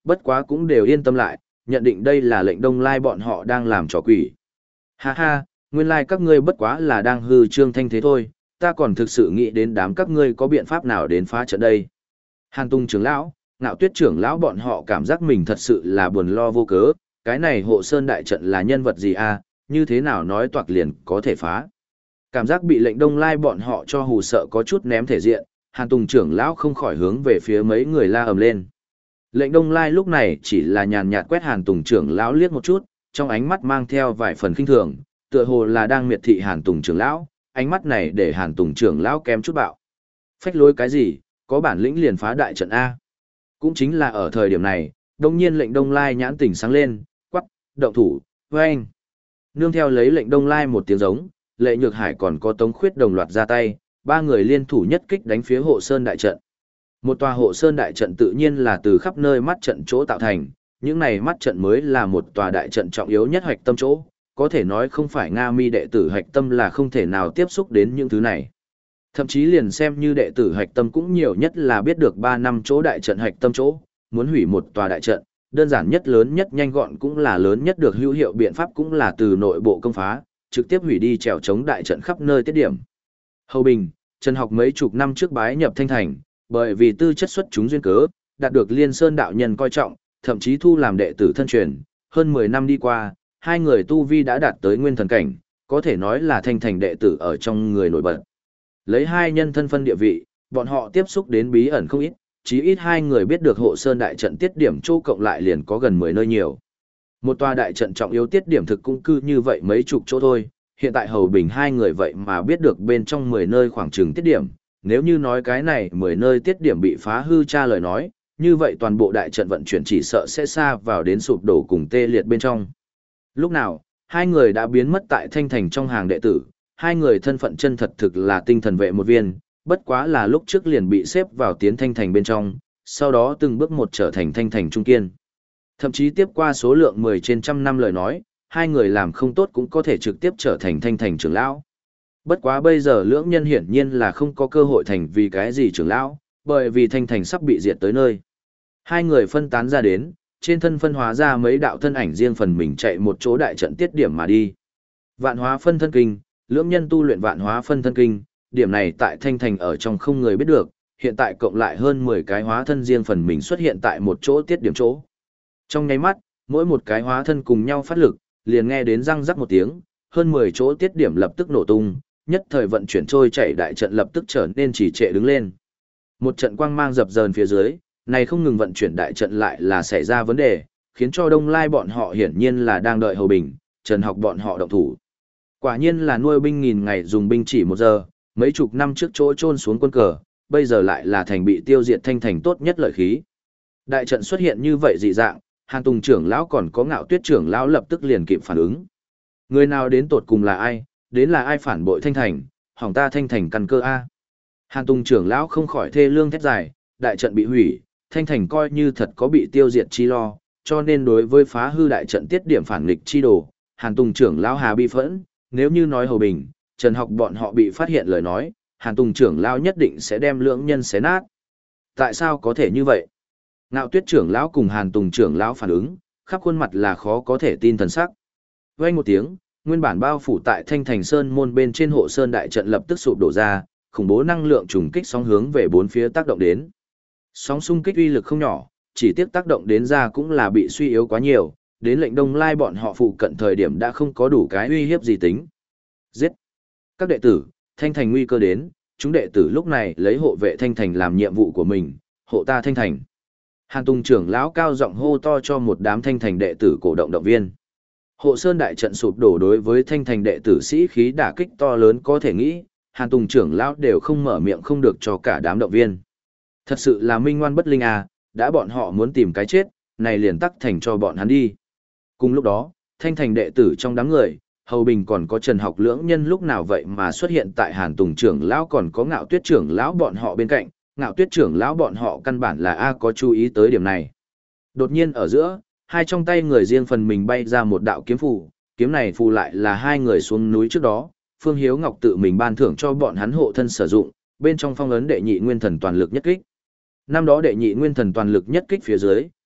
bất quá cũng đều yên tâm lại, nhận định đây là lệnh Đông Lai bọn họ đang làm trò quỷ. Ha ha, nguyên lai các ngươi bất quá là đang hư trương thanh thế thôi, ta còn thực sự nghĩ đến đám các ngươi có biện pháp nào đến phá trận đây. Hàn Tung trưởng lão, Ngạo Tuyết trưởng lão bọn họ cảm giác mình thật sự là buồn lo vô cớ, cái này hộ sơn đại trận là nhân vật gì à, như thế nào nói toạc liền có thể phá. Cảm giác bị lệnh Đông Lai bọn họ cho hù sợ có chút ném thể diện, Hàn Tùng trưởng lão không khỏi hướng về phía mấy người la ầm lên. Lệnh Đông Lai lúc này chỉ là nhàn nhạt quét Hàn Tùng trưởng lão liếc một chút, trong ánh mắt mang theo vài phần khinh thường, tựa hồ là đang miệt thị Hàn Tùng trưởng lão, ánh mắt này để Hàn Tùng trưởng lão kém chút bạo. Phách lối cái gì, có bản lĩnh liền phá đại trận A. Cũng chính là ở thời điểm này, đông nhiên lệnh Đông Lai nhãn tỉnh sáng lên, quắc, động thủ, vâng. Nương theo lấy lệnh Đông Lai một tiếng giống, Lệ Nhược Hải còn có Tống Khuyết đồng loạt ra tay, ba người liên thủ nhất kích đánh phía hộ sơn đại trận. Một tòa hộ sơn đại trận tự nhiên là từ khắp nơi mắt trận chỗ tạo thành, những này mắt trận mới là một tòa đại trận trọng yếu nhất hoạch tâm chỗ, có thể nói không phải Nga Mi đệ tử hoạch tâm là không thể nào tiếp xúc đến những thứ này. Thậm chí liền xem như đệ tử hoạch tâm cũng nhiều nhất là biết được ba năm chỗ đại trận hoạch tâm chỗ, muốn hủy một tòa đại trận, đơn giản nhất lớn nhất nhanh gọn cũng là lớn nhất được hữu hiệu biện pháp cũng là từ nội bộ công phá, trực tiếp hủy đi trèo chống đại trận khắp nơi tiết điểm. Hầu Bình, Trần Học mấy chục năm trước bái nhập Thanh Thành, bởi vì tư chất xuất chúng duyên cớ, đạt được Liên Sơn đạo nhân coi trọng, thậm chí thu làm đệ tử thân truyền, hơn mười năm đi qua, hai người tu vi đã đạt tới nguyên thần cảnh, có thể nói là Thanh Thành đệ tử ở trong người nổi bật. Lấy hai nhân thân phân địa vị, bọn họ tiếp xúc đến bí ẩn không ít, chí ít hai người biết được hộ sơn đại trận tiết điểm châu cộng lại liền có gần mười nơi nhiều. Một tòa đại trận trọng yếu tiết điểm thực cũng cư như vậy mấy chục chỗ thôi, hiện tại Hầu Bình hai người vậy mà biết được bên trong mười nơi khoảng chừng tiết điểm, nếu như nói cái này mười nơi tiết điểm bị phá hư tra lời nói, như vậy toàn bộ đại trận vận chuyển chỉ sợ sẽ xa vào đến sụp đổ cùng tê liệt bên trong. Lúc nào, hai người đã biến mất tại Thanh Thành trong hàng đệ tử, hai người thân phận chân thật thực là tinh thần vệ một viên, bất quá là lúc trước liền bị xếp vào tiến Thanh Thành bên trong, sau đó từng bước một trở thành Thanh Thành trung kiên. Thậm chí tiếp qua số lượng mười trên trăm năm lời nói, hai người làm không tốt cũng có thể trực tiếp trở thành Thanh Thành trưởng lão. Bất quá bây giờ lưỡng nhân hiển nhiên là không có cơ hội thành vì cái gì trưởng lão, bởi vì Thanh Thành sắp bị diệt tới nơi. Hai người phân tán ra đến, trên thân phân hóa ra mấy đạo thân ảnh riêng phần mình chạy một chỗ đại trận tiết điểm mà đi. Vạn hóa phân thân kinh, lưỡng nhân tu luyện vạn hóa phân thân kinh, điểm này tại Thanh Thành ở trong không người biết được, hiện tại cộng lại hơn mười cái hóa thân riêng phần mình xuất hiện tại một chỗ tiết điểm chỗ. Trong nháy mắt, mỗi một cái hóa thân cùng nhau phát lực, liền nghe đến răng rắc một tiếng, hơn mười chỗ tiết điểm lập tức nổ tung, nhất thời vận chuyển trôi chảy đại trận lập tức trở nên chỉ trệ đứng lên. Một trận quang mang dập dờn phía dưới, này không ngừng vận chuyển đại trận lại là xảy ra vấn đề, khiến cho Đông Lai bọn họ hiển nhiên là đang đợi Hầu Bình, Trần Học bọn họ động thủ. Quả nhiên là nuôi binh nghìn ngày dùng binh chỉ một giờ, mấy chục năm trước chỗ trôn xuống quân cờ, bây giờ lại là thành bị tiêu diệt Thanh Thành tốt nhất lợi khí. Đại trận xuất hiện như vậy dị dạng, Hàn Tùng trưởng lão còn có Ngạo Tuyết trưởng lão lập tức liền kịp phản ứng. Người nào đến tột cùng là ai, đến là ai phản bội Thanh Thành, hỏng ta Thanh Thành căn cơ a. Hàn Tùng trưởng lão không khỏi thê lương thét dài, đại trận bị hủy, Thanh Thành coi như thật có bị tiêu diệt chi lo, cho nên đối với phá hư đại trận tiết điểm phản nghịch chi đồ, Hàn Tùng trưởng lão hà bi phẫn, nếu như nói Hầu Bình, Trần Học bọn họ bị phát hiện lời nói, Hàn Tùng trưởng lão nhất định sẽ đem lưỡng nhân xé nát. Tại sao có thể như vậy? Ngạo Tuyết trưởng lão cùng Hàn Tùng trưởng lão phản ứng, khắp khuôn mặt là khó có thể tin thần sắc. Vang một tiếng, nguyên bản bao phủ tại Thanh Thành Sơn môn bên trên hộ sơn đại trận lập tức sụp đổ ra, khủng bố năng lượng trùng kích sóng hướng về bốn phía tác động đến. Sóng xung kích uy lực không nhỏ, chỉ tiếc tác động đến ra cũng là bị suy yếu quá nhiều, đến lệnh Đông Lai bọn họ phụ cận thời điểm đã không có đủ cái uy hiếp gì tính. Giết! Các đệ tử, Thanh Thành nguy cơ đến, chúng đệ tử lúc này lấy hộ vệ Thanh Thành làm nhiệm vụ của mình, hộ ta Thanh Thành. Hàn Tùng trưởng lão cao giọng hô to cho một đám Thanh Thành đệ tử cổ động động viên. Hộ sơn đại trận sụp đổ đối với Thanh Thành đệ tử sĩ khí đả kích to lớn có thể nghĩ, Hàn Tùng trưởng lão đều không mở miệng không được cho cả đám động viên. Thật sự là minh ngoan bất linh à, đã bọn họ muốn tìm cái chết, này liền tắc thành cho bọn hắn đi. Cùng lúc đó, Thanh Thành đệ tử trong đám người, Hầu Bình còn có Trần Học lưỡng nhân lúc nào vậy mà xuất hiện tại Hàn Tùng trưởng lão còn có Ngạo Tuyết trưởng lão bọn họ bên cạnh, Ngạo Tuyết trưởng lão bọn họ căn bản là A có chú ý tới điểm này. Đột nhiên ở giữa, hai trong tay người riêng phần mình bay ra một đạo kiếm phù, kiếm này phù lại là hai người xuống núi trước đó, Phương Hiếu Ngọc tự mình ban thưởng cho bọn hắn hộ thân sử dụng, bên trong phong ấn đệ nhị nguyên thần toàn lực nhất kích. Năm đó đệ nhị nguyên thần toàn lực nhất kích phía dưới,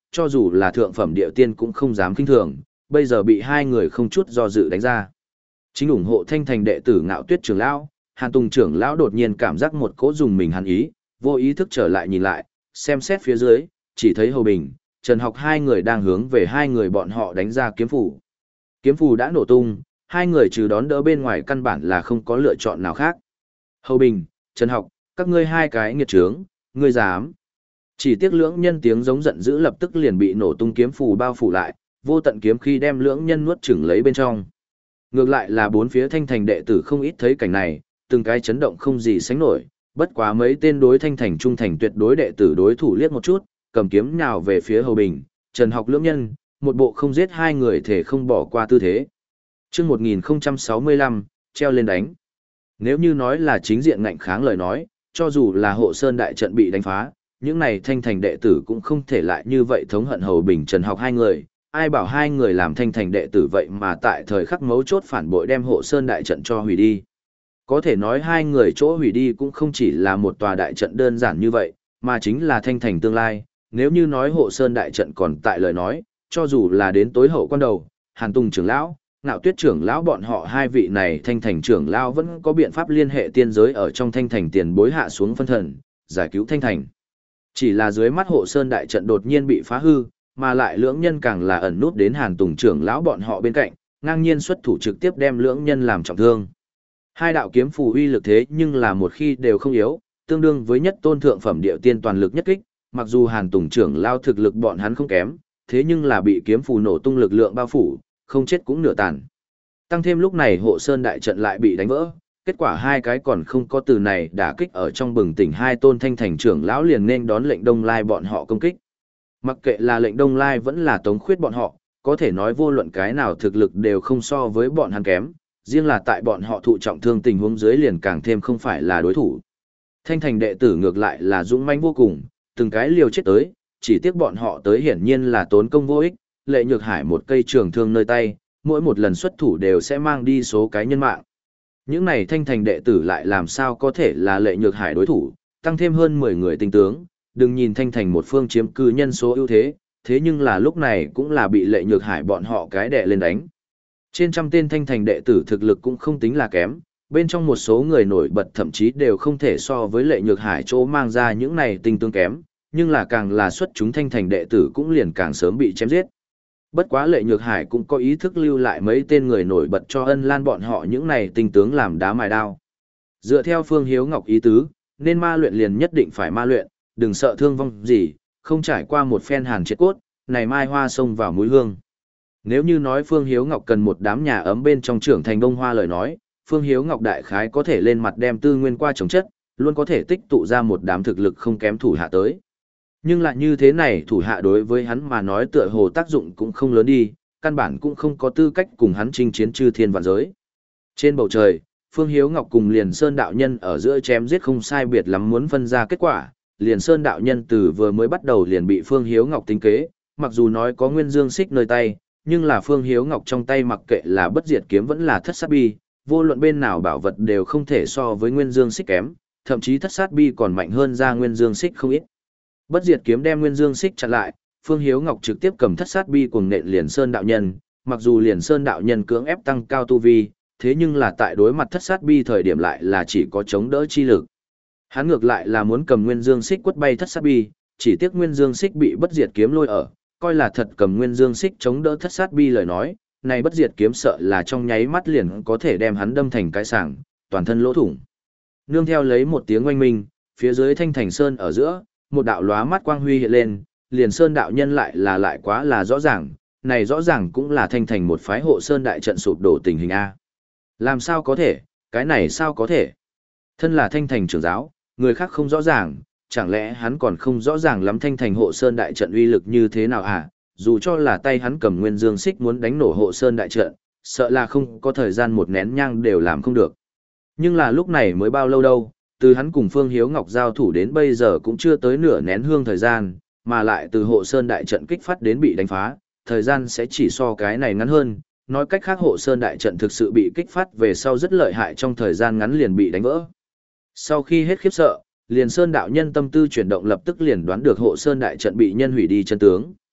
cho dù là thượng phẩm địa tiên cũng không dám kinh thường, bây giờ bị hai người không chút do dự đánh ra. Chính ủng hộ Thanh Thành đệ tử Ngạo Tuyết trưởng lão, Hàn Tùng trưởng lão đột nhiên cảm giác một cỗ dùng mình hàn ý, vô ý thức trở lại nhìn lại, xem xét phía dưới, chỉ thấy Hầu Bình, Trần Học hai người đang hướng về hai người bọn họ đánh ra kiếm phủ. Kiếm phù đã nổ tung, hai người trừ đón đỡ bên ngoài căn bản là không có lựa chọn nào khác. Hầu Bình, Trần Học, các ngươi hai cái nghiệt trướng, ngươi dám. Chỉ tiếc lưỡng nhân tiếng giống giận dữ lập tức liền bị nổ tung kiếm phù bao phủ lại, vô tận kiếm khi đem lưỡng nhân nuốt chửng lấy bên trong. Ngược lại là bốn phía Thanh Thành đệ tử không ít thấy cảnh này, từng cái chấn động không gì sánh nổi, bất quá mấy tên đối Thanh Thành trung thành tuyệt đối đệ tử đối thủ liếc một chút, cầm kiếm nhào về phía Hầu Bình, Trần Học lưỡng nhân, một bộ không giết hai người thể không bỏ qua tư thế. Chương một nghìn không trăm sáu mươi lăm, treo lên đánh. Nếu như nói là chính diện ngạnh kháng lời nói, cho dù là Hộ Sơn đại trận bị đánh phá, những này Thanh Thành đệ tử cũng không thể lại như vậy thống hận Hầu Bình Trần Học hai người, ai bảo hai người làm Thanh Thành đệ tử vậy mà tại thời khắc mấu chốt phản bội đem Hộ Sơn đại trận cho hủy đi. Có thể nói hai người chỗ hủy đi cũng không chỉ là một tòa đại trận đơn giản như vậy, mà chính là Thanh Thành tương lai. Nếu như nói Hộ Sơn đại trận còn tại lời nói, cho dù là đến tối hậu quan đầu, Hàn Tùng trưởng lão, Ngạo Tuyết trưởng lão bọn họ hai vị này Thanh Thành trưởng lão vẫn có biện pháp liên hệ tiên giới ở trong Thanh Thành tiền bối hạ xuống phân thần, giải cứu Thanh Thành. Chỉ là dưới mắt Hộ Sơn đại trận đột nhiên bị phá hư, mà lại lưỡng nhân càng là ẩn nút đến Hàn Tùng trưởng lão bọn họ bên cạnh, ngang nhiên xuất thủ trực tiếp đem lưỡng nhân làm trọng thương. Hai đạo kiếm phù uy lực thế nhưng là một khi đều không yếu, tương đương với nhất tôn thượng phẩm địa tiên toàn lực nhất kích, mặc dù Hàn Tùng trưởng lão thực lực bọn hắn không kém, thế nhưng là bị kiếm phù nổ tung lực lượng bao phủ, không chết cũng nửa tàn. Tăng thêm lúc này Hộ Sơn đại trận lại bị đánh vỡ, kết quả hai cái còn không có từ này đả kích ở trong bừng tỉnh hai tôn Thanh Thành trưởng lão liền nên đón lệnh Đông Lai bọn họ công kích. Mặc kệ là lệnh Đông Lai vẫn là Tống Khuyết bọn họ, có thể nói vô luận cái nào thực lực đều không so với bọn hắn kém, riêng là tại bọn họ thụ trọng thương tình huống dưới liền càng thêm không phải là đối thủ. Thanh Thành đệ tử ngược lại là dũng mãnh vô cùng, từng cái liều chết tới, chỉ tiếc bọn họ tới hiển nhiên là tốn công vô ích, Lệ Nhược Hải một cây trường thương nơi tay, mỗi một lần xuất thủ đều sẽ mang đi số cái nhân mạng. Những này Thanh Thành đệ tử lại làm sao có thể là Lệ Nhược Hải đối thủ, tăng thêm hơn mười người tinh tướng, đừng nhìn Thanh Thành một phương chiếm cư nhân số ưu thế, thế nhưng là lúc này cũng là bị Lệ Nhược Hải bọn họ cái đè lên đánh. Trên trăm tên Thanh Thành đệ tử thực lực cũng không tính là kém, bên trong một số người nổi bật thậm chí đều không thể so với Lệ Nhược Hải chỗ mang ra những này tinh tướng kém, nhưng là càng là xuất chúng Thanh Thành đệ tử cũng liền càng sớm bị chém giết. Bất quá Lệ Nhược Hải cũng có ý thức lưu lại mấy tên người nổi bật cho Ân Lan bọn họ những này tinh tướng làm đá mài đao. Dựa theo Phương Hiếu Ngọc ý tứ, nên ma luyện liền nhất định phải ma luyện, đừng sợ thương vong gì, không trải qua một phen hàn triệt cốt, này mai hoa xông vào mũi hương. Nếu như nói Phương Hiếu Ngọc cần một đám nhà ấm bên trong trưởng thành đông hoa lời nói, Phương Hiếu Ngọc đại khái có thể lên mặt đem tư nguyên qua trồng chất, luôn có thể tích tụ ra một đám thực lực không kém thủ hạ tới. Nhưng lại như thế này thủ hạ đối với hắn mà nói tựa hồ tác dụng cũng không lớn đi, căn bản cũng không có tư cách cùng hắn chinh chiến chư thiên vạn giới. Trên bầu trời, Phương Hiếu Ngọc cùng Liền Sơn đạo nhân ở giữa chém giết không sai biệt lắm muốn phân ra kết quả, Liền Sơn đạo nhân từ vừa mới bắt đầu liền bị Phương Hiếu Ngọc tính kế, mặc dù nói có Nguyên Dương Xích nơi tay, nhưng là Phương Hiếu Ngọc trong tay mặc kệ là bất diệt kiếm vẫn là thất sát bi, vô luận bên nào bảo vật đều không thể so với Nguyên Dương Xích kém, thậm chí thất sát bi còn mạnh hơn ra Nguyên Dương Xích không ít. Bất diệt kiếm đem Nguyên Dương Xích chặn lại, Phương Hiếu Ngọc trực tiếp cầm thất sát bi cuồng nện Liền Sơn đạo nhân, mặc dù Liền Sơn đạo nhân cưỡng ép tăng cao tu vi, thế nhưng là tại đối mặt thất sát bi thời điểm lại là chỉ có chống đỡ chi lực. Hắn ngược lại là muốn cầm Nguyên Dương Xích quất bay thất sát bi, chỉ tiếc Nguyên Dương Xích bị bất diệt kiếm lôi ở, coi là thật cầm Nguyên Dương Xích chống đỡ thất sát bi lời nói, này bất diệt kiếm sợ là trong nháy mắt liền có thể đem hắn đâm thành cái sảng, toàn thân lỗ thủng. Nương theo lấy một tiếng oanh minh, phía dưới Thanh Thành Sơn ở giữa, một đạo lóa mắt quang huy hiện lên, Liền Sơn đạo nhân lại là lại quá là rõ ràng, này rõ ràng cũng là Thanh Thành một phái Hộ Sơn đại trận sụp đổ tình hình a. Làm sao có thể, cái này sao có thể? Thân là Thanh Thành trưởng giáo, người khác không rõ ràng, chẳng lẽ hắn còn không rõ ràng lắm Thanh Thành Hộ Sơn đại trận uy lực như thế nào à? Dù cho là tay hắn cầm Nguyên Dương Xích muốn đánh nổ Hộ Sơn đại trận, sợ là không có thời gian một nén nhang đều làm không được. Nhưng là lúc này mới bao lâu đâu, từ hắn cùng Phương Hiếu Ngọc giao thủ đến bây giờ cũng chưa tới nửa nén hương thời gian, mà lại từ Hộ Sơn đại trận kích phát đến bị đánh phá, thời gian sẽ chỉ so cái này ngắn hơn. Nói cách khác Hộ Sơn đại trận thực sự bị kích phát về sau rất lợi hại trong thời gian ngắn liền bị đánh vỡ. Sau khi hết khiếp sợ, Liền Sơn đạo nhân tâm tư chuyển động lập tức liền đoán được Hộ Sơn đại trận bị nhân hủy đi chân tướng.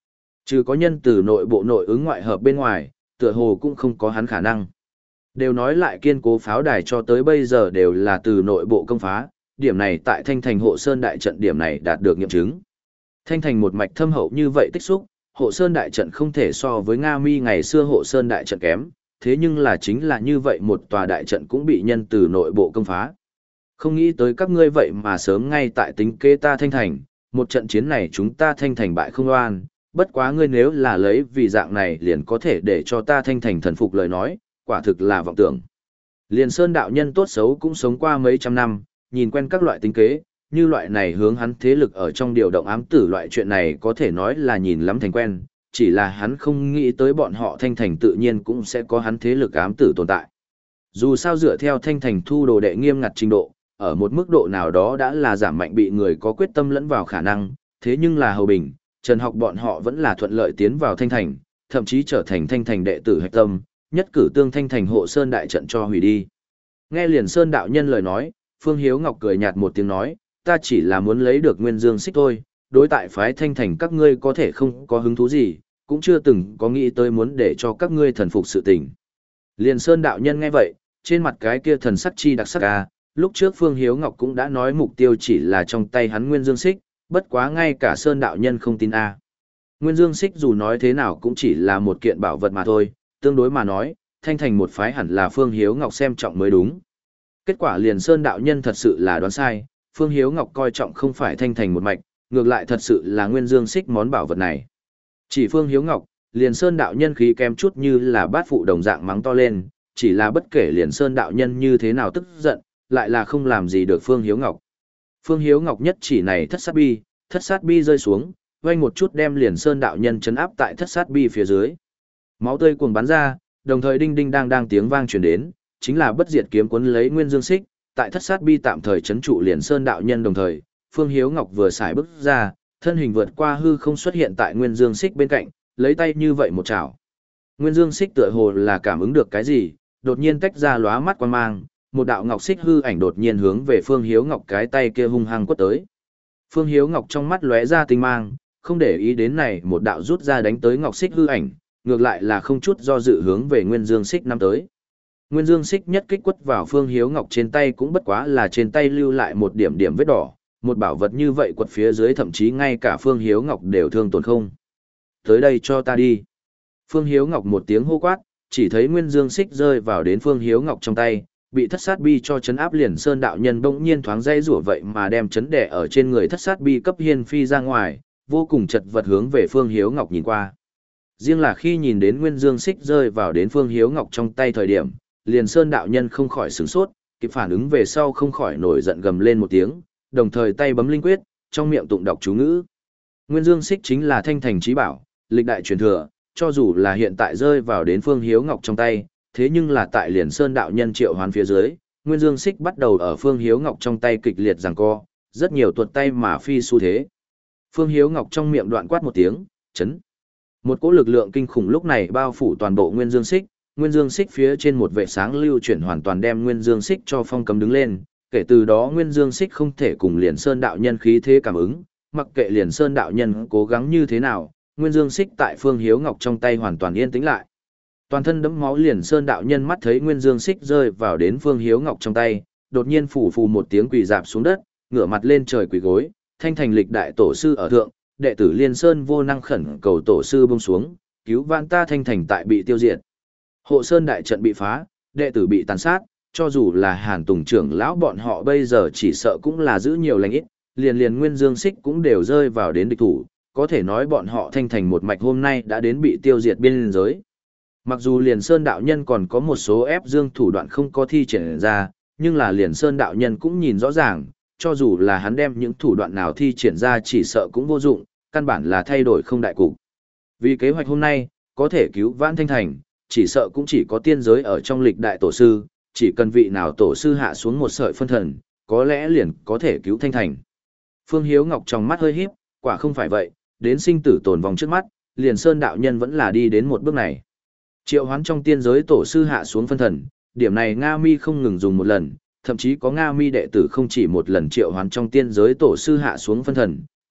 Trừ có nhân từ nội bộ nội ứng ngoại hợp bên ngoài, tựa hồ cũng không có hắn khả năng. Đều nói lại kiên cố pháo đài cho tới bây giờ đều là từ nội bộ công phá, điểm này tại Thanh Thành Hộ Sơn đại trận điểm này đạt được nghiệm chứng. Thanh Thành một mạch thâm hậu như vậy tích xúc, Hộ Sơn đại trận không thể so với Nga Mi ngày xưa Hộ Sơn đại trận kém, thế nhưng là chính là như vậy một tòa đại trận cũng bị nhân từ nội bộ công phá. Không nghĩ tới các ngươi vậy mà sớm ngay tại tính kế ta Thanh Thành, một trận chiến này chúng ta Thanh Thành bại không oan, bất quá ngươi nếu là lấy vì dạng này liền có thể để cho ta Thanh Thành thần phục lời nói, quả thực là vọng tưởng. Liền Sơn đạo nhân tốt xấu cũng sống qua mấy trăm năm, nhìn quen các loại tính kế, như loại này hướng hắn thế lực ở trong điều động ám tử loại chuyện này có thể nói là nhìn lắm thành quen, chỉ là hắn không nghĩ tới bọn họ Thanh Thành tự nhiên cũng sẽ có hắn thế lực ám tử tồn tại. Dù sao dựa theo Thanh Thành thu đồ đệ nghiêm ngặt trình độ, ở một mức độ nào đó đã là giảm mạnh bị người có quyết tâm lẫn vào khả năng, thế nhưng là Hầu Bình, Trần Học bọn họ vẫn là thuận lợi tiến vào Thanh Thành, thậm chí trở thành Thanh Thành đệ tử hạch tâm, nhất cử tương Thanh Thành Hộ Sơn đại trận cho hủy đi. Nghe liền Sơn đạo nhân lời nói, Phương Hiếu Ngọc cười nhạt một tiếng nói, ta chỉ là muốn lấy được Nguyên Dương Xích thôi, đối tại phái Thanh Thành các ngươi có thể không có hứng thú gì, cũng chưa từng có nghĩ tới muốn để cho các ngươi thần phục sự tình. Liền Sơn đạo nhân nghe vậy, trên mặt cái kia thần sắc chi đặc sắc a, lúc trước Phương Hiếu Ngọc cũng đã nói mục tiêu chỉ là trong tay hắn Nguyên Dương Xích, bất quá ngay cả Sơn đạo nhân không tin a. Nguyên Dương Xích dù nói thế nào cũng chỉ là một kiện bảo vật mà thôi, tương đối mà nói, Thanh Thành một phái hẳn là Phương Hiếu Ngọc xem trọng mới đúng. Kết quả liền Sơn đạo nhân thật sự là đoán sai, Phương Hiếu Ngọc coi trọng không phải Thanh Thành một mạch, ngược lại thật sự là Nguyên Dương Xích món bảo vật này. Chỉ Phương Hiếu Ngọc, liền Sơn đạo nhân khí kém chút như là bát phụ đồng dạng mắng to lên, chỉ là bất kể liền Sơn đạo nhân như thế nào tức giận, lại là không làm gì được Phương Hiếu Ngọc. Phương Hiếu Ngọc nhất chỉ này thất sát bi, thất sát bi rơi xuống, vang một chút đem liền Sơn đạo nhân chấn áp tại thất sát bi phía dưới. Máu tươi cuồng bắn ra, đồng thời đinh đinh đang đang tiếng vang truyền đến, chính là bất diệt kiếm cuốn lấy Nguyên Dương Xích, tại thất sát bi tạm thời chấn trụ liền Sơn đạo nhân đồng thời, Phương Hiếu Ngọc vừa xài bước ra, thân hình vượt qua hư không xuất hiện tại Nguyên Dương Xích bên cạnh, lấy tay như vậy một chảo. Nguyên Dương Xích tựa hồ là cảm ứng được cái gì, đột nhiên tách ra lóa mắt quan mang, một đạo ngọc xích hư ảnh đột nhiên hướng về Phương Hiếu Ngọc cái tay kia hung hăng quất tới. Phương Hiếu Ngọc trong mắt lóe ra tinh mang, không để ý đến này một đạo rút ra đánh tới ngọc xích hư ảnh, ngược lại là không chút do dự hướng về Nguyên Dương Xích năm tới. Nguyên Dương Xích nhất kích quất vào Phương Hiếu Ngọc trên tay cũng bất quá là trên tay lưu lại một điểm điểm vết đỏ, một bảo vật như vậy quật phía dưới thậm chí ngay cả Phương Hiếu Ngọc đều thương tổn không. Tới đây cho ta đi. Phương Hiếu Ngọc một tiếng hô quát, chỉ thấy Nguyên Dương Xích rơi vào đến Phương Hiếu Ngọc trong tay, bị thất sát bi cho chấn áp liền Sơn đạo nhân bỗng nhiên thoáng dây rủa vậy mà đem chấn đẻ ở trên người thất sát bi cấp hiên phi ra ngoài, vô cùng chật vật hướng về Phương Hiếu Ngọc nhìn qua. Riêng là khi nhìn đến Nguyên Dương Xích rơi vào đến Phương Hiếu Ngọc trong tay thời điểm, liền Sơn đạo nhân không khỏi sửng sốt, kịp phản ứng về sau không khỏi nổi giận gầm lên một tiếng, đồng thời tay bấm linh quyết, trong miệng tụng đọc chú ngữ. Nguyên Dương Xích chính là Thanh Thành chí bảo, lịch đại truyền thừa, cho dù là hiện tại rơi vào đến Phương Hiếu Ngọc trong tay, thế nhưng là tại liền Sơn đạo nhân triệu hoán phía dưới, Nguyên Dương Xích bắt đầu ở Phương Hiếu Ngọc trong tay kịch liệt giằng co, rất nhiều tuột tay mà phi xu thế. Phương Hiếu Ngọc trong miệng đoạn quát một tiếng, chấn. Một cỗ lực lượng kinh khủng lúc này bao phủ toàn bộ Nguyên Dương Xích, Nguyên Dương Xích phía trên một vệ sáng lưu chuyển hoàn toàn đem Nguyên Dương Xích cho phong cấm đứng lên, kể từ đó Nguyên Dương Xích không thể cùng liền Sơn đạo nhân khí thế cảm ứng, mặc kệ liền Sơn đạo nhân cố gắng như thế nào, Nguyên Dương Xích tại Phương Hiếu Ngọc trong tay hoàn toàn yên tĩnh lại. Toàn thân đẫm máu liền Sơn đạo nhân mắt thấy Nguyên Dương Xích rơi vào đến Phương Hiếu Ngọc trong tay, đột nhiên phủ phù một tiếng quỳ rạp xuống đất, ngửa mặt lên trời quỳ gối, Thanh Thành lịch đại tổ sư ở thượng, đệ tử Liên Sơn vô năng khẩn cầu tổ sư buông xuống, cứu vãn ta Thanh Thành tại bị tiêu diệt. Hộ Sơn đại trận bị phá, đệ tử bị tàn sát, cho dù là Hàn Tùng trưởng lão bọn họ bây giờ chỉ sợ cũng là giữ nhiều lành ít, liền liền Nguyên Dương Xích cũng đều rơi vào đến địch thủ, có thể nói bọn họ Thanh Thành một mạch hôm nay đã đến bị tiêu diệt biên giới. Mặc dù liền Sơn đạo nhân còn có một số ép dương thủ đoạn không có thi triển ra, nhưng là liền Sơn đạo nhân cũng nhìn rõ ràng, cho dù là hắn đem những thủ đoạn nào thi triển ra chỉ sợ cũng vô dụng, căn bản là thay đổi không đại cục. Vì kế hoạch hôm nay, có thể cứu vãn Thanh Thành, chỉ sợ cũng chỉ có tiên giới ở trong lịch đại tổ sư, chỉ cần vị nào tổ sư hạ xuống một sợi phân thần, có lẽ liền có thể cứu Thanh Thành. Phương Hiếu Ngọc trong mắt hơi híp, quả không phải vậy, đến sinh tử tồn vòng trước mắt, liền Sơn đạo nhân vẫn là đi đến một bước này. Triệu hoán trong tiên giới tổ sư hạ xuống phân thần, điểm này Nga Mi không ngừng dùng một lần, thậm chí có Nga Mi đệ tử không chỉ một lần triệu hoán trong tiên giới tổ sư hạ xuống phân thần,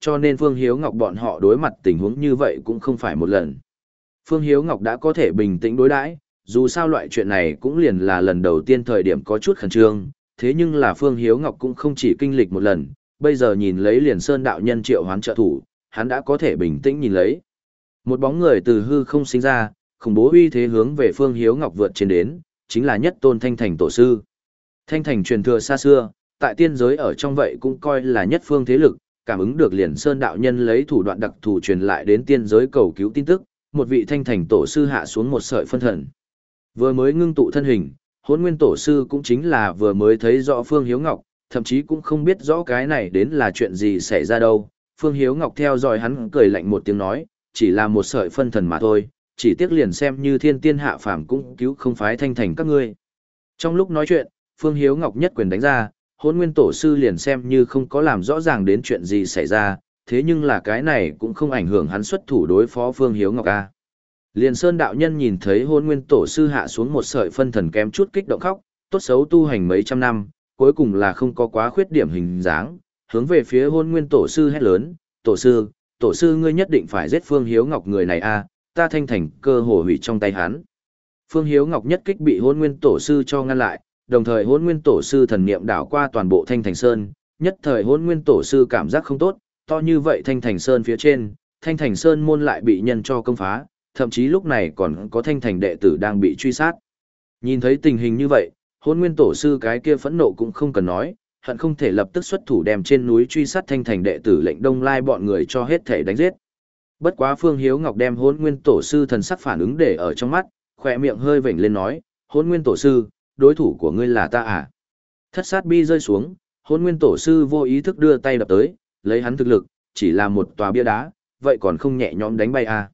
cho nên Phương Hiếu Ngọc bọn họ đối mặt tình huống như vậy cũng không phải một lần. Phương Hiếu Ngọc đã có thể bình tĩnh đối đãi, dù sao loại chuyện này cũng liền là lần đầu tiên thời điểm có chút khẩn trương, thế nhưng là Phương Hiếu Ngọc cũng không chỉ kinh lịch một lần, bây giờ nhìn lấy liền sơn đạo nhân triệu hoán trợ thủ, hắn đã có thể bình tĩnh nhìn lấy. Một bóng người từ hư không sinh ra, khủng bố uy thế hướng về Phương Hiếu Ngọc vượt trên đến, chính là nhất tôn Thanh Thành tổ sư. Thanh Thành truyền thừa xa xưa, tại tiên giới ở trong vậy cũng coi là nhất phương thế lực, cảm ứng được liền sơn đạo nhân lấy thủ đoạn đặc thù truyền lại đến tiên giới cầu cứu tin tức, một vị Thanh Thành tổ sư hạ xuống một sợi phân thần. Vừa mới ngưng tụ thân hình, Hỗn Nguyên tổ sư cũng chính là vừa mới thấy rõ Phương Hiếu Ngọc, thậm chí cũng không biết rõ cái này đến là chuyện gì xảy ra đâu. Phương Hiếu Ngọc theo dõi hắn cười lạnh một tiếng nói, chỉ là một sợi phân thần mà thôi, chỉ tiếc liền xem như thiên tiên hạ phàm cũng cứu không phái Thanh Thành các ngươi. Trong lúc nói chuyện, Phương Hiếu Ngọc nhất quyền đánh ra, Hỗn Nguyên tổ sư liền xem như không có làm rõ ràng đến chuyện gì xảy ra, thế nhưng là cái này cũng không ảnh hưởng hắn xuất thủ đối phó Phương Hiếu Ngọc a. Liền Sơn đạo nhân nhìn thấy Hỗn Nguyên tổ sư hạ xuống một sợi phân thần kém chút kích động khóc, tốt xấu tu hành mấy trăm năm, cuối cùng là không có quá khuyết điểm hình dáng, hướng về phía Hỗn Nguyên tổ sư hét lớn, "Tổ sư, tổ sư ngươi nhất định phải giết Phương Hiếu Ngọc người này a, ta Thanh Thành cơ hồ hủy trong tay hắn." Phương Hiếu Ngọc nhất kích bị Hỗn Nguyên tổ sư cho ngăn lại, đồng thời Hỗn Nguyên tổ sư thần niệm đảo qua toàn bộ Thanh Thành Sơn, nhất thời Hỗn Nguyên tổ sư cảm giác không tốt, to như vậy Thanh Thành Sơn phía trên, Thanh Thành Sơn môn lại bị nhân cho công phá, thậm chí lúc này còn có Thanh Thành đệ tử đang bị truy sát. Nhìn thấy tình hình như vậy, Hỗn Nguyên tổ sư cái kia phẫn nộ cũng không cần nói, hận không thể lập tức xuất thủ đem trên núi truy sát Thanh Thành đệ tử lệnh Đông Lai bọn người cho hết thể đánh giết. Bất quá Phương Hiếu Ngọc đem Hỗn Nguyên tổ sư thần sắc phản ứng để ở trong mắt, khỏe miệng hơi vểnh lên nói, "Hỗn Nguyên tổ sư, đối thủ của ngươi là ta à?" Thất sát bi rơi xuống, Hỗn Nguyên tổ sư vô ý thức đưa tay đập tới, lấy hắn thực lực, chỉ là một tòa bia đá, vậy còn không nhẹ nhõm đánh bay à.